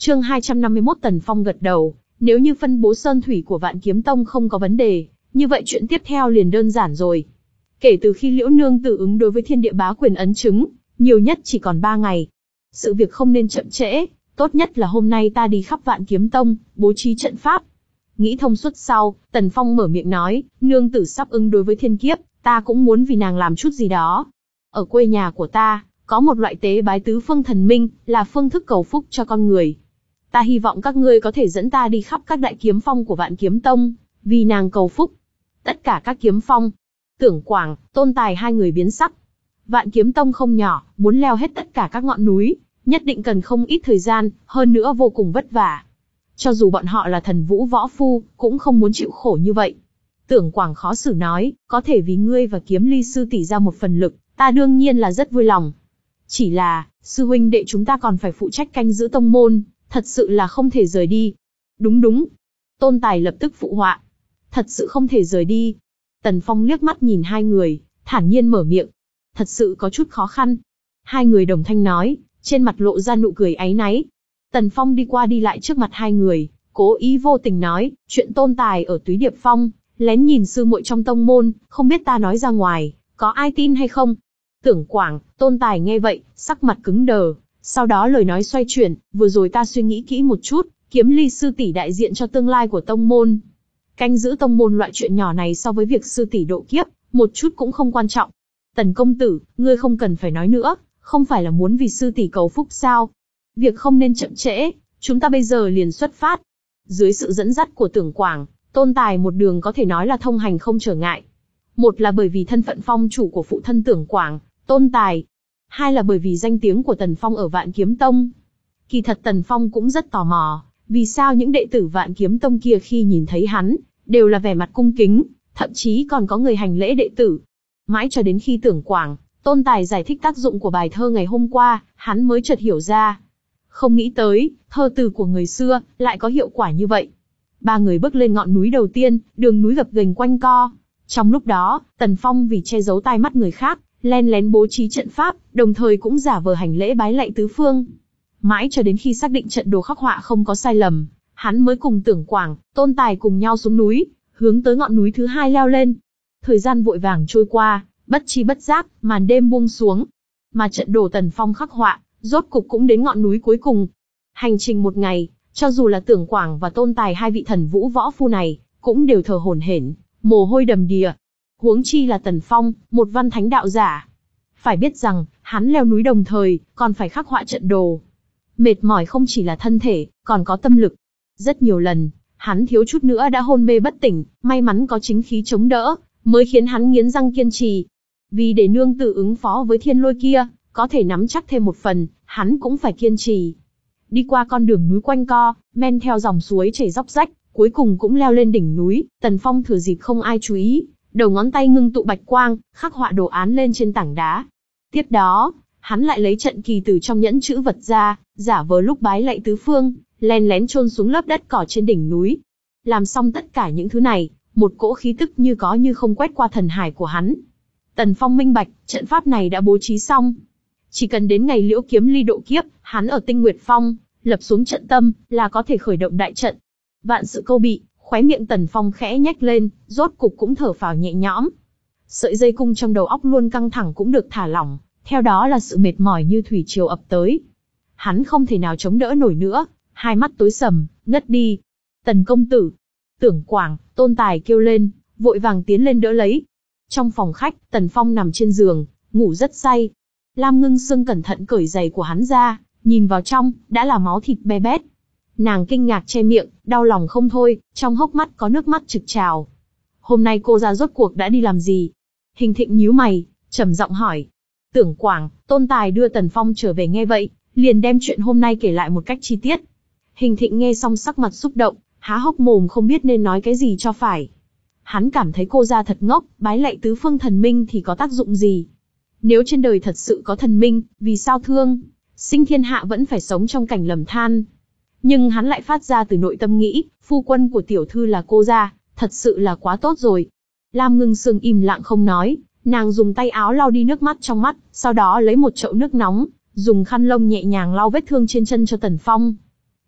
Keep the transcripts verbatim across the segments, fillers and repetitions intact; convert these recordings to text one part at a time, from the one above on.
Chương hai trăm năm mươi mốt Tần Phong gật đầu, nếu như phân bố sơn thủy của Vạn Kiếm Tông không có vấn đề, như vậy chuyện tiếp theo liền đơn giản rồi. Kể từ khi Liễu Nương Tử ứng đối với Thiên Địa Bá Quyền ấn chứng, nhiều nhất chỉ còn ba ngày. Sự việc không nên chậm trễ, tốt nhất là hôm nay ta đi khắp Vạn Kiếm Tông, bố trí trận pháp. Nghĩ thông suốt sau, Tần Phong mở miệng nói, Nương Tử sắp ứng đối với thiên kiếp, ta cũng muốn vì nàng làm chút gì đó. Ở quê nhà của ta, có một loại tế bái tứ phương thần minh, là phương thức cầu phúc cho con người. Ta hy vọng các ngươi có thể dẫn ta đi khắp các đại kiếm phong của Vạn Kiếm Tông, vì nàng cầu phúc. Tất cả các kiếm phong, Tưởng Quảng, Tôn Tài hai người biến sắc. Vạn Kiếm Tông không nhỏ, muốn leo hết tất cả các ngọn núi, nhất định cần không ít thời gian, hơn nữa vô cùng vất vả. Cho dù bọn họ là thần vũ võ phu, cũng không muốn chịu khổ như vậy. Tưởng Quảng khó xử nói, có thể vì ngươi và Kiếm Ly sư tỷ ra một phần lực, ta đương nhiên là rất vui lòng. Chỉ là, sư huynh đệ chúng ta còn phải phụ trách canh giữ tông môn, thật sự là không thể rời đi. Đúng đúng. Tôn Tài lập tức phụ họa. Thật sự không thể rời đi. Tần Phong liếc mắt nhìn hai người, thản nhiên mở miệng. Thật sự có chút khó khăn. Hai người đồng thanh nói, trên mặt lộ ra nụ cười áy náy. Tần Phong đi qua đi lại trước mặt hai người, cố ý vô tình nói, chuyện Tôn Tài ở Túy Điệp Phong, lén nhìn sư muội trong tông môn, không biết ta nói ra ngoài, có ai tin hay không? Tưởng Quảng, Tôn Tài nghe vậy, sắc mặt cứng đờ, sau đó lời nói xoay chuyển, vừa rồi ta suy nghĩ kỹ một chút, Kiếm Ly sư tỷ đại diện cho tương lai của tông môn. Canh giữ tông môn loại chuyện nhỏ này so với việc sư tỷ độ kiếp, một chút cũng không quan trọng. Tần công tử, ngươi không cần phải nói nữa, không phải là muốn vì sư tỷ cầu phúc sao? Việc không nên chậm trễ, chúng ta bây giờ liền xuất phát. Dưới sự dẫn dắt của Tưởng Quảng, Tôn Tài một đường có thể nói là thông hành không trở ngại. Một là bởi vì thân phận phong chủ của phụ thân Tưởng Quảng, Tôn Tài. Hai là bởi vì danh tiếng của Tần Phong ở Vạn Kiếm Tông. Kỳ thật Tần Phong cũng rất tò mò, vì sao những đệ tử Vạn Kiếm Tông kia khi nhìn thấy hắn, đều là vẻ mặt cung kính, thậm chí còn có người hành lễ đệ tử. Mãi cho đến khi Tưởng Quảng, Tôn Tài giải thích tác dụng của bài thơ ngày hôm qua, hắn mới chợt hiểu ra. Không nghĩ tới, thơ từ của người xưa, lại có hiệu quả như vậy. Ba người bước lên ngọn núi đầu tiên, đường núi gập ghềnh quanh co. Trong lúc đó, Tần Phong vì che giấu tai mắt người khác, len lén bố trí trận pháp, đồng thời cũng giả vờ hành lễ bái lạy tứ phương. Mãi cho đến khi xác định trận đồ khắc họa không có sai lầm, hắn mới cùng Tưởng Quảng, Tôn Tài cùng nhau xuống núi, hướng tới ngọn núi thứ hai leo lên. Thời gian vội vàng trôi qua, bất chi bất giác, màn đêm buông xuống. Mà trận đồ Tần Phong khắc họa, rốt cục cũng đến ngọn núi cuối cùng. Hành trình một ngày, cho dù là Tưởng Quảng và Tôn Tài hai vị thần vũ võ phu này, cũng đều thở hổn hển, mồ hôi đầm đìa. Huống chi là Tần Phong, một văn thánh đạo giả. Phải biết rằng, hắn leo núi đồng thời, còn phải khắc họa trận đồ. Mệt mỏi không chỉ là thân thể, còn có tâm lực. Rất nhiều lần, hắn thiếu chút nữa đã hôn mê bất tỉnh, may mắn có chính khí chống đỡ, mới khiến hắn nghiến răng kiên trì. Vì để nương tử ứng phó với thiên lôi kia, có thể nắm chắc thêm một phần, hắn cũng phải kiên trì. Đi qua con đường núi quanh co, men theo dòng suối chảy róc rách, cuối cùng cũng leo lên đỉnh núi. Tần Phong thừa dịp không ai chú ý, đầu ngón tay ngưng tụ bạch quang, khắc họa đồ án lên trên tảng đá. Tiếp đó, hắn lại lấy trận kỳ từ trong nhẫn chữ vật ra, giả vờ lúc bái lạy tứ phương, len lén chôn xuống lớp đất cỏ trên đỉnh núi. Làm xong tất cả những thứ này, một cỗ khí tức như có như không quét qua thần hải của hắn. Tần Phong minh bạch, trận pháp này đã bố trí xong. Chỉ cần đến ngày Liễu Kiếm Ly độ kiếp, hắn ở Tinh Nguyệt Phong, lập xuống trận tâm, là có thể khởi động đại trận. Vạn sự câu bị, khóe miệng Tần Phong khẽ nhếch lên, rốt cục cũng thở phào nhẹ nhõm. Sợi dây cung trong đầu óc luôn căng thẳng cũng được thả lỏng, theo đó là sự mệt mỏi như thủy triều ập tới. Hắn không thể nào chống đỡ nổi nữa, hai mắt tối sầm, ngất đi. Tần công tử, Tưởng Quảng, Tôn Tài kêu lên, vội vàng tiến lên đỡ lấy. Trong phòng khách, Tần Phong nằm trên giường, ngủ rất say. Lam Ngưng Sương cẩn thận cởi giày của hắn ra, nhìn vào trong, đã là máu thịt be bét. Nàng kinh ngạc che miệng, đau lòng không thôi, trong hốc mắt có nước mắt trực trào. Hôm nay cô ra rốt cuộc đã đi làm gì? Hình Thịnh nhíu mày, trầm giọng hỏi. Tưởng Quảng, Tôn Tài đưa Tần Phong trở về nghe vậy, liền đem chuyện hôm nay kể lại một cách chi tiết. Hình Thịnh nghe xong sắc mặt xúc động, há hốc mồm không biết nên nói cái gì cho phải. Hắn cảm thấy cô ra thật ngốc, bái lạy tứ phương thần minh thì có tác dụng gì? Nếu trên đời thật sự có thần minh, vì sao thương sinh thiên hạ vẫn phải sống trong cảnh lầm than? Nhưng hắn lại phát ra từ nội tâm nghĩ, phu quân của tiểu thư là cô ra, thật sự là quá tốt rồi. Lam Ngưng Sương im lặng không nói, nàng dùng tay áo lau đi nước mắt trong mắt, sau đó lấy một chậu nước nóng, dùng khăn lông nhẹ nhàng lau vết thương trên chân cho Tần Phong.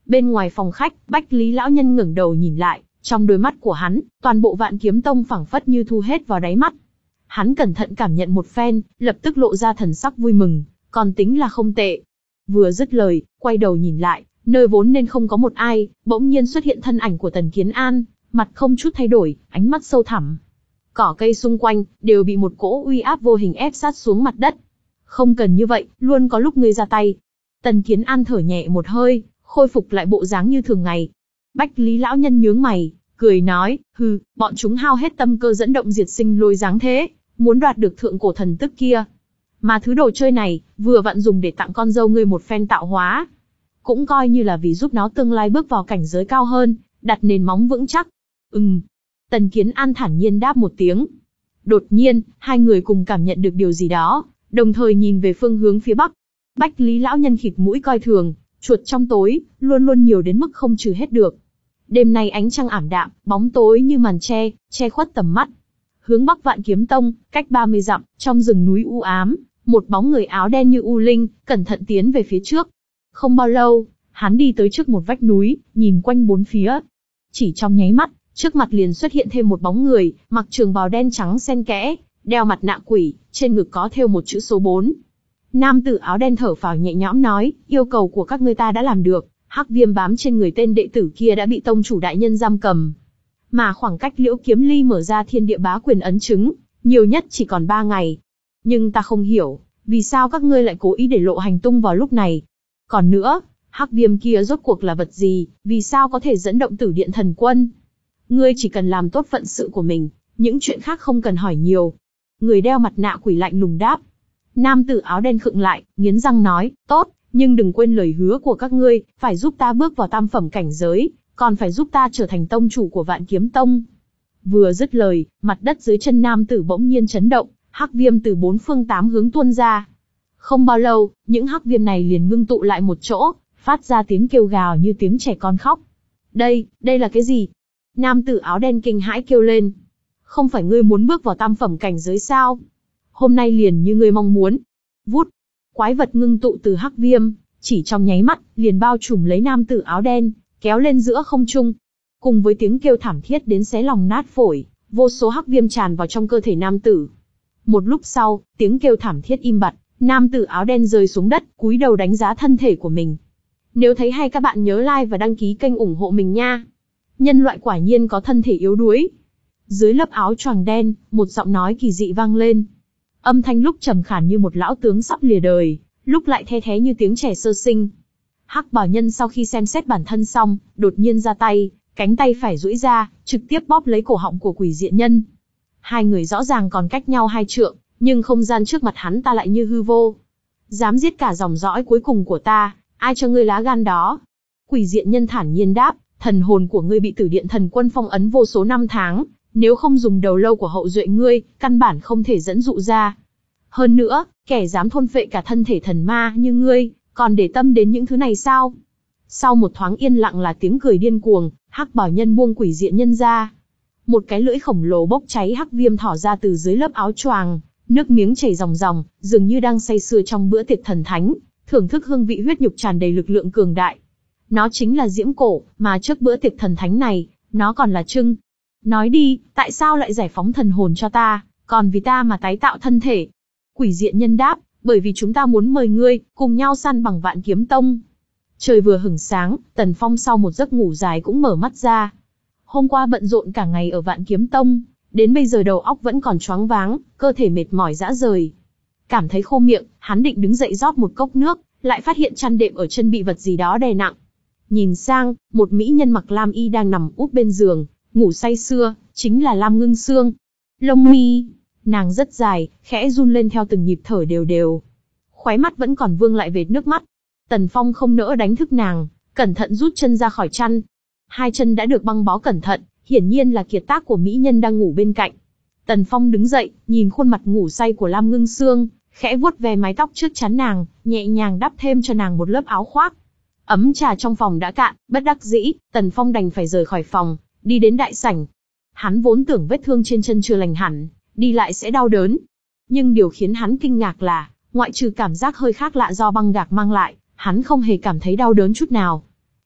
Bên ngoài phòng khách, Bách Lý lão nhân ngẩng đầu nhìn lại, trong đôi mắt của hắn, toàn bộ Vạn Kiếm Tông phảng phất như thu hết vào đáy mắt. Hắn cẩn thận cảm nhận một phen, lập tức lộ ra thần sắc vui mừng, còn tính là không tệ. Vừa dứt lời, quay đầu nhìn lại, nơi vốn nên không có một ai, bỗng nhiên xuất hiện thân ảnh của Tần Kiến An, mặt không chút thay đổi, ánh mắt sâu thẳm. Cỏ cây xung quanh đều bị một cỗ uy áp vô hình ép sát xuống mặt đất. Không cần như vậy, luôn có lúc ngươi ra tay. Tần Kiến An thở nhẹ một hơi, khôi phục lại bộ dáng như thường ngày. Bách Lý lão nhân nhướng mày, cười nói, hừ, bọn chúng hao hết tâm cơ dẫn động diệt sinh lôi dáng thế, muốn đoạt được thượng cổ thần tức kia. Mà thứ đồ chơi này, vừa vặn dùng để tặng con dâu ngươi một phen tạo hóa. Cũng coi như là vì giúp nó tương lai bước vào cảnh giới cao hơn, đặt nền móng vững chắc. Ừm. Tần Kiến An thản nhiên đáp một tiếng. Đột nhiên, hai người cùng cảm nhận được điều gì đó, đồng thời nhìn về phương hướng phía bắc. Bách Lý lão nhân khịt mũi coi thường, chuột trong tối, luôn luôn nhiều đến mức không trừ hết được. Đêm nay ánh trăng ảm đạm, bóng tối như màn che, che khuất tầm mắt. Hướng bắc Vạn Kiếm Tông, cách ba mươi dặm, trong rừng núi u ám, một bóng người áo đen như u linh, cẩn thận tiến về phía trước. Không bao lâu, hắn đi tới trước một vách núi, nhìn quanh bốn phía. Chỉ trong nháy mắt, trước mặt liền xuất hiện thêm một bóng người, mặc trường bào đen trắng xen kẽ, đeo mặt nạ quỷ, trên ngực có thêu một chữ số bốn. Nam tử áo đen thở phào nhẹ nhõm nói, yêu cầu của các ngươi ta đã làm được, hắc viêm bám trên người tên đệ tử kia đã bị tông chủ đại nhân giam cầm. Mà khoảng cách Liễu Kiếm Ly mở ra thiên địa bá quyền ấn chứng, nhiều nhất chỉ còn ba ngày. Nhưng ta không hiểu, vì sao các ngươi lại cố ý để lộ hành tung vào lúc này. Còn nữa, hắc viêm kia rốt cuộc là vật gì, vì sao có thể dẫn động Tử Điện Thần Quân? Ngươi chỉ cần làm tốt phận sự của mình, những chuyện khác không cần hỏi nhiều. Người đeo mặt nạ quỷ lạnh lùng đáp. Nam tử áo đen khựng lại, nghiến răng nói, tốt, nhưng đừng quên lời hứa của các ngươi, phải giúp ta bước vào tam phẩm cảnh giới, còn phải giúp ta trở thành tông chủ của Vạn Kiếm Tông. Vừa dứt lời, mặt đất dưới chân nam tử bỗng nhiên chấn động, hắc viêm từ bốn phương tám hướng tuôn ra. Không bao lâu, những hắc viêm này liền ngưng tụ lại một chỗ, phát ra tiếng kêu gào như tiếng trẻ con khóc. Đây, đây là cái gì? Nam tử áo đen kinh hãi kêu lên. Không phải ngươi muốn bước vào tam phẩm cảnh giới sao? Hôm nay liền như ngươi mong muốn. Vút, quái vật ngưng tụ từ hắc viêm, chỉ trong nháy mắt, liền bao trùm lấy nam tử áo đen, kéo lên giữa không trung. Cùng với tiếng kêu thảm thiết đến xé lòng nát phổi, vô số hắc viêm tràn vào trong cơ thể nam tử. Một lúc sau, tiếng kêu thảm thiết im bặt, nam tử áo đen rơi xuống đất, cúi đầu đánh giá thân thể của mình. Nếu thấy hay các bạn nhớ like và đăng ký kênh ủng hộ mình nha. Nhân loại quả nhiên có thân thể yếu đuối. Dưới lớp áo choàng đen, một giọng nói kỳ dị vang lên. Âm thanh lúc trầm khàn như một lão tướng sắp lìa đời, lúc lại the thé như tiếng trẻ sơ sinh. Hắc bào nhân sau khi xem xét bản thân xong, đột nhiên ra tay, cánh tay phải duỗi ra, trực tiếp bóp lấy cổ họng của quỷ diện nhân. Hai người rõ ràng còn cách nhau hai trượng, nhưng không gian trước mặt hắn ta lại như hư vô. Dám giết cả dòng dõi cuối cùng của ta, ai cho ngươi lá gan đó? Quỷ diện nhân thản nhiên đáp, thần hồn của ngươi bị Tử Điện Thần Quân phong ấn vô số năm tháng, nếu không dùng đầu lâu của hậu duệ ngươi, căn bản không thể dẫn dụ ra. Hơn nữa, kẻ dám thôn phệ cả thân thể thần ma như ngươi, còn để tâm đến những thứ này sao? Sau một thoáng yên lặng là tiếng cười điên cuồng, hắc bảo nhân buông quỷ diện nhân ra. Một cái lưỡi khổng lồ bốc cháy hắc viêm thỏ ra từ dưới lớp áo choàng, nước miếng chảy ròng ròng, dường như đang say sưa trong bữa tiệc thần thánh, thưởng thức hương vị huyết nhục tràn đầy lực lượng cường đại. Nó chính là diễm cổ, mà trước bữa tiệc thần thánh này, nó còn là trưng. Nói đi, tại sao lại giải phóng thần hồn cho ta, còn vì ta mà tái tạo thân thể? Quỷ diện nhân đáp, bởi vì chúng ta muốn mời ngươi, cùng nhau săn bằng Vạn Kiếm Tông. Trời vừa hửng sáng, Tần Phong sau một giấc ngủ dài cũng mở mắt ra. Hôm qua bận rộn cả ngày ở Vạn Kiếm Tông, đến bây giờ đầu óc vẫn còn choáng váng, cơ thể mệt mỏi rã rời. Cảm thấy khô miệng, hắn định đứng dậy rót một cốc nước, lại phát hiện chăn đệm ở chân bị vật gì đó đè nặng. Nhìn sang, một mỹ nhân mặc lam y đang nằm úp bên giường, ngủ say sưa, chính là Lam Ngưng Sương. Lông mi, nàng rất dài, khẽ run lên theo từng nhịp thở đều đều. Khóe mắt vẫn còn vương lại vệt nước mắt. Tần Phong không nỡ đánh thức nàng, cẩn thận rút chân ra khỏi chăn. Hai chân đã được băng bó cẩn thận, hiển nhiên là kiệt tác của mỹ nhân đang ngủ bên cạnh. Tần Phong đứng dậy, nhìn khuôn mặt ngủ say của Lam Ngưng Sương, khẽ vuốt ve mái tóc trước trán nàng, nhẹ nhàng đắp thêm cho nàng một lớp áo khoác. Ấm trà trong phòng đã cạn, bất đắc dĩ, Tần Phong đành phải rời khỏi phòng, đi đến đại sảnh. Hắn vốn tưởng vết thương trên chân chưa lành hẳn, đi lại sẽ đau đớn. Nhưng điều khiến hắn kinh ngạc là, ngoại trừ cảm giác hơi khác lạ do băng gạc mang lại, hắn không hề cảm thấy đau đớn chút nào.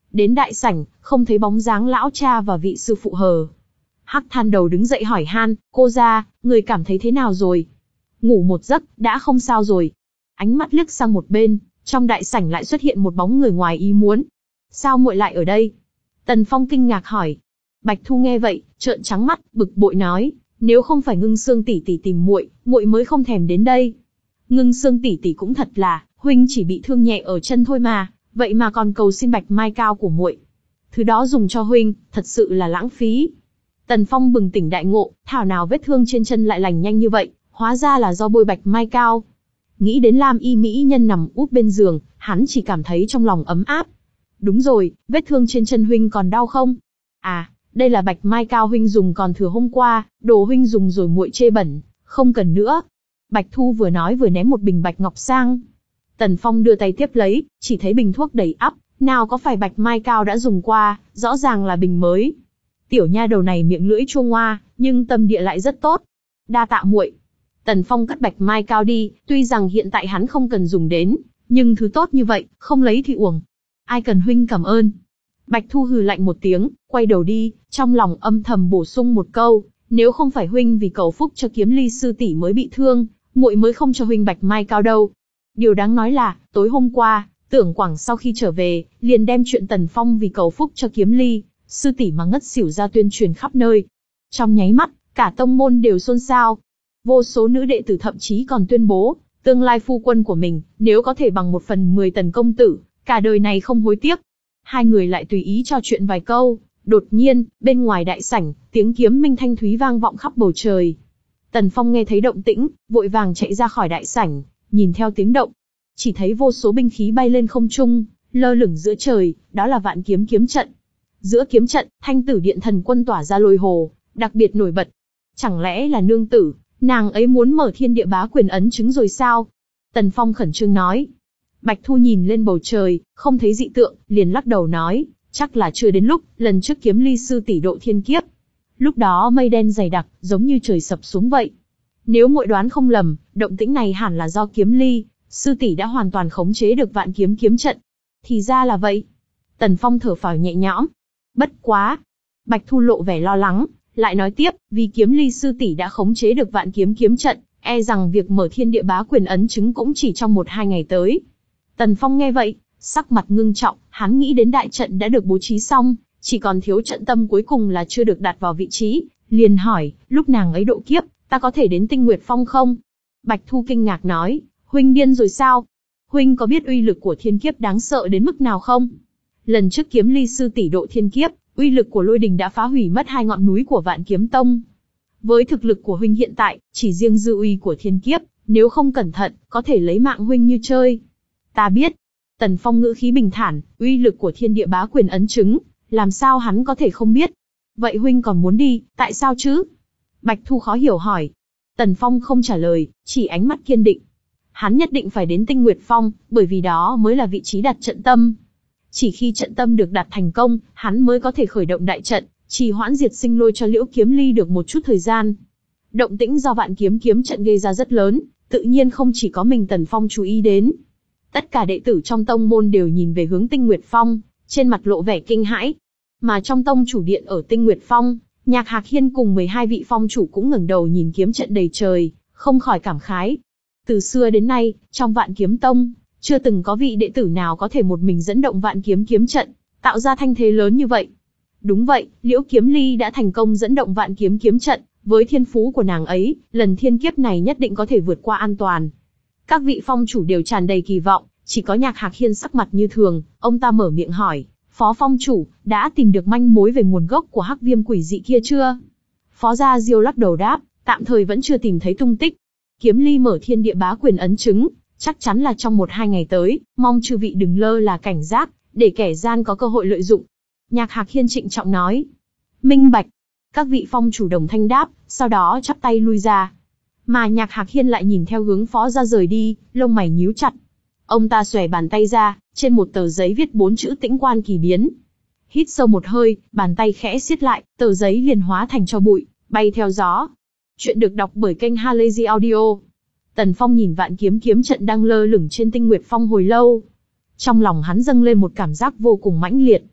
Đến đại sảnh, không thấy bóng dáng lão cha và vị sư phụ hờ. Hắc Than Đầu đứng dậy hỏi han, cô ra, người cảm thấy thế nào rồi? Ngủ một giấc, đã không sao rồi. Ánh mắt liếc sang một bên, trong đại sảnh lại xuất hiện một bóng người ngoài ý muốn. Sao muội lại ở đây? Tần Phong kinh ngạc hỏi. Bạch Thu nghe vậy, trợn trắng mắt, bực bội nói, nếu không phải Ngưng Xương tỷ tỷ tìm muội, muội mới không thèm đến đây. Ngưng Xương tỷ tỷ cũng thật là, huynh chỉ bị thương nhẹ ở chân thôi mà, vậy mà còn cầu xin bạch mai cao của muội. Thứ đó dùng cho huynh, thật sự là lãng phí. Tần Phong bừng tỉnh đại ngộ, thảo nào vết thương trên chân lại lành nhanh như vậy, hóa ra là do bôi bạch mai cao. Nghĩ đến Lam Y mỹ nhân nằm úp bên giường, hắn chỉ cảm thấy trong lòng ấm áp. Đúng rồi, vết thương trên chân huynh còn đau không? À, đây là bạch mai cao huynh dùng còn thừa hôm qua, đồ huynh dùng rồi muội chê bẩn, không cần nữa. Bạch Thu vừa nói vừa ném một bình bạch ngọc sang. Tần Phong đưa tay tiếp lấy, chỉ thấy bình thuốc đầy ắp, nào có phải bạch mai cao đã dùng qua, rõ ràng là bình mới. Tiểu nha đầu này miệng lưỡi chua ngoa, nhưng tâm địa lại rất tốt. Đa tạ muội. Tần Phong cất bạch mai cao đi, tuy rằng hiện tại hắn không cần dùng đến, nhưng thứ tốt như vậy, không lấy thì uổng. Ai cần huynh cảm ơn. Bạch Thu hừ lạnh một tiếng, quay đầu đi, trong lòng âm thầm bổ sung một câu, nếu không phải huynh vì cầu phúc cho Kiếm Ly sư tỷ mới bị thương, muội mới không cho huynh bạch mai cao đâu. Điều đáng nói là, tối hôm qua, Tưởng Quảng sau khi trở về, liền đem chuyện Tần Phong vì cầu phúc cho Kiếm Ly sư tỷ mà ngất xỉu ra tuyên truyền khắp nơi. Trong nháy mắt, cả tông môn đều xôn xao. Vô số nữ đệ tử thậm chí còn tuyên bố, tương lai phu quân của mình, nếu có thể bằng một phần mười Tần công tử, cả đời này không hối tiếc. Hai người lại tùy ý trò chuyện vài câu, đột nhiên, bên ngoài đại sảnh, tiếng kiếm minh thanh thúy vang vọng khắp bầu trời. Tần Phong nghe thấy động tĩnh, vội vàng chạy ra khỏi đại sảnh, nhìn theo tiếng động. Chỉ thấy vô số binh khí bay lên không trung, lơ lửng giữa trời, đó là Vạn Kiếm kiếm trận. Giữa kiếm trận, Thanh Tử Điện thần quân tỏa ra lôi hồ, đặc biệt nổi bật. Chẳng lẽ là nương tử, nàng ấy muốn mở thiên địa bá quyền ấn chứng rồi sao? Tần Phong khẩn trương nói. Bạch Thu nhìn lên bầu trời, không thấy dị tượng, liền lắc đầu nói, chắc là chưa đến lúc, lần trước Kiếm Ly sư tỷ độ thiên kiếp. Lúc đó mây đen dày đặc, giống như trời sập xuống vậy. Nếu muội đoán không lầm, động tĩnh này hẳn là do Kiếm Ly sư tỷ đã hoàn toàn khống chế được Vạn Kiếm kiếm trận. Thì ra là vậy. Tần Phong thở phào nhẹ nhõm. Bất quá. Bạch Thu lộ vẻ lo lắng, lại nói tiếp, vì Kiếm Ly sư tỷ đã khống chế được Vạn Kiếm kiếm trận, e rằng việc mở thiên địa bá quyền ấn chứng cũng chỉ trong một hai ngày tới. Tần Phong nghe vậy, sắc mặt ngưng trọng, hắn nghĩ đến đại trận đã được bố trí xong, chỉ còn thiếu trận tâm cuối cùng là chưa được đặt vào vị trí, liền hỏi, lúc nàng ấy độ kiếp, ta có thể đến Tinh Nguyệt Phong không? Bạch Thu kinh ngạc nói, huynh điên rồi sao? Huynh có biết uy lực của thiên kiếp đáng sợ đến mức nào không? Lần trước Kiếm Ly sư tỷ độ thiên kiếp, uy lực của lôi đình đã phá hủy mất hai ngọn núi của Vạn Kiếm Tông. Với thực lực của huynh hiện tại, chỉ riêng dư uy của thiên kiếp, nếu không cẩn thận, có thể lấy mạng huynh như chơi. Ta biết. Tần Phong ngữ khí bình thản, uy lực của thiên địa bá quyền ấn chứng, làm sao hắn có thể không biết? Vậy huynh còn muốn đi, tại sao chứ? Bạch Thu khó hiểu hỏi. Tần Phong không trả lời, chỉ ánh mắt kiên định. Hắn nhất định phải đến Tinh Nguyệt Phong, bởi vì đó mới là vị trí đặt trận tâm. Chỉ khi trận tâm được đặt thành công, hắn mới có thể khởi động đại trận, trì hoãn diệt sinh lôi cho Liễu Kiếm Ly được một chút thời gian. Động tĩnh do Vạn Kiếm kiếm trận gây ra rất lớn, tự nhiên không chỉ có mình Tần Phong chú ý đến. Tất cả đệ tử trong tông môn đều nhìn về hướng Tinh Nguyệt Phong, trên mặt lộ vẻ kinh hãi. Mà trong tông chủ điện ở Tinh Nguyệt Phong, Nhạc Hạc Hiên cùng mười hai vị phong chủ cũng ngẩng đầu nhìn kiếm trận đầy trời, không khỏi cảm khái. Từ xưa đến nay, trong Vạn Kiếm Tông, chưa từng có vị đệ tử nào có thể một mình dẫn động Vạn Kiếm kiếm trận, tạo ra thanh thế lớn như vậy. Đúng vậy, Liễu Kiếm Ly đã thành công dẫn động Vạn Kiếm kiếm trận, với thiên phú của nàng ấy, lần thiên kiếp này nhất định có thể vượt qua an toàn. Các vị phong chủ đều tràn đầy kỳ vọng, chỉ có Nhạc Hạc Hiên sắc mặt như thường, ông ta mở miệng hỏi, Phó phong chủ, đã tìm được manh mối về nguồn gốc của hắc viêm quỷ dị kia chưa? Phó Gia Diêu lắc đầu đáp, tạm thời vẫn chưa tìm thấy tung tích. Kiếm Ly mở thiên địa bá quyền ấn chứng, chắc chắn là trong một hai ngày tới, mong chư vị đừng lơ là cảnh giác, để kẻ gian có cơ hội lợi dụng. Nhạc Hạc Hiên trịnh trọng nói. Minh bạch. Các vị phong chủ đồng thanh đáp, sau đó chắp tay lui ra. Mà Nhạc Hạc Hiên lại nhìn theo hướng Phó Gia rời đi, lông mày nhíu chặt. Ông ta xòe bàn tay ra, trên một tờ giấy viết bốn chữ Tĩnh Quan Kỳ Biến. Hít sâu một hơi, bàn tay khẽ siết lại, tờ giấy liền hóa thành tro bụi, bay theo gió. Chuyện được đọc bởi kênh Halazy Audio. Tần Phong nhìn Vạn Kiếm kiếm trận đang lơ lửng trên Tinh Nguyệt Phong hồi lâu. Trong lòng hắn dâng lên một cảm giác vô cùng mãnh liệt.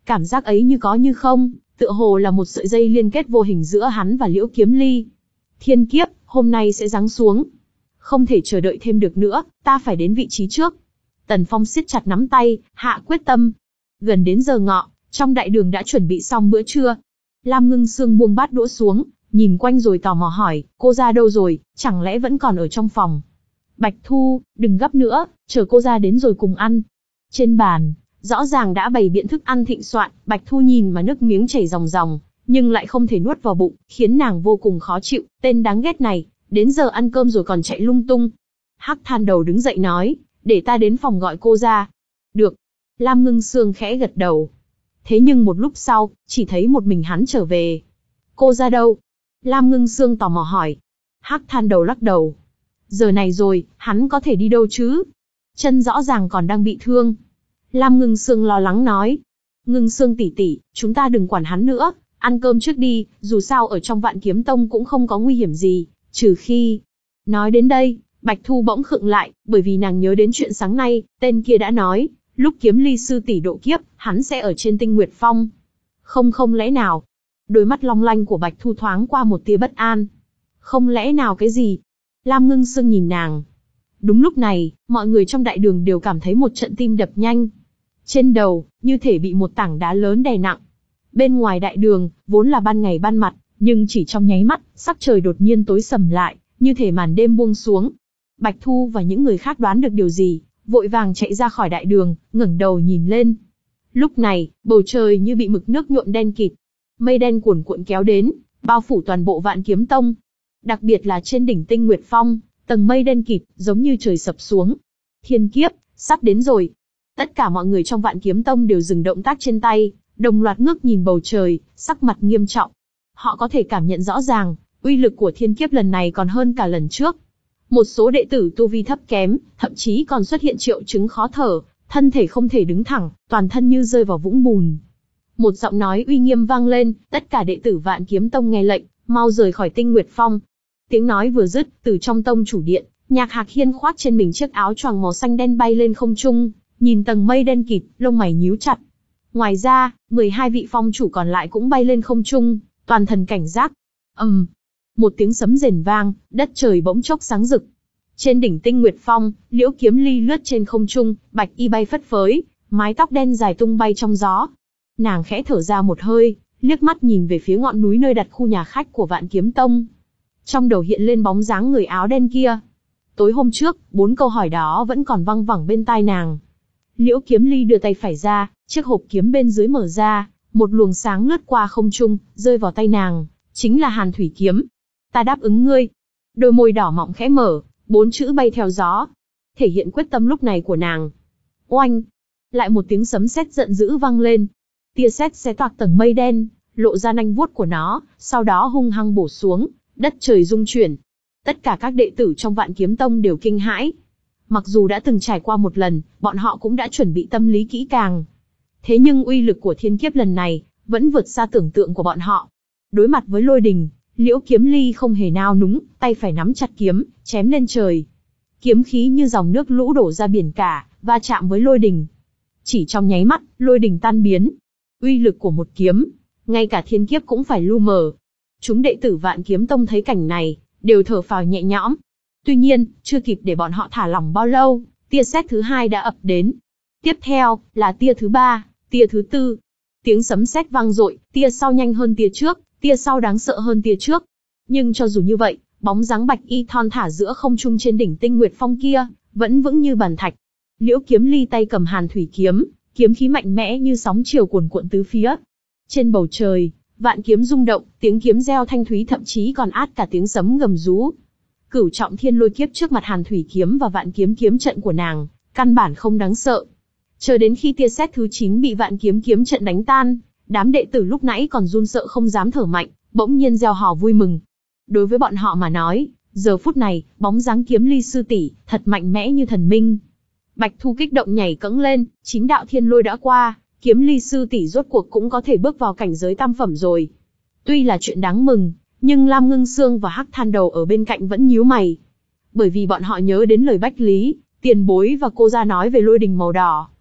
Cảm giác ấy như có như không, tựa hồ là một sợi dây liên kết vô hình giữa hắn và Liễu Kiếm Ly. Thiên kiếp, hôm nay sẽ giáng xuống. Không thể chờ đợi thêm được nữa, ta phải đến vị trí trước. Tần Phong siết chặt nắm tay, hạ quyết tâm. Gần đến giờ ngọ, trong đại đường đã chuẩn bị xong bữa trưa. Lam Ngưng Sương buông bát đũa xuống, nhìn quanh rồi tò mò hỏi, cô ra đâu rồi, chẳng lẽ vẫn còn ở trong phòng? Bạch Thu, đừng gấp nữa, chờ cô ra đến rồi cùng ăn. Trên bàn, rõ ràng đã bày biện thức ăn thịnh soạn, Bạch Thu nhìn mà nước miếng chảy ròng ròng, nhưng lại không thể nuốt vào bụng, khiến nàng vô cùng khó chịu, tên đáng ghét này, đến giờ ăn cơm rồi còn chạy lung tung. Hắc Than Đầu đứng dậy nói, để ta đến phòng gọi cô ra. Được. Lam Ngưng Sương khẽ gật đầu. Thế nhưng một lúc sau, chỉ thấy một mình hắn trở về. Cô ra đâu? Lam Ngưng Sương tò mò hỏi. Hắc Than Đầu lắc đầu. Giờ này rồi, hắn có thể đi đâu chứ? Chân rõ ràng còn đang bị thương. Lam Ngưng Sương lo lắng nói. Ngưng Sương tỷ tỷ, chúng ta đừng quản hắn nữa, ăn cơm trước đi, dù sao ở trong Vạn Kiếm Tông cũng không có nguy hiểm gì, trừ khi... Nói đến đây, Bạch Thu bỗng khựng lại, bởi vì nàng nhớ đến chuyện sáng nay, tên kia đã nói, lúc Kiếm Ly sư tỷ độ kiếp, hắn sẽ ở trên Tinh Nguyệt Phong. Không không lẽ nào? Đôi mắt long lanh của Bạch Thu thoáng qua một tia bất an. Không lẽ nào cái gì? Lam Ngưng Sương nhìn nàng. Đúng lúc này, mọi người trong đại đường đều cảm thấy một trận tim đập nhanh. Trên đầu, như thể bị một tảng đá lớn đè nặng. Bên ngoài đại đường, vốn là ban ngày ban mặt, nhưng chỉ trong nháy mắt, sắc trời đột nhiên tối sầm lại, như thể màn đêm buông xuống. Bạch Thu và những người khác đoán được điều gì, vội vàng chạy ra khỏi đại đường, ngẩng đầu nhìn lên. Lúc này, bầu trời như bị mực nước nhuộm đen kịt. Mây đen cuồn cuộn kéo đến, bao phủ toàn bộ Vạn Kiếm Tông. Đặc biệt là trên đỉnh Tinh Nguyệt Phong, tầng mây đen kịt, giống như trời sập xuống. Thiên kiếp, sắp đến rồi. Tất cả mọi người trong Vạn Kiếm Tông đều dừng động tác trên tay, đồng loạt ngước nhìn bầu trời, sắc mặt nghiêm trọng. Họ có thể cảm nhận rõ ràng, uy lực của thiên kiếp lần này còn hơn cả lần trước. Một số đệ tử tu vi thấp kém, thậm chí còn xuất hiện triệu chứng khó thở, thân thể không thể đứng thẳng, toàn thân như rơi vào vũng bùn. Một giọng nói uy nghiêm vang lên, tất cả đệ tử Vạn Kiếm Tông nghe lệnh, mau rời khỏi Tinh Nguyệt Phong. Tiếng nói vừa dứt, từ trong tông chủ điện, Nhạc Hạc Hiên khoác trên mình chiếc áo choàng màu xanh đen bay lên không trung, nhìn tầng mây đen kịt, lông mày nhíu chặt. Ngoài ra, mười hai vị phong chủ còn lại cũng bay lên không trung, toàn thần cảnh giác. ầm, um, một tiếng sấm rền vang, đất trời bỗng chốc sáng rực. Trên đỉnh Tinh Nguyệt Phong, Liễu Kiếm Ly lướt trên không trung, bạch y bay phất phới, mái tóc đen dài tung bay trong gió. Nàng khẽ thở ra một hơi, liếc mắt nhìn về phía ngọn núi nơi đặt khu nhà khách của Vạn Kiếm Tông. Trong đầu hiện lên bóng dáng người áo đen kia. Tối hôm trước, bốn câu hỏi đó vẫn còn văng vẳng bên tai nàng. Liễu Kiếm Ly đưa tay phải ra, chiếc hộp kiếm bên dưới mở ra, một luồng sáng lướt qua không trung, rơi vào tay nàng, chính là Hàn Thủy Kiếm. Ta đáp ứng ngươi. Đôi môi đỏ mọng khẽ mở, bốn chữ bay theo gió, thể hiện quyết tâm lúc này của nàng. Oanh! Lại một tiếng sấm sét giận dữ vang lên. Tia sét xé toạc tầng mây đen, lộ ra nanh vuốt của nó, sau đó hung hăng bổ xuống, đất trời rung chuyển. Tất cả các đệ tử trong Vạn Kiếm Tông đều kinh hãi. Mặc dù đã từng trải qua một lần, bọn họ cũng đã chuẩn bị tâm lý kỹ càng. Thế nhưng uy lực của thiên kiếp lần này, vẫn vượt xa tưởng tượng của bọn họ. Đối mặt với lôi đình, Liễu Kiếm Ly không hề nao núng, tay phải nắm chặt kiếm, chém lên trời. Kiếm khí như dòng nước lũ đổ ra biển cả, va chạm với lôi đình. Chỉ trong nháy mắt, lôi đình tan biến. Uy lực của một kiếm, ngay cả thiên kiếp cũng phải lu mờ. Chúng đệ tử Vạn Kiếm Tông thấy cảnh này, đều thở phào nhẹ nhõm. Tuy nhiên, chưa kịp để bọn họ thả lỏng bao lâu, tia sét thứ hai đã ập đến. Tiếp theo, là tia thứ ba, tia thứ tư. Tiếng sấm sét vang dội, tia sau nhanh hơn tia trước, tia sau đáng sợ hơn tia trước. Nhưng cho dù như vậy, bóng dáng bạch y thon thả giữa không trung trên đỉnh Tinh Nguyệt Phong kia, vẫn vững như bàn thạch. Liễu Kiếm Ly tay cầm Hàn Thủy Kiếm, kiếm khí mạnh mẽ như sóng chiều cuồn cuộn tứ phía. Trên bầu trời, vạn kiếm rung động, tiếng kiếm reo thanh thúy thậm chí còn át cả tiếng sấm gầm rú. Cửu trọng thiên lôi kiếp trước mặt Hàn Thủy Kiếm và vạn kiếm kiếm trận của nàng, căn bản không đáng sợ. Chờ đến khi tia sét thứ chín bị vạn kiếm kiếm trận đánh tan, đám đệ tử lúc nãy còn run sợ không dám thở mạnh, bỗng nhiên reo hò vui mừng. Đối với bọn họ mà nói, giờ phút này, bóng dáng Kiếm Ly sư tỷ thật mạnh mẽ như thần minh. Bạch Thu kích động nhảy cẫng lên, chín đạo thiên lôi đã qua, Kiếm Ly sư tỷ rốt cuộc cũng có thể bước vào cảnh giới tam phẩm rồi. Tuy là chuyện đáng mừng, nhưng Lam Ngưng Sương và Hắc Than Đầu ở bên cạnh vẫn nhíu mày. Bởi vì bọn họ nhớ đến lời Bách Lý, tiền bối và cô gia nói về lôi đình màu đỏ.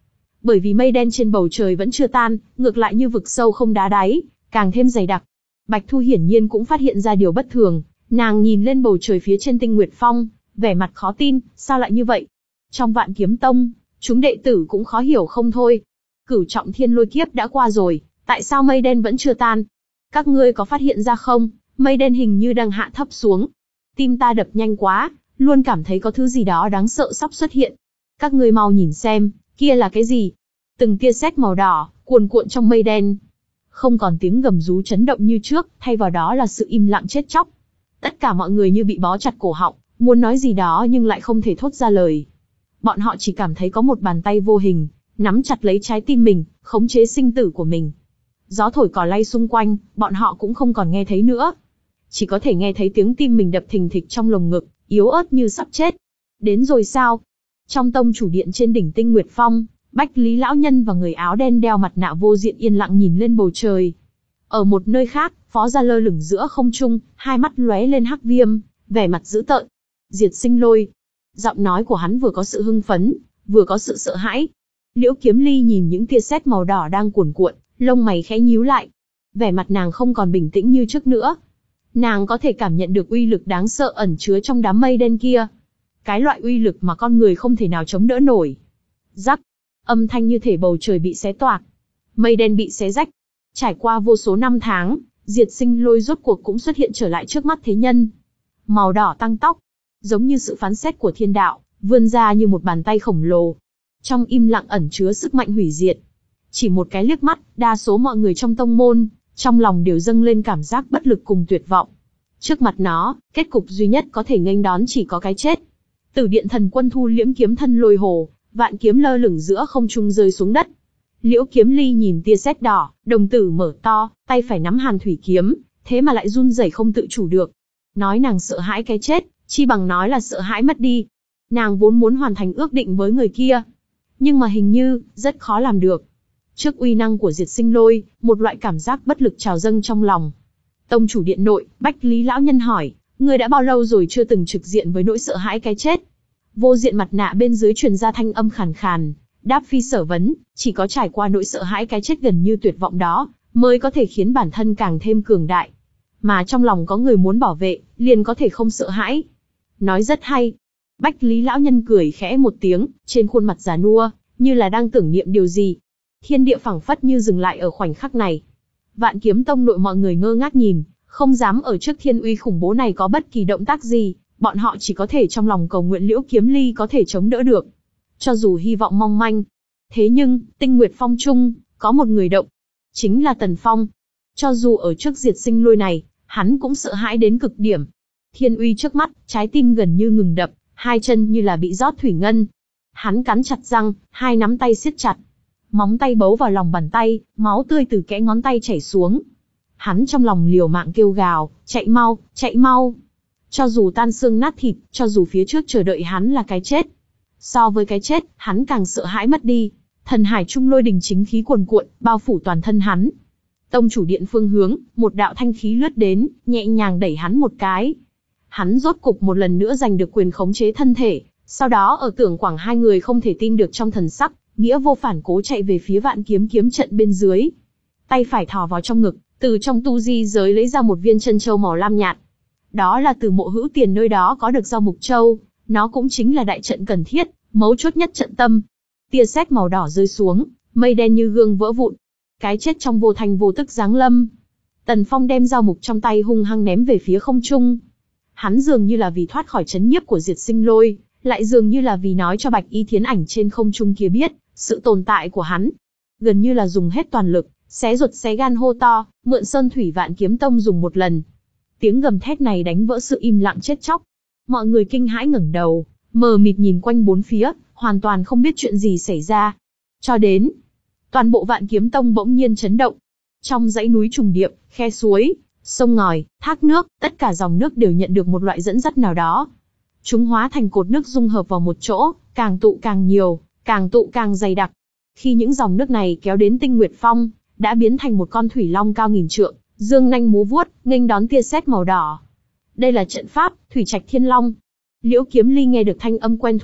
Bởi vì mây đen trên bầu trời vẫn chưa tan, ngược lại như vực sâu không đá đáy, càng thêm dày đặc. Bạch Thu hiển nhiên cũng phát hiện ra điều bất thường, nàng nhìn lên bầu trời phía trên Tinh Nguyệt Phong, vẻ mặt khó tin, sao lại như vậy? Trong Vạn Kiếm Tông, chúng đệ tử cũng khó hiểu không thôi. Cửu trọng thiên lôi kiếp đã qua rồi, tại sao mây đen vẫn chưa tan? Các ngươi có phát hiện ra không, mây đen hình như đang hạ thấp xuống. Tim ta đập nhanh quá, luôn cảm thấy có thứ gì đó đáng sợ sắp xuất hiện. Các ngươi mau nhìn xem, kia là cái gì? Từng tia sét màu đỏ, cuồn cuộn trong mây đen. Không còn tiếng gầm rú chấn động như trước, thay vào đó là sự im lặng chết chóc. Tất cả mọi người như bị bó chặt cổ họng, muốn nói gì đó nhưng lại không thể thốt ra lời. Bọn họ chỉ cảm thấy có một bàn tay vô hình, nắm chặt lấy trái tim mình, khống chế sinh tử của mình. Gió thổi cỏ lay xung quanh, bọn họ cũng không còn nghe thấy nữa. Chỉ có thể nghe thấy tiếng tim mình đập thình thịch trong lồng ngực, yếu ớt như sắp chết. Đến rồi sao? Trong tông chủ điện trên đỉnh Tinh Nguyệt Phong, Bách Lý lão nhân và người áo đen đeo mặt nạ vô diện yên lặng nhìn lên bầu trời. Ở một nơi khác, Phó Gia lơ lửng giữa không trung, hai mắt lóe lên hắc viêm, vẻ mặt dữ tợn. Diệt Sinh Lôi. Giọng nói của hắn vừa có sự hưng phấn, vừa có sự sợ hãi. Liễu Kiếm Ly nhìn những tia sét màu đỏ đang cuồn cuộn, lông mày khẽ nhíu lại. Vẻ mặt nàng không còn bình tĩnh như trước nữa. Nàng có thể cảm nhận được uy lực đáng sợ ẩn chứa trong đám mây đen kia. Cái loại uy lực mà con người không thể nào chống đỡ nổi. Rắc, âm thanh như thể bầu trời bị xé toạc. Mây đen bị xé rách. Trải qua vô số năm tháng, Diệt Sinh Lôi rốt cuộc cũng xuất hiện trở lại trước mắt thế nhân. Màu đỏ tăng tóc, giống như sự phán xét của thiên đạo, vươn ra như một bàn tay khổng lồ. Trong im lặng ẩn chứa sức mạnh hủy diệt. Chỉ một cái liếc mắt, đa số mọi người trong tông môn, trong lòng đều dâng lên cảm giác bất lực cùng tuyệt vọng. Trước mặt nó, kết cục duy nhất có thể nghênh đón chỉ có cái chết. Tử Điện Thần Quân thu liễm kiếm thân lôi hồ, vạn kiếm lơ lửng giữa không trung rơi xuống đất. Liễu Kiếm Ly nhìn tia sét đỏ, đồng tử mở to, tay phải nắm hàn thủy kiếm, thế mà lại run rẩy không tự chủ được. Nói nàng sợ hãi cái chết, chi bằng nói là sợ hãi mất đi. Nàng vốn muốn hoàn thành ước định với người kia, nhưng mà hình như rất khó làm được. Trước uy năng của Diệt Sinh Lôi, một loại cảm giác bất lực trào dâng trong lòng. Tông chủ điện nội, Bách Lý lão nhân hỏi, ngươi đã bao lâu rồi chưa từng trực diện với nỗi sợ hãi cái chết? Vô diện mặt nạ bên dưới truyền ra thanh âm khàn khàn, đáp phi sở vấn, chỉ có trải qua nỗi sợ hãi cái chết gần như tuyệt vọng đó, mới có thể khiến bản thân càng thêm cường đại. Mà trong lòng có người muốn bảo vệ, liền có thể không sợ hãi. Nói rất hay. Bách Lý lão nhân cười khẽ một tiếng, trên khuôn mặt già nua, như là đang tưởng niệm điều gì. Thiên địa phảng phất như dừng lại ở khoảnh khắc này. Vạn Kiếm Tông nội mọi người ngơ ngác nhìn, không dám ở trước thiên uy khủng bố này có bất kỳ động tác gì, bọn họ chỉ có thể trong lòng cầu nguyện Liễu Kiếm Ly có thể chống đỡ được. Cho dù hy vọng mong manh. Thế nhưng, Tinh Nguyệt Phong chung, có một người động. Chính là Tần Phong. Cho dù ở trước Diệt Sinh Lôi này, hắn cũng sợ hãi đến cực điểm. Thiên uy trước mắt, trái tim gần như ngừng đập, hai chân như là bị rót thủy ngân. Hắn cắn chặt răng, hai nắm tay siết chặt. Móng tay bấu vào lòng bàn tay, máu tươi từ kẽ ngón tay chảy xuống. Hắn trong lòng liều mạng kêu gào, chạy mau, chạy mau. Cho dù tan xương nát thịt, cho dù phía trước chờ đợi hắn là cái chết. So với cái chết, hắn càng sợ hãi mất đi. Thần hải trung lôi đình chính khí cuồn cuộn, bao phủ toàn thân hắn. Tông chủ điện phương hướng, một đạo thanh khí lướt đến, nhẹ nhàng đẩy hắn một cái. Hắn rốt cục một lần nữa giành được quyền khống chế thân thể. Sau đó ở Tưởng Quảng hai người không thể tin được trong thần sắc, nghĩa vô phản cố chạy về phía Vạn Kiếm kiếm trận bên dưới. Tay phải thò vào trong ngực, từ trong tu di giới lấy ra một viên chân châu màu lam nhạt. Đó là từ Mộ Hữu Tiền nơi đó có được Giao Mục Châu, nó cũng chính là đại trận cần thiết, mấu chốt nhất trận tâm. Tia sét màu đỏ rơi xuống, mây đen như gương vỡ vụn. Cái chết trong vô thành vô tức giáng lâm. Tần Phong đem Giao Mục trong tay hung hăng ném về phía không trung. Hắn dường như là vì thoát khỏi trấn nhiếp của Diệt Sinh Lôi, lại dường như là vì nói cho Bạch Y Thiến Ảnh trên không trung kia biết sự tồn tại của hắn. Gần như là dùng hết toàn lực, xé ruột xé gan hô to, mượn Sơn Thủy Vạn Kiếm Tông dùng một lần. Tiếng gầm thét này đánh vỡ sự im lặng chết chóc. Mọi người kinh hãi ngẩng đầu, mờ mịt nhìn quanh bốn phía, hoàn toàn không biết chuyện gì xảy ra. Cho đến, toàn bộ Vạn Kiếm Tông bỗng nhiên chấn động. Trong dãy núi trùng điệp, khe suối, sông ngòi, thác nước, tất cả dòng nước đều nhận được một loại dẫn dắt nào đó. Chúng hóa thành cột nước dung hợp vào một chỗ, càng tụ càng nhiều, càng tụ càng dày đặc. Khi những dòng nước này kéo đến Tinh Nguyệt Phong, đã biến thành một con thủy long cao nghìn trượng, dương nanh múa vuốt, nghênh đón tia sét màu đỏ. Đây là trận pháp Thủy Trạch Thiên Long. Liễu Kiếm Ly nghe được thanh âm quen thuộc,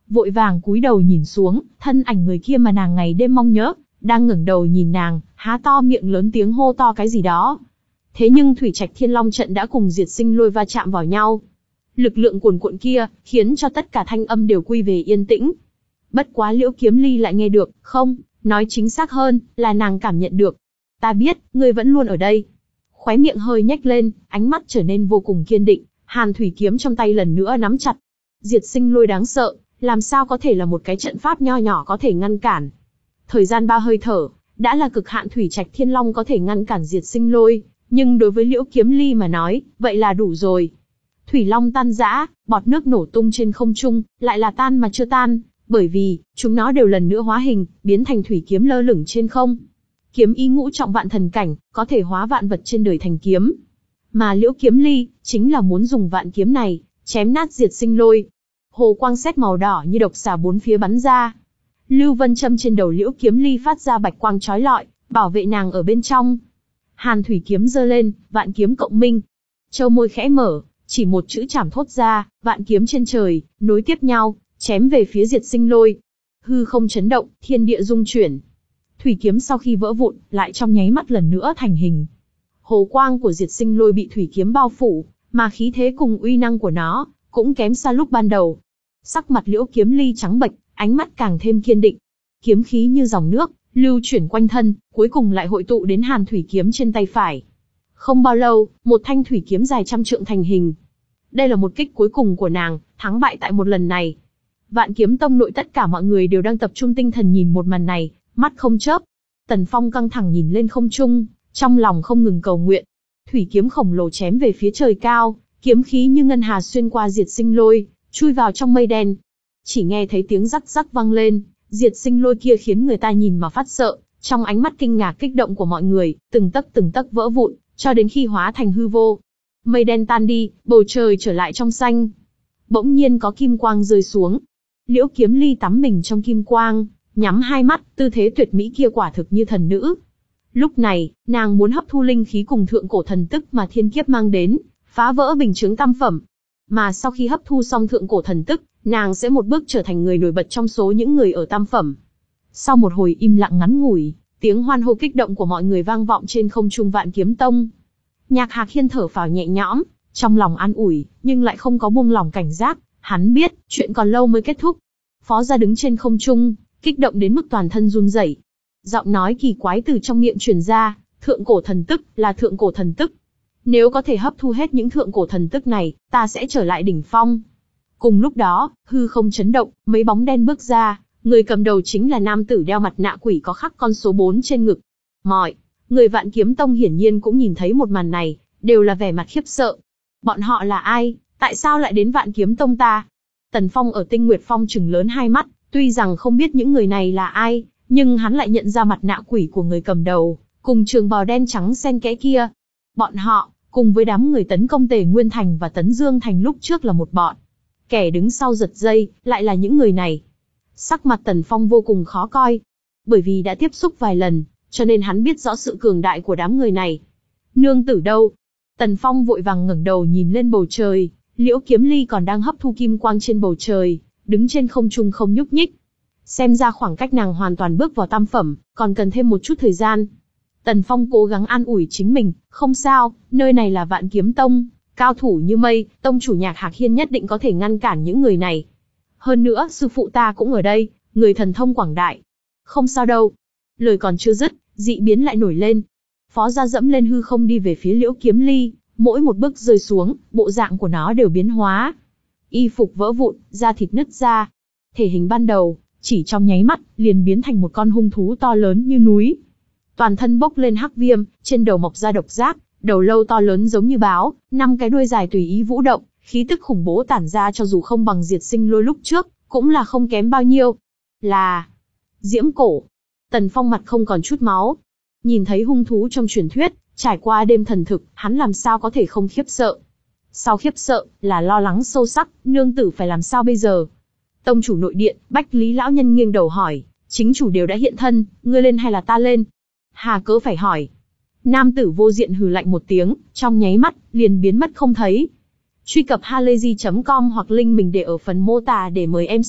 vội vàng cúi đầu nhìn xuống, thân ảnh người kia mà nàng ngày đêm mong nhớ, đang ngẩng đầu nhìn nàng, há to miệng lớn tiếng hô to cái gì đó. Thế nhưng Thủy Trạch Thiên Long trận đã cùng Diệt Sinh Lôi va chạm vào nhau. Lực lượng cuồn cuộn kia, khiến cho tất cả thanh âm đều quy về yên tĩnh. Bất quá Liễu Kiếm Ly lại nghe được, không, nói chính xác hơn, là nàng cảm nhận được. Ta biết, ngươi vẫn luôn ở đây. Khóe miệng hơi nhếch lên, ánh mắt trở nên vô cùng kiên định, Hàn Thủy kiếm trong tay lần nữa nắm chặt. Diệt Sinh Lôi đáng sợ, làm sao có thể là một cái trận pháp nho nhỏ có thể ngăn cản. Thời gian ba hơi thở, đã là cực hạn Thủy Trạch Thiên Long có thể ngăn cản Diệt Sinh Lôi, nhưng đối với Liễu Kiếm Ly mà nói, vậy là đủ rồi. Thủy Long tan rã, bọt nước nổ tung trên không trung, lại là tan mà chưa tan, bởi vì, chúng nó đều lần nữa hóa hình, biến thành thủy kiếm lơ lửng trên không. Kiếm ý ngũ trọng vạn thần cảnh, có thể hóa vạn vật trên đời thành kiếm. Mà Liễu Kiếm Ly, chính là muốn dùng vạn kiếm này, chém nát Diệt Sinh Lôi. Hồ quang sét màu đỏ như độc xà bốn phía bắn ra. Lưu Vân Châm trên đầu Liễu Kiếm Ly phát ra bạch quang chói lọi, bảo vệ nàng ở bên trong. Hàn Thủy kiếm giơ lên, vạn kiếm cộng minh. Châu môi khẽ mở, chỉ một chữ chảm thốt ra, vạn kiếm trên trời, nối tiếp nhau, chém về phía Diệt Sinh Lôi. Hư không chấn động, thiên địa rung chuyển. Thủy kiếm sau khi vỡ vụn, lại trong nháy mắt lần nữa thành hình. Hồ quang của Diệt Sinh Lôi bị thủy kiếm bao phủ, mà khí thế cùng uy năng của nó, cũng kém xa lúc ban đầu. Sắc mặt Liễu Kiếm Ly trắng bệch, ánh mắt càng thêm kiên định. Kiếm khí như dòng nước, lưu chuyển quanh thân, cuối cùng lại hội tụ đến Hàn Thủy kiếm trên tay phải. Không bao lâu, một thanh thủy kiếm dài trăm trượng thành hình. Đây là một kích cuối cùng của nàng, thắng bại tại một lần này. Vạn Kiếm Tông nội tất cả mọi người đều đang tập trung tinh thần nhìn một màn này, mắt không chớp. Tần Phong căng thẳng nhìn lên không trung, trong lòng không ngừng cầu nguyện. Thủy kiếm khổng lồ chém về phía trời cao, kiếm khí như ngân hà xuyên qua Diệt Sinh Lôi, chui vào trong mây đen. Chỉ nghe thấy tiếng rắc rắc vang lên, Diệt Sinh Lôi kia khiến người ta nhìn mà phát sợ, trong ánh mắt kinh ngạc kích động của mọi người, từng tấc từng tấc vỡ vụn, cho đến khi hóa thành hư vô. Mây đen tan đi, bầu trời trở lại trong xanh. Bỗng nhiên có kim quang rơi xuống. Liễu Kiếm Ly tắm mình trong kim quang, nhắm hai mắt, tư thế tuyệt mỹ kia quả thực như thần nữ. Lúc này, nàng muốn hấp thu linh khí cùng thượng cổ thần tức mà thiên kiếp mang đến, phá vỡ bình chướng tam phẩm. Mà sau khi hấp thu xong thượng cổ thần tức, nàng sẽ một bước trở thành người nổi bật trong số những người ở tam phẩm. Sau một hồi im lặng ngắn ngủi, tiếng hoan hô kích động của mọi người vang vọng trên không trung Vạn Kiếm Tông. Nhạc Hạc Hiên thở phào nhẹ nhõm, trong lòng an ủi, nhưng lại không có buông lỏng cảnh giác, hắn biết, chuyện còn lâu mới kết thúc. Phó gia đứng trên không trung, kích động đến mức toàn thân run rẩy. Giọng nói kỳ quái từ trong miệng truyền ra, thượng cổ thần tức, là thượng cổ thần tức. Nếu có thể hấp thu hết những thượng cổ thần tức này, ta sẽ trở lại đỉnh phong. Cùng lúc đó, hư không chấn động, mấy bóng đen bước ra, người cầm đầu chính là nam tử đeo mặt nạ quỷ có khắc con số bốn trên ngực. Mọi người Vạn Kiếm Tông hiển nhiên cũng nhìn thấy một màn này, đều là vẻ mặt khiếp sợ. Bọn họ là ai, tại sao lại đến Vạn Kiếm Tông ta? Tần Phong ở Tinh Nguyệt Phong trừng lớn hai mắt, tuy rằng không biết những người này là ai, nhưng hắn lại nhận ra mặt nạ quỷ của người cầm đầu, cùng trường bào đen trắng xen kẽ kia. Bọn họ, cùng với đám người tấn công Tề Nguyên Thành và Tấn Dương Thành lúc trước là một bọn. Kẻ đứng sau giật dây, lại là những người này. Sắc mặt Tần Phong vô cùng khó coi. Bởi vì đã tiếp xúc vài lần, cho nên hắn biết rõ sự cường đại của đám người này. Nương tử đâu? Tần Phong vội vàng ngẩng đầu nhìn lên bầu trời, Liễu Kiếm Ly còn đang hấp thu kim quang trên bầu trời, đứng trên không trung không nhúc nhích. Xem ra khoảng cách nàng hoàn toàn bước vào tam phẩm, còn cần thêm một chút thời gian. Tần Phong cố gắng an ủi chính mình, không sao, nơi này là Vạn Kiếm Tông, cao thủ như mây, tông chủ Nhạc Hạc Hiên nhất định có thể ngăn cản những người này. Hơn nữa, sư phụ ta cũng ở đây, người thần thông quảng đại. Không sao đâu. Lời còn chưa dứt, dị biến lại nổi lên. Phó gia dẫm lên hư không đi về phía Liễu Kiếm Ly, mỗi một bước rơi xuống, bộ dạng của nó đều biến hóa. Y phục vỡ vụn, da thịt nứt ra. Thể hình ban đầu, chỉ trong nháy mắt, liền biến thành một con hung thú to lớn như núi. Toàn thân bốc lên hắc viêm, trên đầu mọc ra độc giác, đầu lâu to lớn giống như báo, năm cái đuôi dài tùy ý vũ động, khí tức khủng bố tản ra cho dù không bằng Diệt Sinh Lôi lúc trước, cũng là không kém bao nhiêu. Là Diễm Cổ. Tần Phong mặt không còn chút máu. Nhìn thấy hung thú trong truyền thuyết, trải qua đêm thần thực, hắn làm sao có thể không khiếp sợ. Sau khiếp sợ, là lo lắng sâu sắc, nương tử phải làm sao bây giờ? Tông chủ nội điện, Bách Lý lão nhân nghiêng đầu hỏi, chính chủ đều đã hiện thân, ngươi lên hay là ta lên? Hà cớ phải hỏi. Nam tử vô diện hừ lạnh một tiếng, trong nháy mắt, liền biến mất không thấy. Truy cập halayzi chấm com hoặc link mình để ở phần mô tả để mời em xê,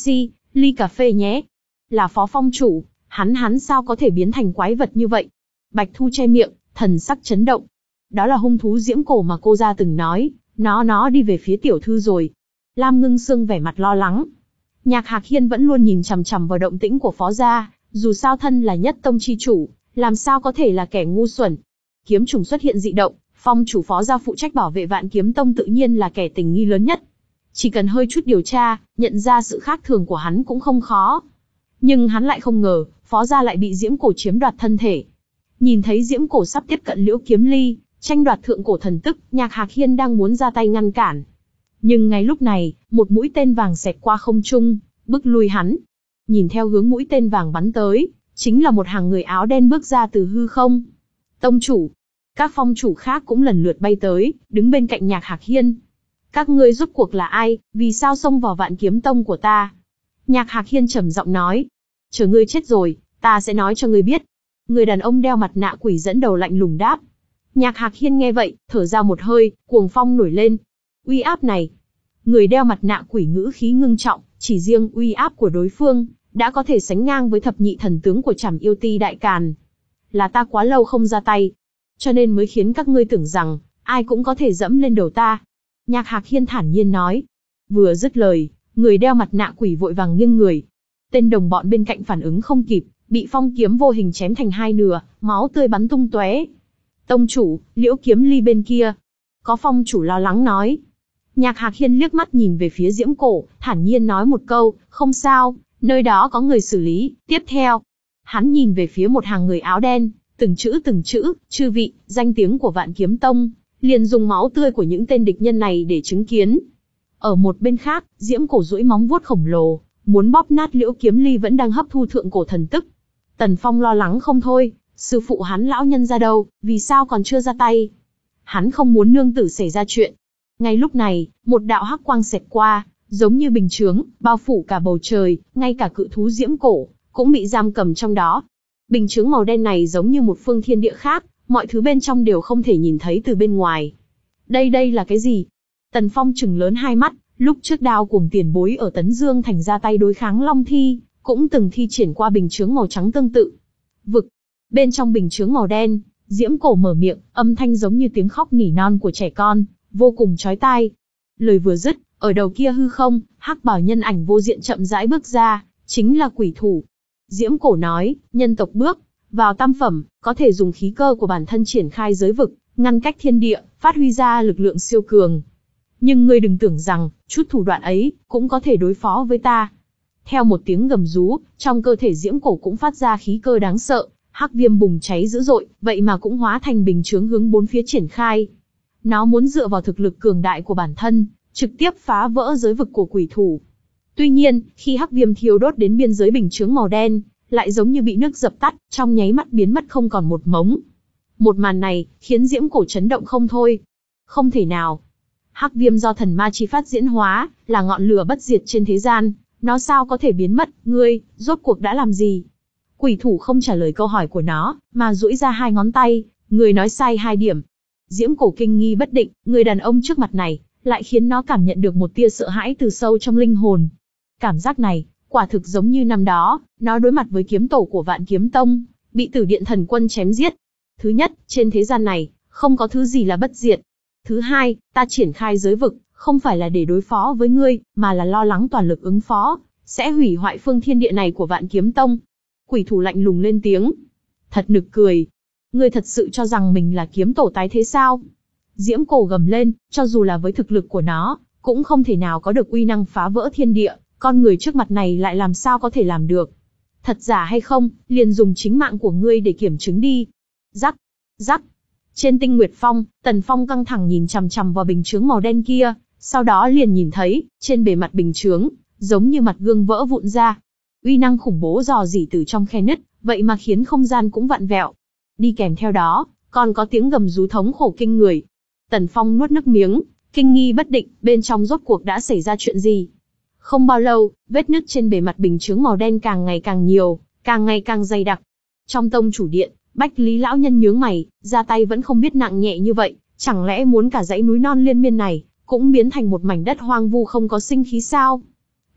ly cà phê nhé. Là Phó Phong chủ, hắn hắn sao có thể biến thành quái vật như vậy? Bạch Thu che miệng, thần sắc chấn động. Đó là hung thú diễm cổ mà cô gia từng nói, nó nó đi về phía tiểu thư rồi. Lam Ngưng Sương vẻ mặt lo lắng. Nhạc Hạc Hiên vẫn luôn nhìn chằm chằm vào động tĩnh của Phó gia, dù sao thân là nhất tông chi chủ, làm sao có thể là kẻ ngu xuẩn. Kiếm trùng xuất hiện dị động, Phong chủ Phó gia phụ trách bảo vệ Vạn Kiếm Tông tự nhiên là kẻ tình nghi lớn nhất. Chỉ cần hơi chút điều tra, nhận ra sự khác thường của hắn cũng không khó. Nhưng hắn lại không ngờ, Phó gia lại bị Diễm Cổ chiếm đoạt thân thể. Nhìn thấy Diễm Cổ sắp tiếp cận Liễu Kiếm Ly, tranh đoạt thượng cổ thần tức, Nhạc Hạc Hiên đang muốn ra tay ngăn cản. Nhưng ngay lúc này, một mũi tên vàng xẹt qua không trung, bức lui hắn. Nhìn theo hướng mũi tên vàng bắn tới, chính là một hàng người áo đen bước ra từ hư không. Tông chủ, các phong chủ khác cũng lần lượt bay tới, đứng bên cạnh Nhạc Hạc Hiên. Các ngươi rốt cuộc là ai, vì sao xông vào Vạn Kiếm Tông của ta? Nhạc Hạc Hiên trầm giọng nói. Chờ ngươi chết rồi, ta sẽ nói cho ngươi biết. Người đàn ông đeo mặt nạ quỷ dẫn đầu lạnh lùng đáp. Nhạc Hạc Hiên nghe vậy, thở ra một hơi, cuồng phong nổi lên. Uy áp này. Người đeo mặt nạ quỷ ngữ khí ngưng trọng, chỉ riêng uy áp của đối phương, đã có thể sánh ngang với thập nhị thần tướng của Trảm Yêu Ti Đại Càn. Là ta quá lâu không ra tay, cho nên mới khiến các ngươi tưởng rằng, ai cũng có thể dẫm lên đầu ta. Nhạc Hạc Hiên thản nhiên nói. Vừa dứt lời, người đeo mặt nạ quỷ vội vàng nghiêng người. Tên đồng bọn bên cạnh phản ứng không kịp, bị phong kiếm vô hình chém thành hai nửa, máu tươi bắn tung tóe. Tông chủ, Liễu Kiếm Ly bên kia. Có phong chủ lo lắng nói. Nhạc Hạc Hiên liếc mắt nhìn về phía Diễm Cổ, thản nhiên nói một câu, không sao, nơi đó có người xử lý. Tiếp theo, hắn nhìn về phía một hàng người áo đen, từng chữ từng chữ, chư vị, danh tiếng của Vạn Kiếm Tông, liền dùng máu tươi của những tên địch nhân này để chứng kiến. Ở một bên khác, Diễm Cổ duỗi móng vuốt khổng lồ, muốn bóp nát Liễu Kiếm Ly vẫn đang hấp thu thượng cổ thần tức. Tần Phong lo lắng không thôi, sư phụ hắn lão nhân ra đâu, vì sao còn chưa ra tay? Hắn không muốn nương tử xảy ra chuyện. Ngay lúc này, một đạo hắc quang xẹt qua, giống như bình chướng, bao phủ cả bầu trời, ngay cả cự thú Diễm Cổ cũng bị giam cầm trong đó. Bình chướng màu đen này giống như một phương thiên địa khác, mọi thứ bên trong đều không thể nhìn thấy từ bên ngoài. Đây đây là cái gì? Tần Phong trừng lớn hai mắt, lúc trước Đao Cuồng tiền bối ở Tấn Dương thành ra tay đối kháng Long Thi, cũng từng thi triển qua bình chướng màu trắng tương tự. Vực. Bên trong bình chướng màu đen, Diễm Cổ mở miệng, âm thanh giống như tiếng khóc nỉ non của trẻ con, vô cùng chói tai. Lời vừa dứt, ở đầu kia hư không, hắc bảo nhân ảnh vô diện chậm rãi bước ra, chính là quỷ thủ. Diễm Cổ nói, nhân tộc bước vào tam phẩm, có thể dùng khí cơ của bản thân triển khai giới vực, ngăn cách thiên địa, phát huy ra lực lượng siêu cường. Nhưng ngươi đừng tưởng rằng, chút thủ đoạn ấy, cũng có thể đối phó với ta. Theo một tiếng gầm rú, trong cơ thể Diễm Cổ cũng phát ra khí cơ đáng sợ, hắc viêm bùng cháy dữ dội, vậy mà cũng hóa thành bình chướng hướng bốn phía triển khai. Nó muốn dựa vào thực lực cường đại của bản thân, trực tiếp phá vỡ giới vực của quỷ thủ. Tuy nhiên, khi hắc viêm thiêu đốt đến biên giới bình chướng màu đen, lại giống như bị nước dập tắt, trong nháy mắt biến mất không còn một mống. Một màn này, khiến Diễm Cổ chấn động không thôi. Không thể nào. Hắc viêm do thần ma chi phát diễn hóa, là ngọn lửa bất diệt trên thế gian, nó sao có thể biến mất, ngươi, rốt cuộc đã làm gì? Quỷ thủ không trả lời câu hỏi của nó, mà duỗi ra hai ngón tay, người nói sai hai điểm. Diễm Cổ kinh nghi bất định, người đàn ông trước mặt này, lại khiến nó cảm nhận được một tia sợ hãi từ sâu trong linh hồn. Cảm giác này, quả thực giống như năm đó, nó đối mặt với kiếm tổ của Vạn Kiếm Tông, bị Tử Điện Thần Quân chém giết. Thứ nhất, trên thế gian này, không có thứ gì là bất diệt. Thứ hai, ta triển khai giới vực, không phải là để đối phó với ngươi, mà là lo lắng toàn lực ứng phó, sẽ hủy hoại phương thiên địa này của Vạn Kiếm Tông. Quỷ thủ lạnh lùng lên tiếng. Thật nực cười. Ngươi thật sự cho rằng mình là kiếm tổ tái thế sao? Diễm Cổ gầm lên, cho dù là với thực lực của nó, cũng không thể nào có được uy năng phá vỡ thiên địa, con người trước mặt này lại làm sao có thể làm được. Thật giả hay không, liền dùng chính mạng của ngươi để kiểm chứng đi. Rắc, rắc. Trên Tinh Nguyệt Phong, Tần Phong căng thẳng nhìn chằm chằm vào bình chướng màu đen kia, sau đó liền nhìn thấy, trên bề mặt bình chướng, giống như mặt gương vỡ vụn ra. Uy năng khủng bố dò dỉ từ trong khe nứt, vậy mà khiến không gian cũng vặn vẹo. Đi kèm theo đó, còn có tiếng gầm rú thống khổ kinh người. Tần Phong nuốt nước miếng, kinh nghi bất định, bên trong rốt cuộc đã xảy ra chuyện gì. Không bao lâu, vết nứt trên bề mặt bình chướng màu đen càng ngày càng nhiều, càng ngày càng dày đặc. Trong tông chủ điện, Bách Lý lão nhân nhướng mày, ra tay vẫn không biết nặng nhẹ như vậy, chẳng lẽ muốn cả dãy núi non liên miên này cũng biến thành một mảnh đất hoang vu không có sinh khí sao?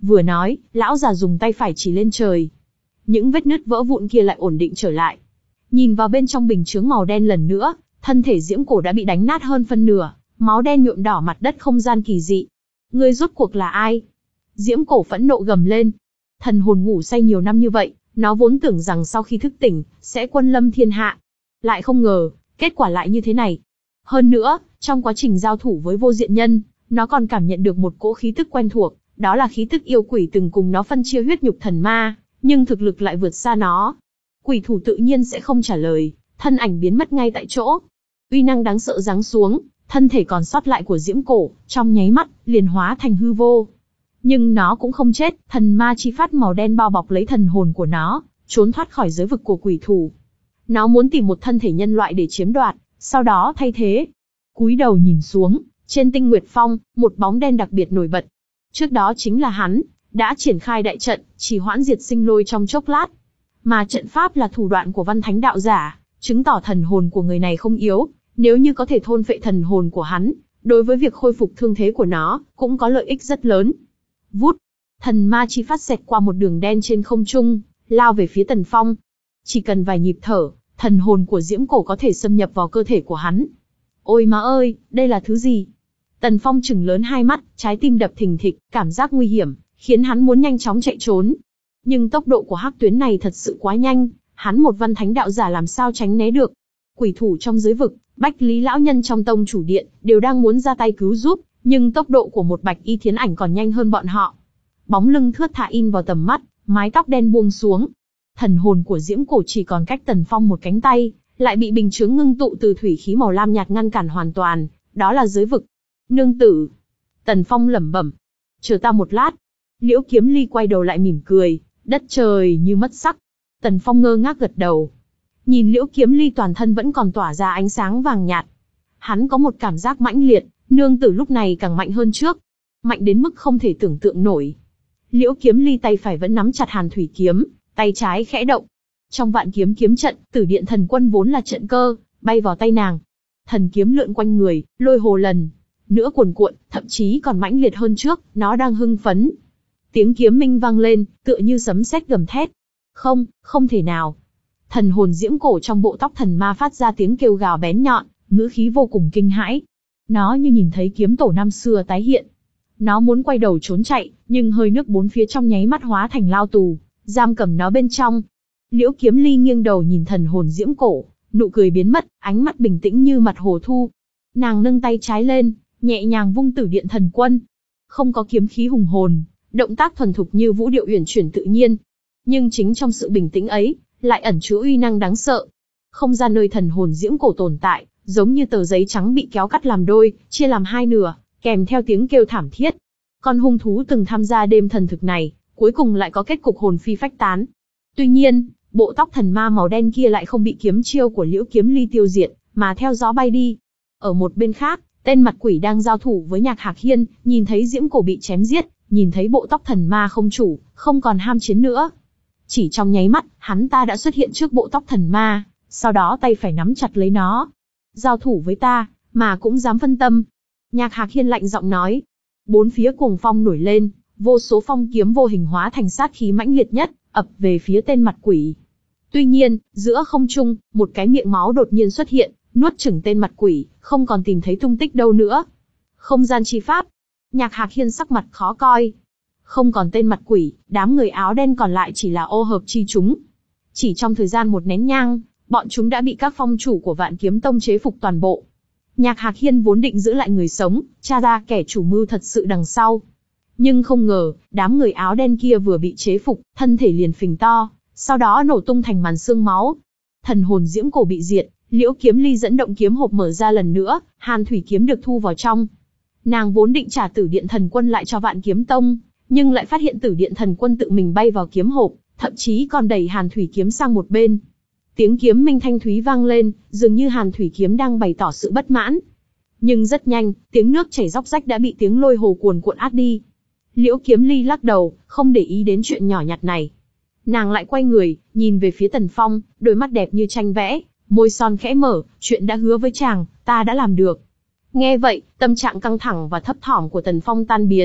Vừa nói, lão già dùng tay phải chỉ lên trời. Những vết nứt vỡ vụn kia lại ổn định trở lại. Nhìn vào bên trong bình chướng màu đen lần nữa, thân thể Diễm Cổ đã bị đánh nát hơn phân nửa, máu đen nhuộm đỏ mặt đất không gian kỳ dị. Ngươi rốt cuộc là ai? Diễm Cổ phẫn nộ gầm lên. Thần hồn ngủ say nhiều năm như vậy, nó vốn tưởng rằng sau khi thức tỉnh, sẽ quân lâm thiên hạ. Lại không ngờ, kết quả lại như thế này. Hơn nữa, trong quá trình giao thủ với vô diện nhân, nó còn cảm nhận được một cỗ khí tức quen thuộc, đó là khí tức yêu quỷ từng cùng nó phân chia huyết nhục thần ma, nhưng thực lực lại vượt xa nó. Quỷ thủ tự nhiên sẽ không trả lời, thân ảnh biến mất ngay tại chỗ. Uy năng đáng sợ giáng xuống, thân thể còn sót lại của Diễm Cổ, trong nháy mắt, liền hóa thành hư vô. Nhưng nó cũng không chết, thần ma chi phát màu đen bao bọc lấy thần hồn của nó, trốn thoát khỏi giới vực của quỷ thủ. Nó muốn tìm một thân thể nhân loại để chiếm đoạt, sau đó thay thế. Cúi đầu nhìn xuống, trên Tinh Nguyệt Phong, một bóng đen đặc biệt nổi bật. Trước đó chính là hắn, đã triển khai đại trận, chỉ hoãn diệt sinh lôi trong chốc lát. Mà trận pháp là thủ đoạn của văn thánh đạo giả, chứng tỏ thần hồn của người này không yếu, nếu như có thể thôn phệ thần hồn của hắn, đối với việc khôi phục thương thế của nó, cũng có lợi ích rất lớn. Vút, thần ma chi phát xẹt qua một đường đen trên không trung, lao về phía Tần Phong. Chỉ cần vài nhịp thở, thần hồn của Diễm Cổ có thể xâm nhập vào cơ thể của hắn. Ôi má ơi, đây là thứ gì? Tần Phong trừng lớn hai mắt, trái tim đập thình thịch, cảm giác nguy hiểm, khiến hắn muốn nhanh chóng chạy trốn. Nhưng tốc độ của hắc tuyến này thật sự quá nhanh, hắn một văn thánh đạo giả làm sao tránh né được. Quỷ thủ trong giới vực, Bách Lý lão nhân trong tông chủ điện, đều đang muốn ra tay cứu giúp, nhưng tốc độ của một Bạch Y Thiến Ảnh còn nhanh hơn bọn họ. Bóng lưng thướt tha in vào tầm mắt, mái tóc đen buông xuống. Thần hồn của Diễm Cổ chỉ còn cách Tần Phong một cánh tay, lại bị bình chướng ngưng tụ từ thủy khí màu lam nhạt ngăn cản hoàn toàn, đó là giới vực. Nương tử. Tần Phong lẩm bẩm. Chờ ta một lát. Liễu Kiếm Ly quay đầu lại mỉm cười, đất trời như mất sắc. Tần Phong ngơ ngác gật đầu. Nhìn Liễu Kiếm Ly toàn thân vẫn còn tỏa ra ánh sáng vàng nhạt. Hắn có một cảm giác mãnh liệt, nương tử lúc này càng mạnh hơn trước. Mạnh đến mức không thể tưởng tượng nổi. Liễu Kiếm Ly tay phải vẫn nắm chặt Hàn Thủy kiếm, tay trái khẽ động. Trong vạn kiếm kiếm trận, Tử Điện Thần Quân vốn là trận cơ, bay vào tay nàng. Thần kiếm lượn quanh người, lôi hồ lần nữa cuồn cuộn, thậm chí còn mãnh liệt hơn trước, nó đang hưng phấn. Tiếng kiếm minh vang lên, tựa như sấm sét gầm thét. Không, không thể nào. Thần hồn Diễm Cổ trong bộ tóc thần ma phát ra tiếng kêu gào bén nhọn, ngữ khí vô cùng kinh hãi. Nó như nhìn thấy kiếm tổ năm xưa tái hiện. Nó muốn quay đầu trốn chạy, nhưng hơi nước bốn phía trong nháy mắt hóa thành lao tù, giam cầm nó bên trong. Liễu Kiếm Ly nghiêng đầu nhìn thần hồn Diễm Cổ, nụ cười biến mất, ánh mắt bình tĩnh như mặt hồ thu. Nàng nâng tay trái lên, nhẹ nhàng vung Tử Điện Thần Quân. Không có kiếm khí hùng hồn, động tác thuần thục như vũ điệu uyển chuyển tự nhiên. Nhưng chính trong sự bình tĩnh ấy, lại ẩn chứa uy năng đáng sợ. Không gian nơi thần hồn Diễm Cổ tồn tại, giống như tờ giấy trắng bị kéo cắt làm đôi, chia làm hai nửa, kèm theo tiếng kêu thảm thiết. Con hung thú từng tham gia đêm thần thực này, cuối cùng lại có kết cục hồn phi phách tán. Tuy nhiên, bộ tóc thần ma màu đen kia lại không bị kiếm chiêu của Liễu Kiếm Ly tiêu diệt, mà theo gió bay đi. Ở một bên khác, tên mặt quỷ đang giao thủ với Nhạc Hạc Hiên, nhìn thấy Diễm Cổ bị chém giết, nhìn thấy bộ tóc thần ma không chủ, không còn ham chiến nữa. Chỉ trong nháy mắt, hắn ta đã xuất hiện trước bộ tóc thần ma, sau đó tay phải nắm chặt lấy nó. Giao thủ với ta, mà cũng dám phân tâm. Nhạc Hạc Hiên lạnh giọng nói. Bốn phía cuồng phong nổi lên, vô số phong kiếm vô hình hóa thành sát khí mãnh liệt nhất, ập về phía tên mặt quỷ. Tuy nhiên, giữa không trung, một cái miệng máu đột nhiên xuất hiện, nuốt chửng tên mặt quỷ, không còn tìm thấy tung tích đâu nữa. Không gian chi pháp. Nhạc Hạc Hiên sắc mặt khó coi. Không còn tên mặt quỷ, đám người áo đen còn lại chỉ là ô hợp chi chúng. Chỉ trong thời gian một nén nhang, bọn chúng đã bị các phong chủ của Vạn Kiếm Tông chế phục toàn bộ. Nhạc Hạc Hiên vốn định giữ lại người sống, tra ra kẻ chủ mưu thật sự đằng sau. Nhưng không ngờ, đám người áo đen kia vừa bị chế phục, thân thể liền phình to, sau đó nổ tung thành màn xương máu. Thần hồn Diễm Cổ bị diệt, Liễu Kiếm Ly dẫn động kiếm hộp mở ra lần nữa, Hàn Thủy kiếm được thu vào trong. Nàng vốn định trả Tử Điện Thần Quân lại cho Vạn Kiếm Tông, nhưng lại phát hiện Tử Điện Thần Quân tự mình bay vào kiếm hộp, thậm chí còn đẩy Hàn Thủy kiếm sang một bên. Tiếng kiếm minh thanh thúy vang lên, dường như Hàn Thủy kiếm đang bày tỏ sự bất mãn. Nhưng rất nhanh, tiếng nước chảy róc rách đã bị tiếng lôi hồ cuồn cuộn át đi. Liễu Kiếm Ly lắc đầu, không để ý đến chuyện nhỏ nhặt này. Nàng lại quay người, nhìn về phía Tần Phong, đôi mắt đẹp như tranh vẽ, môi son khẽ mở, chuyện đã hứa với chàng, ta đã làm được. Nghe vậy, tâm trạng căng thẳng và thấp thỏm của Tần Phong tan biến,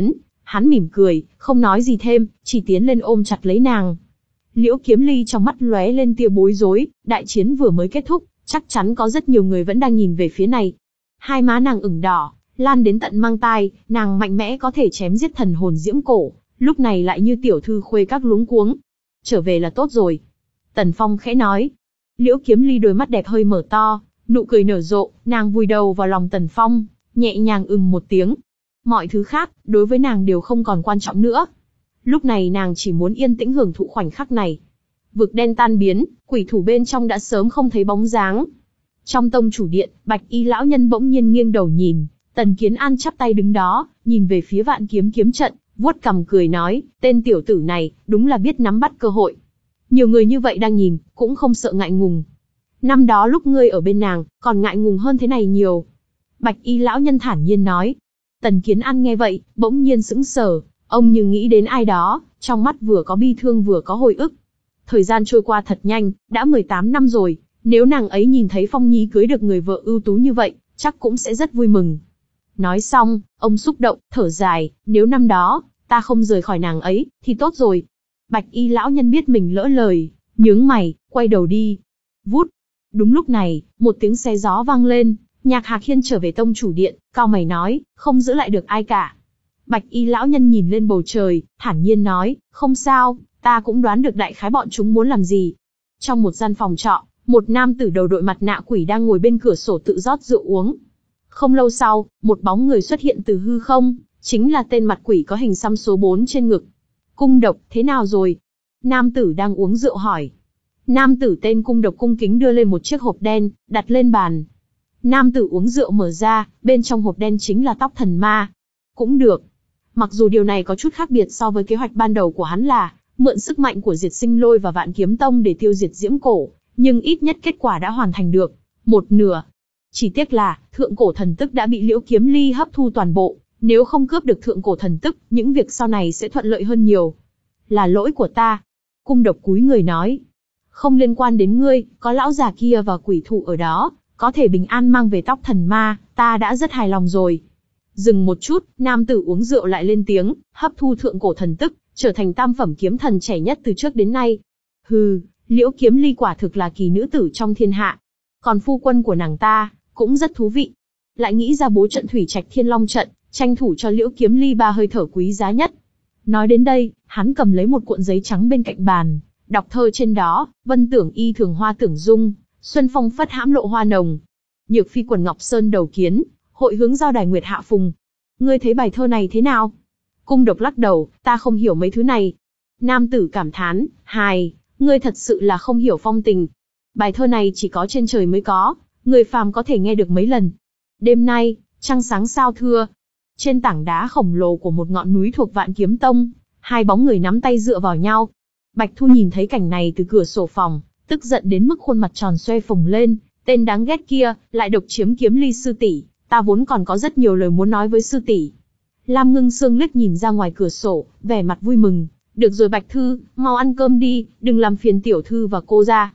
Hắn mỉm cười, không nói gì thêm, chỉ tiến lên ôm chặt lấy nàng. Liễu Kiếm Ly trong mắt lóe lên tia bối rối, đại chiến vừa mới kết thúc, chắc chắn có rất nhiều người vẫn đang nhìn về phía này. Hai má nàng ửng đỏ, lan đến tận mang tai, nàng mạnh mẽ có thể chém giết thần hồn diễm cổ, lúc này lại như tiểu thư khuê các luống cuống. Trở về là tốt rồi. Tần Phong khẽ nói. Liễu Kiếm Ly đôi mắt đẹp hơi mở to, nụ cười nở rộ, nàng vùi đầu vào lòng Tần Phong, nhẹ nhàng ừm một tiếng. Mọi thứ khác, đối với nàng đều không còn quan trọng nữa. Lúc này nàng chỉ muốn yên tĩnh hưởng thụ khoảnh khắc này. Vực đen tan biến, quỷ thủ bên trong đã sớm không thấy bóng dáng. Trong tông chủ điện, Bạch Y lão nhân bỗng nhiên nghiêng đầu nhìn, Tần Kiến An chắp tay đứng đó, nhìn về phía Vạn Kiếm kiếm trận, vuốt cằm cười nói, tên tiểu tử này, đúng là biết nắm bắt cơ hội. Nhiều người như vậy đang nhìn, cũng không sợ ngại ngùng. Năm đó lúc ngươi ở bên nàng, còn ngại ngùng hơn thế này nhiều. Bạch Y lão nhân thản nhiên nói. Tần Kiến An nghe vậy, bỗng nhiên sững sờ, ông như nghĩ đến ai đó, trong mắt vừa có bi thương vừa có hồi ức. Thời gian trôi qua thật nhanh, đã mười tám năm rồi, nếu nàng ấy nhìn thấy Phong Nhi cưới được người vợ ưu tú như vậy, chắc cũng sẽ rất vui mừng. Nói xong, ông xúc động, thở dài, nếu năm đó, ta không rời khỏi nàng ấy, thì tốt rồi. Bạch Y lão nhân biết mình lỡ lời, nhướng mày, quay đầu đi. Vút. Đúng lúc này, một tiếng xe gió vang lên, Nhạc Hạc Hiên trở về tông chủ điện, cao mày nói, không giữ lại được ai cả. Bạch Y lão nhân nhìn lên bầu trời, thản nhiên nói, không sao, ta cũng đoán được đại khái bọn chúng muốn làm gì. Trong một gian phòng trọ, một nam tử đầu đội mặt nạ quỷ đang ngồi bên cửa sổ tự rót rượu uống. Không lâu sau, một bóng người xuất hiện từ hư không, chính là tên mặt quỷ có hình xăm số bốn trên ngực. Cung Độc, thế nào rồi? Nam tử đang uống rượu hỏi. Nam tử tên Cung Độc cung kính đưa lên một chiếc hộp đen, đặt lên bàn. Nam tử uống rượu mở ra, bên trong hộp đen chính là tóc thần ma. Cũng được. Mặc dù điều này có chút khác biệt so với kế hoạch ban đầu của hắn là mượn sức mạnh của Diệt Sinh Lôi và Vạn Kiếm Tông để tiêu diệt Diễm Cổ, nhưng ít nhất kết quả đã hoàn thành được. Một nửa. Chỉ tiếc là, thượng cổ thần tức đã bị Liễu Kiếm Ly hấp thu toàn bộ, nếu không cướp được thượng cổ thần tức, những việc sau này sẽ thuận lợi hơn nhiều. Là lỗi của ta. Cung Độc cúi người nói. Không liên quan đến ngươi, có lão già kia và quỷ thụ ở đó, có thể bình an mang về tóc thần ma, ta đã rất hài lòng rồi. Dừng một chút, nam tử uống rượu lại lên tiếng, hấp thu thượng cổ thần tức, trở thành tam phẩm kiếm thần trẻ nhất từ trước đến nay. Hừ, Liễu Kiếm Ly quả thực là kỳ nữ tử trong thiên hạ. Còn phu quân của nàng ta, cũng rất thú vị. Lại nghĩ ra bố trận Thủy Trạch Thiên Long trận, tranh thủ cho Liễu Kiếm Ly ba hơi thở quý giá nhất. Nói đến đây, hắn cầm lấy một cuộn giấy trắng bên cạnh bàn, đọc thơ trên đó, vân tưởng y thường hoa tưởng dung, xuân phong phất hãm lộ hoa nồng. Nhược phi quần ngọc sơn đầu kiến, hội hướng giao đài nguyệt hạ phùng. Ngươi thấy bài thơ này thế nào? Cung Độc lắc đầu, ta không hiểu mấy thứ này. Nam tử cảm thán, hài, ngươi thật sự là không hiểu phong tình. Bài thơ này chỉ có trên trời mới có, người phàm có thể nghe được mấy lần. Đêm nay, trăng sáng sao thưa. Trên tảng đá khổng lồ của một ngọn núi thuộc Vạn Kiếm Tông, hai bóng người nắm tay dựa vào nhau. Bạch Thu nhìn thấy cảnh này từ cửa sổ phòng, tức giận đến mức khuôn mặt tròn xoe phồng lên, tên đáng ghét kia, lại độc chiếm Kiếm Ly sư tỷ, ta vốn còn có rất nhiều lời muốn nói với sư tỷ. Lam Ngưng Sương liếc nhìn ra ngoài cửa sổ, vẻ mặt vui mừng, được rồi Bạch Thư, mau ăn cơm đi, đừng làm phiền tiểu thư và cô ra.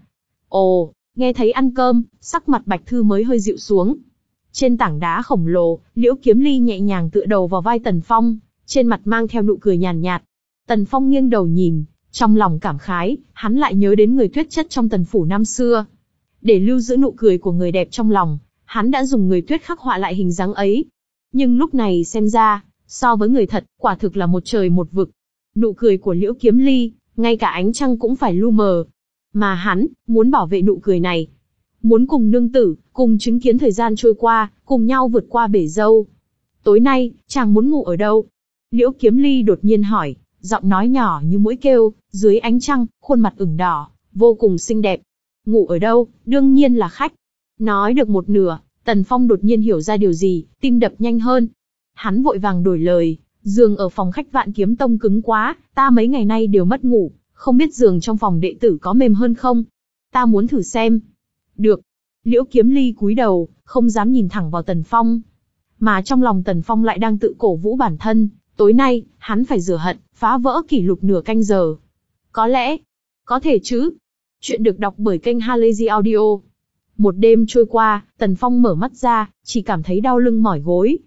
Ồ, nghe thấy ăn cơm, sắc mặt Bạch Thư mới hơi dịu xuống. Trên tảng đá khổng lồ, Liễu Kiếm Ly nhẹ nhàng tựa đầu vào vai Tần Phong, trên mặt mang theo nụ cười nhàn nhạt. Tần Phong nghiêng đầu nhìn, trong lòng cảm khái, hắn lại nhớ đến người tuyết chất trong Tần phủ năm xưa. Để lưu giữ nụ cười của người đẹp trong lòng, hắn đã dùng người tuyết khắc họa lại hình dáng ấy. Nhưng lúc này xem ra, so với người thật, quả thực là một trời một vực. Nụ cười của Liễu Kiếm Ly, ngay cả ánh trăng cũng phải lu mờ. Mà hắn, muốn bảo vệ nụ cười này. Muốn cùng nương tử, cùng chứng kiến thời gian trôi qua, cùng nhau vượt qua bể dâu. Tối nay, chàng muốn ngủ ở đâu? Liễu Kiếm Ly đột nhiên hỏi, giọng nói nhỏ như mũi kêu, dưới ánh trăng, khuôn mặt ửng đỏ, vô cùng xinh đẹp. Ngủ ở đâu, đương nhiên là khách. Nói được một nửa, Tần Phong đột nhiên hiểu ra điều gì, tim đập nhanh hơn. Hắn vội vàng đổi lời, giường ở phòng khách Vạn Kiếm Tông cứng quá, ta mấy ngày nay đều mất ngủ, không biết giường trong phòng đệ tử có mềm hơn không? Ta muốn thử xem. Được. Liễu Kiếm Ly cúi đầu, không dám nhìn thẳng vào Tần Phong. Mà trong lòng Tần Phong lại đang tự cổ vũ bản thân, tối nay, hắn phải rửa hận, phá vỡ kỷ lục nửa canh giờ. Có lẽ, có thể chứ. Chuyện được đọc bởi kênh Halazy Audio. Một đêm trôi qua, Tần Phong mở mắt ra, chỉ cảm thấy đau lưng mỏi gối.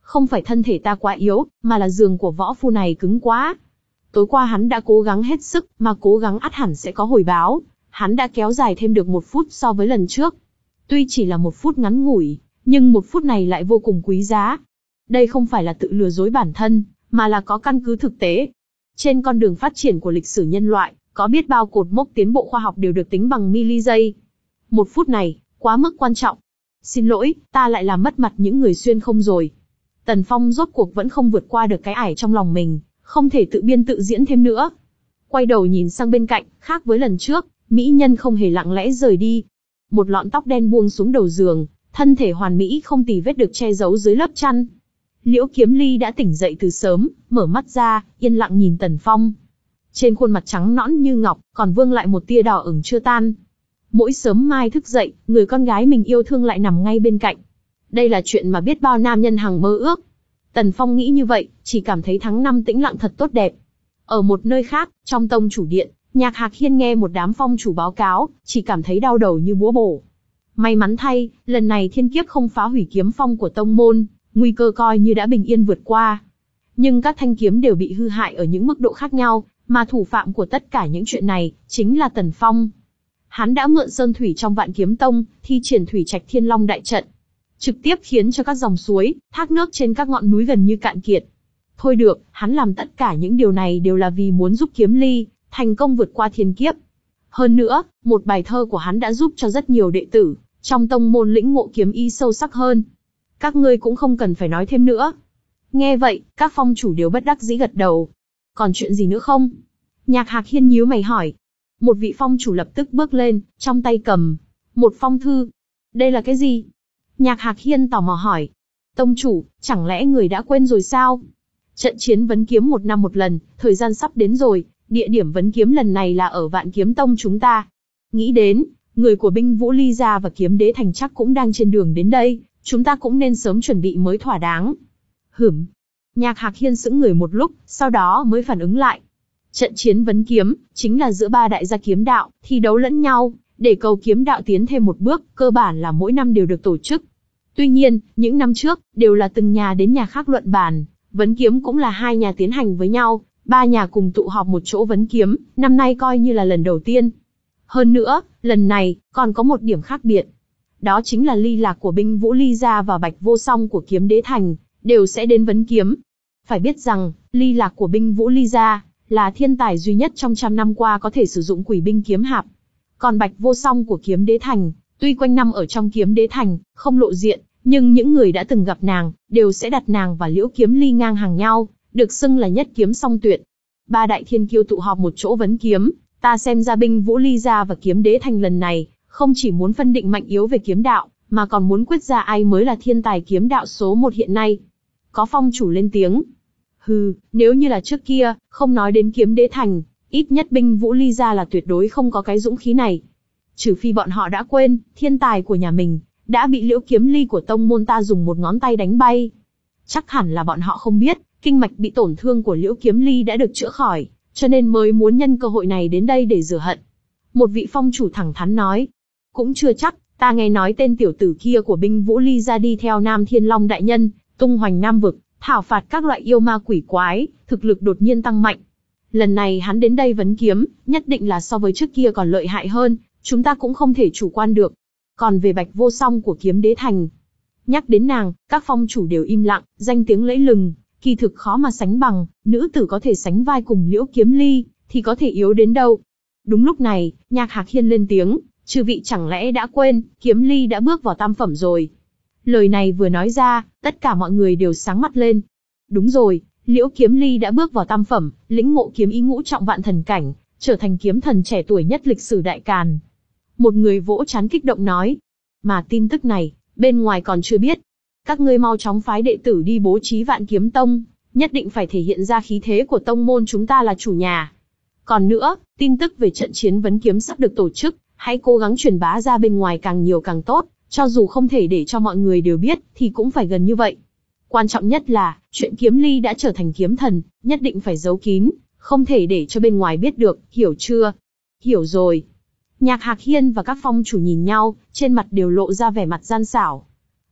Không phải thân thể ta quá yếu, mà là giường của võ phu này cứng quá. Tối qua hắn đã cố gắng hết sức, mà cố gắng ắt hẳn sẽ có hồi báo. Hắn đã kéo dài thêm được một phút so với lần trước. Tuy chỉ là một phút ngắn ngủi, nhưng một phút này lại vô cùng quý giá. Đây không phải là tự lừa dối bản thân, mà là có căn cứ thực tế. Trên con đường phát triển của lịch sử nhân loại, có biết bao cột mốc tiến bộ khoa học đều được tính bằng mili giây. Một phút này, quá mức quan trọng. Xin lỗi, ta lại làm mất mặt những người xuyên không rồi. Tần Phong rốt cuộc vẫn không vượt qua được cái ải trong lòng mình, không thể tự biên tự diễn thêm nữa. Quay đầu nhìn sang bên cạnh, khác với lần trước, mỹ nhân không hề lặng lẽ rời đi. Một lọn tóc đen buông xuống đầu giường, thân thể hoàn mỹ không tì vết được che giấu dưới lớp chăn. Liễu Kiếm Ly đã tỉnh dậy từ sớm, mở mắt ra, yên lặng nhìn Tần Phong. Trên khuôn mặt trắng nõn như ngọc, còn vương lại một tia đỏ ửng chưa tan. Mỗi sớm mai thức dậy, người con gái mình yêu thương lại nằm ngay bên cạnh. Đây là chuyện mà biết bao nam nhân hằng mơ ước. Tần Phong nghĩ như vậy, chỉ cảm thấy tháng năm tĩnh lặng thật tốt đẹp. Ở một nơi khác, trong tông chủ điện, Nhạc Hạc Hiên nghe một đám phong chủ báo cáo, chỉ cảm thấy đau đầu như búa bổ. May mắn thay, lần này thiên kiếp không phá hủy kiếm phong của tông môn, nguy cơ coi như đã bình yên vượt qua. Nhưng các thanh kiếm đều bị hư hại ở những mức độ khác nhau, mà thủ phạm của tất cả những chuyện này, chính là Tần Phong. Hắn đã mượn sơn thủy trong Vạn Kiếm Tông, thi triển thủy trạch Thiên Long đại trận, trực tiếp khiến cho các dòng suối, thác nước trên các ngọn núi gần như cạn kiệt. Thôi được, hắn làm tất cả những điều này đều là vì muốn giúp Kiếm Ly thành công vượt qua thiên kiếp. Hơn nữa, một bài thơ của hắn đã giúp cho rất nhiều đệ tử trong tông môn lĩnh ngộ kiếm ý sâu sắc hơn. Các ngươi cũng không cần phải nói thêm nữa. Nghe vậy, các phong chủ đều bất đắc dĩ gật đầu. Còn chuyện gì nữa không? Nhạc Hạc Hiên nhíu mày hỏi. Một vị phong chủ lập tức bước lên, trong tay cầm một phong thư. Đây là cái gì? Nhạc Hạc Hiên tò mò hỏi. Tông chủ, chẳng lẽ người đã quên rồi sao? Trận chiến vấn kiếm một năm một lần, thời gian sắp đến rồi, địa điểm vấn kiếm lần này là ở Vạn Kiếm Tông chúng ta. Nghĩ đến, người của binh Vũ Ly gia và Kiếm Đế Thành chắc cũng đang trên đường đến đây, chúng ta cũng nên sớm chuẩn bị mới thỏa đáng. Hửm. Nhạc Hạc Hiên sững người một lúc, sau đó mới phản ứng lại. Trận chiến vấn kiếm, chính là giữa ba đại gia kiếm đạo, thi đấu lẫn nhau, để cầu kiếm đạo tiến thêm một bước, cơ bản là mỗi năm đều được tổ chức. Tuy nhiên, những năm trước, đều là từng nhà đến nhà khác luận bàn, vấn kiếm cũng là hai nhà tiến hành với nhau, ba nhà cùng tụ họp một chỗ vấn kiếm, năm nay coi như là lần đầu tiên. Hơn nữa, lần này, còn có một điểm khác biệt. Đó chính là Ly Lạc của binh Vũ Ly gia và Bạch Vô Song của Kiếm Đế Thành, đều sẽ đến vấn kiếm. Phải biết rằng, Ly Lạc của binh Vũ Ly gia là thiên tài duy nhất trong trăm năm qua có thể sử dụng quỷ binh kiếm hạp. Còn Bạch Vô Song của Kiếm Đế Thành, tuy quanh năm ở trong Kiếm Đế Thành, không lộ diện, nhưng những người đã từng gặp nàng, đều sẽ đặt nàng và Liễu Kiếm Ly ngang hàng nhau, được xưng là nhất kiếm song tuyệt. Ba đại thiên kiêu tụ họp một chỗ vấn kiếm, ta xem ra binh Vũ Ly gia và Kiếm Đế Thành lần này, không chỉ muốn phân định mạnh yếu về kiếm đạo, mà còn muốn quyết ra ai mới là thiên tài kiếm đạo số một hiện nay. Có phong chủ lên tiếng. Hừ, nếu như là trước kia, không nói đến Kiếm Đế Thành, ít nhất binh Vũ Ly gia là tuyệt đối không có cái dũng khí này. Trừ phi bọn họ đã quên, thiên tài của nhà mình, đã bị Liễu Kiếm Ly của tông môn ta dùng một ngón tay đánh bay. Chắc hẳn là bọn họ không biết, kinh mạch bị tổn thương của Liễu Kiếm Ly đã được chữa khỏi, cho nên mới muốn nhân cơ hội này đến đây để rửa hận. Một vị phong chủ thẳng thắn nói. Cũng chưa chắc, ta nghe nói tên tiểu tử kia của binh Vũ Ly ra đi theo Nam Thiên Long đại nhân, tung hoành Nam vực, thảo phạt các loại yêu ma quỷ quái, thực lực đột nhiên tăng mạnh. Lần này hắn đến đây vấn kiếm, nhất định là so với trước kia còn lợi hại hơn, chúng ta cũng không thể chủ quan được. Còn về Bạch Vô Song của Kiếm Đế Thành, nhắc đến nàng, các phong chủ đều im lặng, danh tiếng lẫy lừng, kỳ thực khó mà sánh bằng, nữ tử có thể sánh vai cùng Liễu Kiếm Ly, thì có thể yếu đến đâu. Đúng lúc này, Nhạc Hạc Hiên lên tiếng, chư vị chẳng lẽ đã quên, Kiếm Ly đã bước vào tam phẩm rồi. Lời này vừa nói ra, tất cả mọi người đều sáng mắt lên. Đúng rồi, Liễu Kiếm Ly đã bước vào tam phẩm, lĩnh ngộ kiếm ý ngũ trọng vạn thần cảnh, trở thành kiếm thần trẻ tuổi nhất lịch sử Đại Càn. Một người vỗ trán kích động nói, mà tin tức này, bên ngoài còn chưa biết. Các ngươi mau chóng phái đệ tử đi bố trí Vạn Kiếm Tông, nhất định phải thể hiện ra khí thế của tông môn chúng ta là chủ nhà. Còn nữa, tin tức về trận chiến vấn kiếm sắp được tổ chức, hãy cố gắng truyền bá ra bên ngoài càng nhiều càng tốt, cho dù không thể để cho mọi người đều biết, thì cũng phải gần như vậy. Quan trọng nhất là, chuyện Kiếm Ly đã trở thành kiếm thần, nhất định phải giấu kín, không thể để cho bên ngoài biết được, hiểu chưa? Hiểu rồi. Nhạc Hạc Hiên và các phong chủ nhìn nhau, trên mặt đều lộ ra vẻ mặt gian xảo.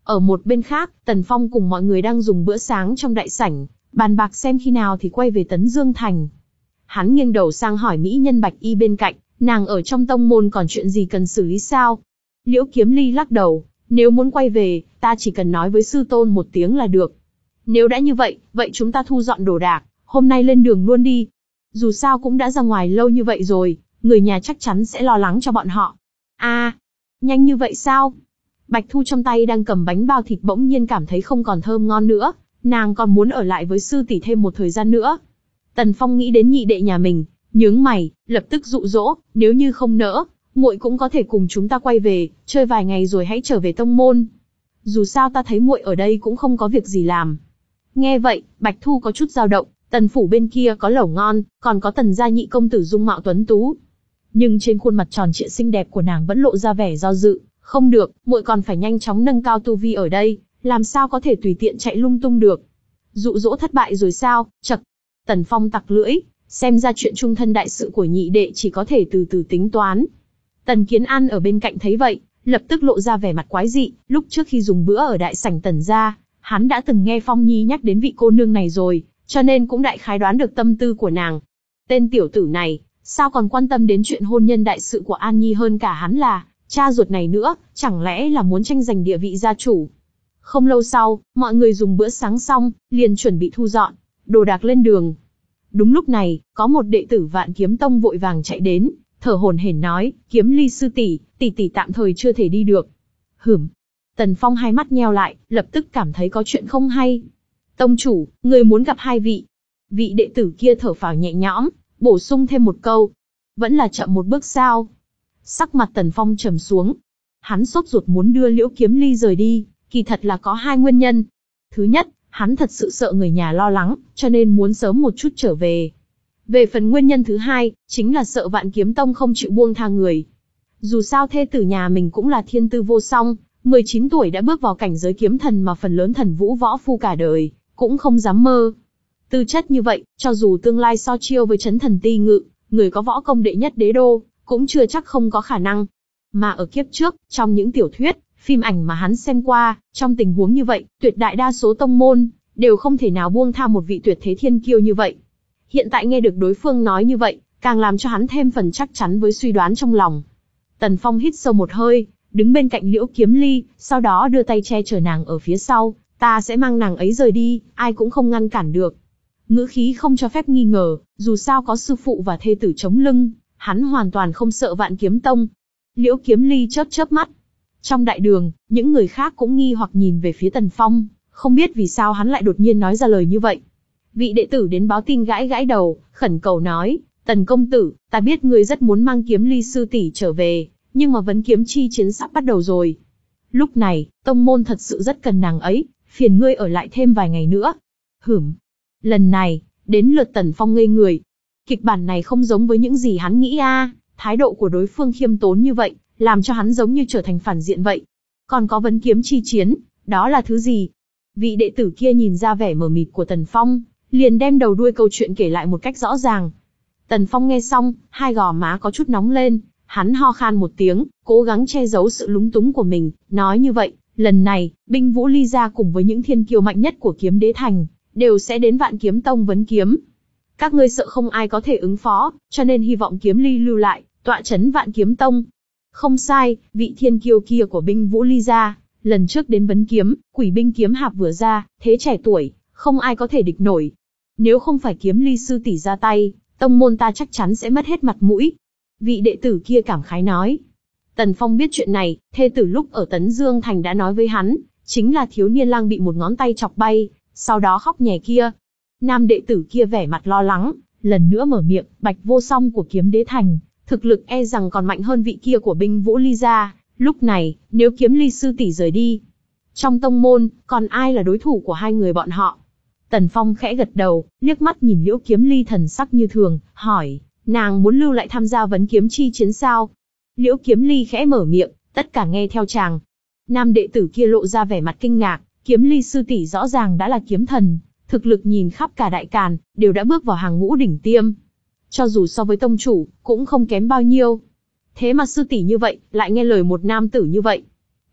Ở một bên khác, Tần Phong cùng mọi người đang dùng bữa sáng trong đại sảnh, bàn bạc xem khi nào thì quay về Tấn Dương Thành. Hắn nghiêng đầu sang hỏi mỹ nhân Bạch Y bên cạnh, nàng ở trong tông môn còn chuyện gì cần xử lý sao? Liễu Kiếm Ly lắc đầu, nếu muốn quay về, ta chỉ cần nói với sư tôn một tiếng là được. Nếu đã như vậy, vậy chúng ta thu dọn đồ đạc, hôm nay lên đường luôn đi. Dù sao cũng đã ra ngoài lâu như vậy rồi, người nhà chắc chắn sẽ lo lắng cho bọn họ. À, nhanh như vậy sao? Bạch Thu trong tay đang cầm bánh bao thịt bỗng nhiên cảm thấy không còn thơm ngon nữa, nàng còn muốn ở lại với sư tỷ thêm một thời gian nữa. Tần Phong nghĩ đến nhị đệ nhà mình, nhướng mày, lập tức dụ dỗ, nếu như không nỡ, muội cũng có thể cùng chúng ta quay về, chơi vài ngày rồi hãy trở về tông môn. Dù sao ta thấy muội ở đây cũng không có việc gì làm. Nghe vậy, Bạch Thu có chút dao động, Tần phủ bên kia có lẩu ngon, còn có Tần gia nhị công tử dung mạo tuấn tú. Nhưng trên khuôn mặt tròn trịa xinh đẹp của nàng vẫn lộ ra vẻ do dự, không được, muội còn phải nhanh chóng nâng cao tu vi ở đây, làm sao có thể tùy tiện chạy lung tung được. Dụ dỗ thất bại rồi sao? Chậc. Tần Phong tặc lưỡi, xem ra chuyện trung thân đại sự của nhị đệ chỉ có thể từ từ tính toán. Tần Kiến An ở bên cạnh thấy vậy, lập tức lộ ra vẻ mặt quái dị, lúc trước khi dùng bữa ở đại sảnh Tần gia, hắn đã từng nghe Phong Nhi nhắc đến vị cô nương này rồi, cho nên cũng đại khái đoán được tâm tư của nàng. Tên tiểu tử này, sao còn quan tâm đến chuyện hôn nhân đại sự của An Nhi hơn cả hắn là cha ruột này nữa, chẳng lẽ là muốn tranh giành địa vị gia chủ. Không lâu sau, mọi người dùng bữa sáng xong, liền chuẩn bị thu dọn đồ đạc lên đường. Đúng lúc này, có một đệ tử Vạn Kiếm Tông vội vàng chạy đến, thở hổn hển nói, Kiếm Ly sư tỷ, tỷ tỷ tạm thời chưa thể đi được. Hửm. Tần Phong hai mắt nheo lại, lập tức cảm thấy có chuyện không hay. Tông chủ, người muốn gặp hai vị. Vị đệ tử kia thở phào nhẹ nhõm, bổ sung thêm một câu. Vẫn là chậm một bước sao? Sắc mặt Tần Phong trầm xuống. Hắn sốt ruột muốn đưa Liễu Kiếm Ly rời đi, kỳ thật là có hai nguyên nhân. Thứ nhất, hắn thật sự sợ người nhà lo lắng, cho nên muốn sớm một chút trở về. Về phần nguyên nhân thứ hai, chính là sợ Vạn Kiếm Tông không chịu buông tha người. Dù sao thê tử nhà mình cũng là thiên tư vô song, mười chín tuổi đã bước vào cảnh giới kiếm thần mà phần lớn thần vũ võ phu cả đời, cũng không dám mơ. Tư chất như vậy, cho dù tương lai so chiêu với Chấn Thần Ti Ngự, người có võ công đệ nhất đế đô, cũng chưa chắc không có khả năng. Mà ở kiếp trước, trong những tiểu thuyết, phim ảnh mà hắn xem qua, trong tình huống như vậy, tuyệt đại đa số tông môn đều không thể nào buông tha một vị tuyệt thế thiên kiêu như vậy. Hiện tại nghe được đối phương nói như vậy, càng làm cho hắn thêm phần chắc chắn với suy đoán trong lòng. Tần Phong hít sâu một hơi, đứng bên cạnh Liễu Kiếm Ly, sau đó đưa tay che chở nàng ở phía sau, ta sẽ mang nàng ấy rời đi, ai cũng không ngăn cản được. Ngữ khí không cho phép nghi ngờ, dù sao có sư phụ và thê tử chống lưng, hắn hoàn toàn không sợ Vạn Kiếm Tông. Liễu Kiếm Ly chớp chớp mắt. Trong đại đường, những người khác cũng nghi hoặc nhìn về phía Tần Phong, không biết vì sao hắn lại đột nhiên nói ra lời như vậy. Vị đệ tử đến báo tin gãi gãi đầu, khẩn cầu nói, Tần công tử, ta biết ngươi rất muốn mang Kiếm Ly sư tỷ trở về, nhưng mà vấn kiếm chi chiến sắp bắt đầu rồi. Lúc này, tông môn thật sự rất cần nàng ấy, phiền ngươi ở lại thêm vài ngày nữa. Hửm. Lần này, đến lượt Tần Phong ngây người. Kịch bản này không giống với những gì hắn nghĩ a, thái độ của đối phương khiêm tốn như vậy, làm cho hắn giống như trở thành phản diện vậy. Còn có vấn kiếm chi chiến, đó là thứ gì? Vị đệ tử kia nhìn ra vẻ mờ mịt của Tần Phong, liền đem đầu đuôi câu chuyện kể lại một cách rõ ràng. Tần Phong nghe xong, hai gò má có chút nóng lên, hắn ho khan một tiếng, cố gắng che giấu sự lúng túng của mình, nói như vậy, lần này, binh Vũ Ly gia cùng với những thiên kiêu mạnh nhất của Kiếm Đế Thành, đều sẽ đến Vạn Kiếm Tông vấn kiếm. Các ngươi sợ không ai có thể ứng phó, cho nên hy vọng Kiếm Ly lưu lại, tọa chấn Vạn Kiếm Tông. Không sai, vị thiên kiêu kia của binh Vũ Ly gia, lần trước đến vấn kiếm, Quỷ binh kiếm hạp vừa ra, thế trẻ tuổi, không ai có thể địch nổi. Nếu không phải Kiếm Ly sư tỷ ra tay, tông môn ta chắc chắn sẽ mất hết mặt mũi. Vị đệ tử kia cảm khái nói. Tần Phong biết chuyện này, thê tử lúc ở Tấn Dương Thành đã nói với hắn, chính là thiếu niên lang bị một ngón tay chọc bay, sau đó khóc nhè kia. Nam đệ tử kia vẻ mặt lo lắng, lần nữa mở miệng, Bạch Vô Song của Kiếm Đế Thành, thực lực e rằng còn mạnh hơn vị kia của binh Vũ Ly gia. Lúc này, nếu Kiếm Ly sư tỷ rời đi, trong tông môn, còn ai là đối thủ của hai người bọn họ? Tần Phong khẽ gật đầu, liếc mắt nhìn Liễu Kiếm Ly thần sắc như thường, hỏi, nàng muốn lưu lại tham gia vấn kiếm chi chiến sao? Liễu Kiếm Ly khẽ mở miệng, tất cả nghe theo chàng. Nam đệ tử kia lộ ra vẻ mặt kinh ngạc, Kiếm Ly sư tỷ rõ ràng đã là kiếm thần, thực lực nhìn khắp cả đại càn, đều đã bước vào hàng ngũ đỉnh tiêm. Cho dù so với tông chủ, cũng không kém bao nhiêu. Thế mà sư tỷ như vậy, lại nghe lời một nam tử như vậy.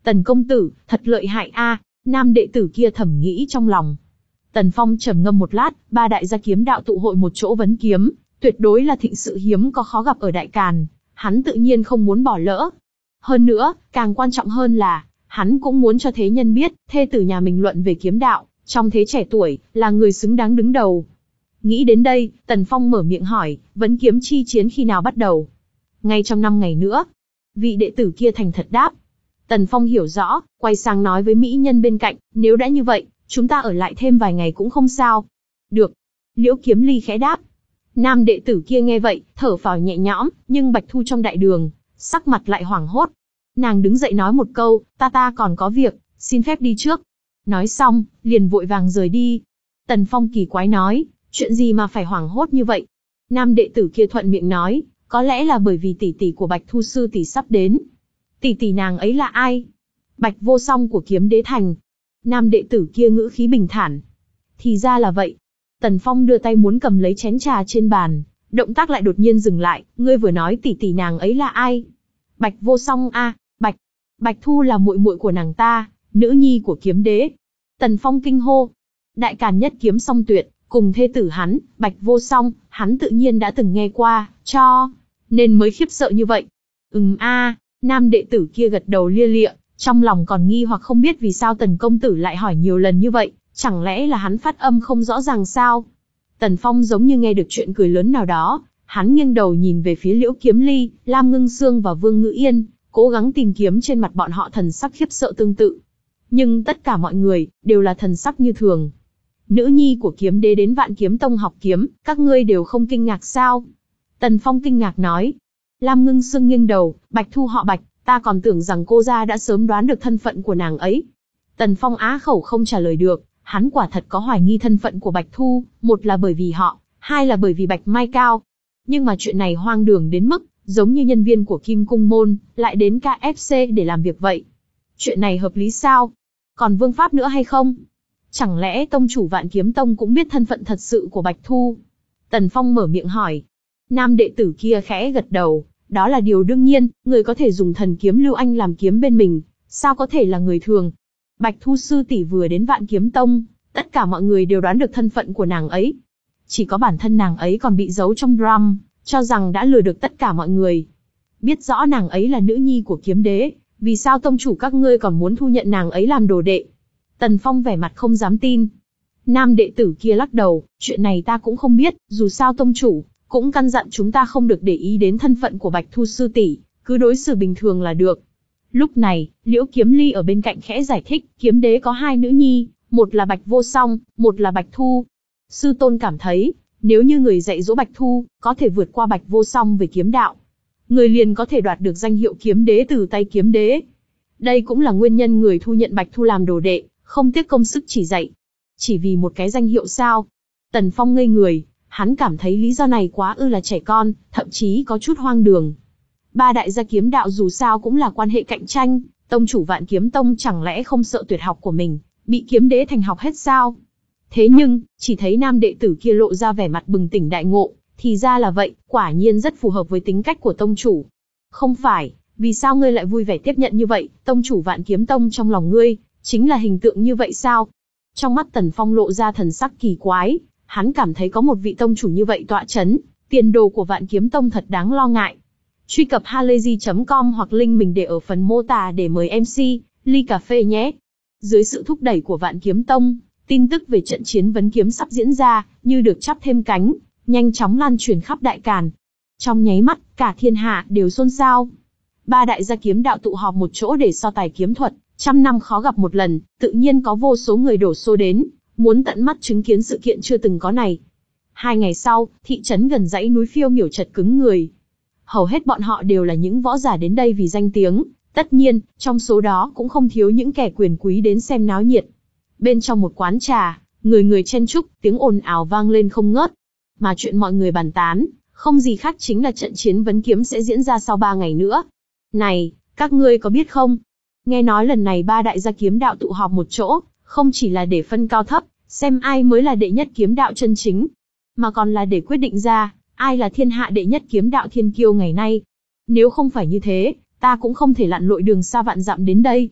Tần công tử, thật lợi hại a, nam đệ tử kia thầm nghĩ trong lòng. Tần Phong trầm ngâm một lát, ba đại gia kiếm đạo tụ hội một chỗ vấn kiếm, tuyệt đối là thịnh sự hiếm có khó gặp ở Đại Càn, hắn tự nhiên không muốn bỏ lỡ. Hơn nữa, càng quan trọng hơn là, hắn cũng muốn cho thế nhân biết, thê tử nhà mình luận về kiếm đạo, trong thế trẻ tuổi, là người xứng đáng đứng đầu. Nghĩ đến đây, Tần Phong mở miệng hỏi, vấn kiếm chi chiến khi nào bắt đầu? Ngay trong năm ngày nữa. Vị đệ tử kia thành thật đáp. Tần Phong hiểu rõ, quay sang nói với mỹ nhân bên cạnh, nếu đã như vậy, chúng ta ở lại thêm vài ngày cũng không sao. Được. Liễu Kiếm Ly khẽ đáp. Nam đệ tử kia nghe vậy, thở phào nhẹ nhõm, nhưng Bạch Thu trong đại đường, sắc mặt lại hoảng hốt. Nàng đứng dậy nói một câu, ta ta còn có việc, xin phép đi trước. Nói xong, liền vội vàng rời đi. Tần Phong kỳ quái nói, chuyện gì mà phải hoảng hốt như vậy? Nam đệ tử kia thuận miệng nói, có lẽ là bởi vì tỷ tỷ của Bạch Thu sư tỷ sắp đến. Tỷ tỷ nàng ấy là ai? Bạch Vô Song của Kiếm Đế Thành. Nam đệ tử kia ngữ khí bình thản. Thì ra là vậy. Tần Phong đưa tay muốn cầm lấy chén trà trên bàn, động tác lại đột nhiên dừng lại, ngươi vừa nói tỷ tỷ nàng ấy là ai? Bạch Vô Song a, Bạch. Bạch Thu là muội muội của nàng ta, nữ nhi của Kiếm Đế. Tần Phong kinh hô. Đại Càn nhất kiếm song tuyệt, cùng thê tử hắn, Bạch Vô Song, hắn tự nhiên đã từng nghe qua, cho nên mới khiếp sợ như vậy. Ừm a, nam đệ tử kia gật đầu lia lịa, trong lòng còn nghi hoặc không biết vì sao Tần công tử lại hỏi nhiều lần như vậy, chẳng lẽ là hắn phát âm không rõ ràng sao? Tần Phong giống như nghe được chuyện cười lớn nào đó, hắn nghiêng đầu nhìn về phía Liễu Kiếm Ly, Lam Ngưng Sương và Vương Ngữ Yên, cố gắng tìm kiếm trên mặt bọn họ thần sắc khiếp sợ tương tự. Nhưng tất cả mọi người đều là thần sắc như thường. Nữ nhi của Kiếm Đế đến Vạn Kiếm Tông học kiếm, các ngươi đều không kinh ngạc sao? Tần Phong kinh ngạc nói. Lam Ngưng Sương nghiêng đầu, Bạch Thu họ Bạch, ta còn tưởng rằng cô gia đã sớm đoán được thân phận của nàng ấy. Tần Phong á khẩu không trả lời được, hắn quả thật có hoài nghi thân phận của Bạch Thu, một là bởi vì họ, hai là bởi vì Bạch Mai Cao. Nhưng mà chuyện này hoang đường đến mức, giống như nhân viên của Kim Cung Môn, lại đến ca ép xê để làm việc vậy. Chuyện này hợp lý sao? Còn Vương Pháp nữa hay không? Chẳng lẽ tông chủ Vạn Kiếm Tông cũng biết thân phận thật sự của Bạch Thu? Tần Phong mở miệng hỏi. Nam đệ tử kia khẽ gật đầu, đó là điều đương nhiên, người có thể dùng thần kiếm Lưu Anh làm kiếm bên mình, sao có thể là người thường? Bạch Thu sư tỷ vừa đến Vạn Kiếm Tông, tất cả mọi người đều đoán được thân phận của nàng ấy. Chỉ có bản thân nàng ấy còn bị giấu trong drum, cho rằng đã lừa được tất cả mọi người. Biết rõ nàng ấy là nữ nhi của Kiếm Đế, vì sao tông chủ các ngươi còn muốn thu nhận nàng ấy làm đồ đệ? Tần Phong vẻ mặt không dám tin. Nam đệ tử kia lắc đầu, chuyện này ta cũng không biết, dù sao tông chủ cũng căn dặn chúng ta không được để ý đến thân phận của Bạch Thu sư tỷ, cứ đối xử bình thường là được. Lúc này, Liễu Kiếm Ly ở bên cạnh khẽ giải thích, Kiếm Đế có hai nữ nhi, một là Bạch Vô Song, một là Bạch Thu. Sư tôn cảm thấy, nếu như người dạy dỗ Bạch Thu, có thể vượt qua Bạch Vô Song về kiếm đạo, người liền có thể đoạt được danh hiệu Kiếm Đế từ tay Kiếm Đế. Đây cũng là nguyên nhân người thu nhận Bạch Thu làm đồ đệ, không tiếc công sức chỉ dạy. Chỉ vì một cái danh hiệu sao? Tần Phong ngây người, hắn cảm thấy lý do này quá ư là trẻ con, thậm chí có chút hoang đường. Ba đại gia kiếm đạo dù sao cũng là quan hệ cạnh tranh, tông chủ Vạn Kiếm Tông chẳng lẽ không sợ tuyệt học của mình bị Kiếm Đế Thành học hết sao? Thế nhưng, chỉ thấy nam đệ tử kia lộ ra vẻ mặt bừng tỉnh đại ngộ, thì ra là vậy, quả nhiên rất phù hợp với tính cách của tông chủ. Không phải, vì sao ngươi lại vui vẻ tiếp nhận như vậy, tông chủ Vạn Kiếm Tông trong lòng ngươi, chính là hình tượng như vậy sao? Trong mắt Tần Phong lộ ra thần sắc kỳ quái, hắn cảm thấy có một vị tông chủ như vậy tọa chấn, tiền đồ của Vạn Kiếm Tông thật đáng lo ngại. Truy cập halayzi chấm com hoặc link mình để ở phần mô tả để mời em xê, ly cà phê nhé. Dưới sự thúc đẩy của Vạn Kiếm Tông, tin tức về trận chiến vấn kiếm sắp diễn ra, như được chắp thêm cánh, nhanh chóng lan truyền khắp Đại Càn. Trong nháy mắt, cả thiên hạ đều xôn xao. Ba đại gia kiếm đạo tụ họp một chỗ để so tài kiếm thuật, trăm năm khó gặp một lần, tự nhiên có vô số người đổ xô đến, muốn tận mắt chứng kiến sự kiện chưa từng có này. Hai ngày sau, thị trấn gần dãy núi phiêu miểu chật cứng người. Hầu hết bọn họ đều là những võ giả đến đây vì danh tiếng, tất nhiên, trong số đó cũng không thiếu những kẻ quyền quý đến xem náo nhiệt. Bên trong một quán trà, người người chen chúc, tiếng ồn ào vang lên không ngớt. Mà chuyện mọi người bàn tán, không gì khác chính là trận chiến vấn kiếm sẽ diễn ra sau ba ngày nữa. Này, các ngươi có biết không? Nghe nói lần này ba đại gia kiếm đạo tụ họp một chỗ, không chỉ là để phân cao thấp, xem ai mới là đệ nhất kiếm đạo chân chính, mà còn là để quyết định ra, ai là thiên hạ đệ nhất kiếm đạo thiên kiêu ngày nay. Nếu không phải như thế, ta cũng không thể lặn lội đường xa vạn dặm đến đây.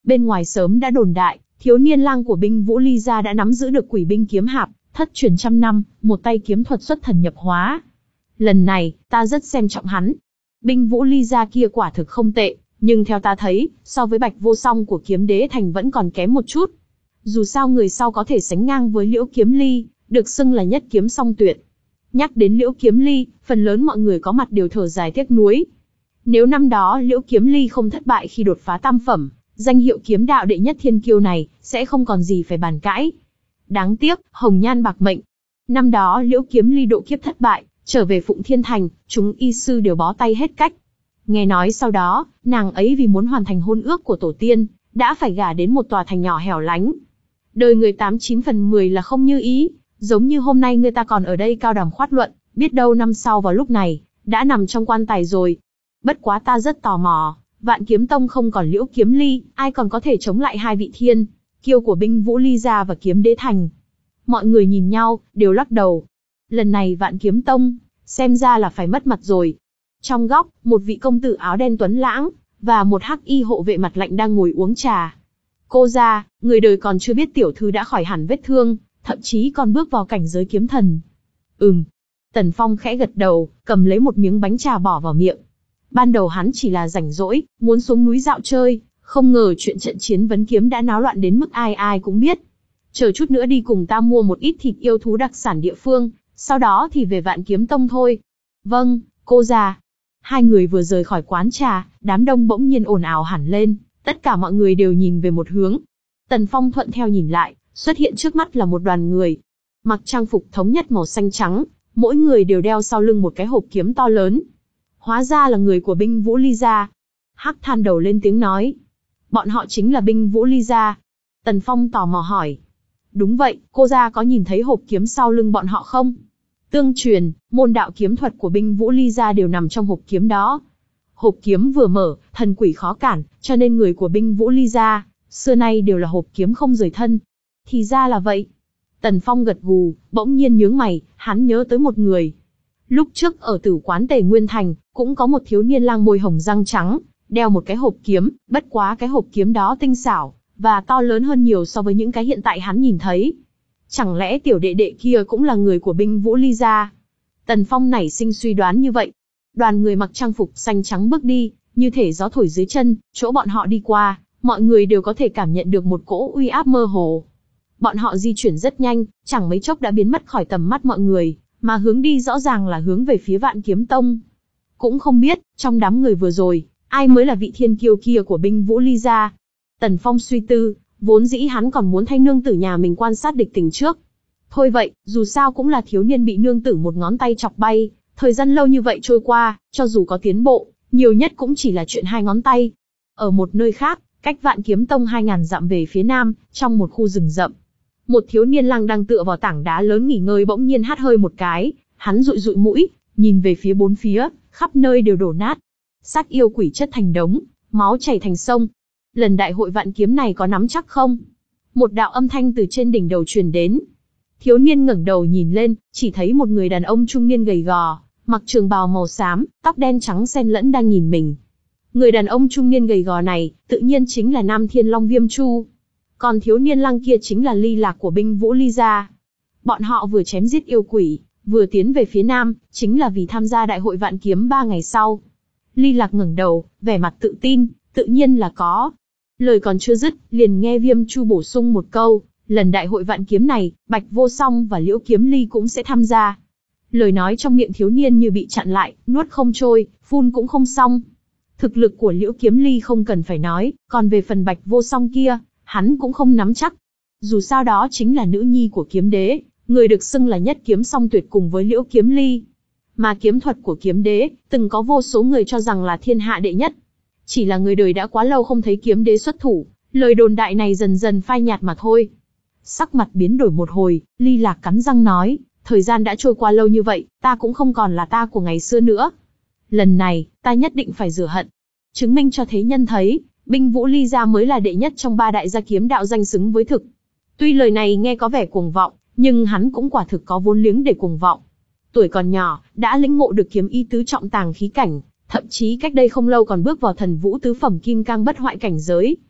Bên ngoài sớm đã đồn đại, thiếu niên lang của binh Vũ Ly gia đã nắm giữ được quỷ binh kiếm hạp, thất truyền trăm năm, một tay kiếm thuật xuất thần nhập hóa. Lần này, ta rất xem trọng hắn. Binh Vũ Ly gia kia quả thực không tệ, nhưng theo ta thấy, so với Bạch Vô Song của Kiếm Đế Thành vẫn còn kém một chút. Dù sao người sau có thể sánh ngang với Liễu Kiếm Ly, được xưng là nhất kiếm song tuyệt. Nhắc đến Liễu Kiếm Ly, phần lớn mọi người có mặt đều thở dài tiếc nuối. Nếu năm đó Liễu Kiếm Ly không thất bại khi đột phá tam phẩm, danh hiệu kiếm đạo đệ nhất thiên kiêu này sẽ không còn gì phải bàn cãi. Đáng tiếc, hồng nhan bạc mệnh. Năm đó Liễu Kiếm Ly độ kiếp thất bại, trở về Phụng Thiên Thành, chúng y sư đều bó tay hết cách. Nghe nói sau đó, nàng ấy vì muốn hoàn thành hôn ước của tổ tiên, đã phải gả đến một tòa thành nhỏ hẻo lánh. Đời người tám chín phần mười là không như ý, giống như hôm nay người ta còn ở đây cao đàm khoát luận, biết đâu năm sau vào lúc này, đã nằm trong quan tài rồi. Bất quá ta rất tò mò, Vạn Kiếm Tông không còn Liễu Kiếm Ly, ai còn có thể chống lại hai vị thiên kiêu của binh Vũ Ly gia và Kiếm Đế Thành. Mọi người nhìn nhau, đều lắc đầu. Lần này Vạn Kiếm Tông, xem ra là phải mất mặt rồi. Trong góc, một vị công tử áo đen tuấn lãng, và một hắc y hộ vệ mặt lạnh đang ngồi uống trà. Cô gia, người đời còn chưa biết tiểu thư đã khỏi hẳn vết thương, thậm chí còn bước vào cảnh giới kiếm thần. Ừm. Tần Phong khẽ gật đầu, cầm lấy một miếng bánh trà bỏ vào miệng. Ban đầu hắn chỉ là rảnh rỗi, muốn xuống núi dạo chơi, không ngờ chuyện trận chiến vấn kiếm đã náo loạn đến mức ai ai cũng biết. Chờ chút nữa đi cùng ta mua một ít thịt yêu thú đặc sản địa phương, sau đó thì về Vạn Kiếm Tông thôi. Vâng, cô già. Hai người vừa rời khỏi quán trà, đám đông bỗng nhiên ồn ào hẳn lên, tất cả mọi người đều nhìn về một hướng. Tần Phong thuận theo nhìn lại, xuất hiện trước mắt là một đoàn người. Mặc trang phục thống nhất màu xanh trắng, mỗi người đều đeo sau lưng một cái hộp kiếm to lớn. Hóa ra là người của binh Vũ Ly gia. Hắc Than Đầu lên tiếng nói. Bọn họ chính là binh Vũ Ly gia. Tần Phong tò mò hỏi. Đúng vậy, cô gia có nhìn thấy hộp kiếm sau lưng bọn họ không? Tương truyền, môn đạo kiếm thuật của binh Vũ Ly gia đều nằm trong hộp kiếm đó. Hộp kiếm vừa mở, thần quỷ khó cản, cho nên người của binh Vũ Ly gia, xưa nay đều là hộp kiếm không rời thân. Thì ra là vậy. Tần Phong gật gù, bỗng nhiên nhướng mày, hắn nhớ tới một người. Lúc trước ở tử quán Tề Nguyên Thành, cũng có một thiếu niên lang môi hồng răng trắng, đeo một cái hộp kiếm, bất quá cái hộp kiếm đó tinh xảo, và to lớn hơn nhiều so với những cái hiện tại hắn nhìn thấy. Chẳng lẽ tiểu đệ đệ kia cũng là người của binh Vũ Ly gia? Tần Phong nảy sinh suy đoán như vậy. Đoàn người mặc trang phục xanh trắng bước đi, như thể gió thổi dưới chân, chỗ bọn họ đi qua, mọi người đều có thể cảm nhận được một cỗ uy áp mơ hồ. Bọn họ di chuyển rất nhanh, chẳng mấy chốc đã biến mất khỏi tầm mắt mọi người, mà hướng đi rõ ràng là hướng về phía Vạn Kiếm Tông. Cũng không biết, trong đám người vừa rồi, ai mới là vị thiên kiêu kia của binh Vũ Ly gia. Tần Phong suy tư, vốn dĩ hắn còn muốn thay nương tử nhà mình quan sát địch tình trước. Thôi vậy, dù sao cũng là thiếu niên bị nương tử một ngón tay chọc bay, thời gian lâu như vậy trôi qua, cho dù có tiến bộ, nhiều nhất cũng chỉ là chuyện hai ngón tay. Ở một nơi khác, cách Vạn Kiếm Tông hai ngàn dặm về phía nam, trong một khu rừng rậm, một thiếu niên lang đang tựa vào tảng đá lớn nghỉ ngơi bỗng nhiên hắt hơi một cái, hắn dụi dụi mũi, nhìn về phía bốn phía, khắp nơi đều đổ nát. Xác yêu quỷ chất thành đống, máu chảy thành sông. Lần đại hội vạn kiếm này có nắm chắc không? Một đạo âm thanh từ trên đỉnh đầu truyền đến. Thiếu niên ngẩng đầu nhìn lên, chỉ thấy một người đàn ông trung niên gầy gò, mặc trường bào màu xám, tóc đen trắng xen lẫn đang nhìn mình. Người đàn ông trung niên gầy gò này, tự nhiên chính là Nam Thiên Long Viêm Chu. Còn thiếu niên lang kia chính là Ly Lạc của binh Vũ Ly gia. Bọn họ vừa chém giết yêu quỷ, vừa tiến về phía nam, chính là vì tham gia đại hội vạn kiếm ba ngày sau. Ly Lạc ngẩng đầu, vẻ mặt tự tin, tự nhiên là có. Lời còn chưa dứt, liền nghe Viêm Chu bổ sung một câu, lần đại hội vạn kiếm này, Bạch Vô Song và Liễu Kiếm Ly cũng sẽ tham gia. Lời nói trong miệng thiếu niên như bị chặn lại, nuốt không trôi, phun cũng không xong. Thực lực của Liễu Kiếm Ly không cần phải nói, còn về phần Bạch Vô Song kia, hắn cũng không nắm chắc. Dù sao đó chính là nữ nhi của kiếm đế, người được xưng là nhất kiếm song tuyệt cùng với Liễu Kiếm Ly. Mà kiếm thuật của kiếm đế, từng có vô số người cho rằng là thiên hạ đệ nhất. Chỉ là người đời đã quá lâu không thấy kiếm đế xuất thủ, lời đồn đại này dần dần phai nhạt mà thôi. Sắc mặt biến đổi một hồi, Ly Lạc cắn răng nói, thời gian đã trôi qua lâu như vậy, ta cũng không còn là ta của ngày xưa nữa. Lần này, ta nhất định phải rửa hận. Chứng minh cho thế nhân thấy, binh Vũ Ly gia mới là đệ nhất trong ba đại gia kiếm đạo danh xứng với thực. Tuy lời này nghe có vẻ cuồng vọng, nhưng hắn cũng quả thực có vốn liếng để cuồng vọng. Tuổi còn nhỏ, đã lĩnh ngộ được kiếm ý tứ trọng tàng khí cảnh, thậm chí cách đây không lâu còn bước vào thần vũ tứ phẩm kim cang bất hoại cảnh giới.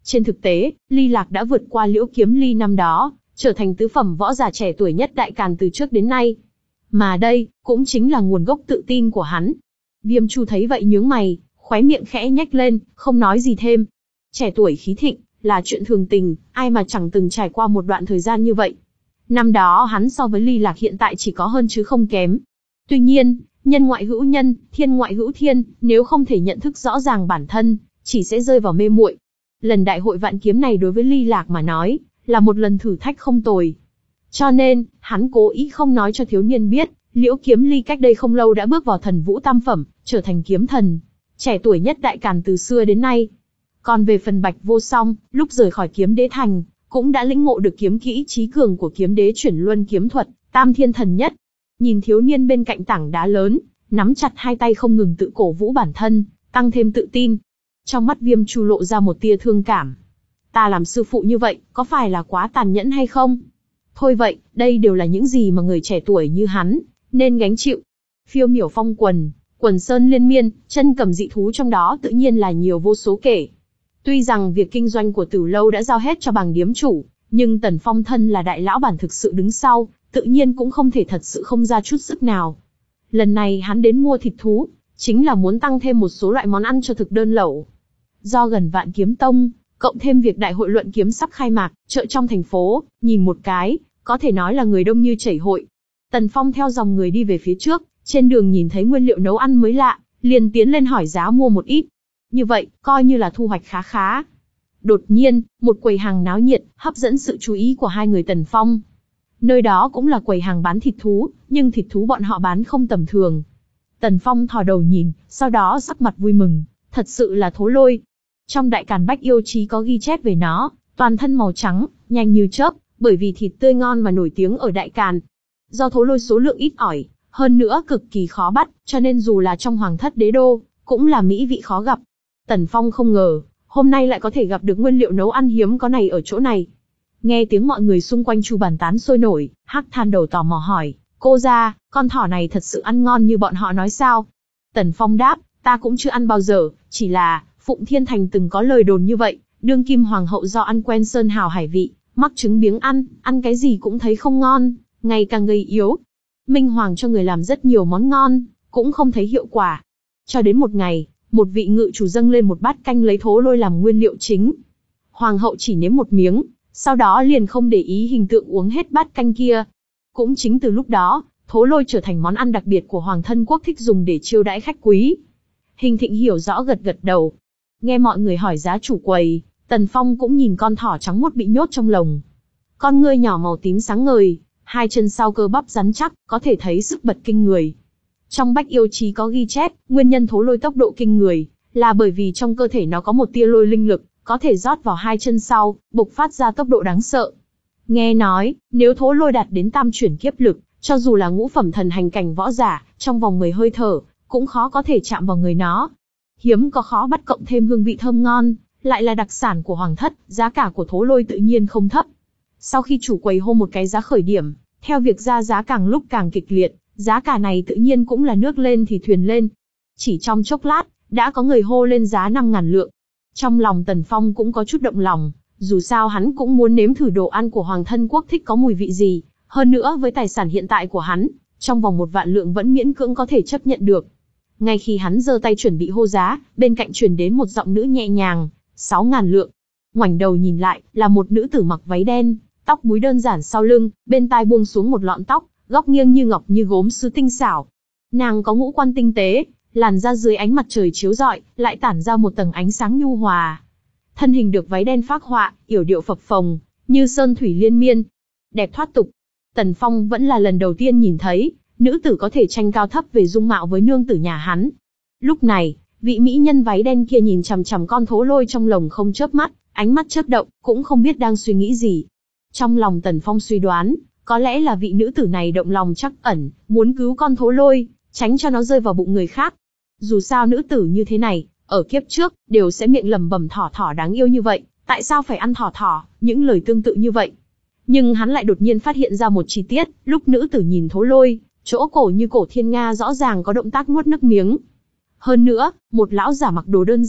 Trên thực tế, Ly Lạc đã vượt qua Liễu Kiếm Ly năm đó, trở thành tứ phẩm võ giả trẻ tuổi nhất Đại Càn từ trước đến nay. Mà đây, cũng chính là nguồn gốc tự tin của hắn. Viêm Chu thấy vậy nhướng mày, khóe miệng khẽ nhếch lên, không nói gì thêm. Trẻ tuổi khí thịnh, là chuyện thường tình, ai mà chẳng từng trải qua một đoạn thời gian như vậy. Năm đó hắn so với Ly Lạc hiện tại chỉ có hơn chứ không kém. Tuy nhiên, nhân ngoại hữu nhân, thiên ngoại hữu thiên, nếu không thể nhận thức rõ ràng bản thân, chỉ sẽ rơi vào mê muội. Lần đại hội vạn kiếm này đối với Ly Lạc mà nói, là một lần thử thách không tồi. Cho nên, hắn cố ý không nói cho thiếu niên biết, Liễu Kiếm Ly cách đây không lâu đã bước vào thần vũ tam phẩm, trở thành kiếm thần, trẻ tuổi nhất Đại Càn từ xưa đến nay. Còn về phần Bạch Vô Song, lúc rời khỏi Kiếm Đế Thành, cũng đã lĩnh ngộ được kiếm kỹ trí cường của kiếm đế chuyển luân kiếm thuật, tam thiên thần nhất. Nhìn thiếu niên bên cạnh tảng đá lớn, nắm chặt hai tay không ngừng tự cổ vũ bản thân, tăng thêm tự tin. Trong mắt Viêm Chu lộ ra một tia thương cảm. Ta làm sư phụ như vậy, có phải là quá tàn nhẫn hay không? Thôi vậy, đây đều là những gì mà người trẻ tuổi như hắn nên gánh chịu. Phiêu miểu phong quần, quần sơn liên miên, chân cầm dị thú trong đó tự nhiên là nhiều vô số kể. Tuy rằng việc kinh doanh của Tử Lâu đã giao hết cho Bàng điếm chủ, nhưng Tần Phong thân là đại lão bản thực sự đứng sau, tự nhiên cũng không thể thật sự không ra chút sức nào. Lần này hắn đến mua thịt thú, chính là muốn tăng thêm một số loại món ăn cho thực đơn lẩu. Do gần Vạn Kiếm Tông, cộng thêm việc đại hội luận kiếm sắp khai mạc, chợ trong thành phố, nhìn một cái, có thể nói là người đông như chảy hội. Tần Phong theo dòng người đi về phía trước, trên đường nhìn thấy nguyên liệu nấu ăn mới lạ, liền tiến lên hỏi giá mua một ít. Như vậy, coi như là thu hoạch khá khá. Đột nhiên, một quầy hàng náo nhiệt, hấp dẫn sự chú ý của hai người Tần Phong. Nơi đó cũng là quầy hàng bán thịt thú, nhưng thịt thú bọn họ bán không tầm thường. Tần Phong thò đầu nhìn, sau đó sắc mặt vui mừng, thật sự là thố lôi. Trong Đại Càn Bách Yêu Chí có ghi chép về nó, toàn thân màu trắng, nhanh như chớp, bởi vì thịt tươi ngon mà nổi tiếng ở Đại Càn. Do thố lôi số lượng ít ỏi, hơn nữa cực kỳ khó bắt, cho nên dù là trong Hoàng thất đế đô, cũng là mỹ vị khó gặp. Tần Phong không ngờ, hôm nay lại có thể gặp được nguyên liệu nấu ăn hiếm có này ở chỗ này. Nghe tiếng mọi người xung quanh chu bàn tán sôi nổi, Hắc Than đầu tò mò hỏi, cô gia, con thỏ này thật sự ăn ngon như bọn họ nói sao? Tần Phong đáp, ta cũng chưa ăn bao giờ, chỉ là, Phụng Thiên Thành từng có lời đồn như vậy, đương kim hoàng hậu do ăn quen sơn hào hải vị, mắc chứng biếng ăn, ăn cái gì cũng thấy không ngon, ngày càng gầy yếu. Minh Hoàng cho người làm rất nhiều món ngon, cũng không thấy hiệu quả. Cho đến một ngày, một vị ngự chủ dâng lên một bát canh lấy thố lôi làm nguyên liệu chính. Hoàng hậu chỉ nếm một miếng, sau đó liền không để ý hình tượng uống hết bát canh kia. Cũng chính từ lúc đó, thố lôi trở thành món ăn đặc biệt của Hoàng thân quốc thích dùng để chiêu đãi khách quý. Hình Thịnh hiểu rõ gật gật đầu. Nghe mọi người hỏi giá chủ quầy, Tần Phong cũng nhìn con thỏ trắng muốt bị nhốt trong lồng. Con ngươi nhỏ màu tím sáng ngời, hai chân sau cơ bắp rắn chắc, có thể thấy sức bật kinh người. Trong Bách Yêu Chí có ghi chép, nguyên nhân thố lôi tốc độ kinh người, là bởi vì trong cơ thể nó có một tia lôi linh lực, có thể rót vào hai chân sau, bộc phát ra tốc độ đáng sợ. Nghe nói, nếu thố lôi đạt đến tam chuyển kiếp lực, cho dù là ngũ phẩm thần hành cảnh võ giả, trong vòng mười hơi thở, cũng khó có thể chạm vào người nó. Hiếm có khó bắt cộng thêm hương vị thơm ngon, lại là đặc sản của Hoàng thất, giá cả của thố lôi tự nhiên không thấp. Sau khi chủ quầy hô một cái giá khởi điểm, theo việc ra giá càng lúc càng kịch liệt, giá cả này tự nhiên cũng là nước lên thì thuyền lên. Chỉ trong chốc lát, đã có người hô lên giá năm ngàn lượng. Trong lòng Tần Phong cũng có chút động lòng, dù sao hắn cũng muốn nếm thử đồ ăn của Hoàng thân quốc thích có mùi vị gì, hơn nữa với tài sản hiện tại của hắn, trong vòng một vạn lượng vẫn miễn cưỡng có thể chấp nhận được. Ngay khi hắn giơ tay chuẩn bị hô giá, bên cạnh truyền đến một giọng nữ nhẹ nhàng, sáu ngàn lượng. Ngoảnh đầu nhìn lại, là một nữ tử mặc váy đen, tóc búi đơn giản sau lưng, bên tai buông xuống một lọn tóc, góc nghiêng như ngọc như gốm sứ tinh xảo. Nàng có ngũ quan tinh tế, làn da dưới ánh mặt trời chiếu rọi, lại tản ra một tầng ánh sáng nhu hòa. Thân hình được váy đen phác họa, yểu điệu phập phồng, như sơn thủy liên miên, đẹp thoát tục. Tần Phong vẫn là lần đầu tiên nhìn thấy, nữ tử có thể tranh cao thấp về dung mạo với nương tử nhà hắn. Lúc này, vị mỹ nhân váy đen kia nhìn chằm chằm con thố lôi trong lồng không chớp mắt, ánh mắt chớp động, cũng không biết đang suy nghĩ gì. Trong lòng Tần Phong suy đoán, có lẽ là vị nữ tử này động lòng trắc ẩn, muốn cứu con thố lôi, tránh cho nó rơi vào bụng người khác. Dù sao nữ tử như thế này, ở kiếp trước, đều sẽ miệng lẩm bẩm thỏ thỏ đáng yêu như vậy, tại sao phải ăn thỏ thỏ, những lời tương tự như vậy. Nhưng hắn lại đột nhiên phát hiện ra một chi tiết, lúc nữ tử nhìn thố lôi, chỗ cổ như cổ thiên nga rõ ràng có động tác nuốt nước miếng. Hơn nữa, một lão giả mặc đồ đơn giản,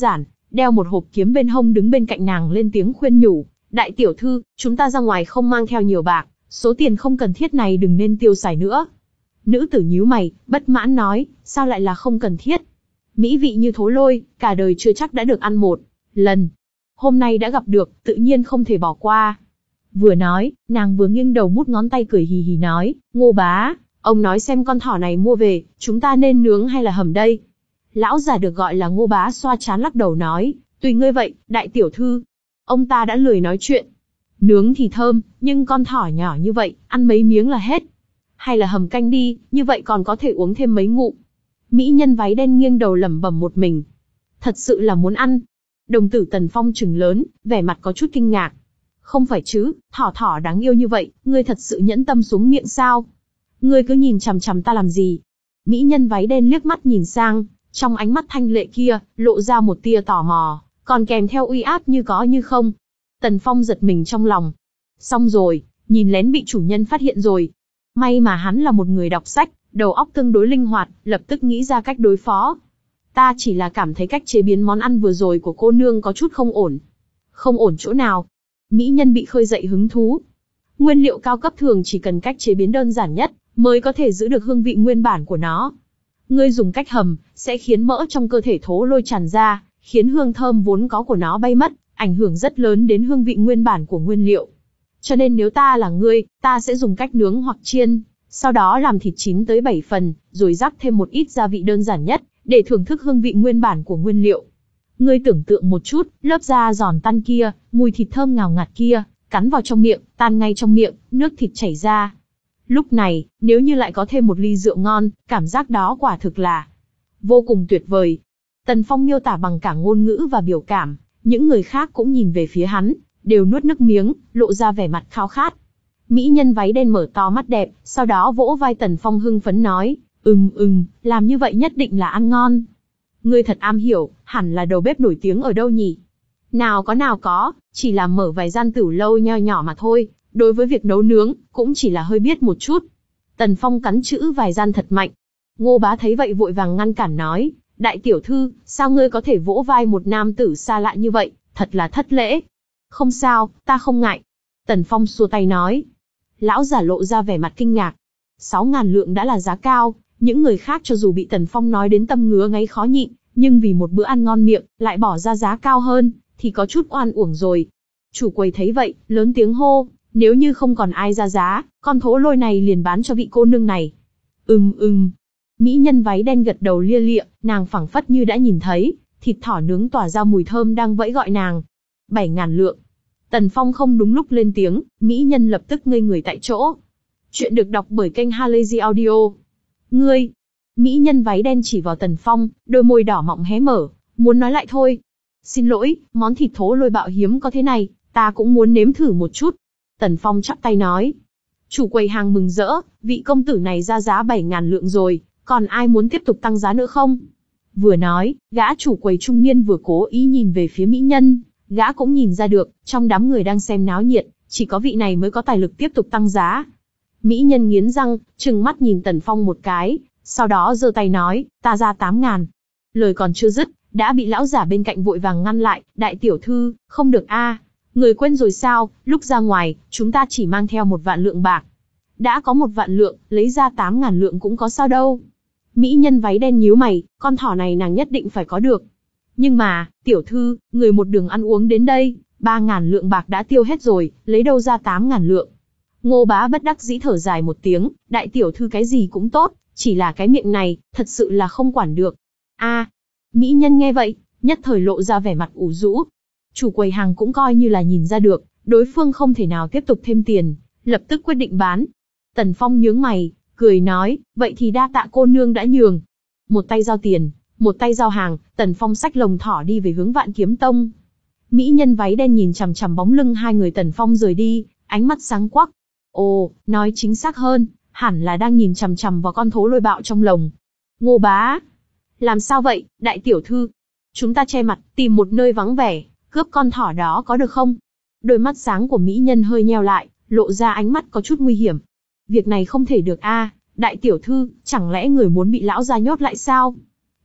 đeo một hộp kiếm bên hông đứng bên cạnh nàng lên tiếng khuyên nhủ, đại tiểu thư, chúng ta ra ngoài không mang theo nhiều bạc, số tiền không cần thiết này đừng nên tiêu xài nữa. Nữ tử nhíu mày, bất mãn nói, sao lại là không cần thiết? Mỹ vị như thố lôi, cả đời chưa chắc đã được ăn một lần. Hôm nay đã gặp được, tự nhiên không thể bỏ qua. Vừa nói, nàng vừa nghiêng đầu mút ngón tay cười hì hì nói, Ngô bá, ông nói xem con thỏ này mua về, chúng ta nên nướng hay là hầm đây? Lão già được gọi là Ngô bá xoa trán lắc đầu nói, tùy ngươi vậy, đại tiểu thư. Ông ta đã lười nói chuyện. Nướng thì thơm, nhưng con thỏ nhỏ như vậy, ăn mấy miếng là hết. Hay là hầm canh đi, như vậy còn có thể uống thêm mấy ngụm. Mỹ nhân váy đen nghiêng đầu lẩm bẩm một mình. Thật sự là muốn ăn. Đồng tử Tần Phong trừng lớn, vẻ mặt có chút kinh ngạc. Không phải chứ, thỏ thỏ đáng yêu như vậy, ngươi thật sự nhẫn tâm xuống miệng sao? Ngươi cứ nhìn chằm chằm ta làm gì? Mỹ nhân váy đen liếc mắt nhìn sang, trong ánh mắt thanh lệ kia, lộ ra một tia tò mò, còn kèm theo uy áp như có như không. Tần Phong giật mình trong lòng. Xong rồi, nhìn lén bị chủ nhân phát hiện rồi. May mà hắn là một người đọc sách, đầu óc tương đối linh hoạt, lập tức nghĩ ra cách đối phó. Ta chỉ là cảm thấy cách chế biến món ăn vừa rồi của cô nương có chút không ổn. Không ổn chỗ nào? Mỹ nhân bị khơi dậy hứng thú. Nguyên liệu cao cấp thường chỉ cần cách chế biến đơn giản nhất, mới có thể giữ được hương vị nguyên bản của nó. Ngươi dùng cách hầm, sẽ khiến mỡ trong cơ thể thố lôi tràn ra, khiến hương thơm vốn có của nó bay mất, ảnh hưởng rất lớn đến hương vị nguyên bản của nguyên liệu. Cho nên nếu ta là ngươi, ta sẽ dùng cách nướng hoặc chiên, sau đó làm thịt chín tới bảy phần, rồi rắc thêm một ít gia vị đơn giản nhất, để thưởng thức hương vị nguyên bản của nguyên liệu. Ngươi tưởng tượng một chút, lớp da giòn tan kia, mùi thịt thơm ngào ngạt kia, cắn vào trong miệng, tan ngay trong miệng, nước thịt chảy ra. Lúc này, nếu như lại có thêm một ly rượu ngon, cảm giác đó quả thực là vô cùng tuyệt vời. Tần Phong miêu tả bằng cả ngôn ngữ và biểu cảm, những người khác cũng nhìn về phía hắn, đều nuốt nước miếng, lộ ra vẻ mặt khao khát. Mỹ nhân váy đen mở to mắt đẹp, sau đó vỗ vai Tần Phong hưng phấn nói, ừm ừm, làm như vậy nhất định là ăn ngon. Ngươi thật am hiểu, hẳn là đầu bếp nổi tiếng ở đâu nhỉ? Nào có nào có, chỉ là mở vài gian tửu lâu nho nhỏ mà thôi, đối với việc nấu nướng, cũng chỉ là hơi biết một chút. Tần Phong cắn chữ vài gian thật mạnh. Ngô bá thấy vậy vội vàng ngăn cản nói, đại tiểu thư, sao ngươi có thể vỗ vai một nam tử xa lạ như vậy, thật là thất lễ. Không sao, ta không ngại. Tần Phong xua tay nói. Lão giả lộ ra vẻ mặt kinh ngạc. Sáu ngàn lượng đã là giá cao, những người khác cho dù bị Tần Phong nói đến tâm ngứa ngáy khó nhịn, nhưng vì một bữa ăn ngon miệng, lại bỏ ra giá cao hơn, thì có chút oan uổng rồi. Chủ quầy thấy vậy, lớn tiếng hô, nếu như không còn ai ra giá, con thố lôi này liền bán cho vị cô nương này. Ừm ừm. Mỹ nhân váy đen gật đầu lia lịa, nàng phảng phất như đã nhìn thấy, thịt thỏ nướng tỏa ra mùi thơm đang vẫy gọi nàng. Bảy ngàn lượng. Tần Phong không đúng lúc lên tiếng, Mỹ nhân lập tức ngây người tại chỗ. Chuyện được đọc bởi kênh Halazy Audio. Ngươi! Mỹ nhân váy đen chỉ vào Tần Phong, đôi môi đỏ mọng hé mở, muốn nói lại thôi. Xin lỗi, món thịt thố lôi bạo hiếm có thế này, ta cũng muốn nếm thử một chút. Tần Phong chắp tay nói. Chủ quầy hàng mừng rỡ, vị công tử này ra giá bảy ngàn lượng rồi, còn ai muốn tiếp tục tăng giá nữa không? Vừa nói, gã chủ quầy trung niên vừa cố ý nhìn về phía mỹ nhân, gã cũng nhìn ra được, trong đám người đang xem náo nhiệt, chỉ có vị này mới có tài lực tiếp tục tăng giá. Mỹ nhân nghiến răng, trừng mắt nhìn Tần Phong một cái, sau đó giơ tay nói, ta ra tám ngàn. Lời còn chưa dứt, đã bị lão giả bên cạnh vội vàng ngăn lại, đại tiểu thư, không được a, người quên rồi sao, lúc ra ngoài, chúng ta chỉ mang theo một vạn lượng bạc. Đã có một vạn lượng, lấy ra tám ngàn lượng cũng có sao đâu. Mỹ nhân váy đen nhíu mày, con thỏ này nàng nhất định phải có được. Nhưng mà, tiểu thư, người một đường ăn uống đến đây, ba ngàn lượng bạc đã tiêu hết rồi, lấy đâu ra tám ngàn lượng. Ngô bá bất đắc dĩ thở dài một tiếng, đại tiểu thư cái gì cũng tốt, chỉ là cái miệng này, thật sự là không quản được. A, mỹ nhân nghe vậy, nhất thời lộ ra vẻ mặt ủ rũ. Chủ quầy hàng cũng coi như là nhìn ra được, đối phương không thể nào tiếp tục thêm tiền, lập tức quyết định bán. Tần Phong nhướng mày, cười nói, vậy thì đa tạ cô nương đã nhường. Một tay giao tiền, một tay giao hàng, Tần Phong xách lồng thỏ đi về hướng Vạn Kiếm Tông. Mỹ nhân váy đen nhìn chằm chằm bóng lưng hai người Tần Phong rời đi, ánh mắt sáng quắc. Ồ, nói chính xác hơn, hẳn là đang nhìn chằm chằm vào con thố lôi bạo trong lồng. Ngô bá, làm sao vậy, đại tiểu thư? Chúng ta che mặt, tìm một nơi vắng vẻ, cướp con thỏ đó có được không? Đôi mắt sáng của mỹ nhân hơi nheo lại, lộ ra ánh mắt có chút nguy hiểm. Việc này không thể được a, đại tiểu thư, chẳng lẽ người muốn bị lão gia nhốt lại sao?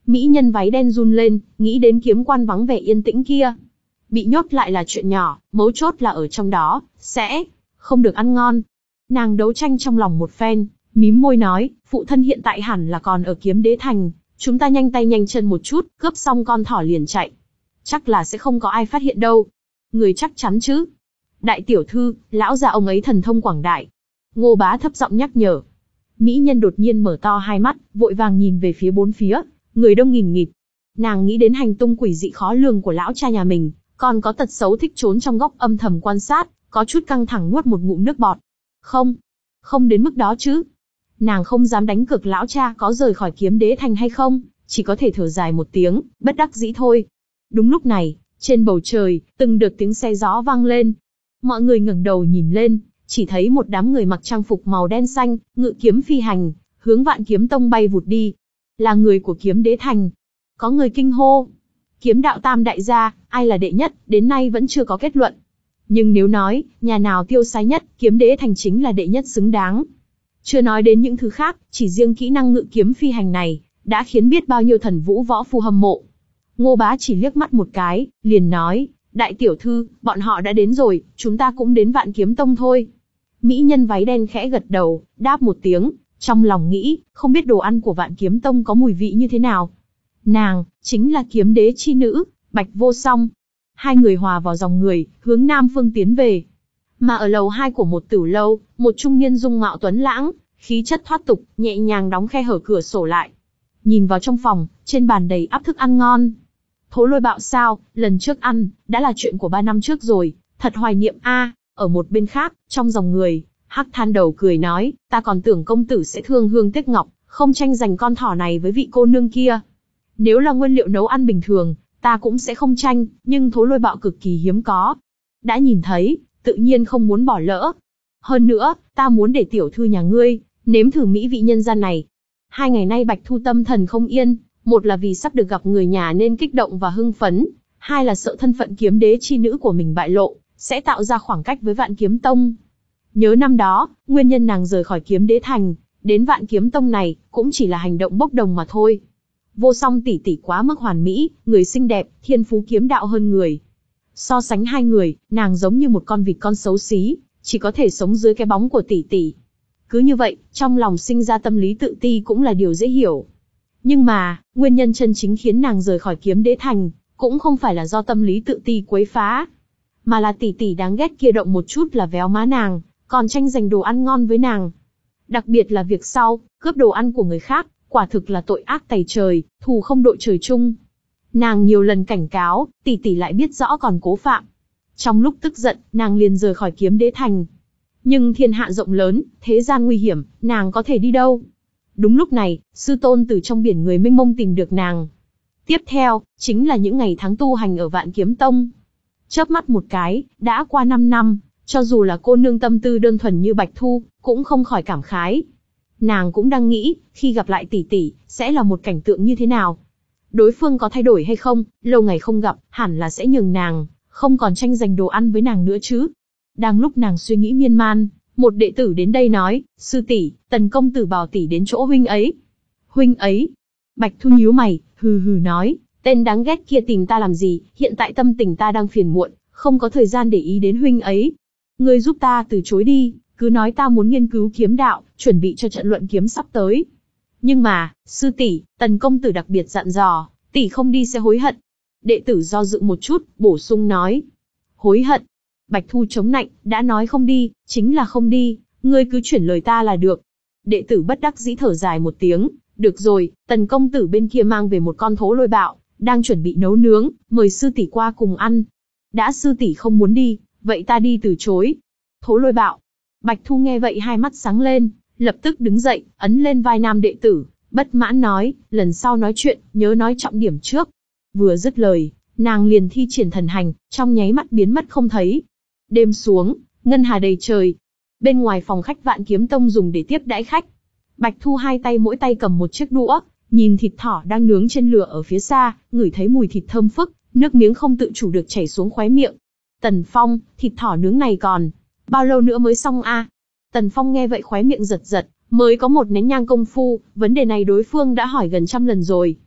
Mỹ nhân váy đen run lên, nghĩ đến kiếm quan vắng vẻ yên tĩnh kia. Bị nhốt lại là chuyện nhỏ, mấu chốt là ở trong đó, sẽ không được ăn ngon. Nàng đấu tranh trong lòng một phen, mím môi nói, phụ thân hiện tại hẳn là còn ở Kiếm Đế Thành, chúng ta nhanh tay nhanh chân một chút, cướp xong con thỏ liền chạy. Chắc là sẽ không có ai phát hiện đâu. Người chắc chắn chứ? Đại tiểu thư, lão già ông ấy thần thông quảng đại. Ngô Bá thấp giọng nhắc nhở. Mỹ nhân đột nhiên mở to hai mắt, vội vàng nhìn về phía bốn phía, người đông nghìn nghịt. Nàng nghĩ đến hành tung quỷ dị khó lường của lão cha nhà mình, còn có tật xấu thích trốn trong góc âm thầm quan sát, có chút căng thẳng nuốt một ngụm nước bọt. Không, không đến mức đó chứ. Nàng không dám đánh cược lão cha có rời khỏi Kiếm Đế Thành hay không, chỉ có thể thở dài một tiếng, bất đắc dĩ thôi. Đúng lúc này, trên bầu trời, từng đợt tiếng xe gió vang lên. Mọi người ngẩng đầu nhìn lên, chỉ thấy một đám người mặc trang phục màu đen xanh, ngự kiếm phi hành, hướng Vạn Kiếm Tông bay vụt đi. Là người của Kiếm Đế Thành. Có người kinh hô. Kiếm đạo tam đại gia, ai là đệ nhất, đến nay vẫn chưa có kết luận. Nhưng nếu nói, nhà nào tiêu sái nhất, Kiếm Đế Thành chính là đệ nhất xứng đáng. Chưa nói đến những thứ khác, chỉ riêng kỹ năng ngự kiếm phi hành này, đã khiến biết bao nhiêu thần vũ võ phu hâm mộ. Ngô Bá chỉ liếc mắt một cái, liền nói, đại tiểu thư, bọn họ đã đến rồi, chúng ta cũng đến Vạn Kiếm Tông thôi. Mỹ nhân váy đen khẽ gật đầu, đáp một tiếng, trong lòng nghĩ, không biết đồ ăn của Vạn Kiếm Tông có mùi vị như thế nào. Nàng, chính là kiếm đế chi nữ, Bạch Vô Song. Hai người hòa vào dòng người, hướng nam phương tiến về. Mà ở lầu hai của một tử lâu, một trung niên dung mạo tuấn lãng, khí chất thoát tục, nhẹ nhàng đóng khe hở cửa sổ lại. Nhìn vào trong phòng, trên bàn đầy ắp thức ăn ngon. Thố Lôi Bạo sao, lần trước ăn, đã là chuyện của ba năm trước rồi, thật hoài niệm a. Ở một bên khác, trong dòng người, Hắc Than Đầu cười nói, ta còn tưởng công tử sẽ thương hương tiếc ngọc, không tranh giành con thỏ này với vị cô nương kia. Nếu là nguyên liệu nấu ăn bình thường, ta cũng sẽ không tranh, nhưng Thố Lôi Bạo cực kỳ hiếm có. Đã nhìn thấy, tự nhiên không muốn bỏ lỡ. Hơn nữa, ta muốn để tiểu thư nhà ngươi nếm thử mỹ vị nhân gian này. Hai ngày nay Bạch Thu tâm thần không yên, một là vì sắp được gặp người nhà nên kích động và hưng phấn, hai là sợ thân phận kiếm đế chi nữ của mình bại lộ, sẽ tạo ra khoảng cách với Vạn Kiếm Tông. Nhớ năm đó, nguyên nhân nàng rời khỏi Kiếm Đế Thành, đến Vạn Kiếm Tông này, cũng chỉ là hành động bốc đồng mà thôi. Vô Song tỷ tỷ quá mức hoàn mỹ, người xinh đẹp, thiên phú kiếm đạo hơn người. So sánh hai người, nàng giống như một con vịt con xấu xí, chỉ có thể sống dưới cái bóng của tỷ tỷ. Cứ như vậy, trong lòng sinh ra tâm lý tự ti cũng là điều dễ hiểu. Nhưng mà, nguyên nhân chân chính khiến nàng rời khỏi Kiếm Đế Thành, cũng không phải là do tâm lý tự ti quấy phá, mà là tỷ tỷ đáng ghét kia động một chút là véo má nàng, còn tranh giành đồ ăn ngon với nàng. Đặc biệt là việc sau, cướp đồ ăn của người khác, quả thực là tội ác tày trời, thù không đội trời chung. Nàng nhiều lần cảnh cáo, tỷ tỷ lại biết rõ còn cố phạm. Trong lúc tức giận, nàng liền rời khỏi Kiếm Đế Thành. Nhưng thiên hạ rộng lớn, thế gian nguy hiểm, nàng có thể đi đâu? Đúng lúc này, sư tôn từ trong biển người mênh mông tìm được nàng. Tiếp theo, chính là những ngày tháng tu hành ở Vạn Kiếm Tông. Chớp mắt một cái, đã qua năm năm, cho dù là cô nương tâm tư đơn thuần như Bạch Thu, cũng không khỏi cảm khái. Nàng cũng đang nghĩ, khi gặp lại tỷ tỷ, sẽ là một cảnh tượng như thế nào. Đối phương có thay đổi hay không, lâu ngày không gặp, hẳn là sẽ nhường nàng, không còn tranh giành đồ ăn với nàng nữa chứ. Đang lúc nàng suy nghĩ miên man, một đệ tử đến đây nói, sư tỷ, Tần công tử bảo tỷ đến chỗ huynh ấy. Huynh ấy? Bạch Thu nhíu mày, hừ hừ nói, tên đáng ghét kia tìm ta làm gì, hiện tại tâm tình ta đang phiền muộn, không có thời gian để ý đến huynh ấy. Ngươi giúp ta từ chối đi, cứ nói ta muốn nghiên cứu kiếm đạo, chuẩn bị cho trận luận kiếm sắp tới. Nhưng mà, sư tỷ, Tần công tử đặc biệt dặn dò, tỷ không đi sẽ hối hận. Đệ tử do dự một chút, bổ sung nói. Hối hận? Bạch Thu chống nạnh, đã nói không đi, chính là không đi, ngươi cứ chuyển lời ta là được. Đệ tử bất đắc dĩ thở dài một tiếng, được rồi, Tần công tử bên kia mang về một con Thố Lôi Bạo, đang chuẩn bị nấu nướng, mời sư tỷ qua cùng ăn. Đã sư tỷ không muốn đi, vậy ta đi từ chối. Thố Lôi Bạo. Bạch Thu nghe vậy hai mắt sáng lên, lập tức đứng dậy, ấn lên vai nam đệ tử, bất mãn nói, lần sau nói chuyện, nhớ nói trọng điểm trước. Vừa dứt lời, nàng liền thi triển thần hành, trong nháy mắt biến mất không thấy. Đêm xuống, ngân hà đầy trời. Bên ngoài phòng khách Vạn Kiếm Tông dùng để tiếp đãi khách. Bạch Thu hai tay mỗi tay cầm một chiếc đũa, nhìn thịt thỏ đang nướng trên lửa ở phía xa, ngửi thấy mùi thịt thơm phức, nước miếng không tự chủ được chảy xuống khóe miệng. Tần Phong, thịt thỏ nướng này còn bao lâu nữa mới xong a? Tần Phong nghe vậy khóe miệng giật giật, mới có một nén nhang công phu, vấn đề này đối phương đã hỏi gần trăm lần rồi.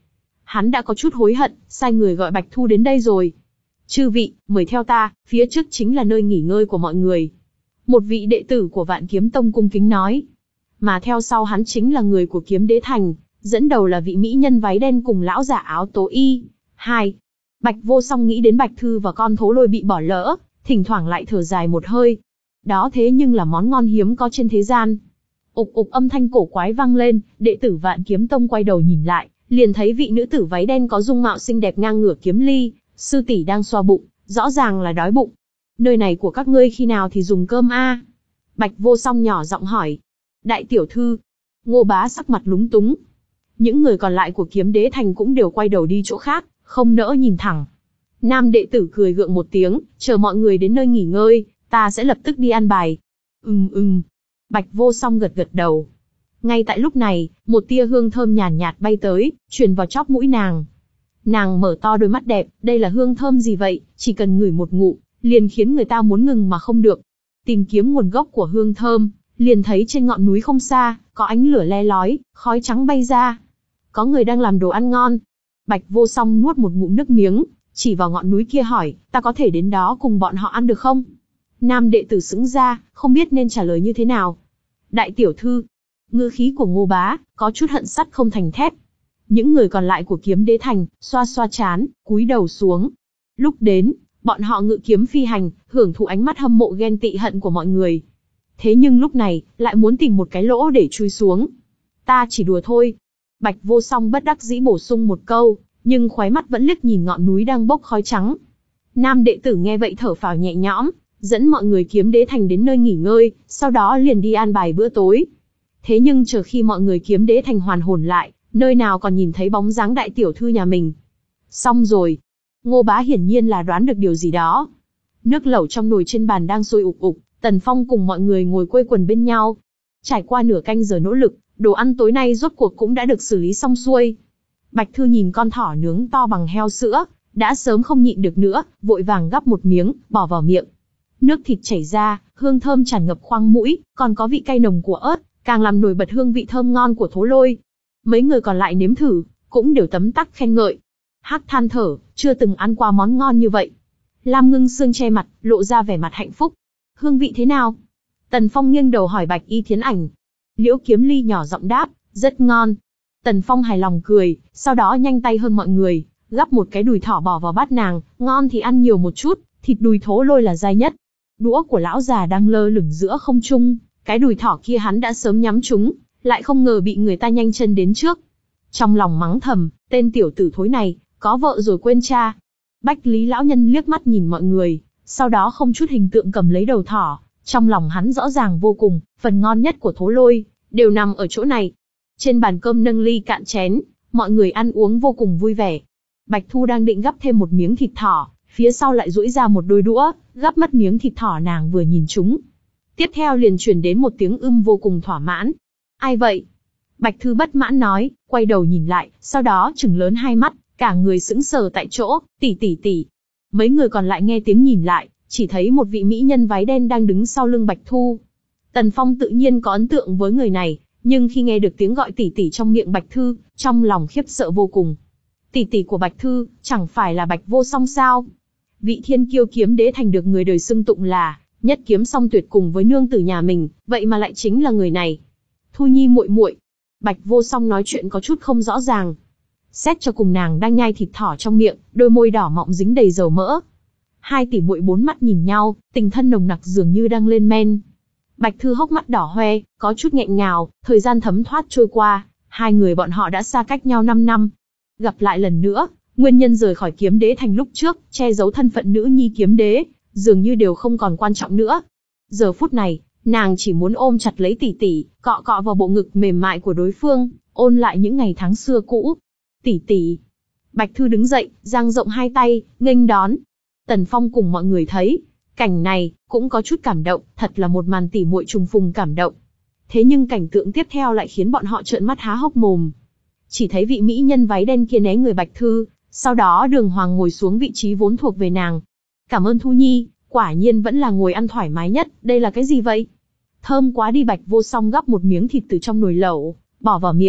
hắn đã có chút hối hận, sai người gọi Bạch Thu đến đây rồi. Chư vị, mời theo ta, phía trước chính là nơi nghỉ ngơi của mọi người. Một vị đệ tử của Vạn Kiếm Tông cung kính nói. Mà theo sau hắn chính là người của Kiếm Đế Thành, dẫn đầu là vị mỹ nhân váy đen cùng lão giả áo tố y. Hai. Bạch Vô Song nghĩ đến Bạch Thư và con thố lôi bị bỏ lỡ, thỉnh thoảng lại thở dài một hơi. Đó thế nhưng là món ngon hiếm có trên thế gian. Ục ục âm thanh cổ quái vang lên, đệ tử Vạn Kiếm Tông quay đầu nhìn lại, liền thấy vị nữ tử váy đen có dung mạo xinh đẹp ngang ngửa kiếm ly, sư tỷ đang xoa bụng, rõ ràng là đói bụng. Nơi này của các ngươi khi nào thì dùng cơm a? Bạch Vô Song nhỏ giọng hỏi. Đại tiểu thư. Ngô Bá sắc mặt lúng túng. Những người còn lại của Kiếm Đế Thành cũng đều quay đầu đi chỗ khác, không nỡ nhìn thẳng. Nam đệ tử cười gượng một tiếng, chờ mọi người đến nơi nghỉ ngơi, ta sẽ lập tức đi an bài. Ừm ừm. Bạch Vô Song gật gật đầu. Ngay tại lúc này, một tia hương thơm nhàn nhạt, nhạt bay tới, truyền vào chóp mũi nàng. Nàng mở to đôi mắt đẹp, đây là hương thơm gì vậy, chỉ cần ngửi một ngụm, liền khiến người ta muốn ngừng mà không được. Tìm kiếm nguồn gốc của hương thơm, liền thấy trên ngọn núi không xa, có ánh lửa le lói, khói trắng bay ra. Có người đang làm đồ ăn ngon. Bạch Vô Song nuốt một ngụm nước miếng, chỉ vào ngọn núi kia hỏi, ta có thể đến đó cùng bọn họ ăn được không? Nam đệ tử sững ra, không biết nên trả lời như thế nào. Đại tiểu thư. Ngữ khí của Ngô Bá, có chút hận sắt không thành thép. Những người còn lại của Kiếm Đế Thành, xoa xoa chán, cúi đầu xuống. Lúc đến, bọn họ ngự kiếm phi hành, hưởng thụ ánh mắt hâm mộ ghen tị hận của mọi người. Thế nhưng lúc này, lại muốn tìm một cái lỗ để chui xuống. Ta chỉ đùa thôi. Bạch Vô Song bất đắc dĩ bổ sung một câu, nhưng khóe mắt vẫn liếc nhìn ngọn núi đang bốc khói trắng. Nam đệ tử nghe vậy thở phào nhẹ nhõm, dẫn mọi người Kiếm Đế Thành đến nơi nghỉ ngơi, sau đó liền đi an bài bữa tối. Thế nhưng chờ khi mọi người Kiếm Đế Thành hoàn hồn lại, nơi nào còn nhìn thấy bóng dáng đại tiểu thư nhà mình. Xong rồi. Ngô Bá hiển nhiên là đoán được điều gì đó. Nước lẩu trong nồi trên bàn đang sôi ục ục, Tần Phong cùng mọi người ngồi quây quần bên nhau. Trải qua nửa canh giờ nỗ lực, đồ ăn tối nay rốt cuộc cũng đã được xử lý xong xuôi. Bạch Thư nhìn con thỏ nướng to bằng heo sữa, đã sớm không nhịn được nữa, vội vàng gắp một miếng, bỏ vào miệng. Nước thịt chảy ra, hương thơm tràn ngập khoang mũi, còn có vị cay nồng của ớt, càng làm nổi bật hương vị thơm ngon của thố lôi. Mấy người còn lại nếm thử, cũng đều tấm tắc khen ngợi. Hắc than thở, chưa từng ăn qua món ngon như vậy. Lam Ngưng Sương che mặt, lộ ra vẻ mặt hạnh phúc. Hương vị thế nào? Tần Phong nghiêng đầu hỏi Bạch Y Thiến Ảnh. Liễu Kiếm Ly nhỏ giọng đáp, rất ngon. Tần Phong hài lòng cười, sau đó nhanh tay hơn mọi người, gắp một cái đùi thỏ bỏ vào bát nàng, ngon thì ăn nhiều một chút, thịt đùi thố lôi là dai nhất. Đũa của lão già đang lơ lửng giữa không trung, cái đùi thỏ kia hắn đã sớm nhắm trúng, lại không ngờ bị người ta nhanh chân đến trước. Trong lòng mắng thầm, tên tiểu tử thối này, có vợ rồi quên cha. Bách Lý lão nhân liếc mắt nhìn mọi người, sau đó không chút hình tượng cầm lấy đầu thỏ, trong lòng hắn rõ ràng vô cùng, phần ngon nhất của thố lôi, đều nằm ở chỗ này. Trên bàn cơm nâng ly cạn chén, mọi người ăn uống vô cùng vui vẻ. Bạch Thu đang định gắp thêm một miếng thịt thỏ, phía sau lại duỗi ra một đôi đũa, gắp mất miếng thịt thỏ nàng vừa nhìn chúng. Tiếp theo liền truyền đến một tiếng ưm vô cùng thỏa mãn. Ai vậy? Bạch Thư bất mãn nói, quay đầu nhìn lại, sau đó trừng lớn hai mắt, cả người sững sờ tại chỗ, tỷ tỷ tỷ. Mấy người còn lại nghe tiếng nhìn lại, chỉ thấy một vị mỹ nhân váy đen đang đứng sau lưng Bạch Thu. Tần Phong tự nhiên có ấn tượng với người này, nhưng khi nghe được tiếng gọi tỷ tỷ trong miệng Bạch Thư, trong lòng khiếp sợ vô cùng. Tỷ tỷ của Bạch Thư, chẳng phải là Bạch Vô Song sao? Vị thiên kiêu Kiếm Đế Thành được người đời xưng tụng là nhất kiếm song tuyệt cùng với nương tử nhà mình, vậy mà lại chính là người này. Thu Nhi muội muội. Bạch Vô Song nói chuyện có chút không rõ ràng. Xét cho cùng nàng đang nhai thịt thỏ trong miệng, đôi môi đỏ mọng dính đầy dầu mỡ. Hai tỷ muội bốn mắt nhìn nhau, tình thân nồng nặc dường như đang lên men. Bạch Thư hốc mắt đỏ hoe, có chút nghẹn ngào, thời gian thấm thoát trôi qua, hai người bọn họ đã xa cách nhau năm năm. Gặp lại lần nữa, nguyên nhân rời khỏi Kiếm Đế Thành lúc trước, che giấu thân phận nữ nhi kiếm đế, dường như đều không còn quan trọng nữa. Giờ phút này, nàng chỉ muốn ôm chặt lấy tỷ tỷ, cọ cọ vào bộ ngực mềm mại của đối phương, ôn lại những ngày tháng xưa cũ. Tỷ tỷ. Bạch Thư đứng dậy, dang rộng hai tay, nghênh đón. Tần Phong cùng mọi người thấy cảnh này, cũng có chút cảm động, thật là một màn tỷ muội trùng phùng cảm động. Thế nhưng cảnh tượng tiếp theo lại khiến bọn họ trợn mắt há hốc mồm. Chỉ thấy vị mỹ nhân váy đen kia né người Bạch Thư, sau đó đường hoàng ngồi xuống vị trí vốn thuộc về nàng. Cảm ơn Thu Nhi, quả nhiên vẫn là ngồi ăn thoải mái nhất, đây là cái gì vậy? Thơm quá đi. Bạch Vô Song gắp một miếng thịt từ trong nồi lẩu, bỏ vào miệng.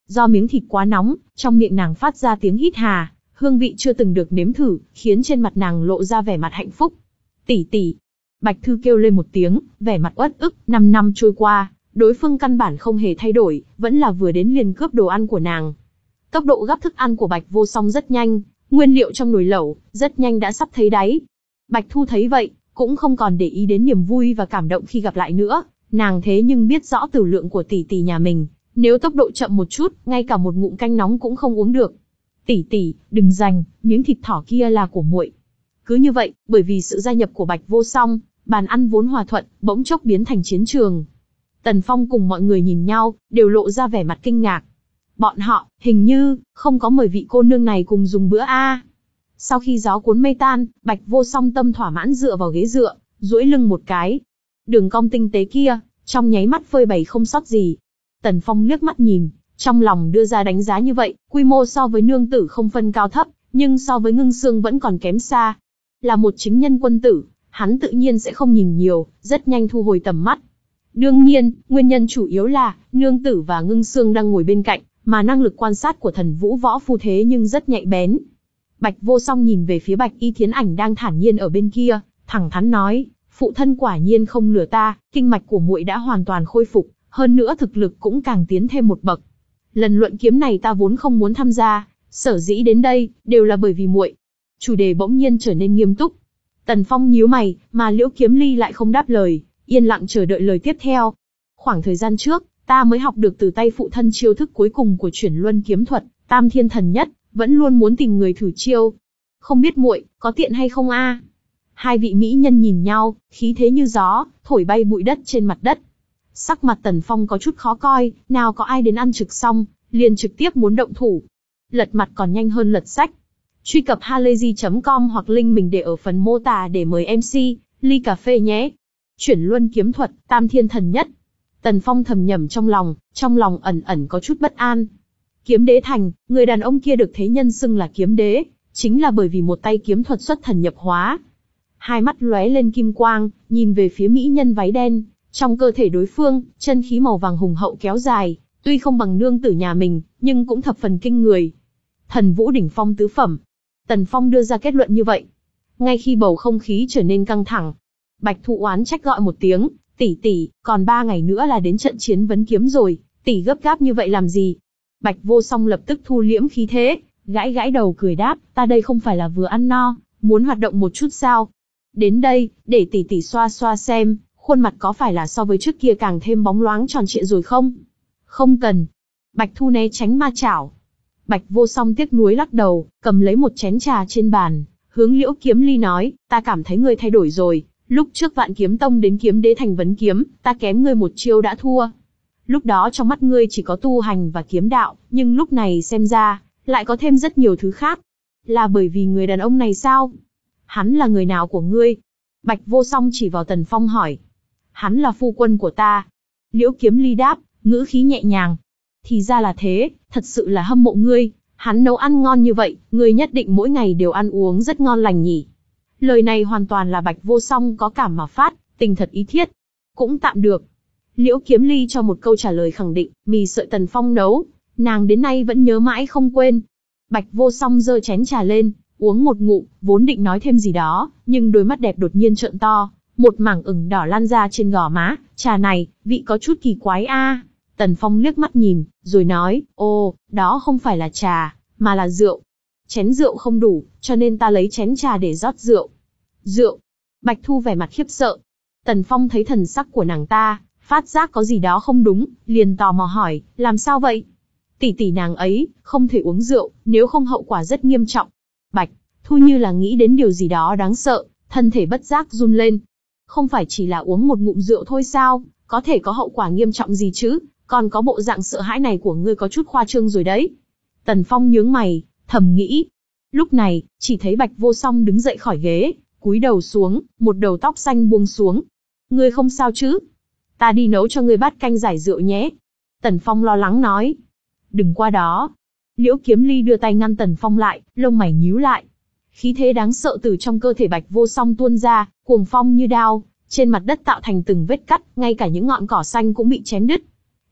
Do miếng thịt quá nóng, trong miệng nàng phát ra tiếng hít hà, hương vị chưa từng được nếm thử, khiến trên mặt nàng lộ ra vẻ mặt hạnh phúc. Tỷ tỷ. Bạch Thư kêu lên một tiếng, vẻ mặt uất ức. Năm năm trôi qua, đối phương căn bản không hề thay đổi, vẫn là vừa đến liền cướp đồ ăn của nàng. Tốc độ gắp thức ăn của Bạch Vô Song rất nhanh, nguyên liệu trong nồi lẩu rất nhanh đã sắp thấy đáy. Bạch Thu thấy vậy, cũng không còn để ý đến niềm vui và cảm động khi gặp lại nữa, nàng thế nhưng biết rõ tử lượng của tỷ tỷ nhà mình, nếu tốc độ chậm một chút, ngay cả một ngụm canh nóng cũng không uống được. Tỷ tỷ, đừng giành, miếng thịt thỏ kia là của muội. Cứ như vậy, bởi vì sự gia nhập của Bạch Vô Song, bàn ăn vốn hòa thuận, bỗng chốc biến thành chiến trường. Tần Phong cùng mọi người nhìn nhau, đều lộ ra vẻ mặt kinh ngạc. Bọn họ, hình như, không có mời vị cô nương này cùng dùng bữa a. Sau khi gió cuốn mây tan, Bạch Vô Song tâm thỏa mãn dựa vào ghế dựa, duỗi lưng một cái. Đường cong tinh tế kia, trong nháy mắt phơi bày không sót gì. Tần Phong liếc mắt nhìn, trong lòng đưa ra đánh giá như vậy, quy mô so với nương tử không phân cao thấp, nhưng so với Ngưng Xương vẫn còn kém xa. Là một chính nhân quân tử, hắn tự nhiên sẽ không nhìn nhiều, rất nhanh thu hồi tầm mắt. Đương nhiên, nguyên nhân chủ yếu là, nương tử và Ngưng Xương đang ngồi bên cạnh, mà năng lực quan sát của Thần Vũ Võ Phu thế nhưng rất nhạy bén. Bạch Vô Song nhìn về phía Bạch Y Thiến Ảnh đang thản nhiên ở bên kia, thẳng thắn nói, phụ thân quả nhiên không lừa ta, kinh mạch của muội đã hoàn toàn khôi phục, hơn nữa thực lực cũng càng tiến thêm một bậc. Lần luận kiếm này ta vốn không muốn tham gia, sở dĩ đến đây, đều là bởi vì muội. Chủ đề bỗng nhiên trở nên nghiêm túc. Tần Phong nhíu mày, mà Liễu Kiếm Ly lại không đáp lời, yên lặng chờ đợi lời tiếp theo. Khoảng thời gian trước, ta mới học được từ tay phụ thân chiêu thức cuối cùng của Chuyển Luân kiếm thuật, Tam Thiên Thần Nhất, vẫn luôn muốn tìm người thử chiêu. Không biết muội có tiện hay không a? Hai vị mỹ nhân nhìn nhau, khí thế như gió, thổi bay bụi đất trên mặt đất. Sắc mặt Tần Phong có chút khó coi, nào có ai đến ăn trực xong, liền trực tiếp muốn động thủ. Lật mặt còn nhanh hơn lật sách. Truy cập halayzi chấm com hoặc link mình để ở phần mô tả để mời em xê, ly cà phê nhé. Chuyển Luân kiếm thuật, Tam Thiên Thần Nhất. Tần Phong thầm nhẩm trong lòng, trong lòng ẩn ẩn có chút bất an. Kiếm Đế Thành, người đàn ông kia được thế nhân xưng là kiếm đế, chính là bởi vì một tay kiếm thuật xuất thần nhập hóa. Hai mắt lóe lên kim quang, nhìn về phía mỹ nhân váy đen, trong cơ thể đối phương, chân khí màu vàng hùng hậu kéo dài, tuy không bằng nương tử nhà mình, nhưng cũng thập phần kinh người. Thần Vũ đỉnh phong tứ phẩm. Tần Phong đưa ra kết luận như vậy. Ngay khi bầu không khí trở nên căng thẳng, Bạch Thụ oán trách gọi một tiếng, tỷ tỷ, còn ba ngày nữa là đến trận chiến vấn kiếm rồi, tỷ gấp gáp như vậy làm gì? Bạch Vô Song lập tức thu liễm khí thế, gãi gãi đầu cười đáp, ta đây không phải là vừa ăn no, muốn hoạt động một chút sao? Đến đây, để tỷ tỷ xoa xoa xem, khuôn mặt có phải là so với trước kia càng thêm bóng loáng tròn trịa rồi không? Không cần. Bạch Thu né tránh ma chảo. Bạch Vô Song tiếc nuối lắc đầu, cầm lấy một chén trà trên bàn, hướng Liễu Kiếm Ly nói, ta cảm thấy ngươi thay đổi rồi, lúc trước Vạn Kiếm Tông đến Kiếm Đế Thành vấn kiếm, ta kém ngươi một chiêu đã thua. Lúc đó trong mắt ngươi chỉ có tu hành và kiếm đạo, nhưng lúc này xem ra, lại có thêm rất nhiều thứ khác. Là bởi vì người đàn ông này sao? Hắn là người nào của ngươi? Bạch Vô Song chỉ vào Tần Phong hỏi. Hắn là phu quân của ta. Liễu Kiếm Ly đáp, ngữ khí nhẹ nhàng. Thì ra là thế, thật sự là hâm mộ ngươi, hắn nấu ăn ngon như vậy, ngươi nhất định mỗi ngày đều ăn uống rất ngon lành nhỉ. Lời này hoàn toàn là Bạch Vô Song có cảm mà phát, tình thật ý thiết. Cũng tạm được. Liễu Kiếm Ly cho một câu trả lời khẳng định, mì sợi Tần Phong nấu, nàng đến nay vẫn nhớ mãi không quên. Bạch Vô Song giơ chén trà lên, uống một ngụm, vốn định nói thêm gì đó, nhưng đôi mắt đẹp đột nhiên trợn to, một mảng ửng đỏ lan ra trên gò má, trà này, vị có chút kỳ quái a. Tần Phong liếc mắt nhìn, rồi nói, ô, đó không phải là trà, mà là rượu. Chén rượu không đủ, cho nên ta lấy chén trà để rót rượu. Rượu. Bạch Thu vẻ mặt khiếp sợ. Tần Phong thấy thần sắc của nàng ta, phát giác có gì đó không đúng, liền tò mò hỏi, làm sao vậy? Tỷ tỷ nàng ấy, không thể uống rượu, nếu không hậu quả rất nghiêm trọng. Bạch Thu như là nghĩ đến điều gì đó đáng sợ, thân thể bất giác run lên. Không phải chỉ là uống một ngụm rượu thôi sao, có thể có hậu quả nghiêm trọng gì chứ, còn có bộ dạng sợ hãi này của ngươi có chút khoa trương rồi đấy. Tần Phong nhướng mày, thầm nghĩ. Lúc này, chỉ thấy Bạch Vô Song đứng dậy khỏi ghế, cúi đầu xuống, một đầu tóc xanh buông xuống. Ngươi không sao chứ? Ta đi nấu cho ngươi bát canh giải rượu nhé. Tần Phong lo lắng nói. Đừng qua đó. Liễu Kiếm Ly đưa tay ngăn Tần Phong lại, lông mày nhíu lại. Khí thế đáng sợ từ trong cơ thể Bạch Vô Song tuôn ra, cuồng phong như đao, trên mặt đất tạo thành từng vết cắt, ngay cả những ngọn cỏ xanh cũng bị chém đứt.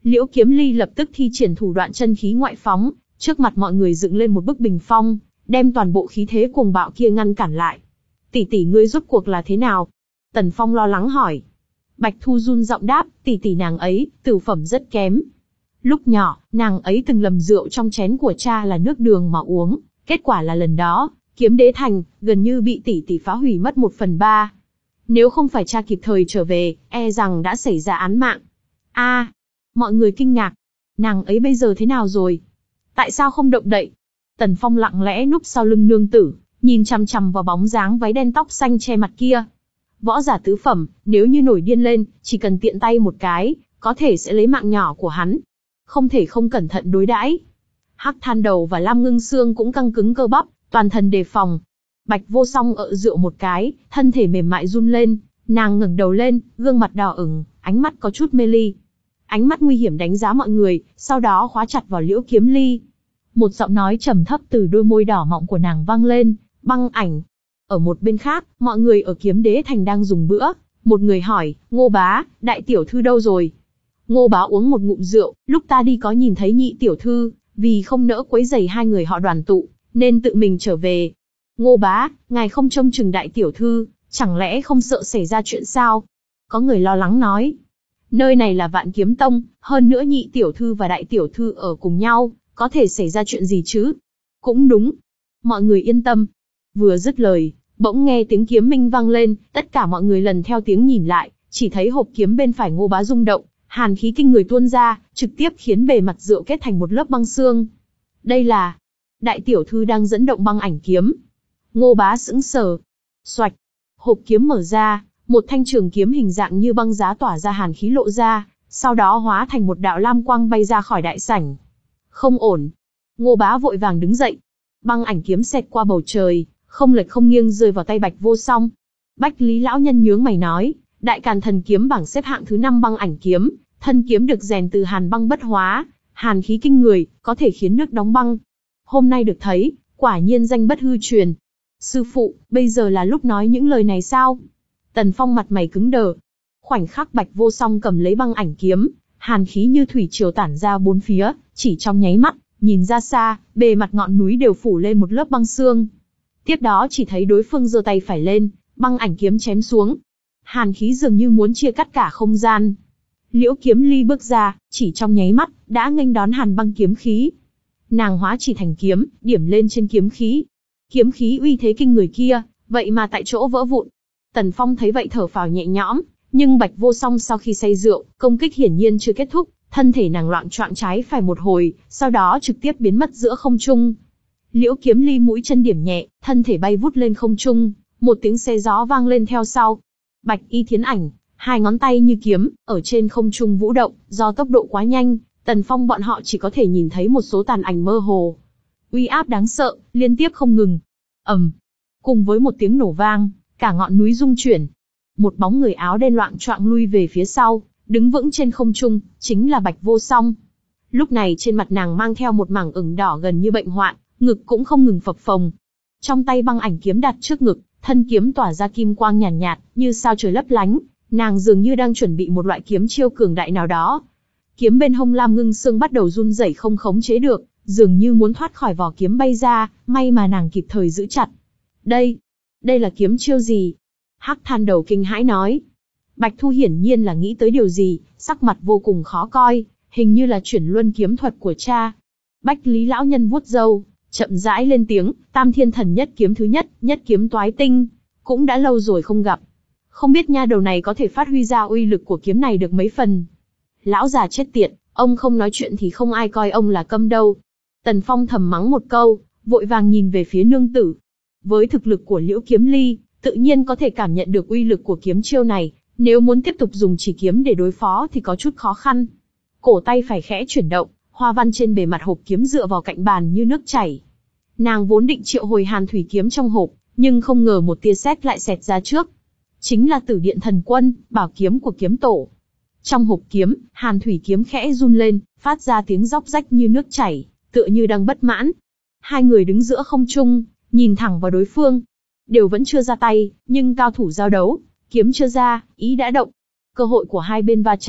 Liễu Kiếm Ly lập tức thi triển thủ đoạn chân khí ngoại phóng, trước mặt mọi người dựng lên một bức bình phong, đem toàn bộ khí thế cuồng bạo kia ngăn cản lại. Tỷ tỷ ngươi rốt cuộc là thế nào? Tần Phong lo lắng hỏi. Bạch Thu run giọng đáp, tỷ tỷ nàng ấy, tửu phẩm rất kém. Lúc nhỏ, nàng ấy từng lầm rượu trong chén của cha là nước đường mà uống, kết quả là lần đó, Kiếm Đế Thành, gần như bị tỷ tỷ phá hủy mất một phần ba. Nếu không phải cha kịp thời trở về, e rằng đã xảy ra án mạng. A, mọi người kinh ngạc. Nàng ấy bây giờ thế nào rồi? Tại sao không động đậy? Tần Phong lặng lẽ núp sau lưng nương tử, nhìn chằm chằm vào bóng dáng váy đen tóc xanh che mặt kia. Võ giả tứ phẩm, nếu như nổi điên lên, chỉ cần tiện tay một cái, có thể sẽ lấy mạng nhỏ của hắn. Không thể không cẩn thận đối đãi. Hắc Than Đầu và Lam Ngưng Xương cũng căng cứng cơ bắp, toàn thân đề phòng. Bạch Vô Song ợ rượu một cái, thân thể mềm mại run lên, nàng ngẩng đầu lên, gương mặt đỏ ửng, ánh mắt có chút mê ly. Ánh mắt nguy hiểm đánh giá mọi người, sau đó khóa chặt vào Liễu Kiếm Ly. Một giọng nói trầm thấp từ đôi môi đỏ mọng của nàng vang lên, băng ảnh. Ở một bên khác, mọi người ở Kiếm Đế Thành đang dùng bữa, một người hỏi, Ngô bá, đại tiểu thư đâu rồi? Ngô bá uống một ngụm rượu, lúc ta đi có nhìn thấy nhị tiểu thư, vì không nỡ quấy rầy hai người họ đoàn tụ, nên tự mình trở về. Ngô bá, ngài không trông chừng đại tiểu thư, chẳng lẽ không sợ xảy ra chuyện sao? Có người lo lắng nói. Nơi này là Vạn Kiếm Tông, hơn nữa nhị tiểu thư và đại tiểu thư ở cùng nhau, có thể xảy ra chuyện gì chứ? Cũng đúng. Mọi người yên tâm. Vừa dứt lời, bỗng nghe tiếng kiếm minh vang lên, tất cả mọi người lần theo tiếng nhìn lại, chỉ thấy hộp kiếm bên phải Ngô bá rung động, hàn khí kinh người tuôn ra, trực tiếp khiến bề mặt rượu kết thành một lớp băng xương. Đây là... Đại tiểu thư đang dẫn động băng ảnh kiếm. Ngô bá sững sờ. Xoạch. Hộp kiếm mở ra, một thanh trường kiếm hình dạng như băng giá tỏa ra hàn khí lộ ra, sau đó hóa thành một đạo lam quang bay ra khỏi đại sảnh. Không ổn. Ngô bá vội vàng đứng dậy. Băng ảnh kiếm xẹt qua bầu trời, không lệch không nghiêng rơi vào tay Bạch Vô Song. Bách Lý lão nhân nhướng mày nói, Đại Càn Thần Kiếm bảng xếp hạng thứ năm băng ảnh kiếm, thân kiếm được rèn từ hàn băng bất hóa, hàn khí kinh người, có thể khiến nước đóng băng. Hôm nay được thấy, quả nhiên danh bất hư truyền. Sư phụ, bây giờ là lúc nói những lời này sao? Tần Phong mặt mày cứng đờ. Khoảnh khắc Bạch Vô Song cầm lấy băng ảnh kiếm, hàn khí như thủy triều tản ra bốn phía, chỉ trong nháy mắt, nhìn ra xa, bề mặt ngọn núi đều phủ lên một lớp băng sương. Tiếp đó chỉ thấy đối phương giơ tay phải lên, băng ảnh kiếm chém xuống. Hàn khí dường như muốn chia cắt cả không gian. Liễu Kiếm Ly bước ra, chỉ trong nháy mắt, đã nghênh đón hàn băng kiếm khí. Nàng hóa chỉ thành kiếm, điểm lên trên kiếm khí. Kiếm khí uy thế kinh người kia, vậy mà tại chỗ vỡ vụn. Tần Phong thấy vậy thở phào nhẹ nhõm, nhưng Bạch Vô Song sau khi say rượu, công kích hiển nhiên chưa kết thúc, thân thể nàng loạng choạng trái phải một hồi, sau đó trực tiếp biến mất giữa không trung. Liễu Kiếm Ly mũi chân điểm nhẹ, thân thể bay vút lên không trung, một tiếng xe gió vang lên theo sau. Bạch Y Thiến Ảnh, hai ngón tay như kiếm, ở trên không trung vũ động, do tốc độ quá nhanh, Tần Phong bọn họ chỉ có thể nhìn thấy một số tàn ảnh mơ hồ. Uy áp đáng sợ, liên tiếp không ngừng. Ầm, cùng với một tiếng nổ vang, cả ngọn núi rung chuyển. Một bóng người áo đen loạng choạng lui về phía sau, đứng vững trên không trung, chính là Bạch Vô Song. Lúc này trên mặt nàng mang theo một mảng ửng đỏ gần như bệnh hoạn, ngực cũng không ngừng phập phồng. Trong tay băng ảnh kiếm đặt trước ngực, thân kiếm tỏa ra kim quang nhàn nhạt, nhạt, như sao trời lấp lánh, nàng dường như đang chuẩn bị một loại kiếm chiêu cường đại nào đó. Kiếm bên hông Lam Ngưng Xương bắt đầu run rẩy không khống chế được, dường như muốn thoát khỏi vỏ kiếm bay ra, may mà nàng kịp thời giữ chặt. Đây, đây là kiếm chiêu gì? Hắc Than Đầu kinh hãi nói. Bạch Thu hiển nhiên là nghĩ tới điều gì, sắc mặt vô cùng khó coi, hình như là chuyển luân kiếm thuật của cha. Bách Lý lão nhân vuốt râu, chậm rãi lên tiếng, Tam Thiên Thần Nhất Kiếm thứ nhất, Nhất Kiếm Toái Tinh, cũng đã lâu rồi không gặp. Không biết nha đầu này có thể phát huy ra uy lực của kiếm này được mấy phần. Lão già chết tiệt, ông không nói chuyện thì không ai coi ông là câm đâu. Tần Phong thầm mắng một câu, vội vàng nhìn về phía nương tử. Với thực lực của Liễu Kiếm Ly, tự nhiên có thể cảm nhận được uy lực của kiếm chiêu này, nếu muốn tiếp tục dùng chỉ kiếm để đối phó thì có chút khó khăn. Cổ tay phải khẽ chuyển động, hoa văn trên bề mặt hộp kiếm dựa vào cạnh bàn như nước chảy. Nàng vốn định triệu hồi hàn thủy kiếm trong hộp, nhưng không ngờ một tia sét lại xẹt ra trước. Chính là Tử Điện Thần Quân, bảo kiếm của kiếm tổ. Trong hộp kiếm, hàn thủy kiếm khẽ run lên, phát ra tiếng róc rách như nước chảy, tựa như đang bất mãn. Hai người đứng giữa không trung, nhìn thẳng vào đối phương. Đều vẫn chưa ra tay, nhưng cao thủ giao đấu, kiếm chưa ra, ý đã động. Cơ hội của hai bên va chạm,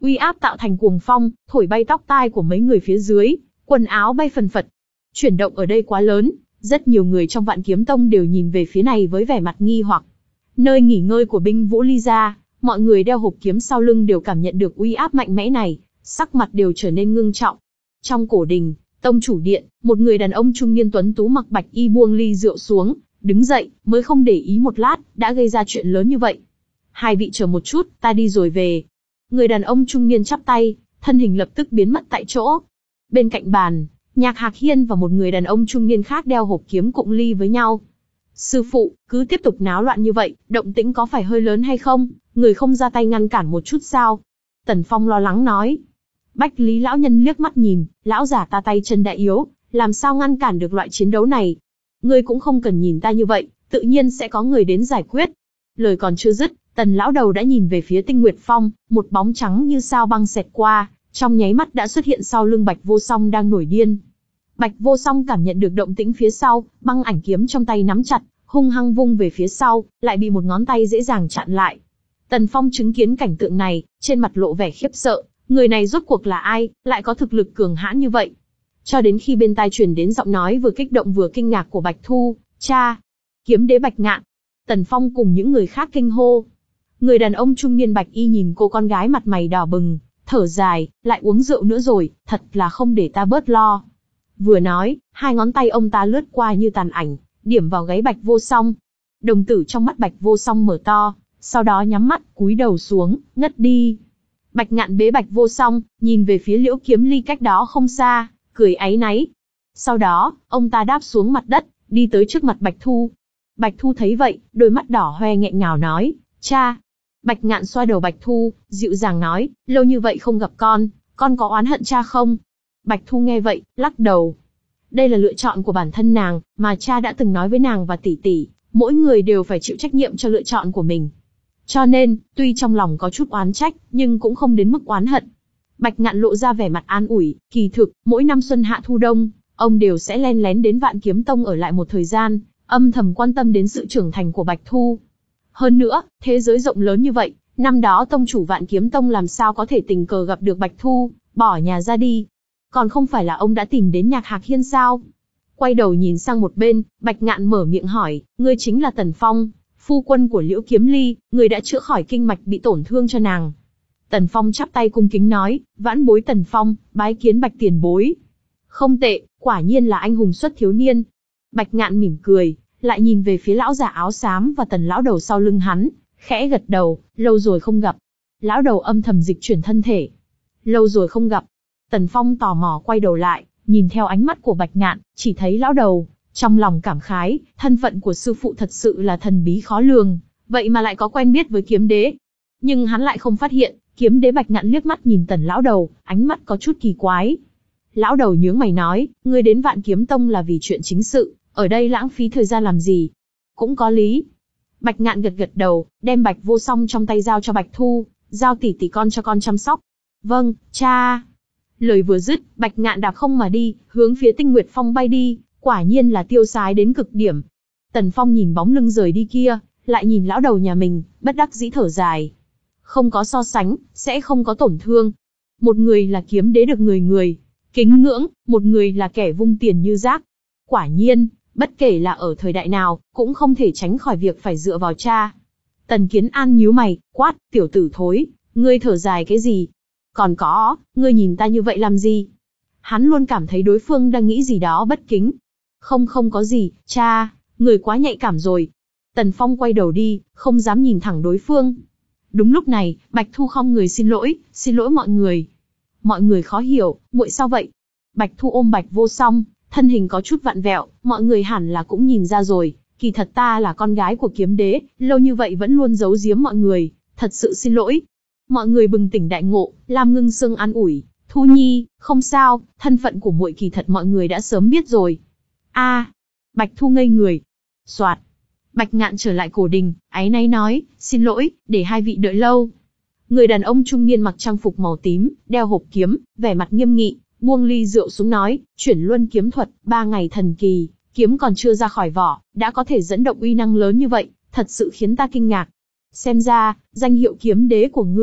Uy áp tạo thành cuồng phong, thổi bay tóc tai của mấy người phía dưới, quần áo bay phần phật. Chuyển động ở đây quá lớn, rất nhiều người trong Vạn Kiếm Tông đều nhìn về phía này với vẻ mặt nghi hoặc. Nơi nghỉ ngơi của binh Vũ Ly gia, mọi người đeo hộp kiếm sau lưng đều cảm nhận được uy áp mạnh mẽ này, sắc mặt đều trở nên ngưng trọng. Trong cổ đình, tông chủ điện, một người đàn ông trung niên tuấn tú mặc bạch y buông ly rượu xuống, đứng dậy, mới không để ý một lát, đã gây ra chuyện lớn như vậy. Hai vị chờ một chút, ta đi rồi về. Người đàn ông trung niên chắp tay, thân hình lập tức biến mất tại chỗ. Bên cạnh bàn, Nhạc Hạc Hiên và một người đàn ông trung niên khác đeo hộp kiếm cụng ly với nhau. Sư phụ, cứ tiếp tục náo loạn như vậy, động tĩnh có phải hơi lớn hay không? Người không ra tay ngăn cản một chút sao? Tần Phong lo lắng nói. Bách Lý lão nhân liếc mắt nhìn, lão giả ta tay chân đã yếu, làm sao ngăn cản được loại chiến đấu này? Ngươi cũng không cần nhìn ta như vậy, tự nhiên sẽ có người đến giải quyết. Lời còn chưa dứt, Tần lão đầu đã nhìn về phía Tinh Nguyệt Phong, một bóng trắng như sao băng xẹt qua, trong nháy mắt đã xuất hiện sau lưng Bạch Vô Song đang nổi điên. Bạch Vô Song cảm nhận được động tĩnh phía sau, băng ảnh kiếm trong tay nắm chặt, hung hăng vung về phía sau, lại bị một ngón tay dễ dàng chặn lại. Tần Phong chứng kiến cảnh tượng này, trên mặt lộ vẻ khiếp sợ, người này rốt cuộc là ai, lại có thực lực cường hãn như vậy. Cho đến khi bên tai truyền đến giọng nói vừa kích động vừa kinh ngạc của Bạch Thu, cha, kiếm đế Bạch Ngạn. Tần Phong cùng những người khác kinh hô. Người đàn ông trung niên Bạch Y nhìn cô con gái mặt mày đỏ bừng, thở dài, lại uống rượu nữa rồi, thật là không để ta bớt lo. Vừa nói, hai ngón tay ông ta lướt qua như tàn ảnh, điểm vào gáy Bạch Vô Song. Đồng tử trong mắt Bạch Vô Song mở to, sau đó nhắm mắt, cúi đầu xuống, ngất đi. Bạch Ngạn bế Bạch Vô Song, nhìn về phía Liễu Kiếm Ly cách đó không xa, cười áy náy. Sau đó, ông ta đáp xuống mặt đất, đi tới trước mặt Bạch Thu. Bạch Thu thấy vậy, đôi mắt đỏ hoe nghẹn ngào nói, cha. Bạch Ngạn xoa đầu Bạch Thu, dịu dàng nói, lâu như vậy không gặp con, con có oán hận cha không? Bạch Thu nghe vậy, lắc đầu. Đây là lựa chọn của bản thân nàng, mà cha đã từng nói với nàng và tỷ tỷ, mỗi người đều phải chịu trách nhiệm cho lựa chọn của mình. Cho nên, tuy trong lòng có chút oán trách, nhưng cũng không đến mức oán hận. Bạch Ngạn lộ ra vẻ mặt an ủi, kỳ thực, mỗi năm xuân hạ thu đông, ông đều sẽ len lén đến Vạn Kiếm Tông ở lại một thời gian, âm thầm quan tâm đến sự trưởng thành của Bạch Thu. Hơn nữa, thế giới rộng lớn như vậy, năm đó tông chủ Vạn Kiếm Tông làm sao có thể tình cờ gặp được Bạch Thu, bỏ nhà ra đi. Còn không phải là ông đã tìm đến Nhạc Hạc Hiên sao? Quay đầu nhìn sang một bên, Bạch Ngạn mở miệng hỏi, ngươi chính là Tần Phong, phu quân của Liễu Kiếm Ly, người đã chữa khỏi kinh mạch bị tổn thương cho nàng. Tần Phong chắp tay cung kính nói, vãn bối Tần Phong, bái kiến Bạch tiền bối. Không tệ, quả nhiên là anh hùng xuất thiếu niên. Bạch Ngạn mỉm cười, lại nhìn về phía lão giả áo xám và Tần lão đầu sau lưng hắn, khẽ gật đầu, lâu rồi không gặp. Lão đầu âm thầm dịch chuyển thân thể. Lâu rồi không gặp. Tần Phong tò mò quay đầu lại, nhìn theo ánh mắt của Bạch Ngạn, chỉ thấy lão đầu, trong lòng cảm khái, thân phận của sư phụ thật sự là thần bí khó lường, vậy mà lại có quen biết với kiếm đế. Nhưng hắn lại không phát hiện, kiếm đế Bạch Ngạn liếc mắt nhìn Tần lão đầu, ánh mắt có chút kỳ quái. Lão đầu nhướng mày nói, ngươi đến Vạn Kiếm Tông là vì chuyện chính sự, ở đây lãng phí thời gian làm gì? Cũng có lý. Bạch Ngạn gật gật đầu, đem Bạch Vô Song trong tay giao cho Bạch Thu, giao tỷ tỷ con cho con chăm sóc. Vâng, cha. Lời vừa dứt, Bạch Ngạn đạp không mà đi, hướng phía Tinh Nguyệt Phong bay đi, quả nhiên là tiêu sái đến cực điểm. Tần Phong nhìn bóng lưng rời đi kia, lại nhìn lão đầu nhà mình, bất đắc dĩ thở dài. Không có so sánh, sẽ không có tổn thương. Một người là kiếm đế được người người kính ngưỡng, một người là kẻ vung tiền như rác. Quả nhiên, bất kể là ở thời đại nào, cũng không thể tránh khỏi việc phải dựa vào cha. Tần Kiến An nhíu mày, quát, tiểu tử thối, ngươi thở dài cái gì? Còn có, ngươi nhìn ta như vậy làm gì? Hắn luôn cảm thấy đối phương đang nghĩ gì đó bất kính. Không không có gì, cha, người quá nhạy cảm rồi. Tần Phong quay đầu đi, không dám nhìn thẳng đối phương. Đúng lúc này, Bạch Thu khom người xin lỗi, xin lỗi mọi người. Mọi người khó hiểu, muội sao vậy? Bạch Thu ôm Bạch Vô Song, thân hình có chút vặn vẹo, mọi người hẳn là cũng nhìn ra rồi, kỳ thật ta là con gái của kiếm đế, lâu như vậy vẫn luôn giấu giếm mọi người, thật sự xin lỗi. Mọi người bừng tỉnh đại ngộ, Lam Ngưng Sương an ủi, Thu Nhi, không sao, thân phận của muội kỳ thật mọi người đã sớm biết rồi. A, à, Bạch Thu ngây người. Soạt. Bạch Ngạn trở lại cổ đình, áy náy nói, xin lỗi, để hai vị đợi lâu. Người đàn ông trung niên mặc trang phục màu tím, đeo hộp kiếm, vẻ mặt nghiêm nghị, buông ly rượu xuống nói, chuyển luân kiếm thuật, ba ngày thần kỳ, kiếm còn chưa ra khỏi vỏ, đã có thể dẫn động uy năng lớn như vậy, thật sự khiến ta kinh ngạc. Xem ra, danh hiệu kiếm đế của ngươi,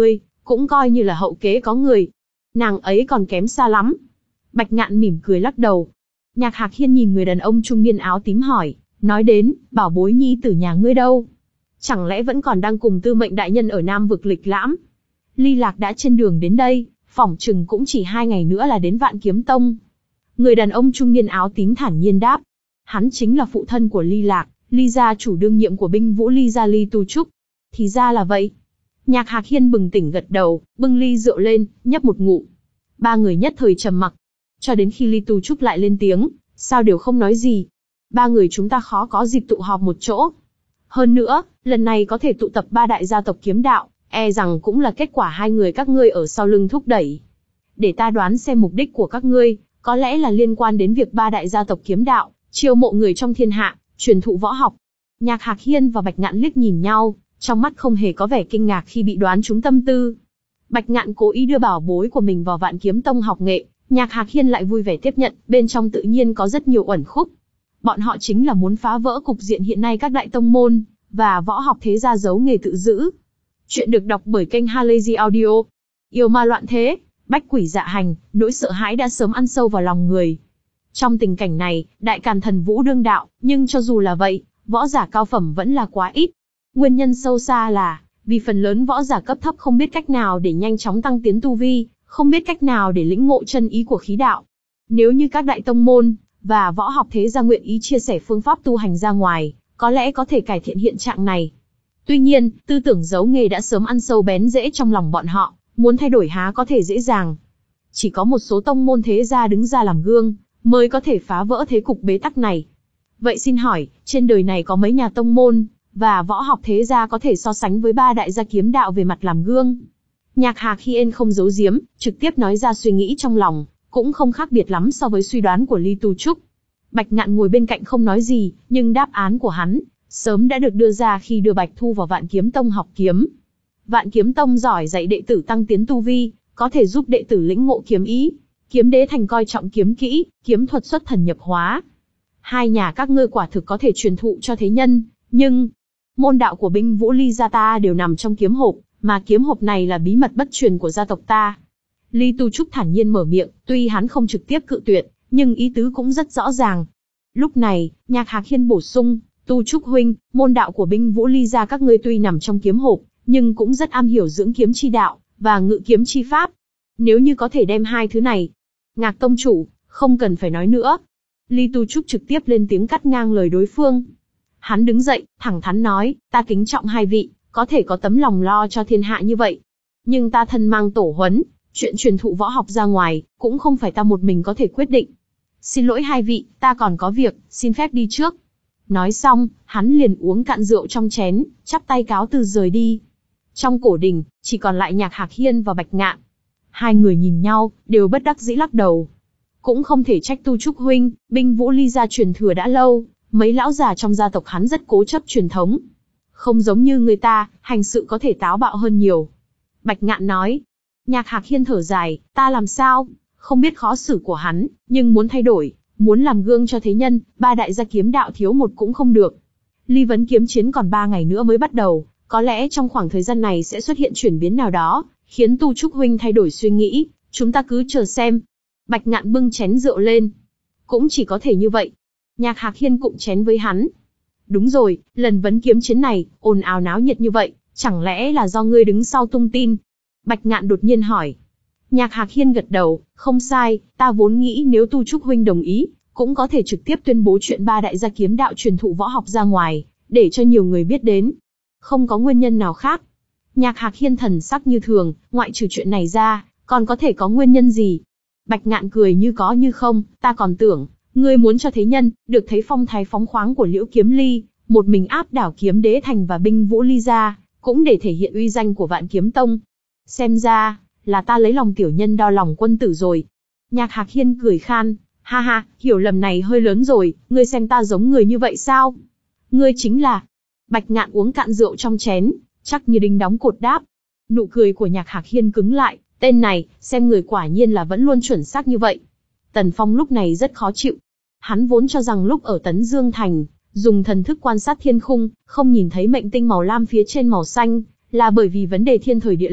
cũng coi như là hậu kế có người. Nàng ấy còn kém xa lắm. Bạch Ngạn mỉm cười lắc đầu. Nhạc Hạc Hiên nhìn người đàn ông trung niên áo tím hỏi, nói đến, bảo bối nhi tử nhà ngươi đâu? Chẳng lẽ vẫn còn đang cùng Tư Mệnh đại nhân ở Nam vực lịch lãm? Ly Lạc đã trên đường đến đây, phỏng chừng cũng chỉ hai ngày nữa là đến Vạn Kiếm Tông. Người đàn ông trung niên áo tím thản nhiên đáp. Hắn chính là phụ thân của Ly Lạc, Ly gia chủ đương nhiệm của binh vũ Ly gia Ly Tu Trúc. Thì ra là vậy. Nhạc Hạc Hiên bừng tỉnh gật đầu, bưng ly rượu lên, nhấp một ngụm. Ba người nhất thời trầm mặc. Cho đến khi Ly Tu Trúc lại lên tiếng, sao đều không nói gì. Ba người chúng ta khó có dịp tụ họp một chỗ. Hơn nữa, lần này có thể tụ tập ba đại gia tộc kiếm đạo, e rằng cũng là kết quả hai người các ngươi ở sau lưng thúc đẩy. Để ta đoán xem mục đích của các ngươi, có lẽ là liên quan đến việc ba đại gia tộc kiếm đạo, chiêu mộ người trong thiên hạ, truyền thụ võ học. Nhạc Hạc Hiên và Bạch Ngạn liếc nhìn nhau, trong mắt không hề có vẻ kinh ngạc khi bị đoán trúng tâm tư. Bạch Ngạn cố ý đưa bảo bối của mình vào Vạn Kiếm Tông học nghệ, Nhạc Hạc Hiên lại vui vẻ tiếp nhận, bên trong tự nhiên có rất nhiều uẩn khúc. Bọn họ chính là muốn phá vỡ cục diện hiện nay các đại tông môn và võ học thế gia giấu nghề tự giữ. Chuyện được đọc bởi kênh Halazy Audio. Yêu ma loạn thế, bách quỷ dạ hành, nỗi sợ hãi đã sớm ăn sâu vào lòng người. Trong tình cảnh này, đại càn thần vũ đương đạo, nhưng cho dù là vậy, võ giả cao phẩm vẫn là quá ít. Nguyên nhân sâu xa là, vì phần lớn võ giả cấp thấp không biết cách nào để nhanh chóng tăng tiến tu vi, không biết cách nào để lĩnh ngộ chân ý của khí đạo. Nếu như các đại tông môn và võ học thế gia nguyện ý chia sẻ phương pháp tu hành ra ngoài, có lẽ có thể cải thiện hiện trạng này. Tuy nhiên, tư tưởng giấu nghề đã sớm ăn sâu bén rễ trong lòng bọn họ, muốn thay đổi há có thể dễ dàng. Chỉ có một số tông môn thế gia đứng ra làm gương, mới có thể phá vỡ thế cục bế tắc này. Vậy xin hỏi, trên đời này có mấy nhà tông môn và võ học thế gia có thể so sánh với ba đại gia kiếm đạo về mặt làm gương? Nhạc Hạc Hiên không giấu giếm, trực tiếp nói ra suy nghĩ trong lòng, cũng không khác biệt lắm so với suy đoán của Ly Tu Trúc. Bạch Ngạn ngồi bên cạnh không nói gì, nhưng đáp án của hắn sớm đã được đưa ra khi đưa Bạch Thu vào Vạn Kiếm Tông học kiếm. Vạn Kiếm Tông giỏi dạy đệ tử tăng tiến tu vi, có thể giúp đệ tử lĩnh ngộ kiếm ý. Kiếm Đế Thành coi trọng kiếm kỹ, kiếm thuật xuất thần nhập hóa. Hai nhà các ngươi quả thực có thể truyền thụ cho thế nhân, nhưng môn đạo của binh vũ Ly gia ta đều nằm trong kiếm hộp, mà kiếm hộp này là bí mật bất truyền của gia tộc ta. Ly Tu Trúc thản nhiên mở miệng, tuy hắn không trực tiếp cự tuyệt, nhưng ý tứ cũng rất rõ ràng. Lúc này, Nhạc Hạc Hiên bổ sung, Tu Trúc huynh, môn đạo của binh vũ Ly gia các ngươi tuy nằm trong kiếm hộp, nhưng cũng rất am hiểu dưỡng kiếm chi đạo và ngự kiếm chi pháp. Nếu như có thể đem hai thứ này, Ngạc tông chủ, không cần phải nói nữa. Ly Tu Trúc trực tiếp lên tiếng cắt ngang lời đối phương. Hắn đứng dậy, thẳng thắn nói, ta kính trọng hai vị, có thể có tấm lòng lo cho thiên hạ như vậy. Nhưng ta thân mang tổ huấn, chuyện truyền thụ võ học ra ngoài, cũng không phải ta một mình có thể quyết định. Xin lỗi hai vị, ta còn có việc, xin phép đi trước. Nói xong, hắn liền uống cạn rượu trong chén, chắp tay cáo từ rời đi. Trong cổ đình, chỉ còn lại Nhạc Hạc Hiên và Bạch Ngạn. Hai người nhìn nhau, đều bất đắc dĩ lắc đầu. Cũng không thể trách Tu Trúc huynh, binh vũ Ly gia truyền thừa đã lâu, mấy lão già trong gia tộc hắn rất cố chấp truyền thống. Không giống như người ta, hành sự có thể táo bạo hơn nhiều. Bạch Ngạn nói. Nhạc Hạc Hiên thở dài, ta làm sao? Không biết khó xử của hắn, nhưng muốn thay đổi, muốn làm gương cho thế nhân, ba đại gia kiếm đạo thiếu một cũng không được. Ly vấn kiếm chiến còn ba ngày nữa mới bắt đầu, có lẽ trong khoảng thời gian này sẽ xuất hiện chuyển biến nào đó, khiến Tu Trúc huynh thay đổi suy nghĩ, chúng ta cứ chờ xem. Bạch Ngạn bưng chén rượu lên. Cũng chỉ có thể như vậy. Nhạc Hạc Hiên cụng chén với hắn. Đúng rồi, lần vấn kiếm chiến này, ồn ào náo nhiệt như vậy, chẳng lẽ là do ngươi đứng sau tung tin? Bạch Ngạn đột nhiên hỏi. Nhạc Hạc Hiên gật đầu, không sai, ta vốn nghĩ nếu Tu Trúc huynh đồng ý, cũng có thể trực tiếp tuyên bố chuyện ba đại gia kiếm đạo truyền thụ võ học ra ngoài, để cho nhiều người biết đến. Không có nguyên nhân nào khác. Nhạc Hạc Hiên thần sắc như thường, ngoại trừ chuyện này ra, còn có thể có nguyên nhân gì? Bạch Ngạn cười như có như không, ta còn tưởng, ngươi muốn cho thế nhân, được thấy phong thái phóng khoáng của Liễu Kiếm Ly, một mình áp đảo Kiếm Đế Thành và binh vũ Ly gia, cũng để thể hiện uy danh của Vạn Kiếm Tông. Xem ra, là ta lấy lòng tiểu nhân đo lòng quân tử rồi. Nhạc Hạc Hiên cười khan, ha ha, hiểu lầm này hơi lớn rồi, ngươi xem ta giống người như vậy sao? Ngươi chính là... Bạch Ngạn uống cạn rượu trong chén, chắc như đinh đóng cột đáp. Nụ cười của Nhạc Hạc Hiên cứng lại, tên này, xem người quả nhiên là vẫn luôn chuẩn xác như vậy. Tần Phong lúc này rất khó chịu. Hắn vốn cho rằng lúc ở Tấn Dương Thành, dùng thần thức quan sát thiên khung, không nhìn thấy mệnh tinh màu lam phía trên màu xanh, là bởi vì vấn đề thiên thời địa lợi,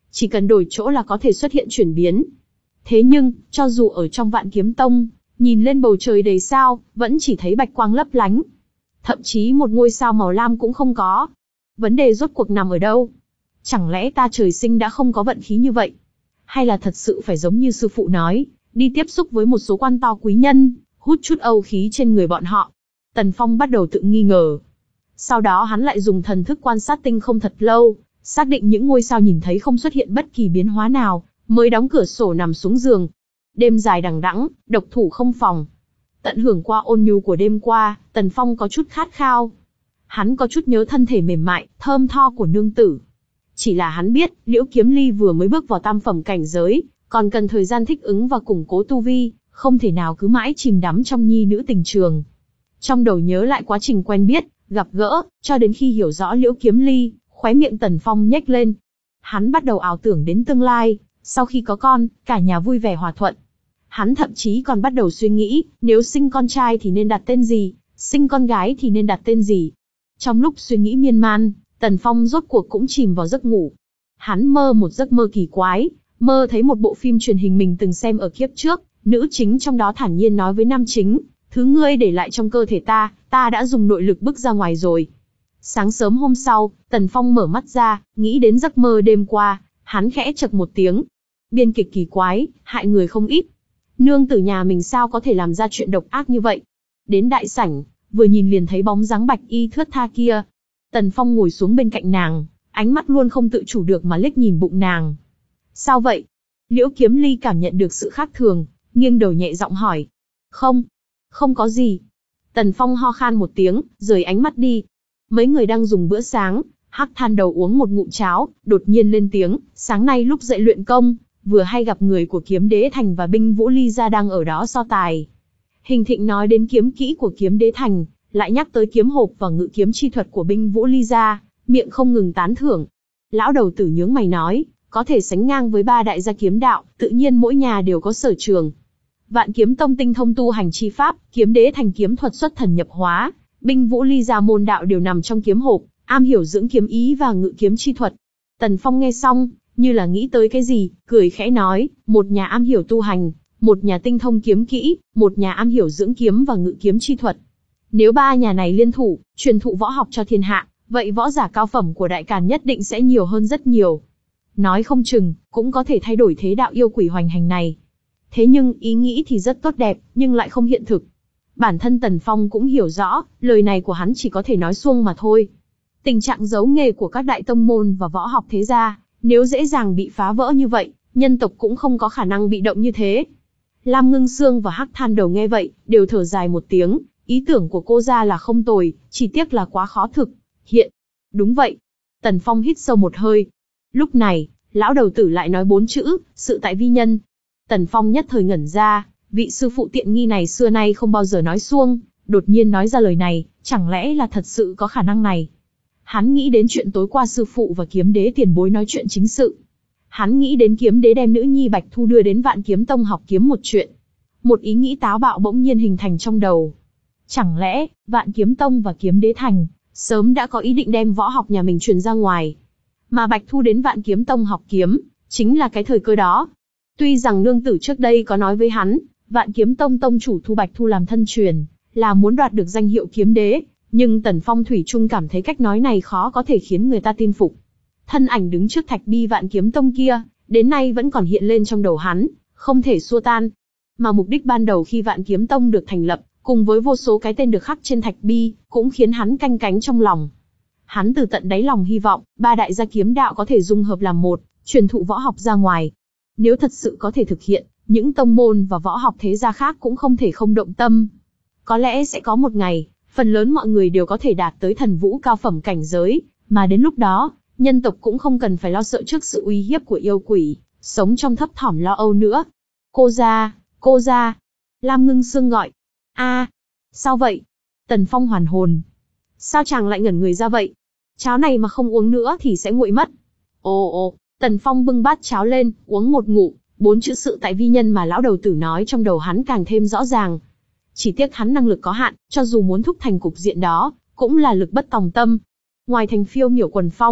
Chỉ cần đổi chỗ là có thể xuất hiện chuyển biến. Thế nhưng, cho dù ở trong Vạn Kiếm Tông, nhìn lên bầu trời đầy sao, vẫn chỉ thấy bạch quang lấp lánh. Thậm chí một ngôi sao màu lam cũng không có. Vấn đề rốt cuộc nằm ở đâu? Chẳng lẽ ta trời sinh đã không có vận khí như vậy? Hay là thật sự phải giống như sư phụ nói, đi tiếp xúc với một số quan to quý nhân, hút chút âu khí trên người bọn họ? Tần Phong bắt đầu tự nghi ngờ. Sau đó hắn lại dùng thần thức quan sát tinh không thật lâu, xác định những ngôi sao nhìn thấy không xuất hiện bất kỳ biến hóa nào, mới đóng cửa sổ nằm xuống giường. Đêm dài đằng đẵng, độc thủ không phòng. Tận hưởng qua ôn nhu của đêm qua, Tần Phong có chút khát khao. Hắn có chút nhớ thân thể mềm mại, thơm tho của nương tử. Chỉ là hắn biết, Liễu Kiếm Ly vừa mới bước vào tam phẩm cảnh giới, còn cần thời gian thích ứng và củng cố tu vi, không thể nào cứ mãi chìm đắm trong nhi nữ tình trường. Trong đầu nhớ lại quá trình quen biết, gặp gỡ, cho đến khi hiểu rõ Liễu Kiếm Ly, khóe miệng Tần Phong nhếch lên. Hắn bắt đầu ảo tưởng đến tương lai, sau khi có con, cả nhà vui vẻ hòa thuận. Hắn thậm chí còn bắt đầu suy nghĩ, nếu sinh con trai thì nên đặt tên gì, sinh con gái thì nên đặt tên gì. Trong lúc suy nghĩ miên man, Tần Phong rốt cuộc cũng chìm vào giấc ngủ. Hắn mơ một giấc mơ kỳ quái, mơ thấy một bộ phim truyền hình mình từng xem ở kiếp trước, nữ chính trong đó thản nhiên nói với nam chính, thứ ngươi để lại trong cơ thể ta, ta đã dùng nội lực bức ra ngoài rồi. Sáng sớm hôm sau, Tần Phong mở mắt ra, nghĩ đến giấc mơ đêm qua, hắn khẽ chật một tiếng. Biên kịch kỳ quái, hại người không ít. Nương tử nhà mình sao có thể làm ra chuyện độc ác như vậy? Đến đại sảnh, vừa nhìn liền thấy bóng dáng bạch y thướt tha kia. Tần Phong ngồi xuống bên cạnh nàng, ánh mắt luôn không tự chủ được mà liếc nhìn bụng nàng. Sao vậy? Liễu Kiếm Ly cảm nhận được sự khác thường, nghiêng đầu nhẹ giọng hỏi. Không, không có gì. Tần Phong ho khan một tiếng, rời ánh mắt đi. Mấy người đang dùng bữa sáng, Hắc Than Đầu uống một ngụm cháo, đột nhiên lên tiếng, sáng nay lúc dậy luyện công, vừa hay gặp người của Kiếm Đế Thành và binh Vũ Ly gia đang ở đó so tài. Hình Thịnh nói đến kiếm kỹ của Kiếm Đế Thành, lại nhắc tới kiếm hộp và ngự kiếm chi thuật của binh Vũ Ly gia, miệng không ngừng tán thưởng. Lão đầu tử nhướng mày nói, có thể sánh ngang với ba đại gia kiếm đạo, tự nhiên mỗi nhà đều có sở trường. Vạn Kiếm Tông tinh thông tu hành chi pháp, Kiếm Đế Thành kiếm thuật xuất thần nhập hóa, binh Vũ Ly gia môn đạo đều nằm trong kiếm hộp, am hiểu dưỡng kiếm ý và ngự kiếm chi thuật. Tần Phong nghe xong, như là nghĩ tới cái gì, cười khẽ nói, một nhà am hiểu tu hành, một nhà tinh thông kiếm kỹ, một nhà am hiểu dưỡng kiếm và ngự kiếm chi thuật. Nếu ba nhà này liên thủ, truyền thụ võ học cho thiên hạ, vậy võ giả cao phẩm của Đại Càn nhất định sẽ nhiều hơn rất nhiều. Nói không chừng, cũng có thể thay đổi thế đạo yêu quỷ hoành hành này. Thế nhưng, ý nghĩ thì rất tốt đẹp, nhưng lại không hiện thực. Bản thân Tần Phong cũng hiểu rõ, lời này của hắn chỉ có thể nói suông mà thôi. Tình trạng giấu nghề của các đại tông môn và võ học thế gia, nếu dễ dàng bị phá vỡ như vậy, nhân tộc cũng không có khả năng bị động như thế. Lam Ngưng Sương và Hắc Than Đầu nghe vậy, đều thở dài một tiếng, ý tưởng của cô ra là không tồi, chỉ tiếc là quá khó thực hiện. Đúng vậy. Tần Phong hít sâu một hơi. Lúc này, lão đầu tử lại nói bốn chữ, sự tại vi nhân. Tần Phong nhất thời ngẩn ra, vị sư phụ tiện nghi này xưa nay không bao giờ nói suông, đột nhiên nói ra lời này, chẳng lẽ là thật sự có khả năng này? Hắn nghĩ đến chuyện tối qua sư phụ và Kiếm Đế tiền bối nói chuyện chính sự. Hắn nghĩ đến Kiếm Đế đem nữ nhi Bạch Thu đưa đến Vạn Kiếm Tông học kiếm một chuyện. Một ý nghĩ táo bạo bỗng nhiên hình thành trong đầu. Chẳng lẽ, Vạn Kiếm Tông và Kiếm Đế Thành, sớm đã có ý định đem võ học nhà mình truyền ra ngoài. Mà Bạch Thu đến Vạn Kiếm Tông học kiếm, chính là cái thời cơ đó. Tuy rằng nương tử trước đây có nói với hắn, Vạn Kiếm Tông tông chủ thu Bạch Thu làm thân truyền, là muốn đoạt được danh hiệu kiếm đế, nhưng Tần Phong thủy chung cảm thấy cách nói này khó có thể khiến người ta tin phục. Thân ảnh đứng trước thạch bi Vạn Kiếm Tông kia, đến nay vẫn còn hiện lên trong đầu hắn, không thể xua tan. Mà mục đích ban đầu khi Vạn Kiếm Tông được thành lập, cùng với vô số cái tên được khắc trên thạch bi, cũng khiến hắn canh cánh trong lòng. Hắn từ tận đáy lòng hy vọng, ba đại gia kiếm đạo có thể dung hợp làm một, truyền thụ võ học ra ngoài. Nếu thật sự có thể thực hiện, những tông môn và võ học thế gia khác cũng không thể không động tâm. Có lẽ sẽ có một ngày, phần lớn mọi người đều có thể đạt tới thần vũ cao phẩm cảnh giới, mà đến lúc đó, nhân tộc cũng không cần phải lo sợ trước sự uy hiếp của yêu quỷ, sống trong thấp thỏm lo âu nữa. Cô gia, cô gia. Lam Ngưng Sương gọi. A, sao vậy? Tần Phong hoàn hồn. Sao chàng lại ngẩn người ra vậy? Cháo này mà không uống nữa thì sẽ nguội mất. Ồ ồ, Tần Phong bưng bát cháo lên, uống một ngụm, bốn chữ sự tại vi nhân mà lão đầu tử nói trong đầu hắn càng thêm rõ ràng. Chỉ tiếc hắn năng lực có hạn, cho dù muốn thúc thành cục diện đó, cũng là lực bất tòng tâm. Ngoài thành phiêu miểu quần phong,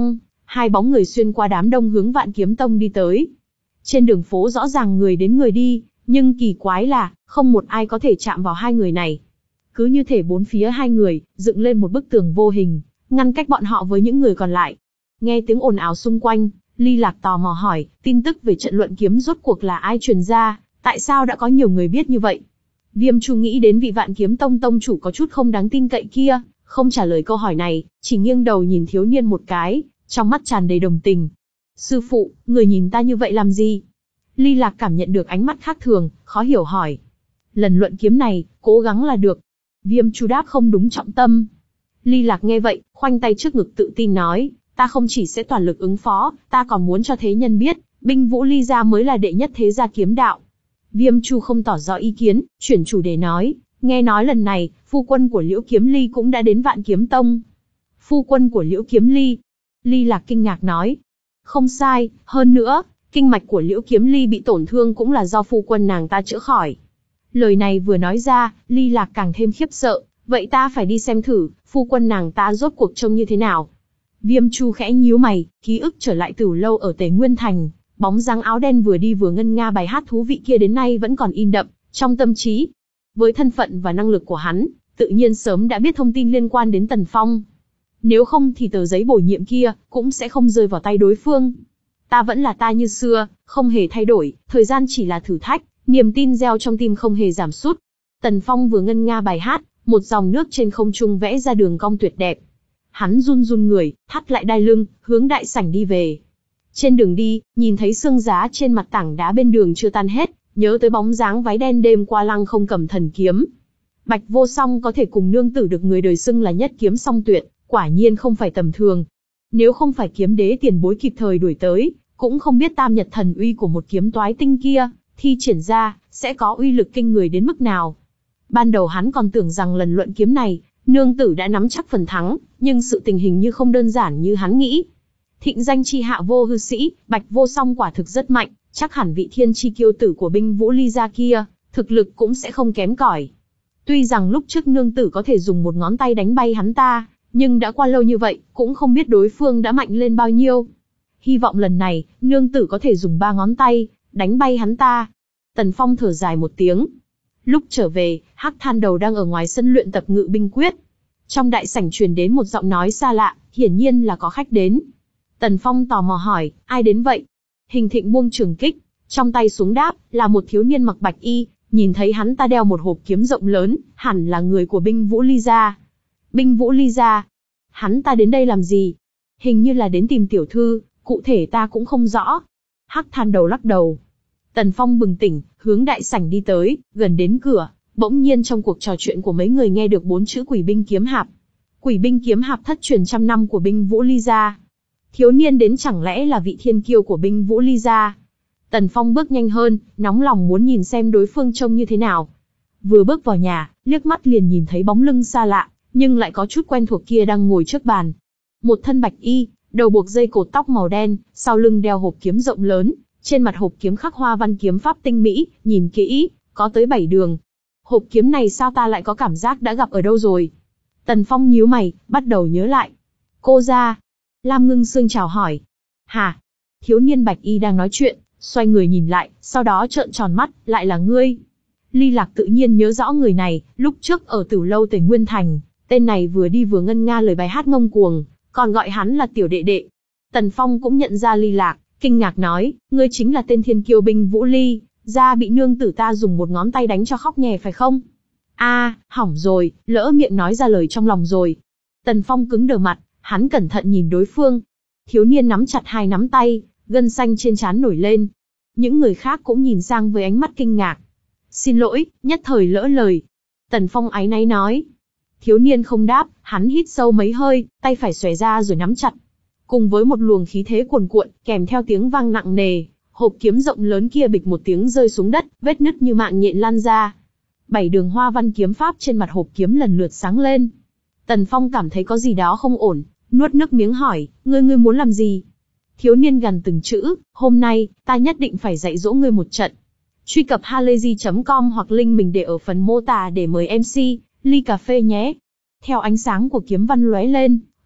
hai bóng người xuyên qua đám đông hướng Vạn Kiếm Tông đi tới. Trên đường phố rõ ràng người đến người đi, nhưng kỳ quái là, không một ai có thể chạm vào hai người này. Cứ như thể bốn phía hai người, dựng lên một bức tường vô hình, ngăn cách bọn họ với những người còn lại. Nghe tiếng ồn ào xung quanh, Ly Lạc tò mò hỏi, tin tức về trận luận kiếm rốt cuộc là ai truyền ra, tại sao đã có nhiều người biết như vậy? Viêm Chu nghĩ đến vị Vạn Kiếm Tông tông chủ có chút không đáng tin cậy kia, không trả lời câu hỏi này, chỉ nghiêng đầu nhìn thiếu niên một cái, trong mắt tràn đầy đồng tình. Sư phụ, người nhìn ta như vậy làm gì? Ly Lạc cảm nhận được ánh mắt khác thường, khó hiểu hỏi. Lần luận kiếm này, cố gắng là được. Viêm Chu đáp không đúng trọng tâm. Ly Lạc nghe vậy, khoanh tay trước ngực tự tin nói, ta không chỉ sẽ toàn lực ứng phó, ta còn muốn cho thế nhân biết, Binh Vũ Ly gia mới là đệ nhất thế gia kiếm đạo. Viêm Chu không tỏ rõ ý kiến, chuyển chủ đề nói, nghe nói lần này, phu quân của Liễu Kiếm Ly cũng đã đến Vạn Kiếm Tông. Phu quân của Liễu Kiếm Ly? Ly Lạc kinh ngạc nói. Không sai, hơn nữa, kinh mạch của Liễu Kiếm Ly bị tổn thương cũng là do phu quân nàng ta chữa khỏi. Lời này vừa nói ra, Ly Lạc càng thêm khiếp sợ, vậy ta phải đi xem thử, phu quân nàng ta rốt cuộc trông như thế nào. Viêm Chu khẽ nhíu mày, ký ức trở lại Tử Lâu ở Tề Nguyên Thành, bóng dáng áo đen vừa đi vừa ngân nga bài hát thú vị kia đến nay vẫn còn in đậm trong tâm trí. Với thân phận và năng lực của hắn, tự nhiên sớm đã biết thông tin liên quan đến Tần Phong. Nếu không thì tờ giấy bổ nhiệm kia cũng sẽ không rơi vào tay đối phương. Ta vẫn là ta như xưa, không hề thay đổi, thời gian chỉ là thử thách, niềm tin gieo trong tim không hề giảm sút. Tần Phong vừa ngân nga bài hát, một dòng nước trên không trung vẽ ra đường cong tuyệt đẹp. Hắn run run người, thắt lại đai lưng, hướng đại sảnh đi về. Trên đường đi, nhìn thấy xương giá trên mặt tảng đá bên đường chưa tan hết, nhớ tới bóng dáng váy đen đêm qua lăng không cầm thần kiếm. Bạch Vô Song có thể cùng nương tử được người đời xưng là nhất kiếm song tuyệt, quả nhiên không phải tầm thường. Nếu không phải kiếm đế tiền bối kịp thời đuổi tới, cũng không biết tam nhật thần uy của một kiếm toái tinh kia, thi triển ra, sẽ có uy lực kinh người đến mức nào. Ban đầu hắn còn tưởng rằng lần luận kiếm này, nương tử đã nắm chắc phần thắng, nhưng sự tình hình như không đơn giản như hắn nghĩ. Thịnh danh chi hạ vô hư sĩ, Bạch Vô Song quả thực rất mạnh, chắc hẳn vị thiên chi kiêu tử của Binh Vũ Ly gia kia, thực lực cũng sẽ không kém cỏi. Tuy rằng lúc trước nương tử có thể dùng một ngón tay đánh bay hắn ta, nhưng đã qua lâu như vậy, cũng không biết đối phương đã mạnh lên bao nhiêu. Hy vọng lần này, nương tử có thể dùng ba ngón tay, đánh bay hắn ta. Tần Phong thở dài một tiếng. Lúc trở về, Hắc Than Đầu đang ở ngoài sân luyện tập ngự binh quyết. Trong đại sảnh truyền đến một giọng nói xa lạ, hiển nhiên là có khách đến. Tần Phong tò mò hỏi, ai đến vậy? Hình Thịnh buông trường kích, trong tay xuống đáp, là một thiếu niên mặc bạch y, nhìn thấy hắn ta đeo một hộp kiếm rộng lớn, hẳn là người của Binh Vũ Ly gia. Binh Vũ Ly gia? Hắn ta đến đây làm gì? Hình như là đến tìm tiểu thư, cụ thể ta cũng không rõ. Hắc Than Đầu lắc đầu. Tần Phong bừng tỉnh, hướng đại sảnh đi tới, gần đến cửa, bỗng nhiên trong cuộc trò chuyện của mấy người nghe được bốn chữ Quỷ binh kiếm hạp. Quỷ binh kiếm hạp thất truyền trăm năm của Binh Vũ Ly gia. Thiếu niên đến chẳng lẽ là vị thiên kiêu của Binh Vũ Ly gia? Tần Phong bước nhanh hơn, nóng lòng muốn nhìn xem đối phương trông như thế nào. Vừa bước vào nhà, liếc mắt liền nhìn thấy bóng lưng xa lạ, nhưng lại có chút quen thuộc kia đang ngồi trước bàn. Một thân bạch y, đầu buộc dây cột tóc màu đen, sau lưng đeo hộp kiếm rộng lớn, trên mặt hộp kiếm khắc hoa văn kiếm pháp tinh mỹ, nhìn kỹ, có tới bảy đường. Hộp kiếm này sao ta lại có cảm giác đã gặp ở đâu rồi? Tần Phong nhíu mày, bắt đầu nhớ lại. Cô ra. Lam Ngưng Sương chào hỏi. Hả? Thiếu niên bạch y đang nói chuyện, xoay người nhìn lại, sau đó trợn tròn mắt, lại là ngươi. Ly Lạc tự nhiên nhớ rõ người này, lúc trước ở Tử Lâu Tề Nguyên Thành, tên này vừa đi vừa ngân nga lời bài hát ngông cuồng, còn gọi hắn là tiểu đệ đệ. Tần Phong cũng nhận ra Ly Lạc, kinh ngạc nói, ngươi chính là tên thiên kiêu Binh Vũ Ly, ra bị nương tử ta dùng một ngón tay đánh cho khóc nhè phải không? A, à, hỏng rồi, lỡ miệng nói ra lời trong lòng rồi. Tần Phong cứng đờ mặt, hắn cẩn thận nhìn đối phương. Thiếu niên nắm chặt hai nắm tay, gân xanh trên trán nổi lên. Những người khác cũng nhìn sang với ánh mắt kinh ngạc. Xin lỗi, nhất thời lỡ lời. Tần Phong áy náy nói. Thiếu niên không đáp, hắn hít sâu mấy hơi, tay phải xòe ra rồi nắm chặt. Cùng với một luồng khí thế cuồn cuộn, kèm theo tiếng vang nặng nề, hộp kiếm rộng lớn kia bịch một tiếng rơi xuống đất, vết nứt như mạng nhện lan ra. Bảy đường hoa văn kiếm pháp trên mặt hộp kiếm lần lượt sáng lên. Tần Phong cảm thấy có gì đó không ổn, nuốt nước miếng hỏi, ngươi ngươi muốn làm gì? Thiếu niên gằn từng chữ, hôm nay, ta nhất định phải dạy dỗ ngươi một trận. Truy cập halayzi chấm com hoặc link mình để ở phần mô tả để mời em xê, ly cà phê nhé. Theo ánh sáng của kiếm văn lóe lên,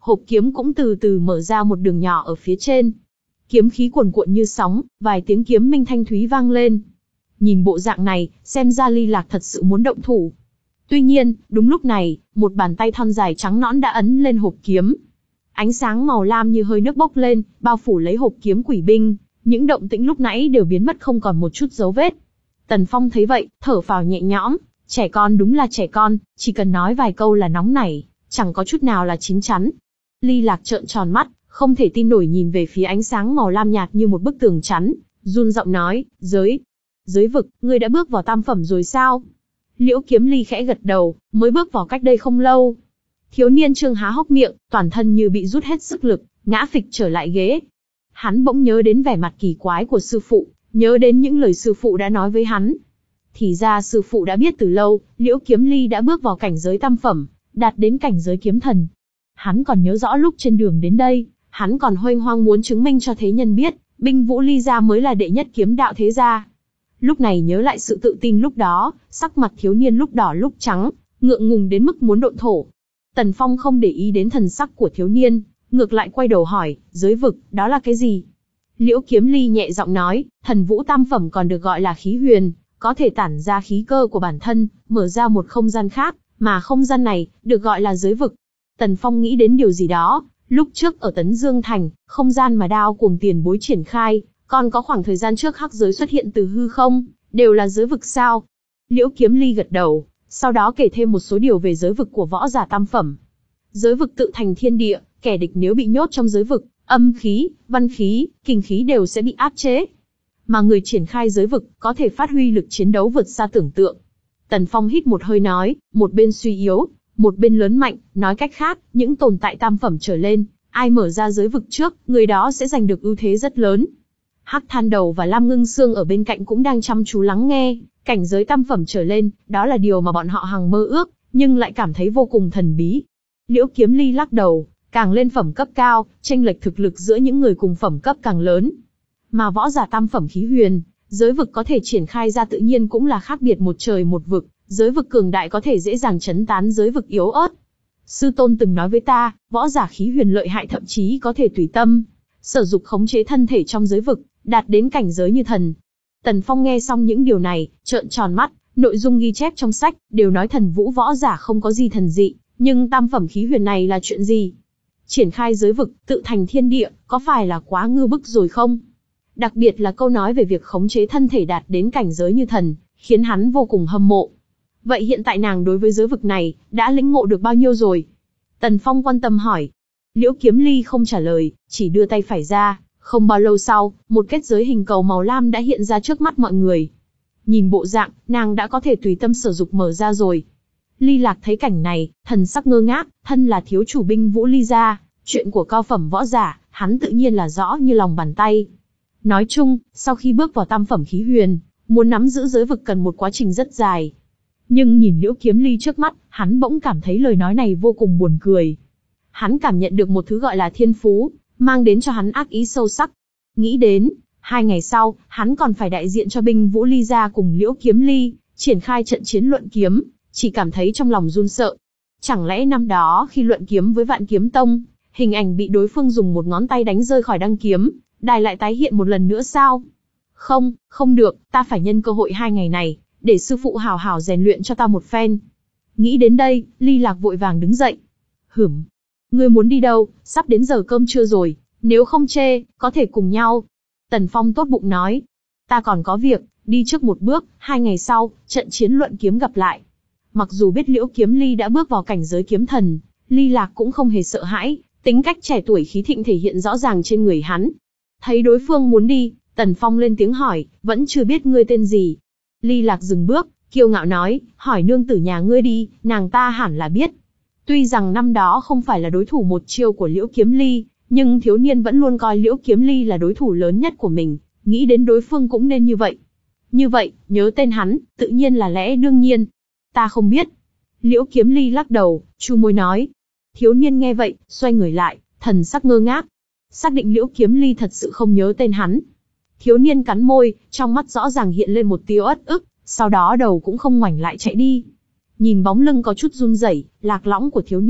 hộp kiếm cũng từ từ mở ra một đường nhỏ ở phía trên. Kiếm khí cuồn cuộn như sóng, vài tiếng kiếm minh thanh thúy vang lên. Nhìn bộ dạng này, xem ra Ly Lạc thật sự muốn động thủ. Tuy nhiên, đúng lúc này, một bàn tay thon dài trắng nõn đã ấn lên hộp kiếm. Ánh sáng màu lam như hơi nước bốc lên, bao phủ lấy hộp kiếm quỷ binh, những động tĩnh lúc nãy đều biến mất không còn một chút dấu vết. Tần Phong thấy vậy, thở phào nhẹ nhõm, trẻ con đúng là trẻ con, chỉ cần nói vài câu là nóng nảy, chẳng có chút nào là chín chắn. Ly Lạc trợn tròn mắt, không thể tin nổi nhìn về phía ánh sáng màu lam nhạt như một bức tường chắn, run giọng nói, giới, giới vực, ngươi đã bước vào tam phẩm rồi sao? Liễu Kiếm Ly khẽ gật đầu, mới bước vào cách đây không lâu. Thiếu niên Trương há hốc miệng, toàn thân như bị rút hết sức lực, ngã phịch trở lại ghế. Hắn bỗng nhớ đến vẻ mặt kỳ quái của sư phụ, nhớ đến những lời sư phụ đã nói với hắn. Thì ra sư phụ đã biết từ lâu, Liễu Kiếm Ly đã bước vào cảnh giới tam phẩm, đạt đến cảnh giới kiếm thần. Hắn còn nhớ rõ lúc trên đường đến đây, hắn còn hoanh hoang muốn chứng minh cho thế nhân biết, Binh Vũ Ly gia mới là đệ nhất kiếm đạo thế gia. Lúc này nhớ lại sự tự tin lúc đó, sắc mặt thiếu niên lúc đỏ lúc trắng, ngượng ngùng đến mức muốn độn thổ. Tần Phong không để ý đến thần sắc của thiếu niên, ngược lại quay đầu hỏi, giới vực, đó là cái gì? Liễu Kiếm Ly nhẹ giọng nói, thần vũ tam phẩm còn được gọi là khí huyền, có thể tản ra khí cơ của bản thân, mở ra một không gian khác, mà không gian này, được gọi là giới vực. Tần Phong nghĩ đến điều gì đó, lúc trước ở Tấn Dương Thành, không gian mà Đao Cuồng tiền bối triển khai, còn có khoảng thời gian trước hắc giới xuất hiện từ hư không, đều là giới vực sao? Liễu Kiếm Ly gật đầu, sau đó kể thêm một số điều về giới vực của võ giả tam phẩm. Giới vực tự thành thiên địa, kẻ địch nếu bị nhốt trong giới vực, âm khí, văn khí, kình khí đều sẽ bị áp chế. Mà người triển khai giới vực, có thể phát huy lực chiến đấu vượt xa tưởng tượng. Tần Phong hít một hơi nói, một bên suy yếu, một bên lớn mạnh, nói cách khác, những tồn tại tam phẩm trở lên, ai mở ra giới vực trước, người đó sẽ giành được ưu thế rất lớn. Hắc Than Đầu và Lam Ngưng Sương ở bên cạnh cũng đang chăm chú lắng nghe, cảnh giới tam phẩm trở lên, đó là điều mà bọn họ hằng mơ ước, nhưng lại cảm thấy vô cùng thần bí. Liễu Kiếm Ly lắc đầu, càng lên phẩm cấp cao, chênh lệch thực lực giữa những người cùng phẩm cấp càng lớn. Mà võ giả tam phẩm khí huyền, giới vực có thể triển khai ra tự nhiên cũng là khác biệt một trời một vực, giới vực cường đại có thể dễ dàng chấn tán giới vực yếu ớt. Sư tôn từng nói với ta, võ giả khí huyền lợi hại thậm chí có thể tùy tâm, sử dụng khống chế thân thể trong giới vực, đạt đến cảnh giới như thần. Tần Phong nghe xong những điều này, trợn tròn mắt, nội dung ghi chép trong sách, đều nói thần vũ võ giả không có gì thần dị, nhưng tam phẩm khí huyền này là chuyện gì? Triển khai giới vực, tự thành thiên địa, có phải là quá ngư bức rồi không? Đặc biệt là câu nói về việc khống chế thân thể đạt đến cảnh giới như thần, khiến hắn vô cùng hâm mộ. Vậy hiện tại nàng đối với giới vực này, đã lĩnh ngộ được bao nhiêu rồi? Tần Phong quan tâm hỏi. Liễu Kiếm Ly không trả lời, chỉ đưa tay phải ra, không bao lâu sau, một kết giới hình cầu màu lam đã hiện ra trước mắt mọi người. Nhìn bộ dạng, nàng đã có thể tùy tâm sử dụng mở ra rồi. Ly Lạc thấy cảnh này, thần sắc ngơ ngác, thân là thiếu chủ Binh Vũ Ly gia, chuyện của cao phẩm võ giả, hắn tự nhiên là rõ như lòng bàn tay. Nói chung, sau khi bước vào tam phẩm khí huyền, muốn nắm giữ giới vực cần một quá trình rất dài. Nhưng nhìn Liễu Kiếm Ly trước mắt, hắn bỗng cảm thấy lời nói này vô cùng buồn cười. Hắn cảm nhận được một thứ gọi là thiên phú, mang đến cho hắn ác ý sâu sắc. Nghĩ đến, hai ngày sau, hắn còn phải đại diện cho Binh Vũ Ly gia cùng Liễu Kiếm Ly, triển khai trận chiến luận kiếm, chỉ cảm thấy trong lòng run sợ. Chẳng lẽ năm đó khi luận kiếm với Vạn Kiếm Tông, hình ảnh bị đối phương dùng một ngón tay đánh rơi khỏi đăng kiếm, đài lại tái hiện một lần nữa sao? Không, không được, ta phải nhân cơ hội hai ngày này, để sư phụ hào hào rèn luyện cho ta một phen. Nghĩ đến đây, Ly Lạc vội vàng đứng dậy. Hửm, ngươi muốn đi đâu, sắp đến giờ cơm trưa rồi, nếu không chê, có thể cùng nhau. Tần Phong tốt bụng nói, ta còn có việc, đi trước một bước, hai ngày sau, trận chiến luận kiếm gặp lại. Mặc dù biết Liễu Kiếm Ly đã bước vào cảnh giới kiếm thần, Ly Lạc cũng không hề sợ hãi, tính cách trẻ tuổi khí thịnh thể hiện rõ ràng trên người hắn. Thấy đối phương muốn đi, Tần Phong lên tiếng hỏi, vẫn chưa biết ngươi tên gì. Ly Lạc dừng bước, kiêu ngạo nói, hỏi nương tử nhà ngươi đi, nàng ta hẳn là biết. Tuy rằng năm đó không phải là đối thủ một chiêu của Liễu Kiếm Ly, nhưng thiếu niên vẫn luôn coi Liễu Kiếm Ly là đối thủ lớn nhất của mình, nghĩ đến đối phương cũng nên như vậy. Như vậy, nhớ tên hắn, tự nhiên là lẽ đương nhiên. Ta không biết. Liễu Kiếm Ly lắc đầu, chu môi nói. Thiếu niên nghe vậy, xoay người lại, thần sắc ngơ ngác. Xác định Liễu Kiếm Ly thật sự không nhớ tên hắn. Thiếu niên cắn môi, trong mắt rõ ràng hiện lên một tia uất ức, sau đó đầu cũng không ngoảnh lại chạy đi. Nhìn bóng lưng có chút run rẩy, lạc lõng của thiếu niên,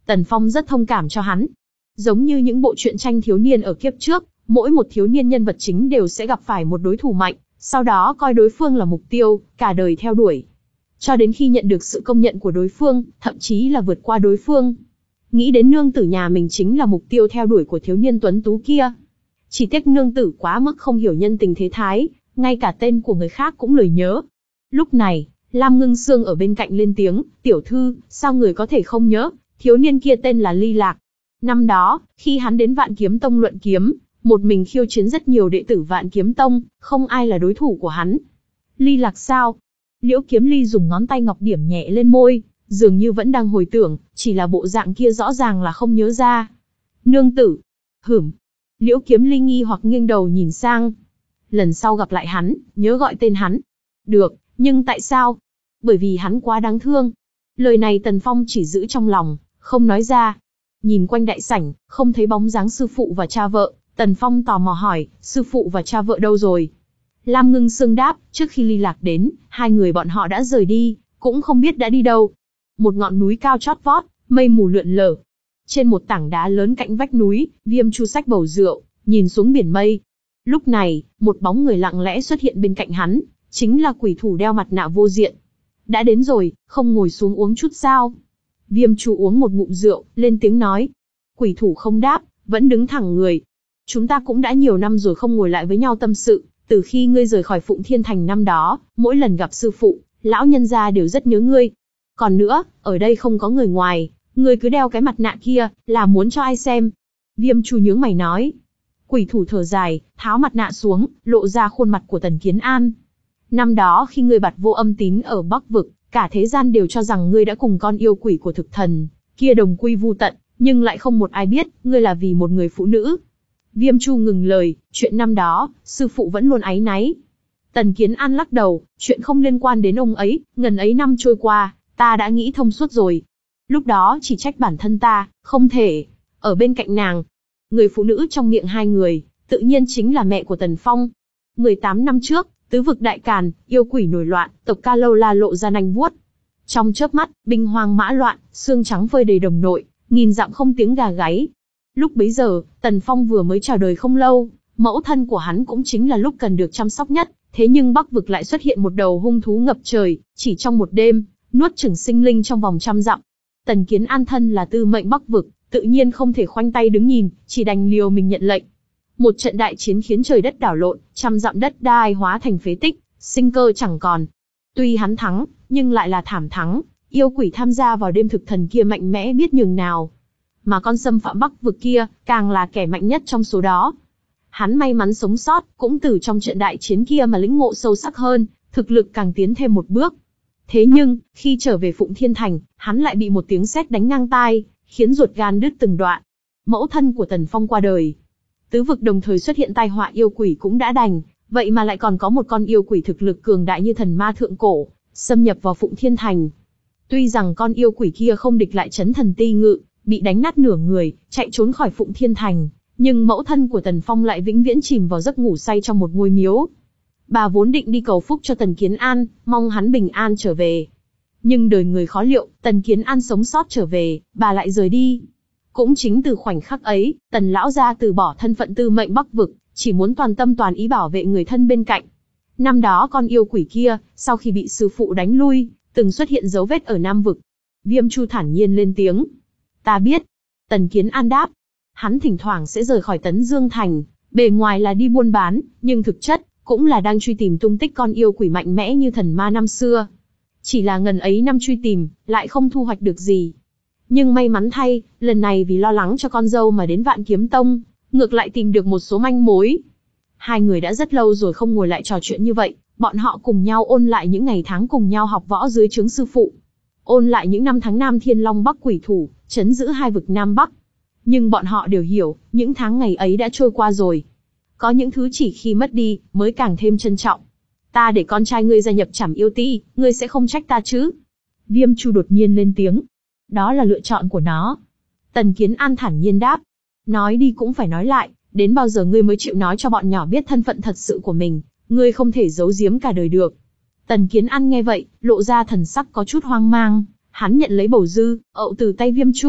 Tần Phong rất thông cảm cho hắn. Giống như những bộ truyện tranh thiếu niên ở kiếp trước, mỗi một thiếu niên nhân vật chính đều sẽ gặp phải một đối thủ mạnh, sau đó coi đối phương là mục tiêu, cả đời theo đuổi. Cho đến khi nhận được sự công nhận của đối phương, thậm chí là vượt qua đối phương. Nghĩ đến nương tử nhà mình chính là mục tiêu theo đuổi của thiếu niên tuấn tú kia. Chỉ tiếc nương tử quá mức không hiểu nhân tình thế thái, ngay cả tên của người khác cũng lười nhớ. Lúc này, Lam Ngưng Sương ở bên cạnh lên tiếng, tiểu thư, sao người có thể không nhớ, thiếu niên kia tên là Ly Lạc. Năm đó, khi hắn đến Vạn Kiếm Tông luận kiếm, một mình khiêu chiến rất nhiều đệ tử Vạn Kiếm Tông, không ai là đối thủ của hắn. Ly Lạc sao? Liễu Kiếm Ly dùng ngón tay ngọc điểm nhẹ lên môi, dường như vẫn đang hồi tưởng, chỉ là bộ dạng kia rõ ràng là không nhớ ra. Nương tử. Hửm. Liễu Kiếm Ly nghi hoặc nghiêng đầu nhìn sang. Lần sau gặp lại hắn, nhớ gọi tên hắn. Được, nhưng tại sao? Bởi vì hắn quá đáng thương. Lời này Tần Phong chỉ giữ trong lòng, không nói ra. Nhìn quanh đại sảnh, không thấy bóng dáng sư phụ và cha vợ, Tần Phong tò mò hỏi, sư phụ và cha vợ đâu rồi? Lam Ngưng Sương đáp, trước khi Ly Lạc đến, hai người bọn họ đã rời đi, cũng không biết đã đi đâu. Một ngọn núi cao chót vót, mây mù lượn lờ. Trên một tảng đá lớn cạnh vách núi, Viêm Chu xách bầu rượu, nhìn xuống biển mây. Lúc này, một bóng người lặng lẽ xuất hiện bên cạnh hắn, chính là quỷ thủ đeo mặt nạ vô diện. Đã đến rồi, không ngồi xuống uống chút sao? Viêm Chu uống một ngụm rượu, lên tiếng nói. Quỷ thủ không đáp, vẫn đứng thẳng người. Chúng ta cũng đã nhiều năm rồi không ngồi lại với nhau tâm sự, từ khi ngươi rời khỏi Phụng Thiên Thành năm đó, mỗi lần gặp sư phụ, lão nhân gia đều rất nhớ ngươi. Còn nữa, ở đây không có người ngoài, ngươi cứ đeo cái mặt nạ kia, là muốn cho ai xem? Viêm Chu nhướng mày nói. Quỷ thủ thở dài, tháo mặt nạ xuống, lộ ra khuôn mặt của Tần Kiến An. Năm đó khi ngươi bạt vô âm tín ở Bắc Vực, cả thế gian đều cho rằng ngươi đã cùng con yêu quỷ của thực thần kia đồng quy vu tận, nhưng lại không một ai biết, ngươi là vì một người phụ nữ. Viêm Chu ngừng lời, chuyện năm đó, sư phụ vẫn luôn áy náy. Tần Kiến An lắc đầu, chuyện không liên quan đến ông ấy, ngần ấy năm trôi qua, ta đã nghĩ thông suốt rồi. Lúc đó chỉ trách bản thân ta, không thể ở bên cạnh nàng. Người phụ nữ trong miệng hai người, tự nhiên chính là mẹ của Tần Phong. mười tám năm trước, tứ vực đại càn, yêu quỷ nổi loạn, tộc Ca Lâu La lộ ra nanh vuốt. Trong chớp mắt, binh hoang mã loạn, xương trắng phơi đầy đồng nội, nghìn dặm không tiếng gà gáy. Lúc bấy giờ, Tần Phong vừa mới chào đời không lâu, mẫu thân của hắn cũng chính là lúc cần được chăm sóc nhất, thế nhưng Bắc Vực lại xuất hiện một đầu hung thú ngập trời, chỉ trong một đêm, nuốt chửng sinh linh trong vòng trăm dặm. Tần Kiến An thân là tư mệnh Bắc Vực, tự nhiên không thể khoanh tay đứng nhìn, chỉ đành liều mình nhận lệnh. Một trận đại chiến khiến trời đất đảo lộn, trăm dặm đất đai hóa thành phế tích, sinh cơ chẳng còn. Tuy hắn thắng, nhưng lại là thảm thắng, yêu quỷ tham gia vào đêm thực thần kia mạnh mẽ biết nhường nào. Mà con xâm phạm Bắc Vực kia, càng là kẻ mạnh nhất trong số đó. Hắn may mắn sống sót, cũng từ trong trận đại chiến kia mà lĩnh ngộ sâu sắc hơn, thực lực càng tiến thêm một bước. Thế nhưng, khi trở về Phụng Thiên Thành, hắn lại bị một tiếng sét đánh ngang tai, khiến ruột gan đứt từng đoạn. Mẫu thân của Tần Phong qua đời. Tứ vực đồng thời xuất hiện tai họa yêu quỷ cũng đã đành, vậy mà lại còn có một con yêu quỷ thực lực cường đại như thần ma thượng cổ, xâm nhập vào Phụng Thiên Thành. Tuy rằng con yêu quỷ kia không địch lại Chấn Thần Ti Ngự, bị đánh nát nửa người, chạy trốn khỏi Phụng Thiên Thành, nhưng mẫu thân của Tần Phong lại vĩnh viễn chìm vào giấc ngủ say trong một ngôi miếu. Bà vốn định đi cầu phúc cho Tần Kiến An, mong hắn bình an trở về. Nhưng đời người khó liệu, Tần Kiến An sống sót trở về, bà lại rời đi. Cũng chính từ khoảnh khắc ấy, Tần lão gia từ bỏ thân phận tư mệnh Bắc Vực, chỉ muốn toàn tâm toàn ý bảo vệ người thân bên cạnh. Năm đó con yêu quỷ kia, sau khi bị sư phụ đánh lui, từng xuất hiện dấu vết ở Nam Vực. Viêm Chu thản nhiên lên tiếng. Ta biết. Tần Kiến An đáp. Hắn thỉnh thoảng sẽ rời khỏi Tấn Dương Thành, bề ngoài là đi buôn bán, nhưng thực chất, cũng là đang truy tìm tung tích con yêu quỷ mạnh mẽ như thần ma năm xưa. Chỉ là ngần ấy năm truy tìm, lại không thu hoạch được gì. Nhưng may mắn thay, lần này vì lo lắng cho con dâu mà đến Vạn Kiếm Tông, ngược lại tìm được một số manh mối. Hai người đã rất lâu rồi không ngồi lại trò chuyện như vậy, bọn họ cùng nhau ôn lại những ngày tháng cùng nhau học võ dưới trướng sư phụ. Ôn lại những năm tháng Nam Thiên Long Bắc Quỷ Thủ, trấn giữ hai vực Nam Bắc. Nhưng bọn họ đều hiểu, những tháng ngày ấy đã trôi qua rồi. Có những thứ chỉ khi mất đi, mới càng thêm trân trọng. Ta để con trai ngươi gia nhập Trảm Yêu Ti, ngươi sẽ không trách ta chứ? Viêm Chu đột nhiên lên tiếng. Đó là lựa chọn của nó. Tần Kiến An thản nhiên đáp. Nói đi cũng phải nói lại, đến bao giờ ngươi mới chịu nói cho bọn nhỏ biết thân phận thật sự của mình, ngươi không thể giấu giếm cả đời được. Tần Kiến An nghe vậy, lộ ra thần sắc có chút hoang mang, hắn nhận lấy bầu dư, ậu từ tay Viêm Chu,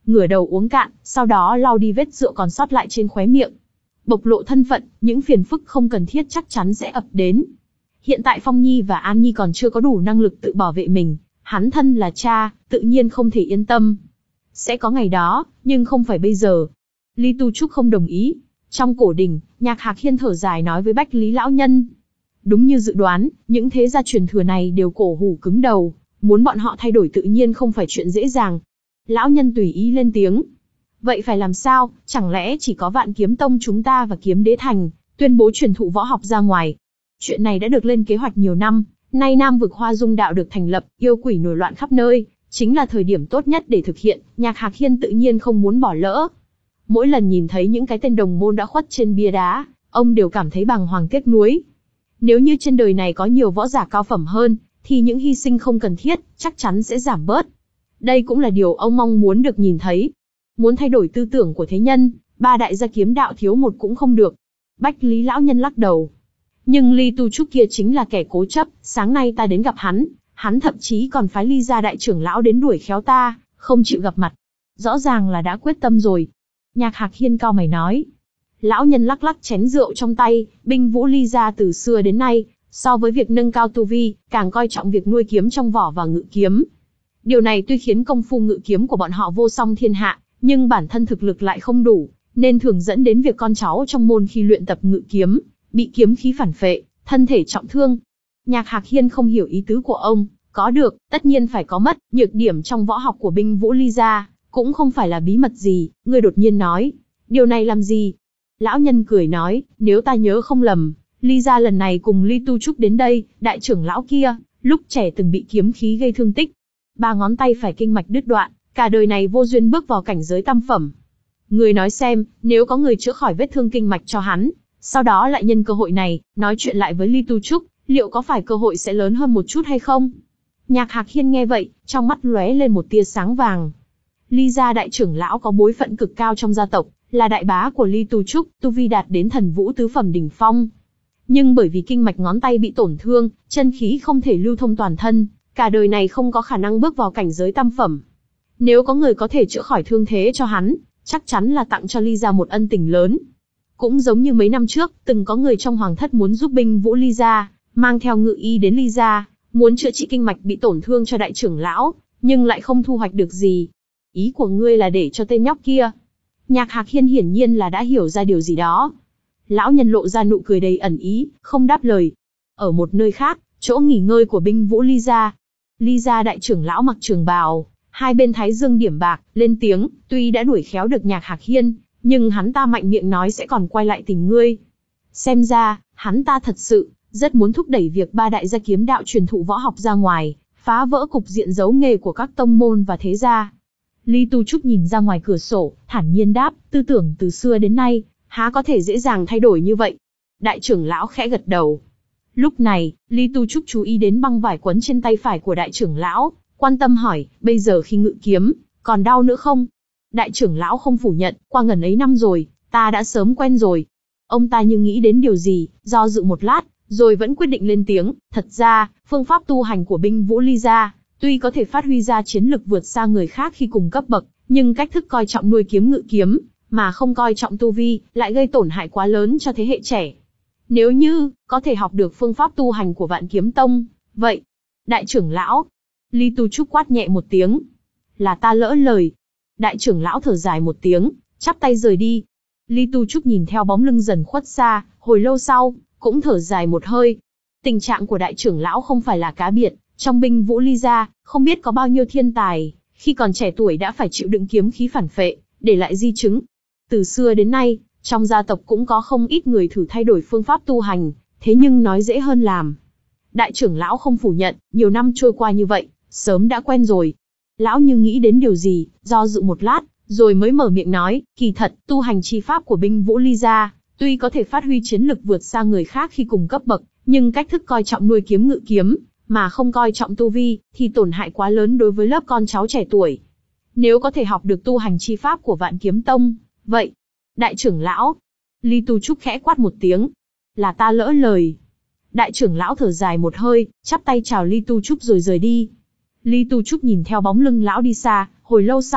ngửa đầu uống cạn, sau đó lau đi vết rượu còn sót lại trên khóe miệng. Bộc lộ thân phận, những phiền phức không cần thiết chắc chắn sẽ ập đến. Hiện tại Phong Nhi và An Nhi còn chưa có đủ năng lực tự bảo vệ mình, hắn thân là cha, tự nhiên không thể yên tâm. Sẽ có ngày đó, nhưng không phải bây giờ. Ly Tu Trúc không đồng ý. Trong cổ đình, Nhạc Hạc Hiên thở dài nói với Bách Lý lão nhân. Đúng như dự đoán, những thế gia truyền thừa này đều cổ hủ cứng đầu, muốn bọn họ thay đổi tự nhiên không phải chuyện dễ dàng. Lão nhân tùy ý lên tiếng. Vậy phải làm sao, chẳng lẽ chỉ có Vạn Kiếm Tông chúng ta và Kiếm Đế Thành, tuyên bố truyền thụ võ học ra ngoài? Chuyện này đã được lên kế hoạch nhiều năm, nay Nam vực Hoa Dung đạo được thành lập, yêu quỷ nổi loạn khắp nơi, chính là thời điểm tốt nhất để thực hiện, Nhạc Hạc Hiên tự nhiên không muốn bỏ lỡ. Mỗi lần nhìn thấy những cái tên đồng môn đã khuất trên bia đá, ông đều cảm thấy bàng hoàng tiếc nuối. Nếu như trên đời này có nhiều võ giả cao phẩm hơn, thì những hy sinh không cần thiết, chắc chắn sẽ giảm bớt. Đây cũng là điều ông mong muốn được nhìn thấy. Muốn thay đổi tư tưởng của thế nhân, ba đại gia kiếm đạo thiếu một cũng không được. Bách Lý lão nhân lắc đầu. Nhưng Ly Tu Trúc kia chính là kẻ cố chấp, sáng nay ta đến gặp hắn, hắn thậm chí còn phái Ly gia đại trưởng lão đến đuổi khéo ta, không chịu gặp mặt. Rõ ràng là đã quyết tâm rồi. Nhạc Hạc Hiên cau mày nói. Lão nhân lắc lắc chén rượu trong tay, binh vũ Ly gia từ xưa đến nay, so với việc nâng cao tu vi, càng coi trọng việc nuôi kiếm trong vỏ và ngự kiếm. Điều này tuy khiến công phu ngự kiếm của bọn họ vô song thiên hạ, nhưng bản thân thực lực lại không đủ, nên thường dẫn đến việc con cháu trong môn khi luyện tập ngự kiếm, bị kiếm khí phản phệ, thân thể trọng thương. Nhạc Hạc Hiên không hiểu ý tứ của ông, có được, tất nhiên phải có mất, nhược điểm trong võ học của binh vũ Ly gia, cũng không phải là bí mật gì, ngươi đột nhiên nói. Điều này làm gì? Lão nhân cười nói, nếu ta nhớ không lầm, Ly gia lần này cùng Ly Tu Trúc đến đây, đại trưởng lão kia, lúc trẻ từng bị kiếm khí gây thương tích. Ba ngón tay phải kinh mạch đứt đoạn, cả đời này vô duyên bước vào cảnh giới tam phẩm. Người nói xem, nếu có người chữa khỏi vết thương kinh mạch cho hắn, sau đó lại nhân cơ hội này, nói chuyện lại với Ly Tu Trúc, liệu có phải cơ hội sẽ lớn hơn một chút hay không? Nhạc Hạc Hiên nghe vậy, trong mắt lóe lên một tia sáng vàng. Ly gia đại trưởng lão có bối phận cực cao trong gia tộc, là đại bá của Ly Tu Trúc, tu vi đạt đến thần vũ tứ phẩm đỉnh phong. Nhưng bởi vì kinh mạch ngón tay bị tổn thương, chân khí không thể lưu thông toàn thân, cả đời này không có khả năng bước vào cảnh giới tam phẩm. Nếu có người có thể chữa khỏi thương thế cho hắn, chắc chắn là tặng cho Ly gia một ân tình lớn. Cũng giống như mấy năm trước, từng có người trong hoàng thất muốn giúp binh vũ Ly gia, mang theo ngự y đến Ly gia, muốn chữa trị kinh mạch bị tổn thương cho đại trưởng lão, nhưng lại không thu hoạch được gì. Ý của ngươi là để cho tên nhóc kia? Nhạc Hạc Hiên hiển nhiên là đã hiểu ra điều gì đó. Lão nhân lộ ra nụ cười đầy ẩn ý, không đáp lời. Ở một nơi khác, chỗ nghỉ ngơi của binh vũ Ly gia, Ly gia đại trưởng lão mặc trường bào, hai bên thái dương điểm bạc, lên tiếng, tuy đã đuổi khéo được Nhạc Hạc Hiên, nhưng hắn ta mạnh miệng nói sẽ còn quay lại tìm ngươi. Xem ra, hắn ta thật sự rất muốn thúc đẩy việc ba đại gia kiếm đạo truyền thụ võ học ra ngoài, phá vỡ cục diện giấu nghề của các tông môn và thế gia. Ly Tu Trúc nhìn ra ngoài cửa sổ, thản nhiên đáp, tư tưởng từ xưa đến nay, há có thể dễ dàng thay đổi như vậy? Đại trưởng lão khẽ gật đầu. Lúc này, Ly Tu Trúc chú ý đến băng vải quấn trên tay phải của đại trưởng lão, quan tâm hỏi, bây giờ khi ngự kiếm, còn đau nữa không? Đại trưởng lão không phủ nhận, qua ngần ấy năm rồi, ta đã sớm quen rồi. Ông ta như nghĩ đến điều gì, do dự một lát, rồi vẫn quyết định lên tiếng, thật ra, phương pháp tu hành của binh vũ Ly gia, tuy có thể phát huy ra chiến lực vượt xa người khác khi cùng cấp bậc, nhưng cách thức coi trọng nuôi kiếm ngự kiếm, mà không coi trọng tu vi, lại gây tổn hại quá lớn cho thế hệ trẻ. Nếu như, có thể học được phương pháp tu hành của Vạn Kiếm Tông, vậy, đại trưởng lão, Ly Tu Trúc quát nhẹ một tiếng, là ta lỡ lời. Đại trưởng lão thở dài một tiếng, chắp tay rời đi. Ly Tu Trúc nhìn theo bóng lưng dần khuất xa, hồi lâu sau, cũng thở dài một hơi. Tình trạng của đại trưởng lão không phải là cá biệt, trong binh vũ Ly gia, không biết có bao nhiêu thiên tài, khi còn trẻ tuổi đã phải chịu đựng kiếm khí phản phệ, để lại di chứng. Từ xưa đến nay, trong gia tộc cũng có không ít người thử thay đổi phương pháp tu hành, thế nhưng nói dễ hơn làm. Đại trưởng lão không phủ nhận, nhiều năm trôi qua như vậy, sớm đã quen rồi. Lão như nghĩ đến điều gì, do dự một lát, rồi mới mở miệng nói, kỳ thật, tu hành chi pháp của binh vũ Ly gia, tuy có thể phát huy chiến lực vượt xa người khác khi cùng cấp bậc, nhưng cách thức coi trọng nuôi kiếm ngự kiếm, mà không coi trọng tu vi, thì tổn hại quá lớn đối với lớp con cháu trẻ tuổi. Nếu có thể học được tu hành chi pháp của Vạn Kiếm Tông, vậy, đại trưởng lão, Ly Tu Trúc khẽ quát một tiếng, là ta lỡ lời. Đại trưởng lão thở dài một hơi, chắp tay chào Ly Tu Trúc rồi rời đi. Ly Tu Trúc nhìn theo bóng lưng lão đi xa, hồi lâu sau,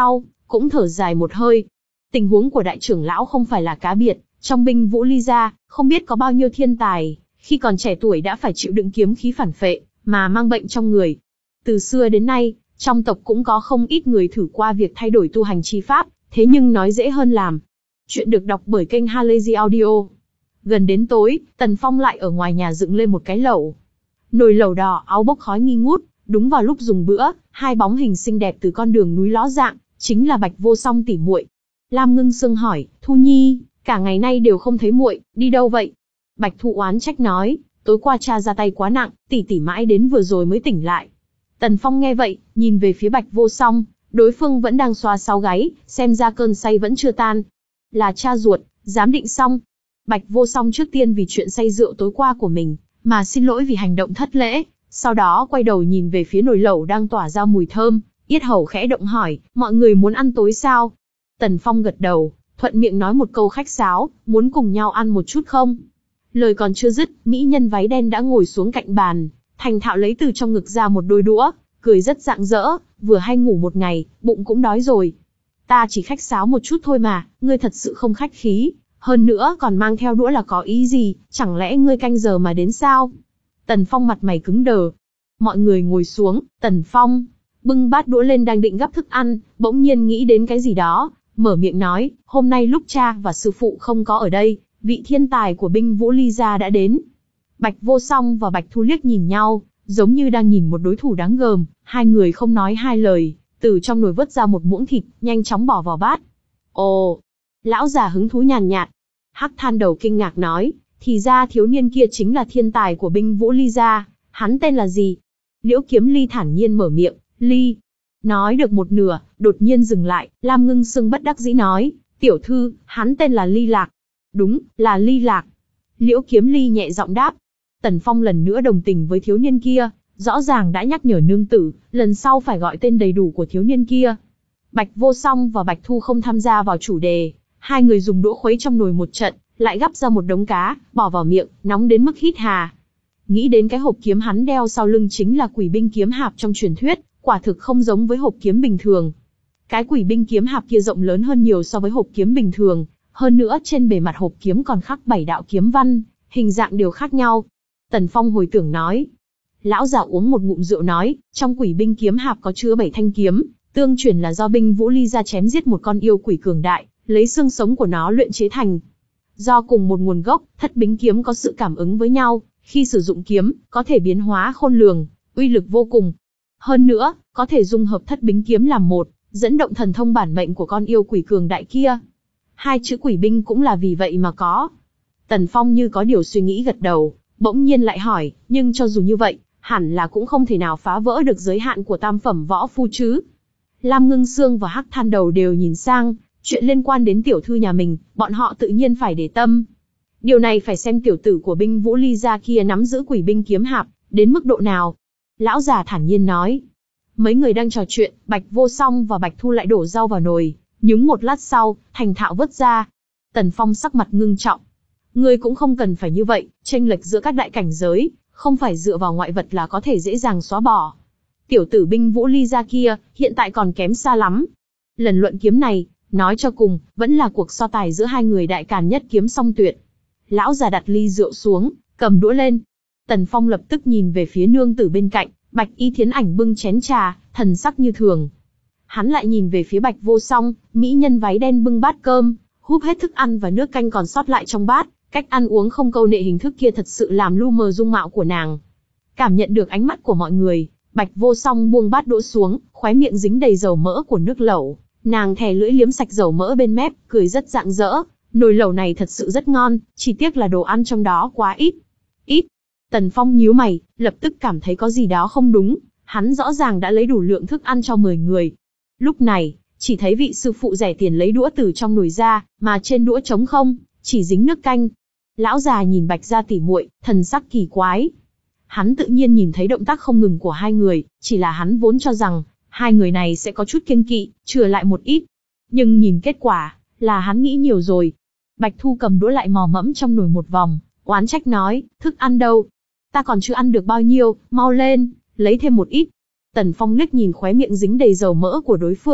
cũng thở dài một hơi. Tình huống của đại trưởng lão không phải là cá biệt, trong binh vũ ly gia, không biết có bao nhiêu thiên tài, khi còn trẻ tuổi đã phải chịu đựng kiếm khí phản phệ, mà mang bệnh trong người. Từ xưa đến nay, trong tộc cũng có không ít người thử qua việc thay đổi tu hành chi pháp, thế nhưng nói dễ hơn làm. Chuyện được đọc bởi kênh Halazy Audio. Gần đến tối, Tần Phong lại ở ngoài nhà dựng lên một cái lẩu. Nồi lẩu đỏ áo bốc khói nghi ngút, đúng vào lúc dùng bữa, hai bóng hình xinh đẹp từ con đường núi ló dạng, chính là Bạch Vô Song tỉ muội. Lam Ngưng Sương hỏi, Thu Nhi, cả ngày nay đều không thấy muội, đi đâu vậy? Bạch Thu oán trách nói, tối qua cha ra tay quá nặng, tỷ tỷ mãi đến vừa rồi mới tỉnh lại. Tần Phong nghe vậy, nhìn về phía Bạch Vô Song, đối phương vẫn đang xoa sau gáy, xem ra cơn say vẫn chưa tan. Là cha ruột, giám định xong. Bạch Vô Song trước tiên vì chuyện say rượu tối qua của mình, mà xin lỗi vì hành động thất lễ, sau đó quay đầu nhìn về phía nồi lẩu đang tỏa ra mùi thơm, yết hầu khẽ động hỏi, mọi người muốn ăn tối sao? Tần Phong gật đầu, thuận miệng nói một câu khách sáo, muốn cùng nhau ăn một chút không? Lời còn chưa dứt, mỹ nhân váy đen đã ngồi xuống cạnh bàn, thành thạo lấy từ trong ngực ra một đôi đũa, cười rất rạng rỡ, vừa hay ngủ một ngày, bụng cũng đói rồi. Ta chỉ khách sáo một chút thôi mà, ngươi thật sự không khách khí, hơn nữa còn mang theo đũa là có ý gì, chẳng lẽ ngươi canh giờ mà đến sao? Tần Phong mặt mày cứng đờ. Mọi người ngồi xuống, Tần Phong bưng bát đũa lên đang định gắp thức ăn, bỗng nhiên nghĩ đến cái gì đó, mở miệng nói, hôm nay lúc cha và sư phụ không có ở đây, vị thiên tài của binh vũ ly gia đã đến. Bạch Vô Song và Bạch Thu liếc nhìn nhau, giống như đang nhìn một đối thủ đáng gờm, hai người không nói hai lời, từ trong nồi vớt ra một muỗng thịt, nhanh chóng bỏ vào bát. Ồ, lão già hứng thú nhàn nhạt. Hắc Than Đầu kinh ngạc nói, thì ra thiếu niên kia chính là thiên tài của binh vũ ly gia, hắn tên là gì? Liễu Kiếm Ly thản nhiên mở miệng, Ly. Nói được một nửa, đột nhiên dừng lại, Lam Ngưng Sương bất đắc dĩ nói, tiểu thư, hắn tên là Ly Lạc. Đúng, là Ly Lạc. Liễu Kiếm Ly nhẹ giọng đáp. Tần Phong lần nữa đồng tình với thiếu niên kia, rõ ràng đã nhắc nhở nương tử, lần sau phải gọi tên đầy đủ của thiếu niên kia. Bạch Vô Song và Bạch Thu không tham gia vào chủ đề, hai người dùng đũa khuấy trong nồi một trận, lại gắp ra một đống cá, bỏ vào miệng, nóng đến mức hít hà. Nghĩ đến cái hộp kiếm hắn đeo sau lưng chính là quỷ binh kiếm hạp trong truyền thuyết, quả thực không giống với hộp kiếm bình thường. Cái quỷ binh kiếm hạp kia rộng lớn hơn nhiều so với hộp kiếm bình thường, hơn nữa trên bề mặt hộp kiếm còn khắc bảy đạo kiếm văn, hình dạng đều khác nhau. Tần Phong hồi tưởng nói. Lão già uống một ngụm rượu nói, trong quỷ binh kiếm hạp có chứa bảy thanh kiếm, tương truyền là do binh vũ ly gia chém giết một con yêu quỷ cường đại, lấy xương sống của nó luyện chế thành. Do cùng một nguồn gốc, thất bính kiếm có sự cảm ứng với nhau, khi sử dụng kiếm, có thể biến hóa khôn lường, uy lực vô cùng. Hơn nữa, có thể dung hợp thất bính kiếm làm một, dẫn động thần thông bản mệnh của con yêu quỷ cường đại kia. Hai chữ quỷ binh cũng là vì vậy mà có. Tần Phong như có điều suy nghĩ gật đầu, bỗng nhiên lại hỏi, nhưng cho dù như vậy, hẳn là cũng không thể nào phá vỡ được giới hạn của tam phẩm võ phu chứ. Lam Ngưng Sương và Hắc Than Đầu đều nhìn sang, chuyện liên quan đến tiểu thư nhà mình, bọn họ tự nhiên phải để tâm. Điều này phải xem tiểu tử của binh vũ ly gia kia nắm giữ quỷ binh kiếm hạp, đến mức độ nào. Lão già thản nhiên nói. Mấy người đang trò chuyện, Bạch Vô Song và Bạch Thu lại đổ rau vào nồi, nhúng một lát sau, thành thạo vớt ra. Tần Phong sắc mặt ngưng trọng. Ngươi cũng không cần phải như vậy, chênh lệch giữa các đại cảnh giới, không phải dựa vào ngoại vật là có thể dễ dàng xóa bỏ. Tiểu tử binh vũ ly gia kia, hiện tại còn kém xa lắm. Lần luận kiếm này, nói cho cùng, vẫn là cuộc so tài giữa hai người đại càn nhất kiếm song tuyệt. Lão già đặt ly rượu xuống, cầm đũa lên. Tần Phong lập tức nhìn về phía nương tử bên cạnh, Bạch Y Thiến Ảnh bưng chén trà, thần sắc như thường. Hắn lại nhìn về phía Bạch Vô Song, mỹ nhân váy đen bưng bát cơm, húp hết thức ăn và nước canh còn sót lại trong bát, cách ăn uống không câu nệ hình thức kia thật sự làm lu mờ dung mạo của nàng. Cảm nhận được ánh mắt của mọi người, Bạch Vô Song buông bát đũa xuống, khóe miệng dính đầy dầu mỡ của nước lẩu, nàng thè lưỡi liếm sạch dầu mỡ bên mép, cười rất rạng rỡ. Nồi lẩu này thật sự rất ngon, chỉ tiếc là đồ ăn trong đó quá ít. Ít. Tần Phong nhíu mày, lập tức cảm thấy có gì đó không đúng, hắn rõ ràng đã lấy đủ lượng thức ăn cho mười người. Lúc này, chỉ thấy vị sư phụ rẻ tiền lấy đũa từ trong nồi ra, mà trên đũa trống không, chỉ dính nước canh. Lão già nhìn Bạch gia tỉ muội, thần sắc kỳ quái. Hắn tự nhiên nhìn thấy động tác không ngừng của hai người, chỉ là hắn vốn cho rằng, hai người này sẽ có chút kiêng kỵ, chừa lại một ít. Nhưng nhìn kết quả, là hắn nghĩ nhiều rồi. Bạch Thu cầm đũa lại mò mẫm trong nồi một vòng, oán trách nói, thức ăn đâu? Ta còn chưa ăn được bao nhiêu, mau lên, lấy thêm một ít. Tần Phong liếc nhìn khóe miệng dính đầy dầu mỡ của đối phương,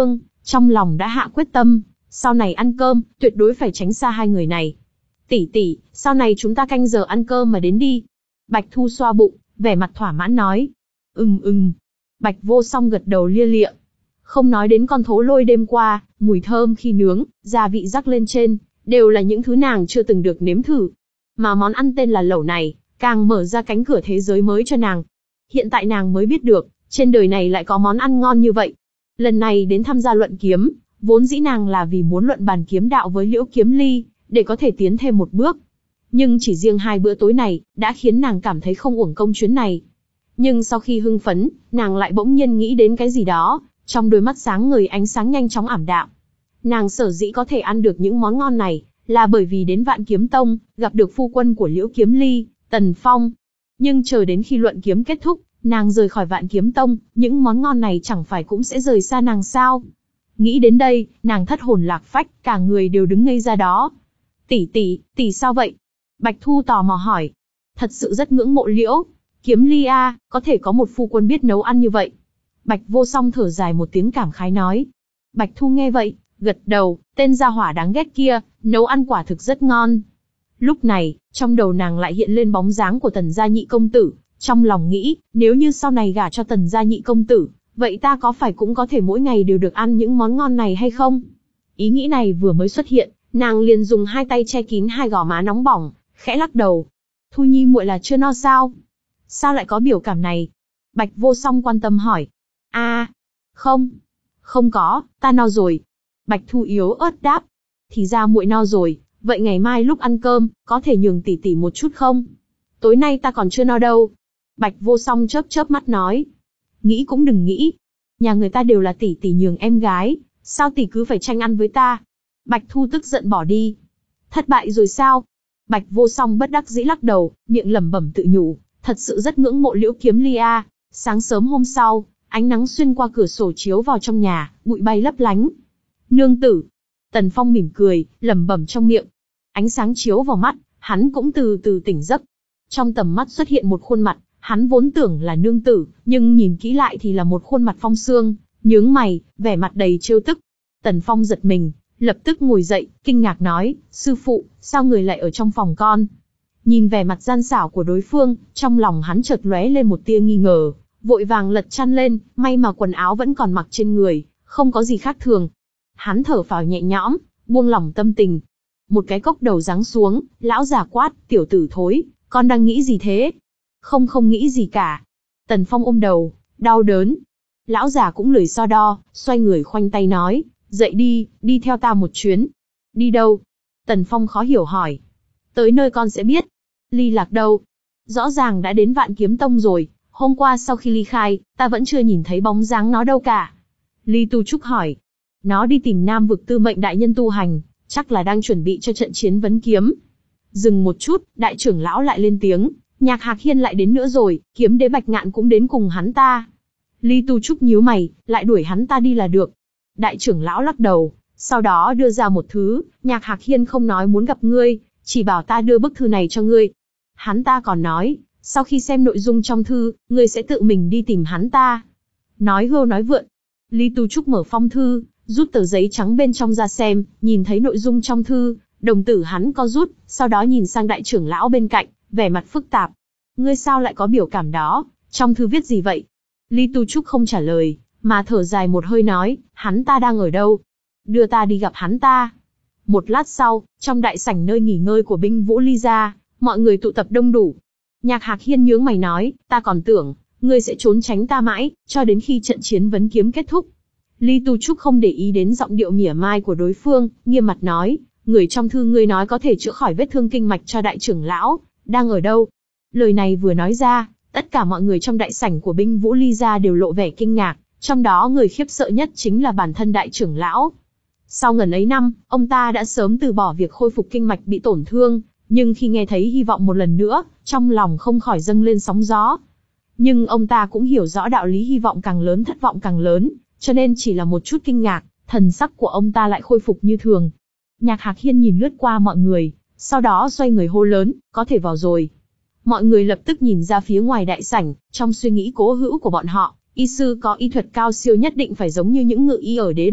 trong lòng đã hạ quyết tâm, sau này ăn cơm, tuyệt đối phải tránh xa hai người này. Tỷ tỷ, sau này chúng ta canh giờ ăn cơm mà đến đi. Bạch Thu xoa bụng, vẻ mặt thỏa mãn nói. Ừm ừm. Bạch Vô Song gật đầu lia lịa. Không nói đến con thố lôi đêm qua, mùi thơm khi nướng, gia vị rắc lên trên, đều là những thứ nàng chưa từng được nếm thử. Mà món ăn tên là lẩu này, càng mở ra cánh cửa thế giới mới cho nàng. Hiện tại nàng mới biết được, trên đời này lại có món ăn ngon như vậy. Lần này đến tham gia luận kiếm, vốn dĩ nàng là vì muốn luận bàn kiếm đạo với Liễu Kiếm Ly, để có thể tiến thêm một bước. Nhưng chỉ riêng hai bữa tối này, đã khiến nàng cảm thấy không uổng công chuyến này. Nhưng sau khi hưng phấn, nàng lại bỗng nhiên nghĩ đến cái gì đó, trong đôi mắt sáng ngời ánh sáng nhanh chóng ảm đạm. Nàng sở dĩ có thể ăn được những món ngon này, là bởi vì đến Vạn Kiếm Tông, gặp được phu quân của Liễu Kiếm Ly, Tần Phong. Nhưng chờ đến khi luận kiếm kết thúc, nàng rời khỏi Vạn Kiếm Tông, những món ngon này chẳng phải cũng sẽ rời xa nàng sao? Nghĩ đến đây, nàng thất hồn lạc phách, cả người đều đứng ngây ra đó. Tỷ tỷ, tỷ sao vậy? Bạch Thu tò mò hỏi. Thật sự rất ngưỡng mộ Liễu Kiếm Ly a, có thể có một phu quân biết nấu ăn như vậy. Bạch Vô Song thở dài một tiếng cảm khái nói. Bạch Thu nghe vậy, gật đầu, tên gia hỏa đáng ghét kia, nấu ăn quả thực rất ngon. Lúc này, trong đầu nàng lại hiện lên bóng dáng của Tần gia nhị công tử, trong lòng nghĩ, nếu như sau này gả cho Tần gia nhị công tử, vậy ta có phải cũng có thể mỗi ngày đều được ăn những món ngon này hay không? Ý nghĩ này vừa mới xuất hiện, nàng liền dùng hai tay che kín hai gò má nóng bỏng, khẽ lắc đầu. Thu Nhi muội là chưa no sao? Sao lại có biểu cảm này? Bạch Vô Song quan tâm hỏi. A, à, không, không có, ta no rồi. Bạch Thu yếu ớt đáp. Thì ra muội no rồi, vậy ngày mai lúc ăn cơm, có thể nhường tỷ tỷ một chút không? Tối nay ta còn chưa no đâu. Bạch Vô Song chớp chớp mắt nói. Nghĩ cũng đừng nghĩ. Nhà người ta đều là tỷ tỷ nhường em gái, sao tỷ cứ phải tranh ăn với ta? Bạch Thu tức giận bỏ đi. Thất bại rồi sao? Bạch Vô Song bất đắc dĩ lắc đầu, miệng lẩm bẩm tự nhủ, thật sự rất ngưỡng mộ Liễu Kiếm Ly a. Sáng sớm hôm sau, ánh nắng xuyên qua cửa sổ chiếu vào trong nhà, bụi bay lấp lánh. Nương tử. Tần Phong mỉm cười, lẩm bẩm trong miệng. Ánh sáng chiếu vào mắt, hắn cũng từ từ tỉnh giấc. Trong tầm mắt xuất hiện một khuôn mặt, hắn vốn tưởng là nương tử, nhưng nhìn kỹ lại thì là một khuôn mặt phong sương, nhướng mày, vẻ mặt đầy trêu tức. Tần Phong giật mình, lập tức ngồi dậy, kinh ngạc nói, sư phụ, sao người lại ở trong phòng con? Nhìn vẻ mặt gian xảo của đối phương, trong lòng hắn chợt lóe lên một tia nghi ngờ, vội vàng lật chăn lên, may mà quần áo vẫn còn mặc trên người, không có gì khác thường. Hắn thở phào nhẹ nhõm, buông lỏng tâm tình. Một cái cốc đầu giáng xuống, lão già quát, tiểu tử thối, con đang nghĩ gì thế? Không không nghĩ gì cả. Tần Phong ôm đầu, đau đớn. Lão già cũng lười so đo, xoay người khoanh tay nói, dậy đi, đi theo ta một chuyến. Đi đâu? Tần Phong khó hiểu hỏi. Tới nơi con sẽ biết. Ly Lạc đâu? Rõ ràng đã đến Vạn Kiếm Tông rồi, hôm qua sau khi ly khai, ta vẫn chưa nhìn thấy bóng dáng nó đâu cả. Ly Tu Trúc hỏi. Nó đi tìm Nam vực Tư Mệnh đại nhân tu hành, chắc là đang chuẩn bị cho trận chiến vấn kiếm. Dừng một chút, đại trưởng lão lại lên tiếng, Nhạc Hạc Hiên lại đến nữa rồi, Kiếm Đế Bạch Ngạn cũng đến cùng hắn ta. Ly Tu Trúc nhíu mày, lại đuổi hắn ta đi là được. Đại trưởng lão lắc đầu, sau đó đưa ra một thứ, Nhạc Hạc Hiên không nói muốn gặp ngươi, chỉ bảo ta đưa bức thư này cho ngươi. Hắn ta còn nói, sau khi xem nội dung trong thư, ngươi sẽ tự mình đi tìm hắn ta. Nói hưu nói vượn. Ly Tu Trúc mở phong thư, rút tờ giấy trắng bên trong ra xem, nhìn thấy nội dung trong thư, đồng tử hắn co rút, sau đó nhìn sang đại trưởng lão bên cạnh, vẻ mặt phức tạp. Ngươi sao lại có biểu cảm đó, trong thư viết gì vậy? Ly Tu Trúc không trả lời, mà thở dài một hơi nói, hắn ta đang ở đâu? Đưa ta đi gặp hắn ta. Một lát sau, trong đại sảnh nơi nghỉ ngơi của binh Vũ Ly gia, mọi người tụ tập đông đủ. Nhạc Hạc Hiên nhướng mày nói, ta còn tưởng, ngươi sẽ trốn tránh ta mãi, cho đến khi trận chiến vấn kiếm kết thúc. Ly Tu Trúc không để ý đến giọng điệu mỉa mai của đối phương, nghiêm mặt nói, người trong thư ngươi nói có thể chữa khỏi vết thương kinh mạch cho đại trưởng lão, đang ở đâu? Lời này vừa nói ra, tất cả mọi người trong đại sảnh của binh Vũ Ly gia đều lộ vẻ kinh ngạc, trong đó người khiếp sợ nhất chính là bản thân đại trưởng lão. Sau ngần ấy năm, ông ta đã sớm từ bỏ việc khôi phục kinh mạch bị tổn thương, nhưng khi nghe thấy hy vọng một lần nữa, trong lòng không khỏi dâng lên sóng gió. Nhưng ông ta cũng hiểu rõ đạo lý hy vọng càng lớn thất vọng càng lớn, cho nên chỉ là một chút kinh ngạc, thần sắc của ông ta lại khôi phục như thường. Nhạc Hạc Hiên nhìn lướt qua mọi người, sau đó xoay người hô lớn, có thể vào rồi. Mọi người lập tức nhìn ra phía ngoài đại sảnh, trong suy nghĩ cố hữu của bọn họ, y sư có y thuật cao siêu nhất định phải giống như những ngự y ở đế đô,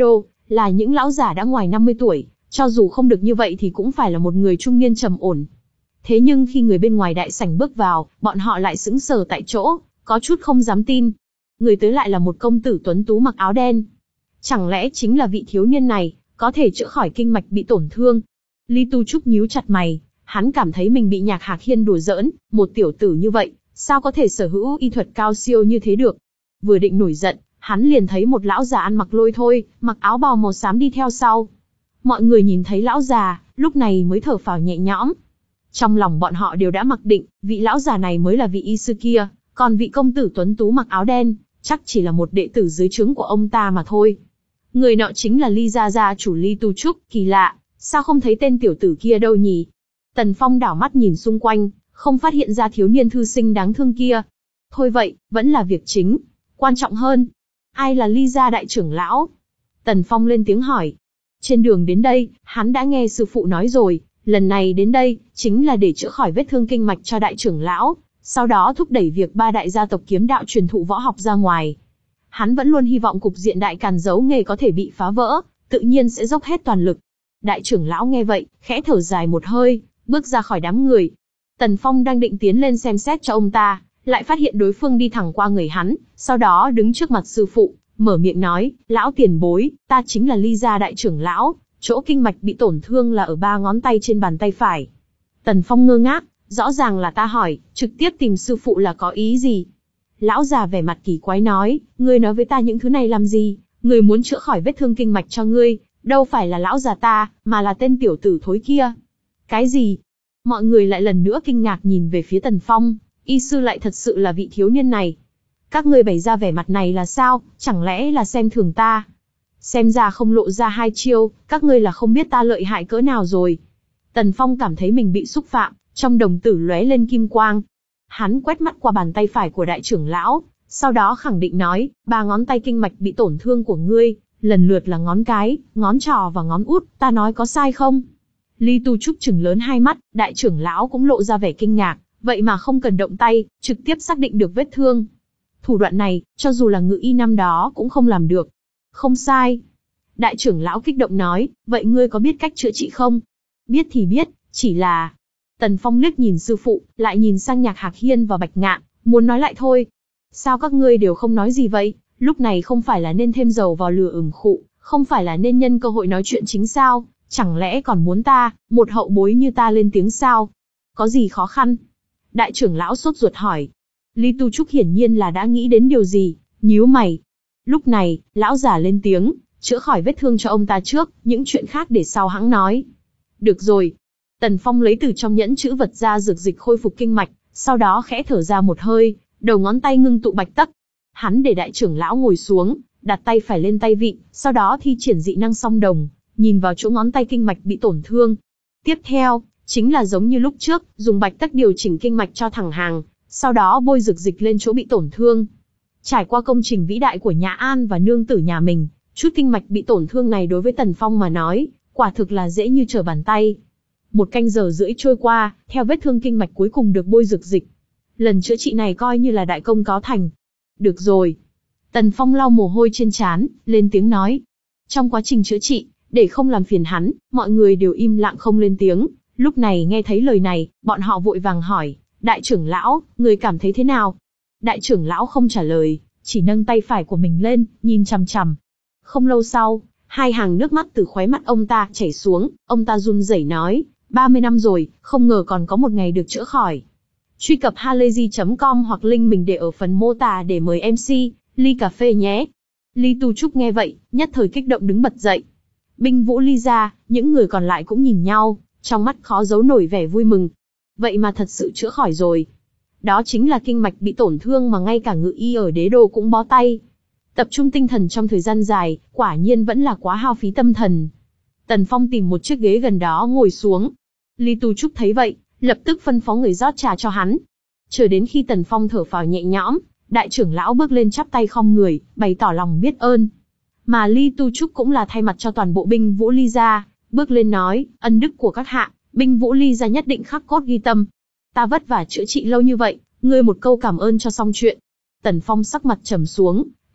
là những lão giả đã ngoài năm mươi tuổi, cho dù không được như vậy thì cũng phải là một người trung niên trầm ổn. Thế nhưng khi người bên ngoài đại sảnh bước vào, bọn họ lại sững sờ tại chỗ, có chút không dám tin. Người tới lại là một công tử tuấn tú mặc áo đen. Chẳng lẽ chính là vị thiếu niên này, có thể chữa khỏi kinh mạch bị tổn thương? Lý Tu Trúc nhíu chặt mày, hắn cảm thấy mình bị Nhạc Hạc Hiên đùa giỡn, một tiểu tử như vậy, sao có thể sở hữu y thuật cao siêu như thế được? Vừa định nổi giận, hắn liền thấy một lão già ăn mặc lôi thôi, mặc áo bào màu xám đi theo sau. Mọi người nhìn thấy lão già, lúc này mới thở phào nhẹ nhõm. Trong lòng bọn họ đều đã mặc định, vị lão già này mới là vị y sư kia, còn vị công tử tuấn tú mặc áo đen, chắc chỉ là một đệ tử dưới trướng của ông ta mà thôi. Người nọ chính là Ly gia gia chủ Ly Tu Trúc, kỳ lạ, sao không thấy tên tiểu tử kia đâu nhỉ? Tần Phong đảo mắt nhìn xung quanh, không phát hiện ra thiếu niên thư sinh đáng thương kia. Thôi vậy, vẫn là việc chính, quan trọng hơn. Ai là Ly gia đại trưởng lão? Tần Phong lên tiếng hỏi. Trên đường đến đây, hắn đã nghe sư phụ nói rồi, lần này đến đây, chính là để chữa khỏi vết thương kinh mạch cho đại trưởng lão, sau đó thúc đẩy việc ba đại gia tộc kiếm đạo truyền thụ võ học ra ngoài. Hắn vẫn luôn hy vọng cục diện đại càn giấu nghề có thể bị phá vỡ, tự nhiên sẽ dốc hết toàn lực. Đại trưởng lão nghe vậy, khẽ thở dài một hơi, bước ra khỏi đám người. Tần Phong đang định tiến lên xem xét cho ông ta, lại phát hiện đối phương đi thẳng qua người hắn, sau đó đứng trước mặt sư phụ, mở miệng nói, lão tiền bối, ta chính là Ly gia đại trưởng lão, chỗ kinh mạch bị tổn thương là ở ba ngón tay trên bàn tay phải. Tần Phong ngơ ngác, rõ ràng là ta hỏi, trực tiếp tìm sư phụ là có ý gì? Lão già vẻ mặt kỳ quái nói, ngươi nói với ta những thứ này làm gì? Ngươi muốn chữa khỏi vết thương kinh mạch cho ngươi, đâu phải là lão già ta, mà là tên tiểu tử thối kia. Cái gì? Mọi người lại lần nữa kinh ngạc nhìn về phía Tần Phong, y sư lại thật sự là vị thiếu niên này. Các ngươi bày ra vẻ mặt này là sao, chẳng lẽ là xem thường ta? Xem ra không lộ ra hai chiêu, các ngươi là không biết ta lợi hại cỡ nào rồi. Tần Phong cảm thấy mình bị xúc phạm, trong đồng tử lóe lên kim quang. Hắn quét mắt qua bàn tay phải của đại trưởng lão, sau đó khẳng định nói, ba ngón tay kinh mạch bị tổn thương của ngươi, lần lượt là ngón cái, ngón trỏ và ngón út, ta nói có sai không? Ly Tu Trúc trừng lớn hai mắt, đại trưởng lão cũng lộ ra vẻ kinh ngạc, vậy mà không cần động tay, trực tiếp xác định được vết thương. Thủ đoạn này, cho dù là ngự y năm đó cũng không làm được. Không sai. Đại trưởng lão kích động nói, vậy ngươi có biết cách chữa trị không? Biết thì biết, chỉ là... Tần Phong liếc nhìn sư phụ, lại nhìn sang Nhạc Hạc Hiên và Bạch Ngạn, muốn nói lại thôi. Sao các ngươi đều không nói gì vậy? Lúc này không phải là nên thêm dầu vào lửa ửng khụ, không phải là nên nhân cơ hội nói chuyện chính sao? Chẳng lẽ còn muốn ta, một hậu bối như ta lên tiếng sao? Có gì khó khăn? Đại trưởng lão sốt ruột hỏi. Ly Tu Trúc hiển nhiên là đã nghĩ đến điều gì, nhíu mày. Lúc này, lão già lên tiếng, chữa khỏi vết thương cho ông ta trước, những chuyện khác để sau hãng nói. Được rồi. Tần Phong lấy từ trong nhẫn chữ vật ra dược dịch khôi phục kinh mạch, sau đó khẽ thở ra một hơi, đầu ngón tay ngưng tụ bạch tắc. Hắn để đại trưởng lão ngồi xuống, đặt tay phải lên tay vịn, sau đó thi triển dị năng song đồng, nhìn vào chỗ ngón tay kinh mạch bị tổn thương. Tiếp theo, chính là giống như lúc trước, dùng bạch tắc điều chỉnh kinh mạch cho thẳng hàng, sau đó bôi dược dịch lên chỗ bị tổn thương. Trải qua công trình vĩ đại của nhà An và nương tử nhà mình, chút kinh mạch bị tổn thương này đối với Tần Phong mà nói, quả thực là dễ như trở bàn tay. Một canh giờ rưỡi trôi qua, theo vết thương kinh mạch cuối cùng được bôi dược dịch. Lần chữa trị này coi như là đại công cáo thành. Được rồi. Tần Phong lau mồ hôi trên trán, lên tiếng nói. Trong quá trình chữa trị, để không làm phiền hắn, mọi người đều im lặng không lên tiếng. Lúc này nghe thấy lời này, bọn họ vội vàng hỏi, đại trưởng lão, người cảm thấy thế nào? Đại trưởng lão không trả lời, chỉ nâng tay phải của mình lên, nhìn chằm chằm. Không lâu sau, hai hàng nước mắt từ khóe mắt ông ta chảy xuống, ông ta run rẩy nói, ba mươi năm rồi, không ngờ còn có một ngày được chữa khỏi. Truy cập halayzi chấm com hoặc link mình để ở phần mô tả để mời em xê, ly cà phê nhé. Ly Tu Trúc nghe vậy, nhất thời kích động đứng bật dậy. Binh Vũ Ly ra, những người còn lại cũng nhìn nhau, trong mắt khó giấu nổi vẻ vui mừng. Vậy mà thật sự chữa khỏi rồi. Đó chính là kinh mạch bị tổn thương mà ngay cả ngự y ở đế đô cũng bó tay. Tập trung tinh thần trong thời gian dài, quả nhiên vẫn là quá hao phí tâm thần. Tần Phong tìm một chiếc ghế gần đó ngồi xuống. Ly Tu Trúc thấy vậy, lập tức phân phó người rót trà cho hắn. Chờ đến khi Tần Phong thở phào nhẹ nhõm, đại trưởng lão bước lên chắp tay khom người, bày tỏ lòng biết ơn. Mà Ly Tu Trúc cũng là thay mặt cho toàn bộ binh Vũ Ly gia, bước lên nói, ân đức của các hạ, binh Vũ Ly gia nhất định khắc cốt ghi tâm. Ta vất vả chữa trị lâu như vậy, ngươi một câu cảm ơn cho xong chuyện. Tần Phong sắc mặt trầm xuống,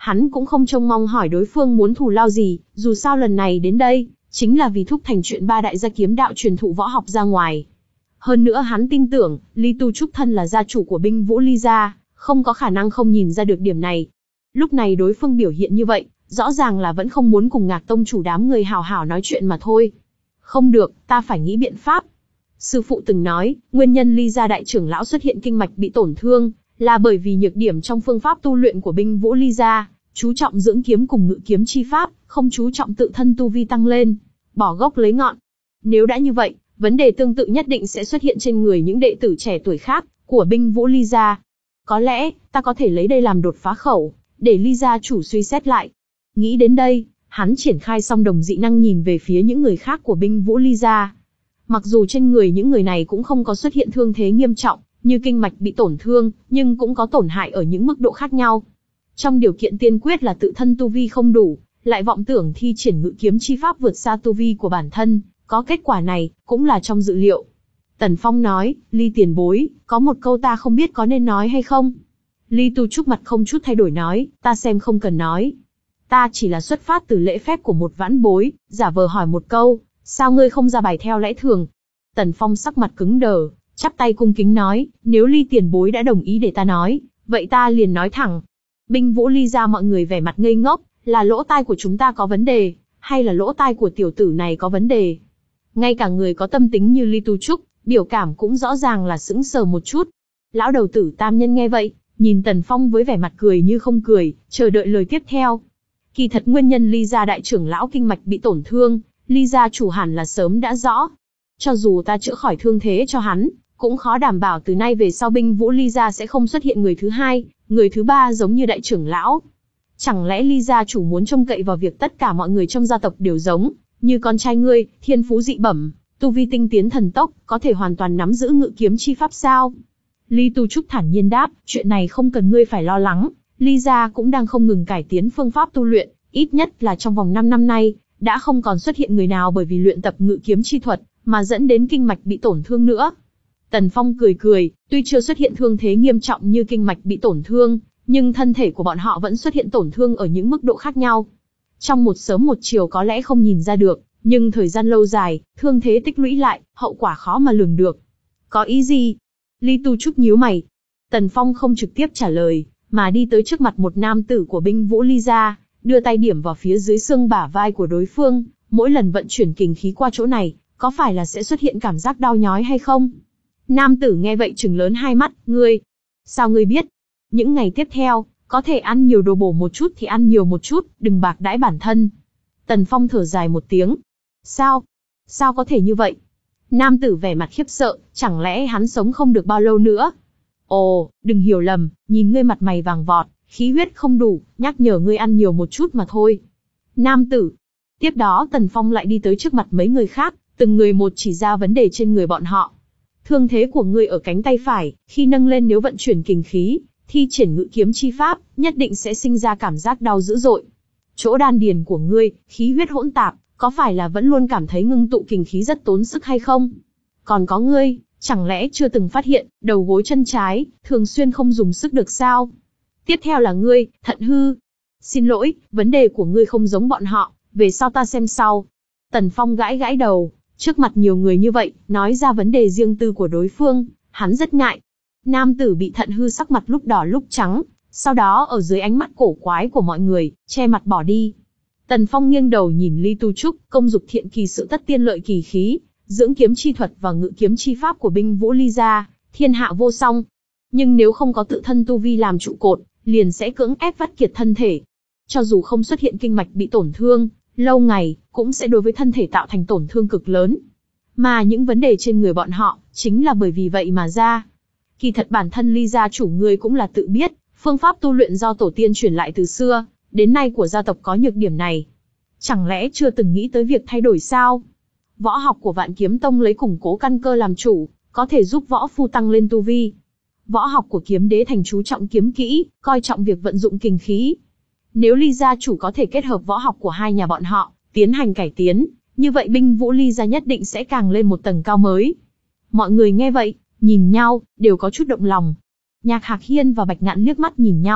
Hắn cũng không trông mong hỏi đối phương muốn thù lao gì, dù sao lần này đến đây, chính là vì thúc thành chuyện ba đại gia kiếm đạo truyền thụ võ học ra ngoài. Hơn nữa hắn tin tưởng, Ly Tu Trúc thân là gia chủ của binh vũ Ly gia, không có khả năng không nhìn ra được điểm này. Lúc này đối phương biểu hiện như vậy, rõ ràng là vẫn không muốn cùng Ngạc tông chủ đám người hào hào nói chuyện mà thôi. Không được, ta phải nghĩ biện pháp. Sư phụ từng nói, nguyên nhân Ly gia đại trưởng lão xuất hiện kinh mạch bị tổn thương, là bởi vì nhược điểm trong phương pháp tu luyện của binh vũ Ly gia, chú trọng dưỡng kiếm cùng ngự kiếm chi pháp, không chú trọng tự thân tu vi tăng lên, bỏ gốc lấy ngọn. Nếu đã như vậy, vấn đề tương tự nhất định sẽ xuất hiện trên người những đệ tử trẻ tuổi khác của binh vũ Ly gia. Có lẽ, ta có thể lấy đây làm đột phá khẩu, để Ly gia chủ suy xét lại. Nghĩ đến đây, hắn triển khai song đồng dị năng nhìn về phía những người khác của binh vũ Ly gia. Mặc dù trên người những người này cũng không có xuất hiện thương thế nghiêm trọng, như kinh mạch bị tổn thương, nhưng cũng có tổn hại ở những mức độ khác nhau. Trong điều kiện tiên quyết là tự thân tu vi không đủ, lại vọng tưởng thi triển ngự kiếm chi pháp vượt xa tu vi của bản thân, có kết quả này, cũng là trong dự liệu. Tần Phong nói, Ly tiền bối, có một câu ta không biết có nên nói hay không? Ly Tu Trúc mặt không chút thay đổi nói, ta xem không cần nói. Ta chỉ là xuất phát từ lễ phép của một vãn bối, giả vờ hỏi một câu, sao ngươi không ra bài theo lẽ thường? Tần Phong sắc mặt cứng đờ, chắp tay cung kính nói, nếu Ly tiền bối đã đồng ý để ta nói, vậy ta liền nói thẳng. Binh vũ Ly gia mọi người vẻ mặt ngây ngốc, là lỗ tai của chúng ta có vấn đề, hay là lỗ tai của tiểu tử này có vấn đề? Ngay cả người có tâm tính như Ly Tu Trúc, biểu cảm cũng rõ ràng là sững sờ một chút. Lão đầu tử tam nhân nghe vậy, nhìn Tần Phong với vẻ mặt cười như không cười, chờ đợi lời tiếp theo. Kỳ thật nguyên nhân Ly gia đại trưởng lão kinh mạch bị tổn thương, Ly gia chủ hẳn là sớm đã rõ. Cho dù ta chữa khỏi thương thế cho hắn, cũng khó đảm bảo từ nay về sau binh vũ Ly gia sẽ không xuất hiện người thứ hai, người thứ ba giống như đại trưởng lão. Chẳng lẽ Ly gia chủ muốn trông cậy vào việc tất cả mọi người trong gia tộc đều giống như con trai ngươi, thiên phú dị bẩm, tu vi tinh tiến thần tốc, có thể hoàn toàn nắm giữ ngự kiếm chi pháp sao? Ly Tu Trúc thản nhiên đáp, chuyện này không cần ngươi phải lo lắng, Ly gia cũng đang không ngừng cải tiến phương pháp tu luyện, ít nhất là trong vòng năm năm nay, đã không còn xuất hiện người nào bởi vì luyện tập ngự kiếm chi thuật mà dẫn đến kinh mạch bị tổn thương nữa. Tần Phong cười cười, tuy chưa xuất hiện thương thế nghiêm trọng như kinh mạch bị tổn thương, nhưng thân thể của bọn họ vẫn xuất hiện tổn thương ở những mức độ khác nhau. Trong một sớm một chiều có lẽ không nhìn ra được, nhưng thời gian lâu dài, thương thế tích lũy lại, hậu quả khó mà lường được. Có ý gì? Ly Tu Trúc nhíu mày. Tần Phong không trực tiếp trả lời, mà đi tới trước mặt một nam tử của binh vũ Ly gia, đưa tay điểm vào phía dưới xương bả vai của đối phương, mỗi lần vận chuyển kình khí qua chỗ này, có phải là sẽ xuất hiện cảm giác đau nhói hay không? Nam tử nghe vậy trừng lớn hai mắt, ngươi, sao ngươi biết? Những ngày tiếp theo, có thể ăn nhiều đồ bổ một chút thì ăn nhiều một chút, đừng bạc đãi bản thân. Tần Phong thở dài một tiếng. Sao? Sao có thể như vậy? Nam tử vẻ mặt khiếp sợ, chẳng lẽ hắn sống không được bao lâu nữa? Ồ, đừng hiểu lầm, nhìn ngươi mặt mày vàng vọt, khí huyết không đủ, nhắc nhở ngươi ăn nhiều một chút mà thôi. Nam tử. Tiếp đó Tần Phong lại đi tới trước mặt mấy người khác, từng người một chỉ ra vấn đề trên người bọn họ. Thương thế của ngươi ở cánh tay phải, khi nâng lên nếu vận chuyển kình khí, thi triển ngự kiếm chi pháp, nhất định sẽ sinh ra cảm giác đau dữ dội. Chỗ đan điền của ngươi, khí huyết hỗn tạp, có phải là vẫn luôn cảm thấy ngưng tụ kình khí rất tốn sức hay không? Còn có ngươi, chẳng lẽ chưa từng phát hiện, đầu gối chân trái, thường xuyên không dùng sức được sao? Tiếp theo là ngươi, thận hư. Xin lỗi, vấn đề của ngươi không giống bọn họ, về sau ta xem sau. Tần Phong gãi gãi đầu, trước mặt nhiều người như vậy, nói ra vấn đề riêng tư của đối phương, hắn rất ngại. Nam tử bị thận hư sắc mặt lúc đỏ lúc trắng, sau đó ở dưới ánh mắt cổ quái của mọi người, che mặt bỏ đi. Tần Phong nghiêng đầu nhìn Ly Tu Trúc, công dục thiện kỳ sự tất tiên lợi kỳ khí, dưỡng kiếm chi thuật và ngự kiếm chi pháp của binh vũ Ly gia, thiên hạ vô song. Nhưng nếu không có tự thân tu vi làm trụ cột, liền sẽ cưỡng ép vắt kiệt thân thể. Cho dù không xuất hiện kinh mạch bị tổn thương, lâu ngày, cũng sẽ đối với thân thể tạo thành tổn thương cực lớn. Mà những vấn đề trên người bọn họ, chính là bởi vì vậy mà ra. Kỳ thật bản thân Ly gia chủ ngươi cũng là tự biết, phương pháp tu luyện do tổ tiên truyền lại từ xưa, đến nay của gia tộc có nhược điểm này. Chẳng lẽ chưa từng nghĩ tới việc thay đổi sao? Võ học của Vạn Kiếm Tông lấy củng cố căn cơ làm chủ, có thể giúp võ phu tăng lên tu vi. Võ học của Kiếm Đế Thành chú trọng kiếm kỹ, coi trọng việc vận dụng kình khí. Nếu Ly gia chủ có thể kết hợp võ học của hai nhà bọn họ, tiến hành cải tiến, như vậy binh vũ Ly gia nhất định sẽ càng lên một tầng cao mới. Mọi người nghe vậy, nhìn nhau, đều có chút động lòng. Nhạc Hạc Hiên và Bạch Ngạn liếc mắt nhìn nhau,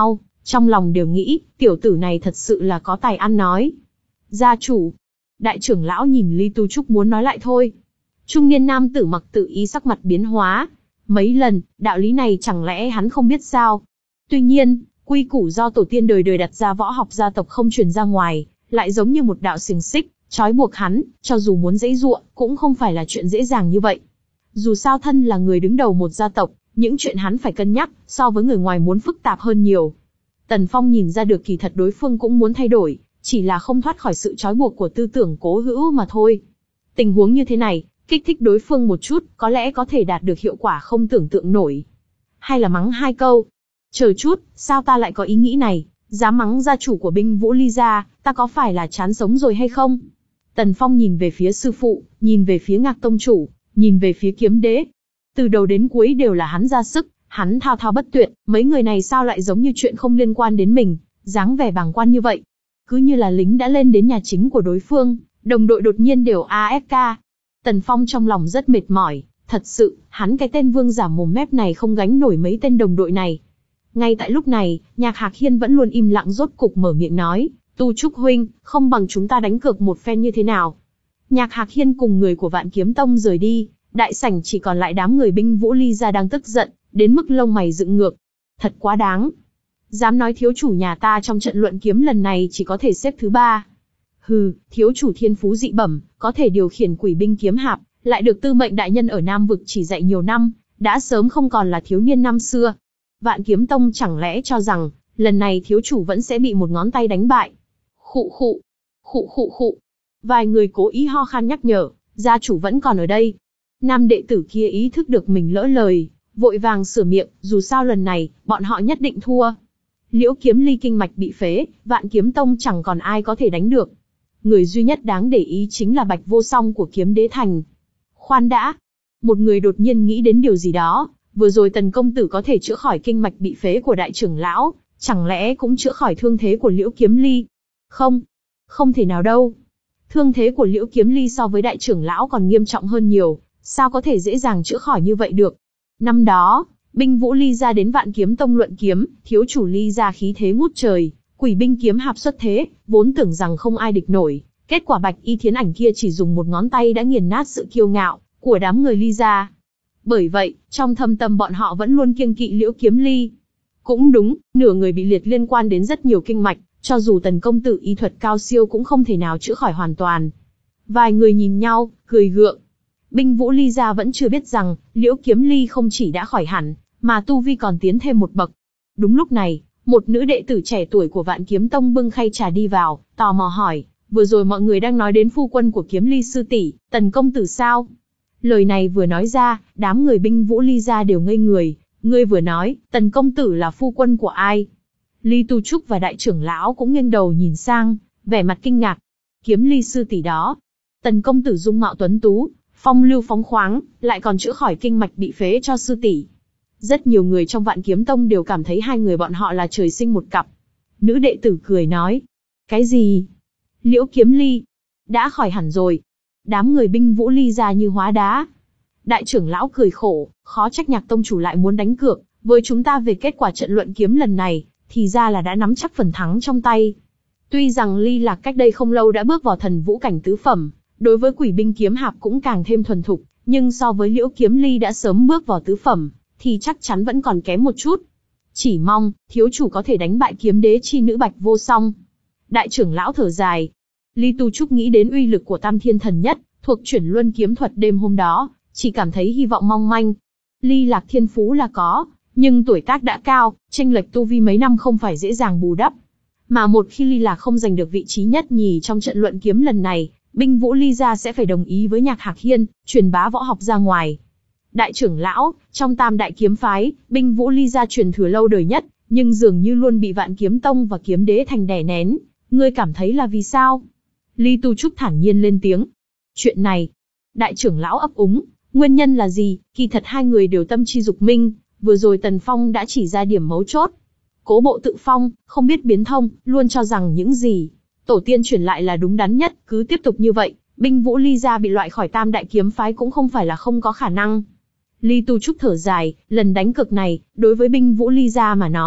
trong lòng đều nghĩ, tiểu tử này thật sự là có tài ăn nói. Gia chủ. Đại trưởng lão nhìn Ly Tu Trúc muốn nói lại thôi. Trung niên nam tử mặc tự ý sắc mặt biến hóa. Mấy lần, đạo lý này chẳng lẽ hắn không biết sao? Tuy nhiên, quy củ do tổ tiên đời đời đặt ra võ học gia tộc không truyền ra ngoài, lại giống như một đạo xiềng xích, trói buộc hắn, cho dù muốn giãy giụa, cũng không phải là chuyện dễ dàng như vậy. Dù sao thân là người đứng đầu một gia tộc, những chuyện hắn phải cân nhắc, so với người ngoài muốn phức tạp hơn nhiều. Tần Phong nhìn ra được kỳ thật đối phương cũng muốn thay đổi, chỉ là không thoát khỏi sự trói buộc của tư tưởng cố hữu mà thôi. Tình huống như thế này, kích thích đối phương một chút, có lẽ có thể đạt được hiệu quả không tưởng tượng nổi. Hay là mắng hai câu. Chờ chút, sao ta lại có ý nghĩ này, dám mắng gia chủ của binh Vũ Ly gia, ta có phải là chán sống rồi hay không? Tần Phong nhìn về phía sư phụ, nhìn về phía Ngạc tông chủ, nhìn về phía Kiếm đế. Từ đầu đến cuối đều là hắn ra sức, hắn thao thao bất tuyệt, mấy người này sao lại giống như chuyện không liên quan đến mình, dáng vẻ bàng quan như vậy. Cứ như là lính đã lên đến nhà chính của đối phương, đồng đội đột nhiên đều a ép ca. Tần Phong trong lòng rất mệt mỏi, thật sự, hắn cái tên vương giả mồm mép này không gánh nổi mấy tên đồng đội này. Ngay tại lúc này, Nhạc Hạc Hiên vẫn luôn im lặng rốt cục mở miệng nói, Tu Trúc huynh, không bằng chúng ta đánh cược một phen như thế nào? Nhạc Hạc Hiên cùng người của Vạn Kiếm Tông rời đi, đại sảnh chỉ còn lại đám người binh Vũ Ly gia đang tức giận, đến mức lông mày dựng ngược. Thật quá đáng. Dám nói thiếu chủ nhà ta trong trận luận kiếm lần này chỉ có thể xếp thứ ba. Hừ, thiếu chủ thiên phú dị bẩm, có thể điều khiển quỷ binh kiếm hạp, lại được tư mệnh đại nhân ở Nam Vực chỉ dạy nhiều năm, đã sớm không còn là thiếu niên năm xưa. Vạn Kiếm Tông chẳng lẽ cho rằng, lần này thiếu chủ vẫn sẽ bị một ngón tay đánh bại. Khụ khụ, khụ khụ khụ. Vài người cố ý ho khan nhắc nhở, gia chủ vẫn còn ở đây. Nam đệ tử kia ý thức được mình lỡ lời, vội vàng sửa miệng, dù sao lần này, bọn họ nhất định thua. Liễu Kiếm Ly kinh mạch bị phế, Vạn Kiếm Tông chẳng còn ai có thể đánh được. Người duy nhất đáng để ý chính là Bạch Vô Song của Kiếm Đế Thành. Khoan đã, một người đột nhiên nghĩ đến điều gì đó, vừa rồi Tần công tử có thể chữa khỏi kinh mạch bị phế của đại trưởng lão, chẳng lẽ cũng chữa khỏi thương thế của Liễu Kiếm Ly? Không, không thể nào đâu. Thương thế của Liễu Kiếm Ly so với đại trưởng lão còn nghiêm trọng hơn nhiều, sao có thể dễ dàng chữa khỏi như vậy được? Năm đó, binh Vũ Ly gia đến Vạn Kiếm Tông luận kiếm, thiếu chủ Ly gia khí thế ngút trời, quỷ binh kiếm hạp xuất thế, vốn tưởng rằng không ai địch nổi, kết quả Bạch Y Thiến Ảnh kia chỉ dùng một ngón tay đã nghiền nát sự kiêu ngạo của đám người Ly gia. Bởi vậy, trong thâm tâm bọn họ vẫn luôn kiêng kỵ Liễu Kiếm Ly. Cũng đúng, nửa người bị liệt liên quan đến rất nhiều kinh mạch, cho dù Tần công tử y thuật cao siêu cũng không thể nào chữa khỏi hoàn toàn. Vài người nhìn nhau, cười gượng. Binh Vũ Ly gia vẫn chưa biết rằng, Liễu Kiếm Ly không chỉ đã khỏi hẳn, mà tu vi còn tiến thêm một bậc. Đúng lúc này, một nữ đệ tử trẻ tuổi của Vạn Kiếm Tông bưng khay trà đi vào, tò mò hỏi, vừa rồi mọi người đang nói đến phu quân của Kiếm Ly sư tỷ, Tần công tử sao? Lời này vừa nói ra, đám người binh Vũ Ly gia đều ngây người, ngươi vừa nói, Tần công tử là phu quân của ai? Ly Tu Trúc và đại trưởng lão cũng nghiêng đầu nhìn sang, vẻ mặt kinh ngạc. Kiếm Ly sư tỷ đó. Tần công tử dung mạo tuấn tú, phong lưu phóng khoáng, lại còn chữa khỏi kinh mạch bị phế cho sư tỷ. Rất nhiều người trong Vạn Kiếm Tông đều cảm thấy hai người bọn họ là trời sinh một cặp. Nữ đệ tử cười nói. Cái gì? Liễu Kiếm Ly đã khỏi hẳn rồi. Đám người binh Vũ Ly gia như hóa đá. Đại trưởng lão cười khổ, khó trách Nhạc tông chủ lại muốn đánh cược với chúng ta về kết quả trận luận kiếm lần này, thì ra là đã nắm chắc phần thắng trong tay. Tuy rằng Ly Lạc cách đây không lâu đã bước vào thần vũ cảnh tứ phẩm, đối với quỷ binh kiếm hạp cũng càng thêm thuần thục, nhưng so với Liễu Kiếm Ly đã sớm bước vào tứ phẩm, thì chắc chắn vẫn còn kém một chút. Chỉ mong, thiếu chủ có thể đánh bại kiếm đế chi nữ Bạch Vô Song. Đại trưởng lão thở dài. Ly Tu Trúc nghĩ đến uy lực của Tam Thiên Thần Nhất, thuộc chuyển luân kiếm thuật đêm hôm đó, chỉ cảm thấy hy vọng mong manh. Ly Lạc thiên phú là có, nhưng tuổi tác đã cao, chênh lệch tu vi mấy năm không phải dễ dàng bù đắp. Mà một khi Ly Lạc không giành được vị trí nhất nhì trong trận luận kiếm lần này, binh Vũ Ly gia sẽ phải đồng ý với Nhạc Hạc Hiên, truyền bá võ học ra ngoài. Đại trưởng lão, trong Tam Đại Kiếm Phái, binh Vũ Ly gia truyền thừa lâu đời nhất, nhưng dường như luôn bị Vạn Kiếm Tông và Kiếm Đế Thành đè nén. Ngươi cảm thấy là vì sao? Ly Tu Trúc thản nhiên lên tiếng. Chuyện này, đại trưởng lão ấp úng, nguyên nhân là gì? Kỳ thật hai người đều tâm chi dục minh, vừa rồi Tần Phong đã chỉ ra điểm mấu chốt. Cố bộ tự phong, không biết biến thông, luôn cho rằng những gì tổ tiên truyền lại là đúng đắn nhất, cứ tiếp tục như vậy, binh Vũ Ly gia bị loại khỏi Tam Đại Kiếm Phái cũng không phải là không có khả năng. Ly Tu Trúc thở dài, lần đánh cược này, đối với binh Vũ Ly gia mà nói,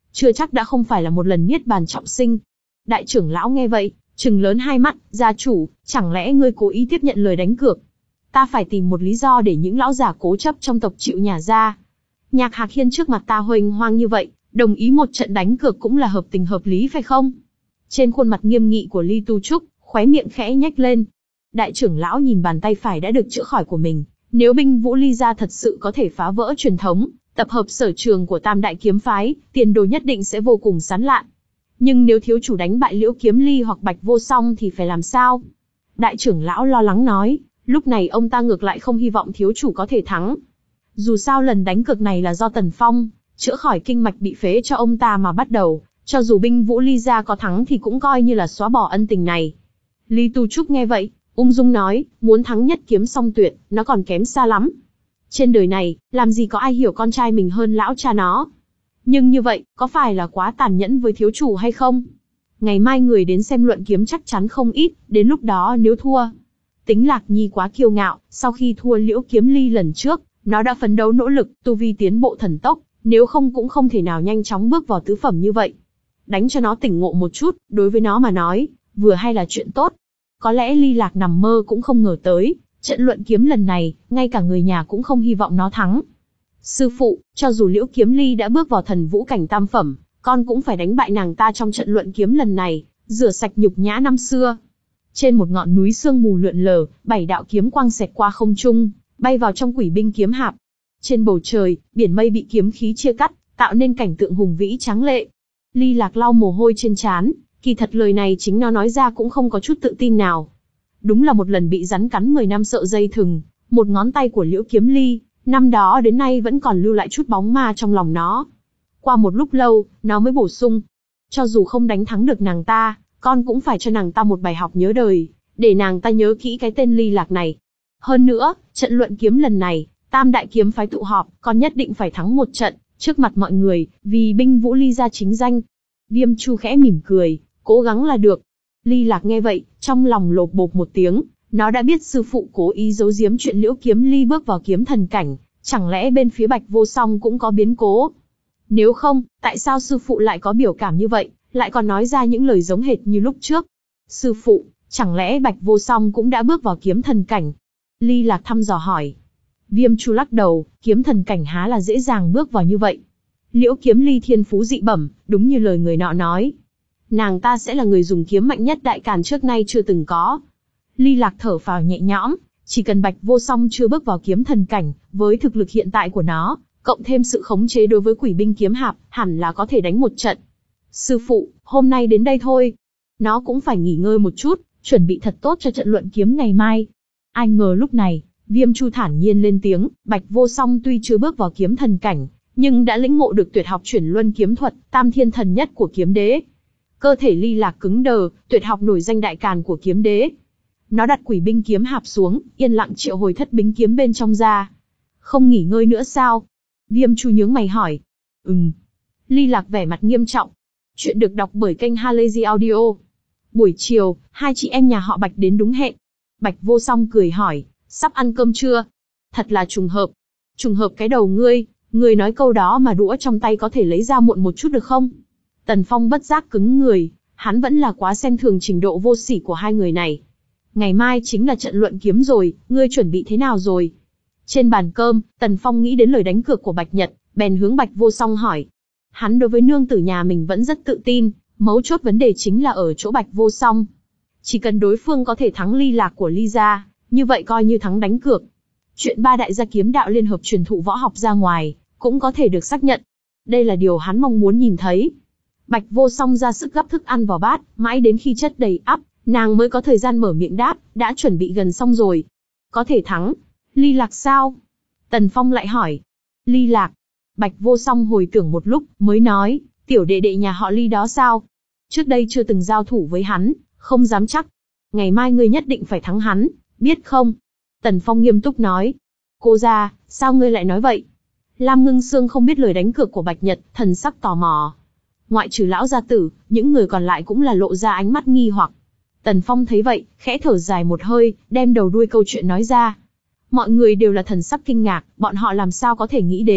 chưa chắc đã không phải là một lần niết bàn trọng sinh. Đại trưởng lão nghe vậy, trừng lớn hai mắt, gia chủ, chẳng lẽ ngươi cố ý tiếp nhận lời đánh cược? Ta phải tìm một lý do để những lão già cố chấp trong tộc chịu nhả ra. Nhạc Hạc Hiên trước mặt ta huênh hoang như vậy, đồng ý một trận đánh cược cũng là hợp tình hợp lý phải không? Trên khuôn mặt nghiêm nghị của Ly Tu Trúc, khóe miệng khẽ nhếch lên. Đại trưởng lão nhìn bàn tay phải đã được chữa khỏi của mình, nếu binh vũ Ly gia thật sự có thể phá vỡ truyền thống, tập hợp sở trường của Tam Đại Kiếm Phái, tiền đồ nhất định sẽ vô cùng sáng lạn. Nhưng nếu thiếu chủ đánh bại Liễu Kiếm Ly hoặc Bạch Vô Song thì phải làm sao? Đại trưởng lão lo lắng nói, lúc này ông ta ngược lại không hy vọng thiếu chủ có thể thắng. Dù sao lần đánh cược này là do Tần Phong chữa khỏi kinh mạch bị phế cho ông ta mà bắt đầu, cho dù binh vũ Ly gia có thắng thì cũng coi như là xóa bỏ ân tình này. Ly Tu Trúc nghe vậy, ung dung nói, muốn thắng nhất kiếm song tuyệt, nó còn kém xa lắm. Trên đời này, làm gì có ai hiểu con trai mình hơn lão cha nó. Nhưng như vậy, có phải là quá tàn nhẫn với thiếu chủ hay không? Ngày mai người đến xem luận kiếm chắc chắn không ít, đến lúc đó nếu thua. Tính Lạc Nhi quá kiêu ngạo, sau khi thua Liễu Kiếm Ly lần trước, nó đã phấn đấu nỗ lực, tu vi tiến bộ thần tốc, nếu không cũng không thể nào nhanh chóng bước vào tứ phẩm như vậy. Đánh cho nó tỉnh ngộ một chút, đối với nó mà nói, vừa hay là chuyện tốt. Có lẽ Ly Lạc nằm mơ cũng không ngờ tới, trận luận kiếm lần này, ngay cả người nhà cũng không hy vọng nó thắng. Sư phụ, cho dù Liễu Kiếm Ly đã bước vào thần vũ cảnh tam phẩm, con cũng phải đánh bại nàng ta trong trận luận kiếm lần này, rửa sạch nhục nhã năm xưa. Trên một ngọn núi sương mù lượn lờ, bảy đạo kiếm quang xẹt qua không trung, bay vào trong quỷ binh kiếm hạp. Trên bầu trời, biển mây bị kiếm khí chia cắt, tạo nên cảnh tượng hùng vĩ tráng lệ. Ly Lạc lau mồ hôi trên trán, kỳ thật lời này chính nó nói ra cũng không có chút tự tin nào. Đúng là một lần bị rắn cắn mười năm sợ dây thừng, một ngón tay của Liễu Kiếm Ly, năm đó đến nay vẫn còn lưu lại chút bóng ma trong lòng nó. Qua một lúc lâu, nó mới bổ sung, cho dù không đánh thắng được nàng ta, con cũng phải cho nàng ta một bài học nhớ đời, để nàng ta nhớ kỹ cái tên Ly Lạc này. Hơn nữa, trận luận kiếm lần này, Tam Đại Kiếm Phái tụ họp, con nhất định phải thắng một trận, trước mặt mọi người, vì binh vũ Ly gia chính danh. Viêm Chu khẽ mỉm cười, cố gắng là được. Ly Lạc nghe vậy, trong lòng lột bột một tiếng, nó đã biết sư phụ cố ý giấu giếm chuyện Liễu Kiếm Ly bước vào kiếm thần cảnh, chẳng lẽ bên phía Bạch Vô Song cũng có biến cố? Nếu không, tại sao sư phụ lại có biểu cảm như vậy, lại còn nói ra những lời giống hệt như lúc trước? Sư phụ, chẳng lẽ Bạch Vô Song cũng đã bước vào kiếm thần cảnh? Ly Lạc thăm dò hỏi. Viêm Chu lắc đầu, kiếm thần cảnh há là dễ dàng bước vào như vậy. Liễu Kiếm Ly thiên phú dị bẩm, đúng như lời người nọ nói. Nàng ta sẽ là người dùng kiếm mạnh nhất Đại Càn trước nay chưa từng có. Ly Lạc thở phào nhẹ nhõm, chỉ cần Bạch Vô Song chưa bước vào kiếm thần cảnh, với thực lực hiện tại của nó, cộng thêm sự khống chế đối với quỷ binh kiếm hạp, hẳn là có thể đánh một trận. Sư phụ, hôm nay đến đây thôi. Nó cũng phải nghỉ ngơi một chút, chuẩn bị thật tốt cho trận luận kiếm ngày mai. Ai ngờ lúc này, Viêm Chu thản nhiên lên tiếng, Bạch Vô Song tuy chưa bước vào kiếm thần cảnh, nhưng đã lĩnh ngộ được tuyệt học chuyển luân kiếm thuật, tam thiên thần nhất của kiếm đế. Cơ thể Ly Lạc cứng đờ, tuyệt học nổi danh Đại Càn của kiếm đế. Nó đặt quỷ binh kiếm hạp xuống, yên lặng triệu hồi thất bính kiếm bên trong ra. Không nghỉ ngơi nữa sao? Viêm Chu nhướng mày hỏi. Ừm. Ly Lạc vẻ mặt nghiêm trọng. Chuyện được đọc bởi kênh Halazy Audio. Buổi chiều, hai chị em nhà họ Bạch đến đúng hẹn. Bạch Vô Song cười hỏi, sắp ăn cơm chưa? Thật là trùng hợp. Trùng hợp cái đầu ngươi, ngươi nói câu đó mà đũa trong tay có thể lấy ra muộn một chút được không? Tần Phong bất giác cứng người, hắn vẫn là quá xem thường trình độ vô sỉ của hai người này. Ngày mai chính là trận luận kiếm rồi, ngươi chuẩn bị thế nào rồi? Trên bàn cơm, Tần Phong nghĩ đến lời đánh cược của Bạch Nhật, bèn hướng Bạch Vô Song hỏi. Hắn đối với nương tử nhà mình vẫn rất tự tin, mấu chốt vấn đề chính là ở chỗ Bạch Vô Song. Chỉ cần đối phương có thể thắng Ly Lạc của Ly gia, như vậy coi như thắng đánh cược. Chuyện ba đại gia kiếm đạo liên hợp truyền thụ võ học ra ngoài, cũng có thể được xác nhận. Đây là điều hắn mong muốn nhìn thấy. Bạch Vô Song ra sức gắp thức ăn vào bát, mãi đến khi chất đầy ắp, nàng mới có thời gian mở miệng đáp, đã chuẩn bị gần xong rồi. Có thể thắng. Ly Lạc sao? Tần Phong lại hỏi. Ly Lạc. Bạch Vô Song hồi tưởng một lúc, mới nói, tiểu đệ đệ nhà họ Ly đó sao? Trước đây chưa từng giao thủ với hắn, không dám chắc. Ngày mai ngươi nhất định phải thắng hắn, biết không? Tần Phong nghiêm túc nói. Cô gia, sao ngươi lại nói vậy? Lam Ngưng Sương không biết lời đánh cược của Bạch Nhật, thần sắc tò mò. Ngoại trừ lão gia tử, những người còn lại cũng là lộ ra ánh mắt nghi hoặc. Tần Phong thấy vậy, khẽ thở dài một hơi, đem đầu đuôi câu chuyện nói ra. Mọi người đều là thần sắc kinh ngạc, bọn họ làm sao có thể nghĩ đến,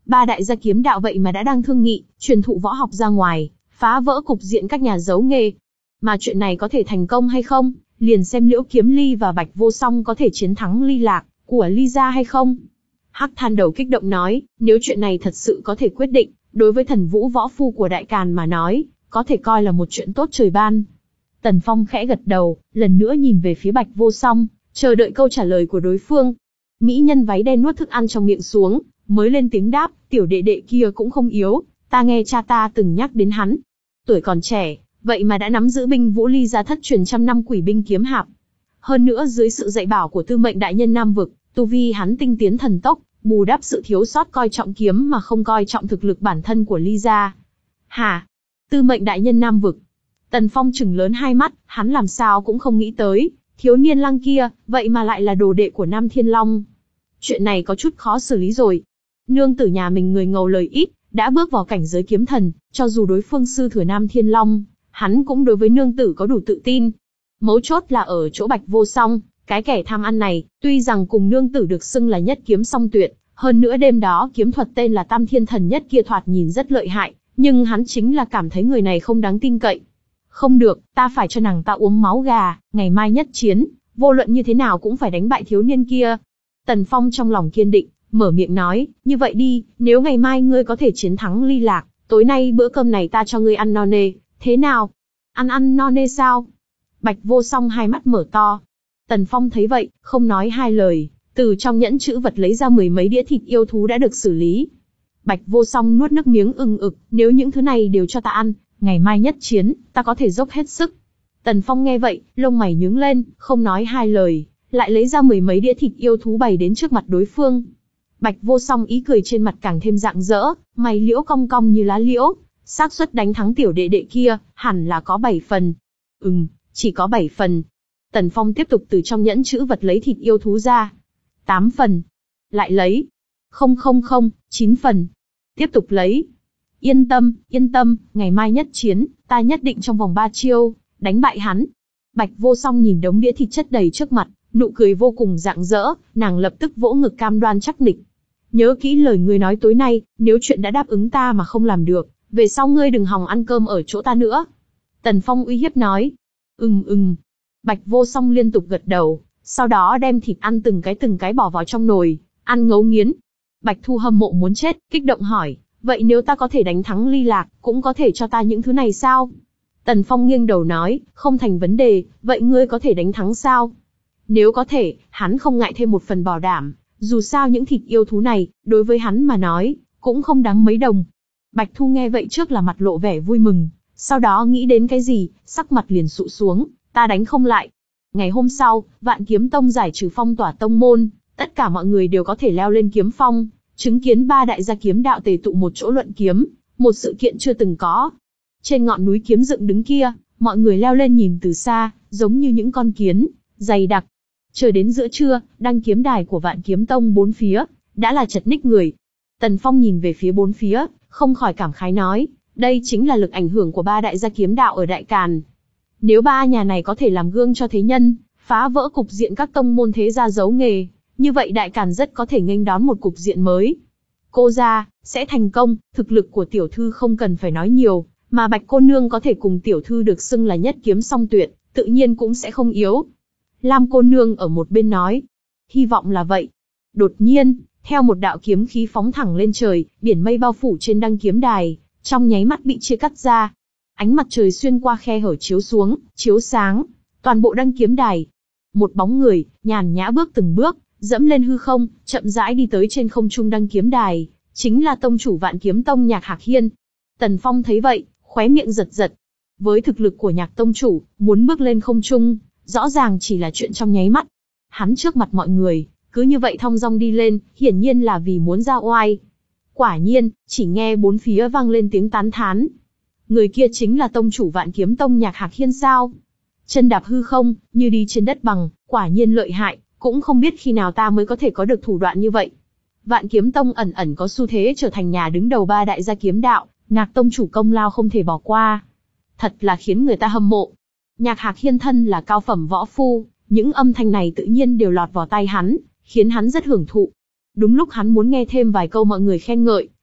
Ba đại gia kiếm đạo vậy mà đã đang thương nghị, truyền thụ võ học ra ngoài, phá vỡ cục diện các nhà giấu nghề. Mà chuyện này có thể thành công hay không, liền xem Liễu Kiếm Ly và Bạch Vô Song có thể chiến thắng Ly Lạc của Ly gia hay không. Hắc Than Đầu kích động nói, nếu chuyện này thật sự có thể quyết định, đối với thần vũ võ phu của Đại Càn mà nói, có thể coi là một chuyện tốt trời ban. Tần Phong khẽ gật đầu, lần nữa nhìn về phía Bạch Vô Song, chờ đợi câu trả lời của đối phương. Mỹ nhân váy đen nuốt thức ăn trong miệng xuống, mới lên tiếng đáp, tiểu đệ đệ kia cũng không yếu, ta nghe cha ta từng nhắc đến hắn. Tuổi còn trẻ, vậy mà đã nắm giữ binh vũ Ly gia thất truyền trăm năm quỷ binh kiếm hạp. Hơn nữa dưới sự dạy bảo của tư mệnh đại nhân Nam Vực, tu vi hắn tinh tiến thần tốc, bù đắp sự thiếu sót coi trọng kiếm mà không coi trọng thực lực bản thân của Ly gia. Hả? Tư mệnh đại nhân Nam Vực? Tần Phong trừng lớn hai mắt, hắn làm sao cũng không nghĩ tới, thiếu niên lăng kia, vậy mà lại là đồ đệ của Nam Thiên Long. Chuyện này có chút khó xử lý rồi. Nương tử nhà mình người ngầu lời ít, đã bước vào cảnh giới kiếm thần, cho dù đối phương sư thừa Nam Thiên Long, hắn cũng đối với nương tử có đủ tự tin. Mấu chốt là ở chỗ Bạch Vô Song, cái kẻ tham ăn này, tuy rằng cùng nương tử được xưng là nhất kiếm song tuyệt, hơn nữa đêm đó kiếm thuật tên là Tam Thiên Thần Nhất kia thoạt nhìn rất lợi hại, nhưng hắn chính là cảm thấy người này không đáng tin cậy. Không được, ta phải cho nàng ta uống máu gà, ngày mai nhất chiến, vô luận như thế nào cũng phải đánh bại thiếu niên kia. Tần Phong trong lòng kiên định, mở miệng nói, như vậy đi, nếu ngày mai ngươi có thể chiến thắng Ly Lạc, tối nay bữa cơm này ta cho ngươi ăn no nê, thế nào? Ăn ăn no nê sao? Bạch Vô Song hai mắt mở to. Tần Phong thấy vậy, không nói hai lời, từ trong nhẫn chữ vật lấy ra mười mấy đĩa thịt yêu thú đã được xử lý. Bạch Vô Song nuốt nước miếng ưng ực, nếu những thứ này đều cho ta ăn, ngày mai nhất chiến, ta có thể dốc hết sức. Tần Phong nghe vậy, lông mày nhướng lên, không nói hai lời, lại lấy ra mười mấy đĩa thịt yêu thú bày đến trước mặt đối phương. Bạch Vô Song ý cười trên mặt càng thêm rạng rỡ, mày liễu cong cong như lá liễu, xác suất đánh thắng tiểu đệ đệ kia, hẳn là có bảy phần. Ừm, chỉ có bảy phần. Tần Phong tiếp tục từ trong nhẫn chữ vật lấy thịt yêu thú ra. Tám phần. Lại lấy. Không không không, chín phần. Tiếp tục lấy. Yên tâm, yên tâm, ngày mai nhất chiến, ta nhất định trong vòng ba chiêu, đánh bại hắn. Bạch Vô Song nhìn đống đĩa thịt chất đầy trước mặt, nụ cười vô cùng rạng rỡ, nàng lập tức vỗ ngực cam đoan chắc nịch. Nhớ kỹ lời ngươi nói tối nay, nếu chuyện đã đáp ứng ta mà không làm được, về sau ngươi đừng hòng ăn cơm ở chỗ ta nữa. Tần Phong uy hiếp nói. Ừm ừm. Bạch Vô Song liên tục gật đầu, sau đó đem thịt ăn từng cái từng cái bỏ vào trong nồi, ăn ngấu nghiến. Bạch Thu hâm mộ muốn chết, kích động hỏi, vậy nếu ta có thể đánh thắng Ly Lạc, cũng có thể cho ta những thứ này sao? Tần Phong nghiêng đầu nói, không thành vấn đề, vậy ngươi có thể đánh thắng sao? Nếu có thể, hắn không ngại thêm một phần bảo đảm, dù sao những thịt yêu thú này, đối với hắn mà nói, cũng không đáng mấy đồng. Bạch Thu nghe vậy trước là mặt lộ vẻ vui mừng, sau đó nghĩ đến cái gì, sắc mặt liền sụ xuống, ta đánh không lại. Ngày hôm sau, Vạn Kiếm Tông giải trừ phong tỏa tông môn, tất cả mọi người đều có thể leo lên kiếm phong, chứng kiến ba đại gia kiếm đạo tề tụ một chỗ luận kiếm, một sự kiện chưa từng có. Trên ngọn núi kiếm dựng đứng kia, mọi người leo lên nhìn từ xa, giống như những con kiến, dày đặc. Chờ đến giữa trưa, đăng kiếm đài của Vạn Kiếm Tông bốn phía, đã là chật ních người. Tần Phong nhìn về phía bốn phía, không khỏi cảm khái nói, đây chính là lực ảnh hưởng của ba đại gia kiếm đạo ở Đại Càn. Nếu ba nhà này có thể làm gương cho thế nhân, phá vỡ cục diện các tông môn thế gia giấu nghề, như vậy Đại Càn rất có thể nghênh đón một cục diện mới. Cô gia sẽ thành công, thực lực của tiểu thư không cần phải nói nhiều, mà Bạch cô nương có thể cùng tiểu thư được xưng là nhất kiếm song tuyệt, tự nhiên cũng sẽ không yếu. Lam cô nương ở một bên nói, hy vọng là vậy. Đột nhiên, theo một đạo kiếm khí phóng thẳng lên trời, biển mây bao phủ trên đăng kiếm đài, trong nháy mắt bị chia cắt ra. Ánh mặt trời xuyên qua khe hở chiếu xuống, chiếu sáng toàn bộ đăng kiếm đài. Một bóng người, nhàn nhã bước từng bước, dẫm lên hư không, chậm rãi đi tới trên không trung đăng kiếm đài, chính là tông chủ Vạn Kiếm Tông Nhạc Hạc Hiên. Tần Phong thấy vậy, khóe miệng giật giật. Với thực lực của Nhạc tông chủ, muốn bước lên không trung, rõ ràng chỉ là chuyện trong nháy mắt. Hắn trước mặt mọi người, cứ như vậy thong dong đi lên, hiển nhiên là vì muốn ra oai. Quả nhiên, chỉ nghe bốn phía vang lên tiếng tán thán. Người kia chính là tông chủ Vạn Kiếm Tông Nhạc Hạc Hiên sao? Chân đạp hư không, như đi trên đất bằng, quả nhiên lợi hại, cũng không biết khi nào ta mới có thể có được thủ đoạn như vậy. Vạn Kiếm Tông ẩn ẩn có xu thế trở thành nhà đứng đầu ba đại gia kiếm đạo, Nhạc tông chủ công lao không thể bỏ qua. Thật là khiến người ta hâm mộ. Nhạc Hạc Hiên thân là cao phẩm võ phu, những âm thanh này tự nhiên đều lọt vào tai hắn, khiến hắn rất hưởng thụ. Đúng lúc hắn muốn nghe thêm vài câu mọi người khen ngợi,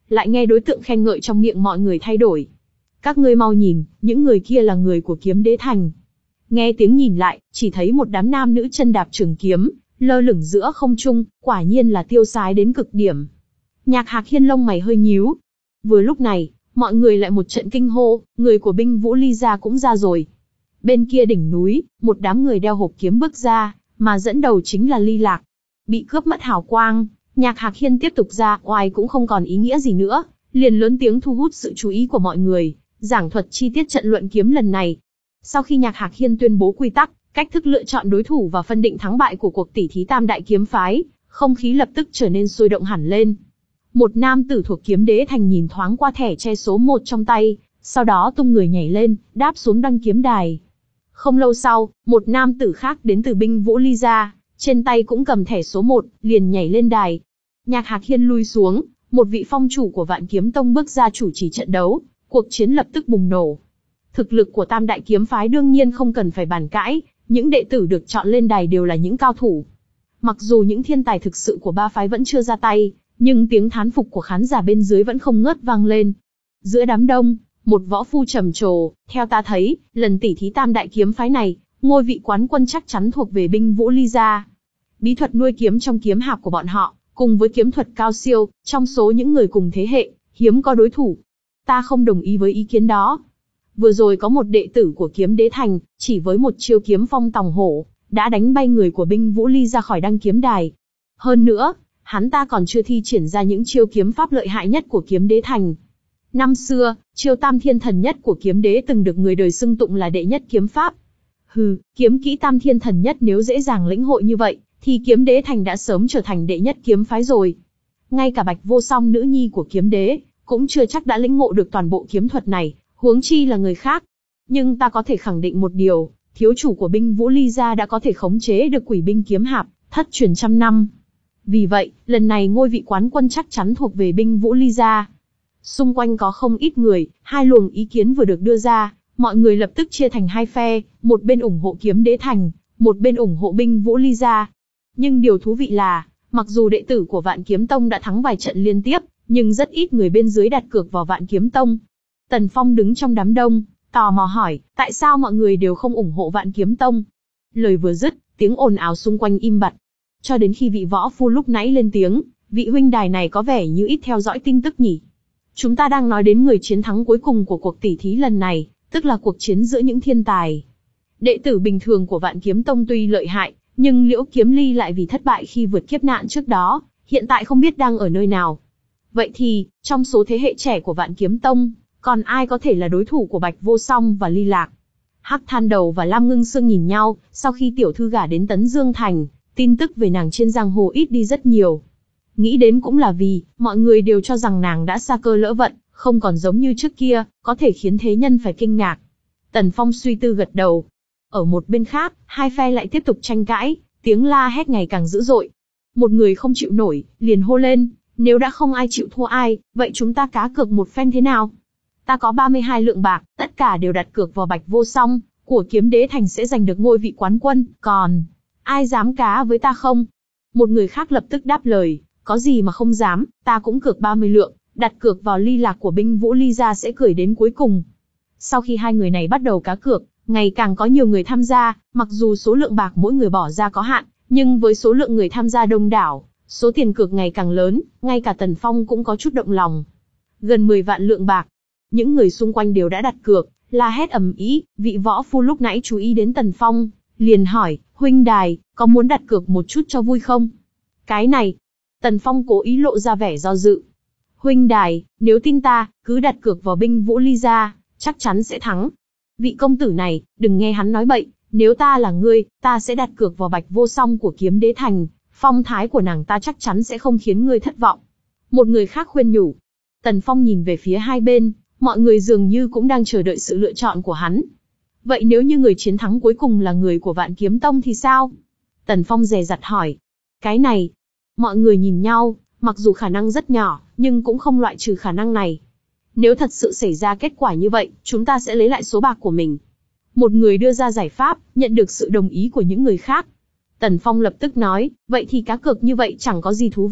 lại nghe đối tượng khen ngợi trong miệng mọi người thay đổi. Các ngươi mau nhìn, những người kia là người của Kiếm Đế Thành. Nghe tiếng nhìn lại, chỉ thấy một đám nam nữ chân đạp trường kiếm, lơ lửng giữa không trung, quả nhiên là tiêu sái đến cực điểm. Nhạc Hạc Hiên lông mày hơi nhíu. Vừa lúc này, mọi người lại một trận kinh hô, người của binh Vũ Ly gia cũng ra rồi. Bên kia đỉnh núi, một đám người đeo hộp kiếm bước ra, mà dẫn đầu chính là Ly Lạc. Bị cướp mất hào quang, Nhạc Hạc Hiên tiếp tục ra oai cũng không còn ý nghĩa gì nữa, liền lớn tiếng thu hút sự chú ý của mọi người, giảng thuật chi tiết trận luận kiếm lần này. Sau khi Nhạc Hạc Hiên tuyên bố quy tắc, cách thức lựa chọn đối thủ và phân định thắng bại của cuộc tỉ thí Tam Đại Kiếm Phái, không khí lập tức trở nên sôi động hẳn lên. Một nam tử thuộc Kiếm Đế Thành nhìn thoáng qua thẻ che số một trong tay, sau đó tung người nhảy lên, đáp xuống đăng kiếm đài. Không lâu sau, một nam tử khác đến từ binh Vũ Ly gia, trên tay cũng cầm thẻ số một, liền nhảy lên đài. Nhạc Hạc Hiên lui xuống, một vị phong chủ của Vạn Kiếm Tông bước ra chủ trì trận đấu, cuộc chiến lập tức bùng nổ. Thực lực của Tam Đại Kiếm Phái đương nhiên không cần phải bàn cãi, những đệ tử được chọn lên đài đều là những cao thủ. Mặc dù những thiên tài thực sự của ba phái vẫn chưa ra tay, nhưng tiếng thán phục của khán giả bên dưới vẫn không ngớt vang lên. Giữa đám đông, một võ phu trầm trồ, theo ta thấy, lần tỉ thí Tam Đại Kiếm Phái này, ngôi vị quán quân chắc chắn thuộc về binh Vũ Ly gia. Bí thuật nuôi kiếm trong kiếm hạp của bọn họ, cùng với kiếm thuật cao siêu, trong số những người cùng thế hệ, hiếm có đối thủ. Ta không đồng ý với ý kiến đó. Vừa rồi có một đệ tử của Kiếm Đế Thành, chỉ với một chiêu kiếm phong tòng hổ, đã đánh bay người của binh Vũ Ly ra khỏi đăng kiếm đài. Hơn nữa, hắn ta còn chưa thi triển ra những chiêu kiếm pháp lợi hại nhất của Kiếm Đế Thành. Năm xưa, chiêu Tam Thiên Thần Nhất của Kiếm Đế từng được người đời xưng tụng là đệ nhất kiếm pháp. Hừ, kiếm kỹ Tam Thiên Thần Nhất nếu dễ dàng lĩnh hội như vậy, thì Kiếm Đế Thành đã sớm trở thành đệ nhất kiếm phái rồi. Ngay cả Bạch Vô Song nữ nhi của Kiếm Đế, cũng chưa chắc đã lĩnh ngộ được toàn bộ kiếm thuật này, huống chi là người khác. Nhưng ta có thể khẳng định một điều, thiếu chủ của binh Vũ Ly gia đã có thể khống chế được quỷ binh kiếm hạp, thất truyền trăm năm. Vì vậy, lần này ngôi vị quán quân chắc chắn thuộc về binh Vũ Ly gia. Xung quanh có không ít người, hai luồng ý kiến vừa được đưa ra, mọi người lập tức chia thành hai phe, một bên ủng hộ Kiếm Đế Thành, một bên ủng hộ binh Vũ Ly gia. Nhưng điều thú vị là, mặc dù đệ tử của Vạn Kiếm Tông đã thắng vài trận liên tiếp, nhưng rất ít người bên dưới đặt cược vào Vạn Kiếm Tông. Tần Phong đứng trong đám đông, tò mò hỏi, tại sao mọi người đều không ủng hộ Vạn Kiếm Tông? Lời vừa dứt, tiếng ồn ào xung quanh im bặt. Cho đến khi vị võ phu lúc nãy lên tiếng, vị huynh đài này có vẻ như ít theo dõi tin tức nhỉ. Chúng ta đang nói đến người chiến thắng cuối cùng của cuộc tỉ thí lần này, tức là cuộc chiến giữa những thiên tài. Đệ tử bình thường của Vạn Kiếm Tông tuy lợi hại, nhưng Liễu Kiếm Ly lại vì thất bại khi vượt kiếp nạn trước đó, hiện tại không biết đang ở nơi nào. Vậy thì, trong số thế hệ trẻ của Vạn Kiếm Tông, còn ai có thể là đối thủ của Bạch Vô Song và Ly Lạc? Hắc Than Đầu và Lam Ngưng Sương nhìn nhau, sau khi tiểu thư gả đến Tấn Dương Thành, tin tức về nàng trên giang hồ ít đi rất nhiều. Nghĩ đến cũng là vì, mọi người đều cho rằng nàng đã sa cơ lỡ vận, không còn giống như trước kia, có thể khiến thế nhân phải kinh ngạc. Tần Phong suy tư gật đầu. Ở một bên khác, hai phe lại tiếp tục tranh cãi, tiếng la hét ngày càng dữ dội. Một người không chịu nổi, liền hô lên, nếu đã không ai chịu thua ai, vậy chúng ta cá cược một phen thế nào? Ta có ba mươi hai lượng bạc, tất cả đều đặt cược vào Bạch Vô Song, của Kiếm Đế Thành sẽ giành được ngôi vị quán quân, còn ai dám cá với ta không? Một người khác lập tức đáp lời, có gì mà không dám, ta cũng cược ba mươi lượng, đặt cược vào Ly Lạc của binh Vũ Ly gia sẽ cười đến cuối cùng. Sau khi hai người này bắt đầu cá cược, ngày càng có nhiều người tham gia, mặc dù số lượng bạc mỗi người bỏ ra có hạn, nhưng với số lượng người tham gia đông đảo, số tiền cược ngày càng lớn, ngay cả Tần Phong cũng có chút động lòng. Gần mười vạn lượng bạc. Những người xung quanh đều đã đặt cược, la hét ầm ĩ, vị võ phu lúc nãy chú ý đến Tần Phong, liền hỏi, huynh đài, có muốn đặt cược một chút cho vui không? Cái này, Tần Phong cố ý lộ ra vẻ do dự. Huynh đài, nếu tin ta, cứ đặt cược vào binh Vũ Ly gia, chắc chắn sẽ thắng. Vị công tử này, đừng nghe hắn nói bậy, nếu ta là ngươi, ta sẽ đặt cược vào Bạch Vô Song của Kiếm Đế Thành, phong thái của nàng ta chắc chắn sẽ không khiến ngươi thất vọng. Một người khác khuyên nhủ. Tần Phong nhìn về phía hai bên, mọi người dường như cũng đang chờ đợi sự lựa chọn của hắn. Vậy nếu như người chiến thắng cuối cùng là người của Vạn Kiếm Tông thì sao? Tần Phong dè dặt hỏi. Cái này, mọi người nhìn nhau, mặc dù khả năng rất nhỏ, nhưng cũng không loại trừ khả năng này. Nếu thật sự xảy ra kết quả như vậy, chúng ta sẽ lấy lại số bạc của mình. Một người đưa ra giải pháp, nhận được sự đồng ý của những người khác. Tần Phong lập tức nói, vậy thì cá cược như vậy chẳng có gì thú vị,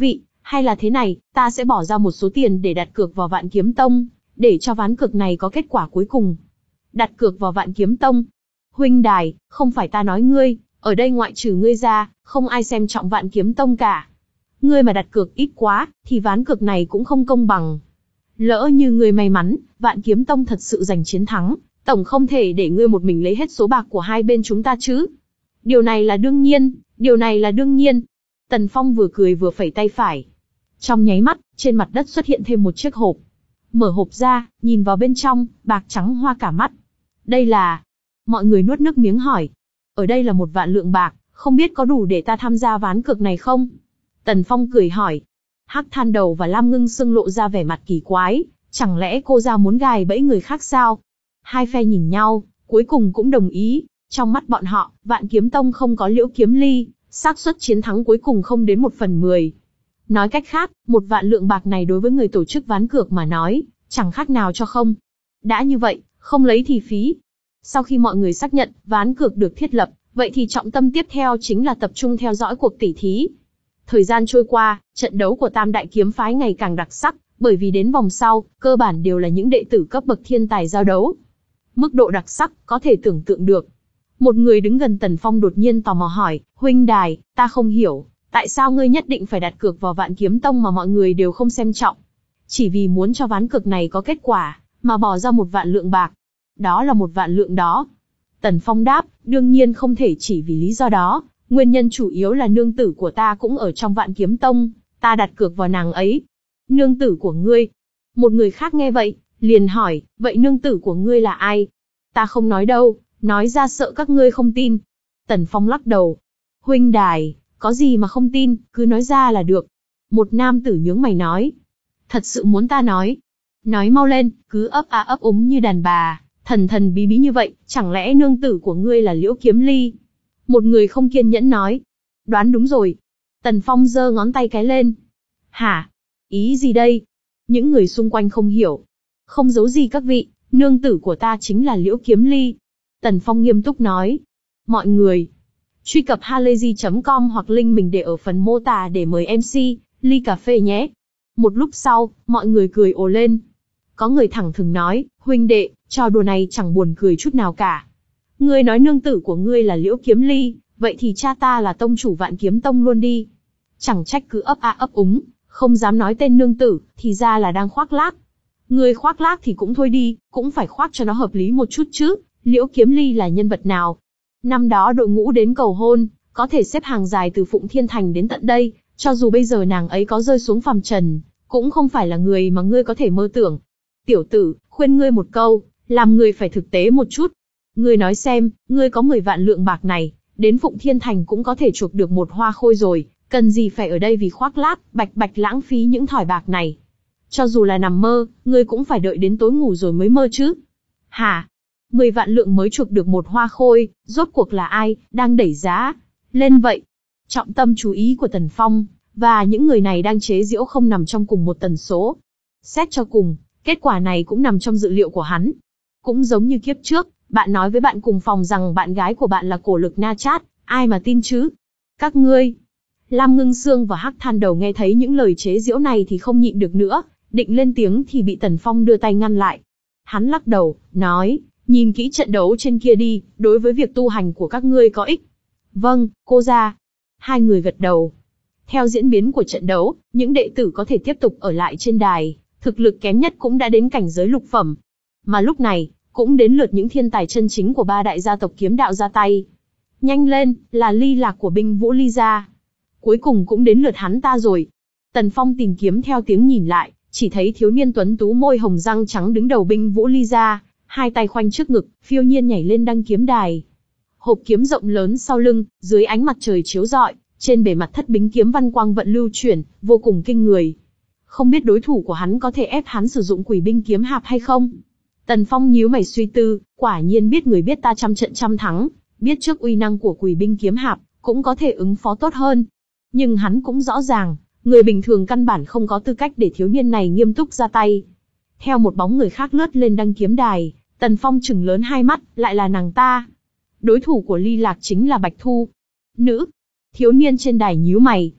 Hay là thế này, ta sẽ bỏ ra một số tiền để đặt cược vào Vạn Kiếm Tông, để cho ván cược này có kết quả cuối cùng. Đặt cược vào Vạn Kiếm Tông. Huynh đài, không phải ta nói ngươi, ở đây ngoại trừ ngươi ra, không ai xem trọng Vạn Kiếm Tông cả. Ngươi mà đặt cược ít quá, thì ván cược này cũng không công bằng. Lỡ như ngươi may mắn, Vạn Kiếm Tông thật sự giành chiến thắng, tổng không thể để ngươi một mình lấy hết số bạc của hai bên chúng ta chứ. Điều này là đương nhiên, điều này là đương nhiên. Tần Phong vừa cười vừa phẩy tay phải. Trong nháy mắt, trên mặt đất xuất hiện thêm một chiếc hộp. Mở hộp ra, nhìn vào bên trong, bạc trắng hoa cả mắt. Đây là... Mọi người nuốt nước miếng hỏi. Ở đây là một vạn lượng bạc, không biết có đủ để ta tham gia ván cược này không? Tần Phong cười hỏi. Hắc Than Đầu và Lam Ngưng Sương lộ ra vẻ mặt kỳ quái, chẳng lẽ cô ra muốn gài bẫy người khác sao? Hai phe nhìn nhau, cuối cùng cũng đồng ý. Trong mắt bọn họ, Vạn Kiếm Tông không có Liễu Kiếm Ly, xác suất chiến thắng cuối cùng không đến một phần mười. Nói cách khác, một vạn lượng bạc này đối với người tổ chức ván cược mà nói, chẳng khác nào cho không. Đã như vậy, không lấy thì phí. Sau khi mọi người xác nhận ván cược được thiết lập, vậy thì trọng tâm tiếp theo chính là tập trung theo dõi cuộc tỉ thí. Thời gian trôi qua, trận đấu của Tam Đại Kiếm Phái ngày càng đặc sắc, bởi vì đến vòng sau, cơ bản đều là những đệ tử cấp bậc thiên tài giao đấu. Mức độ đặc sắc, có thể tưởng tượng được. Một người đứng gần Tần Phong đột nhiên tò mò hỏi, huynh đài, ta không hiểu, tại sao ngươi nhất định phải đặt cược vào Vạn Kiếm Tông mà mọi người đều không xem trọng? Chỉ vì muốn cho ván cược này có kết quả, mà bỏ ra một vạn lượng bạc. Đó là một vạn lượng đó. Tần Phong đáp, đương nhiên không thể chỉ vì lý do đó, nguyên nhân chủ yếu là nương tử của ta cũng ở trong Vạn Kiếm Tông, ta đặt cược vào nàng ấy. Nương tử của ngươi? Một người khác nghe vậy, liền hỏi, vậy nương tử của ngươi là ai? Ta không nói đâu, nói ra sợ các ngươi không tin. Tần Phong lắc đầu. Huynh đài, có gì mà không tin, cứ nói ra là được. Một nam tử nhướng mày nói. Thật sự muốn ta nói. Nói mau lên, cứ ấp a ấp úng như đàn bà, thần thần bí bí như vậy, chẳng lẽ nương tử của ngươi là Liễu Kiếm Ly? Một người không kiên nhẫn nói. Đoán đúng rồi. Tần Phong giơ ngón tay cái lên. Hả? Ý gì đây? Những người xung quanh không hiểu. Không giấu gì các vị, nương tử của ta chính là Liễu Kiếm Ly. Tần Phong nghiêm túc nói. Mọi người, truy cập halayzi chấm com hoặc link mình để ở phần mô tả để mời em xê, ly cà phê nhé. Một lúc sau, mọi người cười ồ lên. Có người thẳng thừng nói, huynh đệ, trò đùa này chẳng buồn cười chút nào cả. Ngươi nói nương tử của ngươi là Liễu Kiếm Ly, vậy thì cha ta là tông chủ Vạn Kiếm Tông luôn đi. Chẳng trách cứ ấp a ấp úng, không dám nói tên nương tử, thì ra là đang khoác lác. Ngươi khoác lác thì cũng thôi đi, cũng phải khoác cho nó hợp lý một chút chứ. Liễu Kiếm Ly là nhân vật nào? Năm đó đội ngũ đến cầu hôn, có thể xếp hàng dài từ Phụng Thiên Thành đến tận đây, cho dù bây giờ nàng ấy có rơi xuống phàm trần, cũng không phải là người mà ngươi có thể mơ tưởng. Tiểu tử, khuyên ngươi một câu, làm người phải thực tế một chút. Ngươi nói xem, ngươi có mười vạn lượng bạc này, đến Phụng Thiên Thành cũng có thể chuộc được một hoa khôi rồi, cần gì phải ở đây vì khoác lác, bạch bạch lãng phí những thỏi bạc này. Cho dù là nằm mơ, ngươi cũng phải đợi đến tối ngủ rồi mới mơ chứ. Hả? Mười vạn lượng mới chuộc được một hoa khôi, rốt cuộc là ai, đang đẩy giá lên vậy? Trọng tâm chú ý của Tần Phong, và những người này đang chế giễu không nằm trong cùng một tần số. Xét cho cùng, kết quả này cũng nằm trong dự liệu của hắn. Cũng giống như kiếp trước, bạn nói với bạn cùng phòng rằng bạn gái của bạn là Cổ Lực Na Chát, ai mà tin chứ? Các ngươi. Lam Ngưng Sương và Hắc Than Đầu nghe thấy những lời chế giễu này thì không nhịn được nữa, định lên tiếng thì bị Tần Phong đưa tay ngăn lại. Hắn lắc đầu, nói, nhìn kỹ trận đấu trên kia đi, đối với việc tu hành của các ngươi có ích. Vâng, cô gia. Hai người gật đầu. Theo diễn biến của trận đấu, những đệ tử có thể tiếp tục ở lại trên đài, thực lực kém nhất cũng đã đến cảnh giới lục phẩm. Mà lúc này, cũng đến lượt những thiên tài chân chính của ba đại gia tộc kiếm đạo ra tay. Nhanh lên, là Ly Lạc của Binh Vũ Ly gia. Cuối cùng cũng đến lượt hắn ta rồi. Tần Phong tìm kiếm theo tiếng nhìn lại, chỉ thấy thiếu niên tuấn tú môi hồng răng trắng đứng đầu Binh Vũ Ly gia, hai tay khoanh trước ngực, phiêu nhiên nhảy lên đăng kiếm đài. Hộp kiếm rộng lớn sau lưng, dưới ánh mặt trời chiếu rọi, trên bề mặt thất bính kiếm văn quang vận lưu chuyển, vô cùng kinh người. Không biết đối thủ của hắn có thể ép hắn sử dụng Quỷ Binh kiếm hạp hay không? Tần Phong nhíu mày suy tư, quả nhiên biết người biết ta trăm trận trăm thắng, biết trước uy năng của Quỷ Binh kiếm hạp, cũng có thể ứng phó tốt hơn. Nhưng hắn cũng rõ ràng, người bình thường căn bản không có tư cách để thiếu niên này nghiêm túc ra tay. Theo một bóng người khác lướt lên đăng kiếm đài, Tần Phong trừng lớn hai mắt, lại là nàng ta. Đối thủ của Ly Lạc chính là Bạch Thu. Nữ. Thiếu niên trên đài nhíu mày.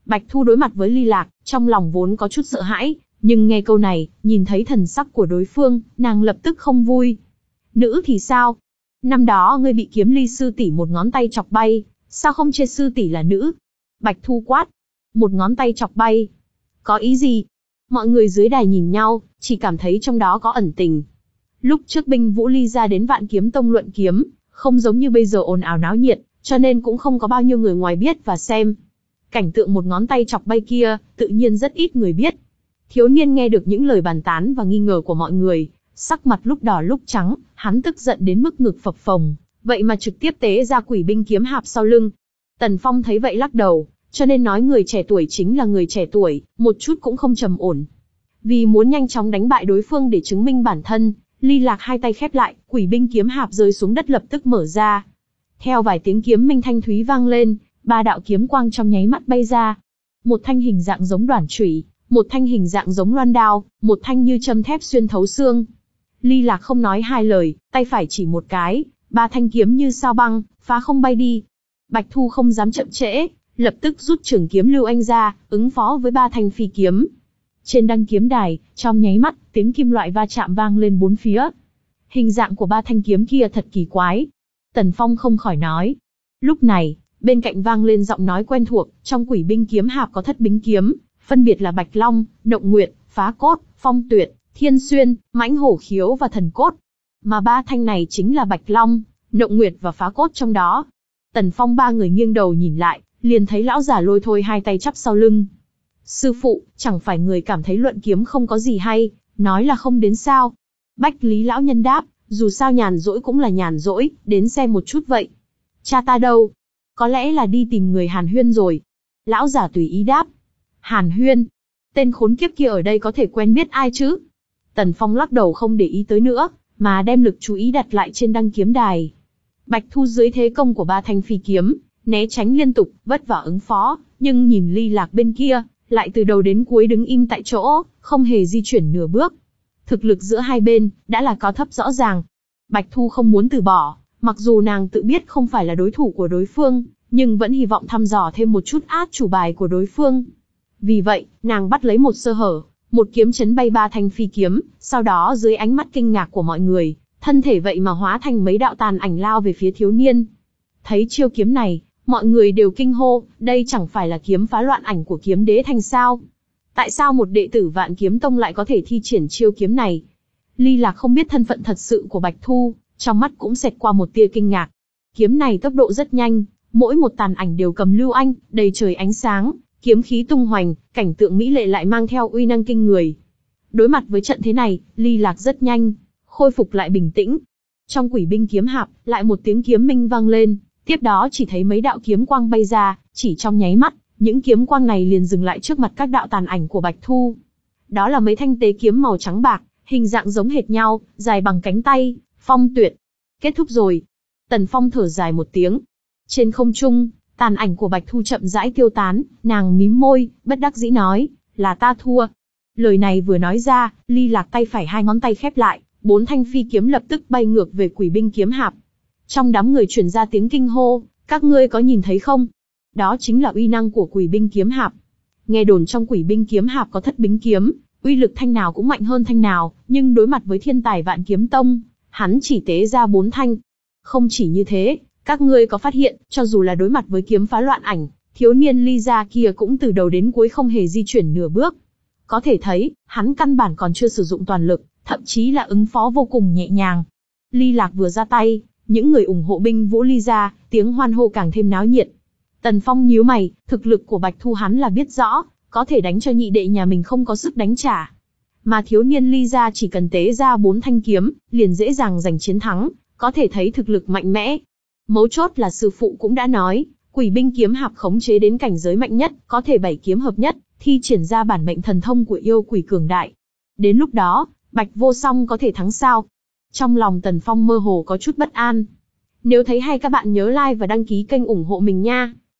Bạch Thu đối mặt với Ly Lạc, trong lòng vốn có chút sợ hãi, nhưng nghe câu này, nhìn thấy thần sắc của đối phương, nàng lập tức không vui. Nữ thì sao? Năm đó ngươi bị Kiếm Ly sư tỷ một ngón tay chọc bay, sao không chê sư tỷ là nữ? Bạch Thu quát. Một ngón tay chọc bay. Có ý gì? Mọi người dưới đài nhìn nhau, chỉ cảm thấy trong đó có ẩn tình. Lúc trước binh Vũ Ly ra đến Vạn Kiếm Tông luận kiếm, không giống như bây giờ ồn ào náo nhiệt, cho nên cũng không có bao nhiêu người ngoài biết và xem. Cảnh tượng một ngón tay chọc bay kia, tự nhiên rất ít người biết. Thiếu niên nghe được những lời bàn tán và nghi ngờ của mọi người, sắc mặt lúc đỏ lúc trắng, hắn tức giận đến mức ngực phập phồng, vậy mà trực tiếp tế ra quỷ binh kiếm hạp sau lưng. Tần Phong thấy vậy lắc đầu, cho nên nói người trẻ tuổi chính là người trẻ tuổi, một chút cũng không trầm ổn. Vì muốn nhanh chóng đánh bại đối phương để chứng minh bản thân, Ly Lạc hai tay khép lại, quỷ binh kiếm hạp rơi xuống đất lập tức mở ra. Theo vài tiếng kiếm minh thanh thúy vang lên, ba đạo kiếm quang trong nháy mắt bay ra. Một thanh hình dạng giống đoản chủy, một thanh hình dạng giống loan đao, một thanh như châm thép xuyên thấu xương. Ly Lạc không nói hai lời, tay phải chỉ một cái, ba thanh kiếm như sao băng, phá không bay đi. Bạch Thu không dám chậm trễ, lập tức rút trường kiếm Lưu Anh ra, ứng phó với ba thanh phi kiếm. Trên đăng kiếm đài, trong nháy mắt, tiếng kim loại va chạm vang lên bốn phía. Hình dạng của ba thanh kiếm kia thật kỳ quái. Tần Phong không khỏi nói. Lúc này, bên cạnh vang lên giọng nói quen thuộc, trong quỷ binh kiếm hạp có thất bính kiếm, phân biệt là Bạch Long, Động Nguyệt, Phá Cốt, Phong Tuyệt, Thiên Xuyên, Mãnh Hổ Khiếu và Thần Cốt. Mà ba thanh này chính là Bạch Long, Động Nguyệt và Phá Cốt trong đó. Tần Phong ba người nghiêng đầu nhìn lại, liền thấy lão giả Lôi Thôi hai tay chắp sau lưng. Sư phụ, chẳng phải người cảm thấy luận kiếm không có gì hay, nói là không đến sao? Bách Lý lão nhân đáp, dù sao nhàn rỗi cũng là nhàn rỗi, đến xem một chút vậy. Cha ta đâu? Có lẽ là đi tìm người Hàn Huyên rồi. Lão giả tùy ý đáp. Hàn Huyên? Tên khốn kiếp kia ở đây có thể quen biết ai chứ? Tần Phong lắc đầu không để ý tới nữa, mà đem lực chú ý đặt lại trên đăng kiếm đài. Bạch Thu dưới thế công của ba thanh phi kiếm, né tránh liên tục, vất vả ứng phó, nhưng nhìn Ly Lạc bên kia, lại từ đầu đến cuối đứng im tại chỗ, không hề di chuyển nửa bước. Thực lực giữa hai bên, đã là cao thấp rõ ràng. Bạch Thu không muốn từ bỏ, mặc dù nàng tự biết không phải là đối thủ của đối phương, nhưng vẫn hy vọng thăm dò thêm một chút át chủ bài của đối phương. Vì vậy, nàng bắt lấy một sơ hở, một kiếm chấn bay ba thanh phi kiếm, sau đó dưới ánh mắt kinh ngạc của mọi người, thân thể vậy mà hóa thành mấy đạo tàn ảnh lao về phía thiếu niên. Thấy chiêu kiếm này, mọi người đều kinh hô, đây chẳng phải là kiếm phá loạn ảnh của Kiếm Đế Thành sao? Tại sao một đệ tử Vạn Kiếm Tông lại có thể thi triển chiêu kiếm này? Ly Lạc không biết thân phận thật sự của Bạch Thu, trong mắt cũng xẹt qua một tia kinh ngạc. Kiếm này tốc độ rất nhanh, mỗi một tàn ảnh đều cầm lưu anh, đầy trời ánh sáng, kiếm khí tung hoành, cảnh tượng mỹ lệ lại mang theo uy năng kinh người. Đối mặt với trận thế này, Ly Lạc rất nhanh, khôi phục lại bình tĩnh. Trong quỷ binh kiếm hạp, lại một tiếng kiếm minh vang lên, tiếp đó chỉ thấy mấy đạo kiếm quang bay ra, chỉ trong nháy mắt, những kiếm quang này liền dừng lại trước mặt các đạo tàn ảnh của Bạch Thu. Đó là mấy thanh tế kiếm màu trắng bạc, hình dạng giống hệt nhau, dài bằng cánh tay. Phong Tuyệt. Kết thúc rồi. Tần Phong thở dài một tiếng. Trên không trung, tàn ảnh của Bạch Thu chậm rãi tiêu tán, nàng mím môi, bất đắc dĩ nói, là ta thua. Lời này vừa nói ra, Ly Lạc tay phải hai ngón tay khép lại, bốn thanh phi kiếm lập tức bay ngược về quỷ binh kiếm hạp. Trong đám người truyền ra tiếng kinh hô, các ngươi có nhìn thấy không? Đó chính là uy năng của quỷ binh kiếm hạp. Nghe đồn trong quỷ binh kiếm hạp có thất bính kiếm, uy lực thanh nào cũng mạnh hơn thanh nào, nhưng đối mặt với thiên tài Vạn Kiếm Tông, hắn chỉ tế ra bốn thanh. Không chỉ như thế, các ngươi có phát hiện, cho dù là đối mặt với kiếm phá loạn ảnh, thiếu niên Ly gia kia cũng từ đầu đến cuối không hề di chuyển nửa bước. Có thể thấy, hắn căn bản còn chưa sử dụng toàn lực, thậm chí là ứng phó vô cùng nhẹ nhàng. Ly Lạc vừa ra tay, những người ủng hộ binh Vũ Ly gia, tiếng hoan hô càng thêm náo nhiệt. Tần Phong nhíu mày, thực lực của Bạch Thu hắn là biết rõ, có thể đánh cho nhị đệ nhà mình không có sức đánh trả. Mà thiếu niên Ly gia chỉ cần tế ra bốn thanh kiếm, liền dễ dàng giành chiến thắng, có thể thấy thực lực mạnh mẽ. Mấu chốt là sư phụ cũng đã nói, quỷ binh kiếm hạp khống chế đến cảnh giới mạnh nhất, có thể bảy kiếm hợp nhất, thi triển ra bản mệnh thần thông của yêu quỷ cường đại. Đến lúc đó, Bạch Vô Song có thể thắng sao? Trong lòng Tần Phong mơ hồ có chút bất an. Nếu thấy hay các bạn nhớ like và đăng ký kênh ủng hộ mình nha.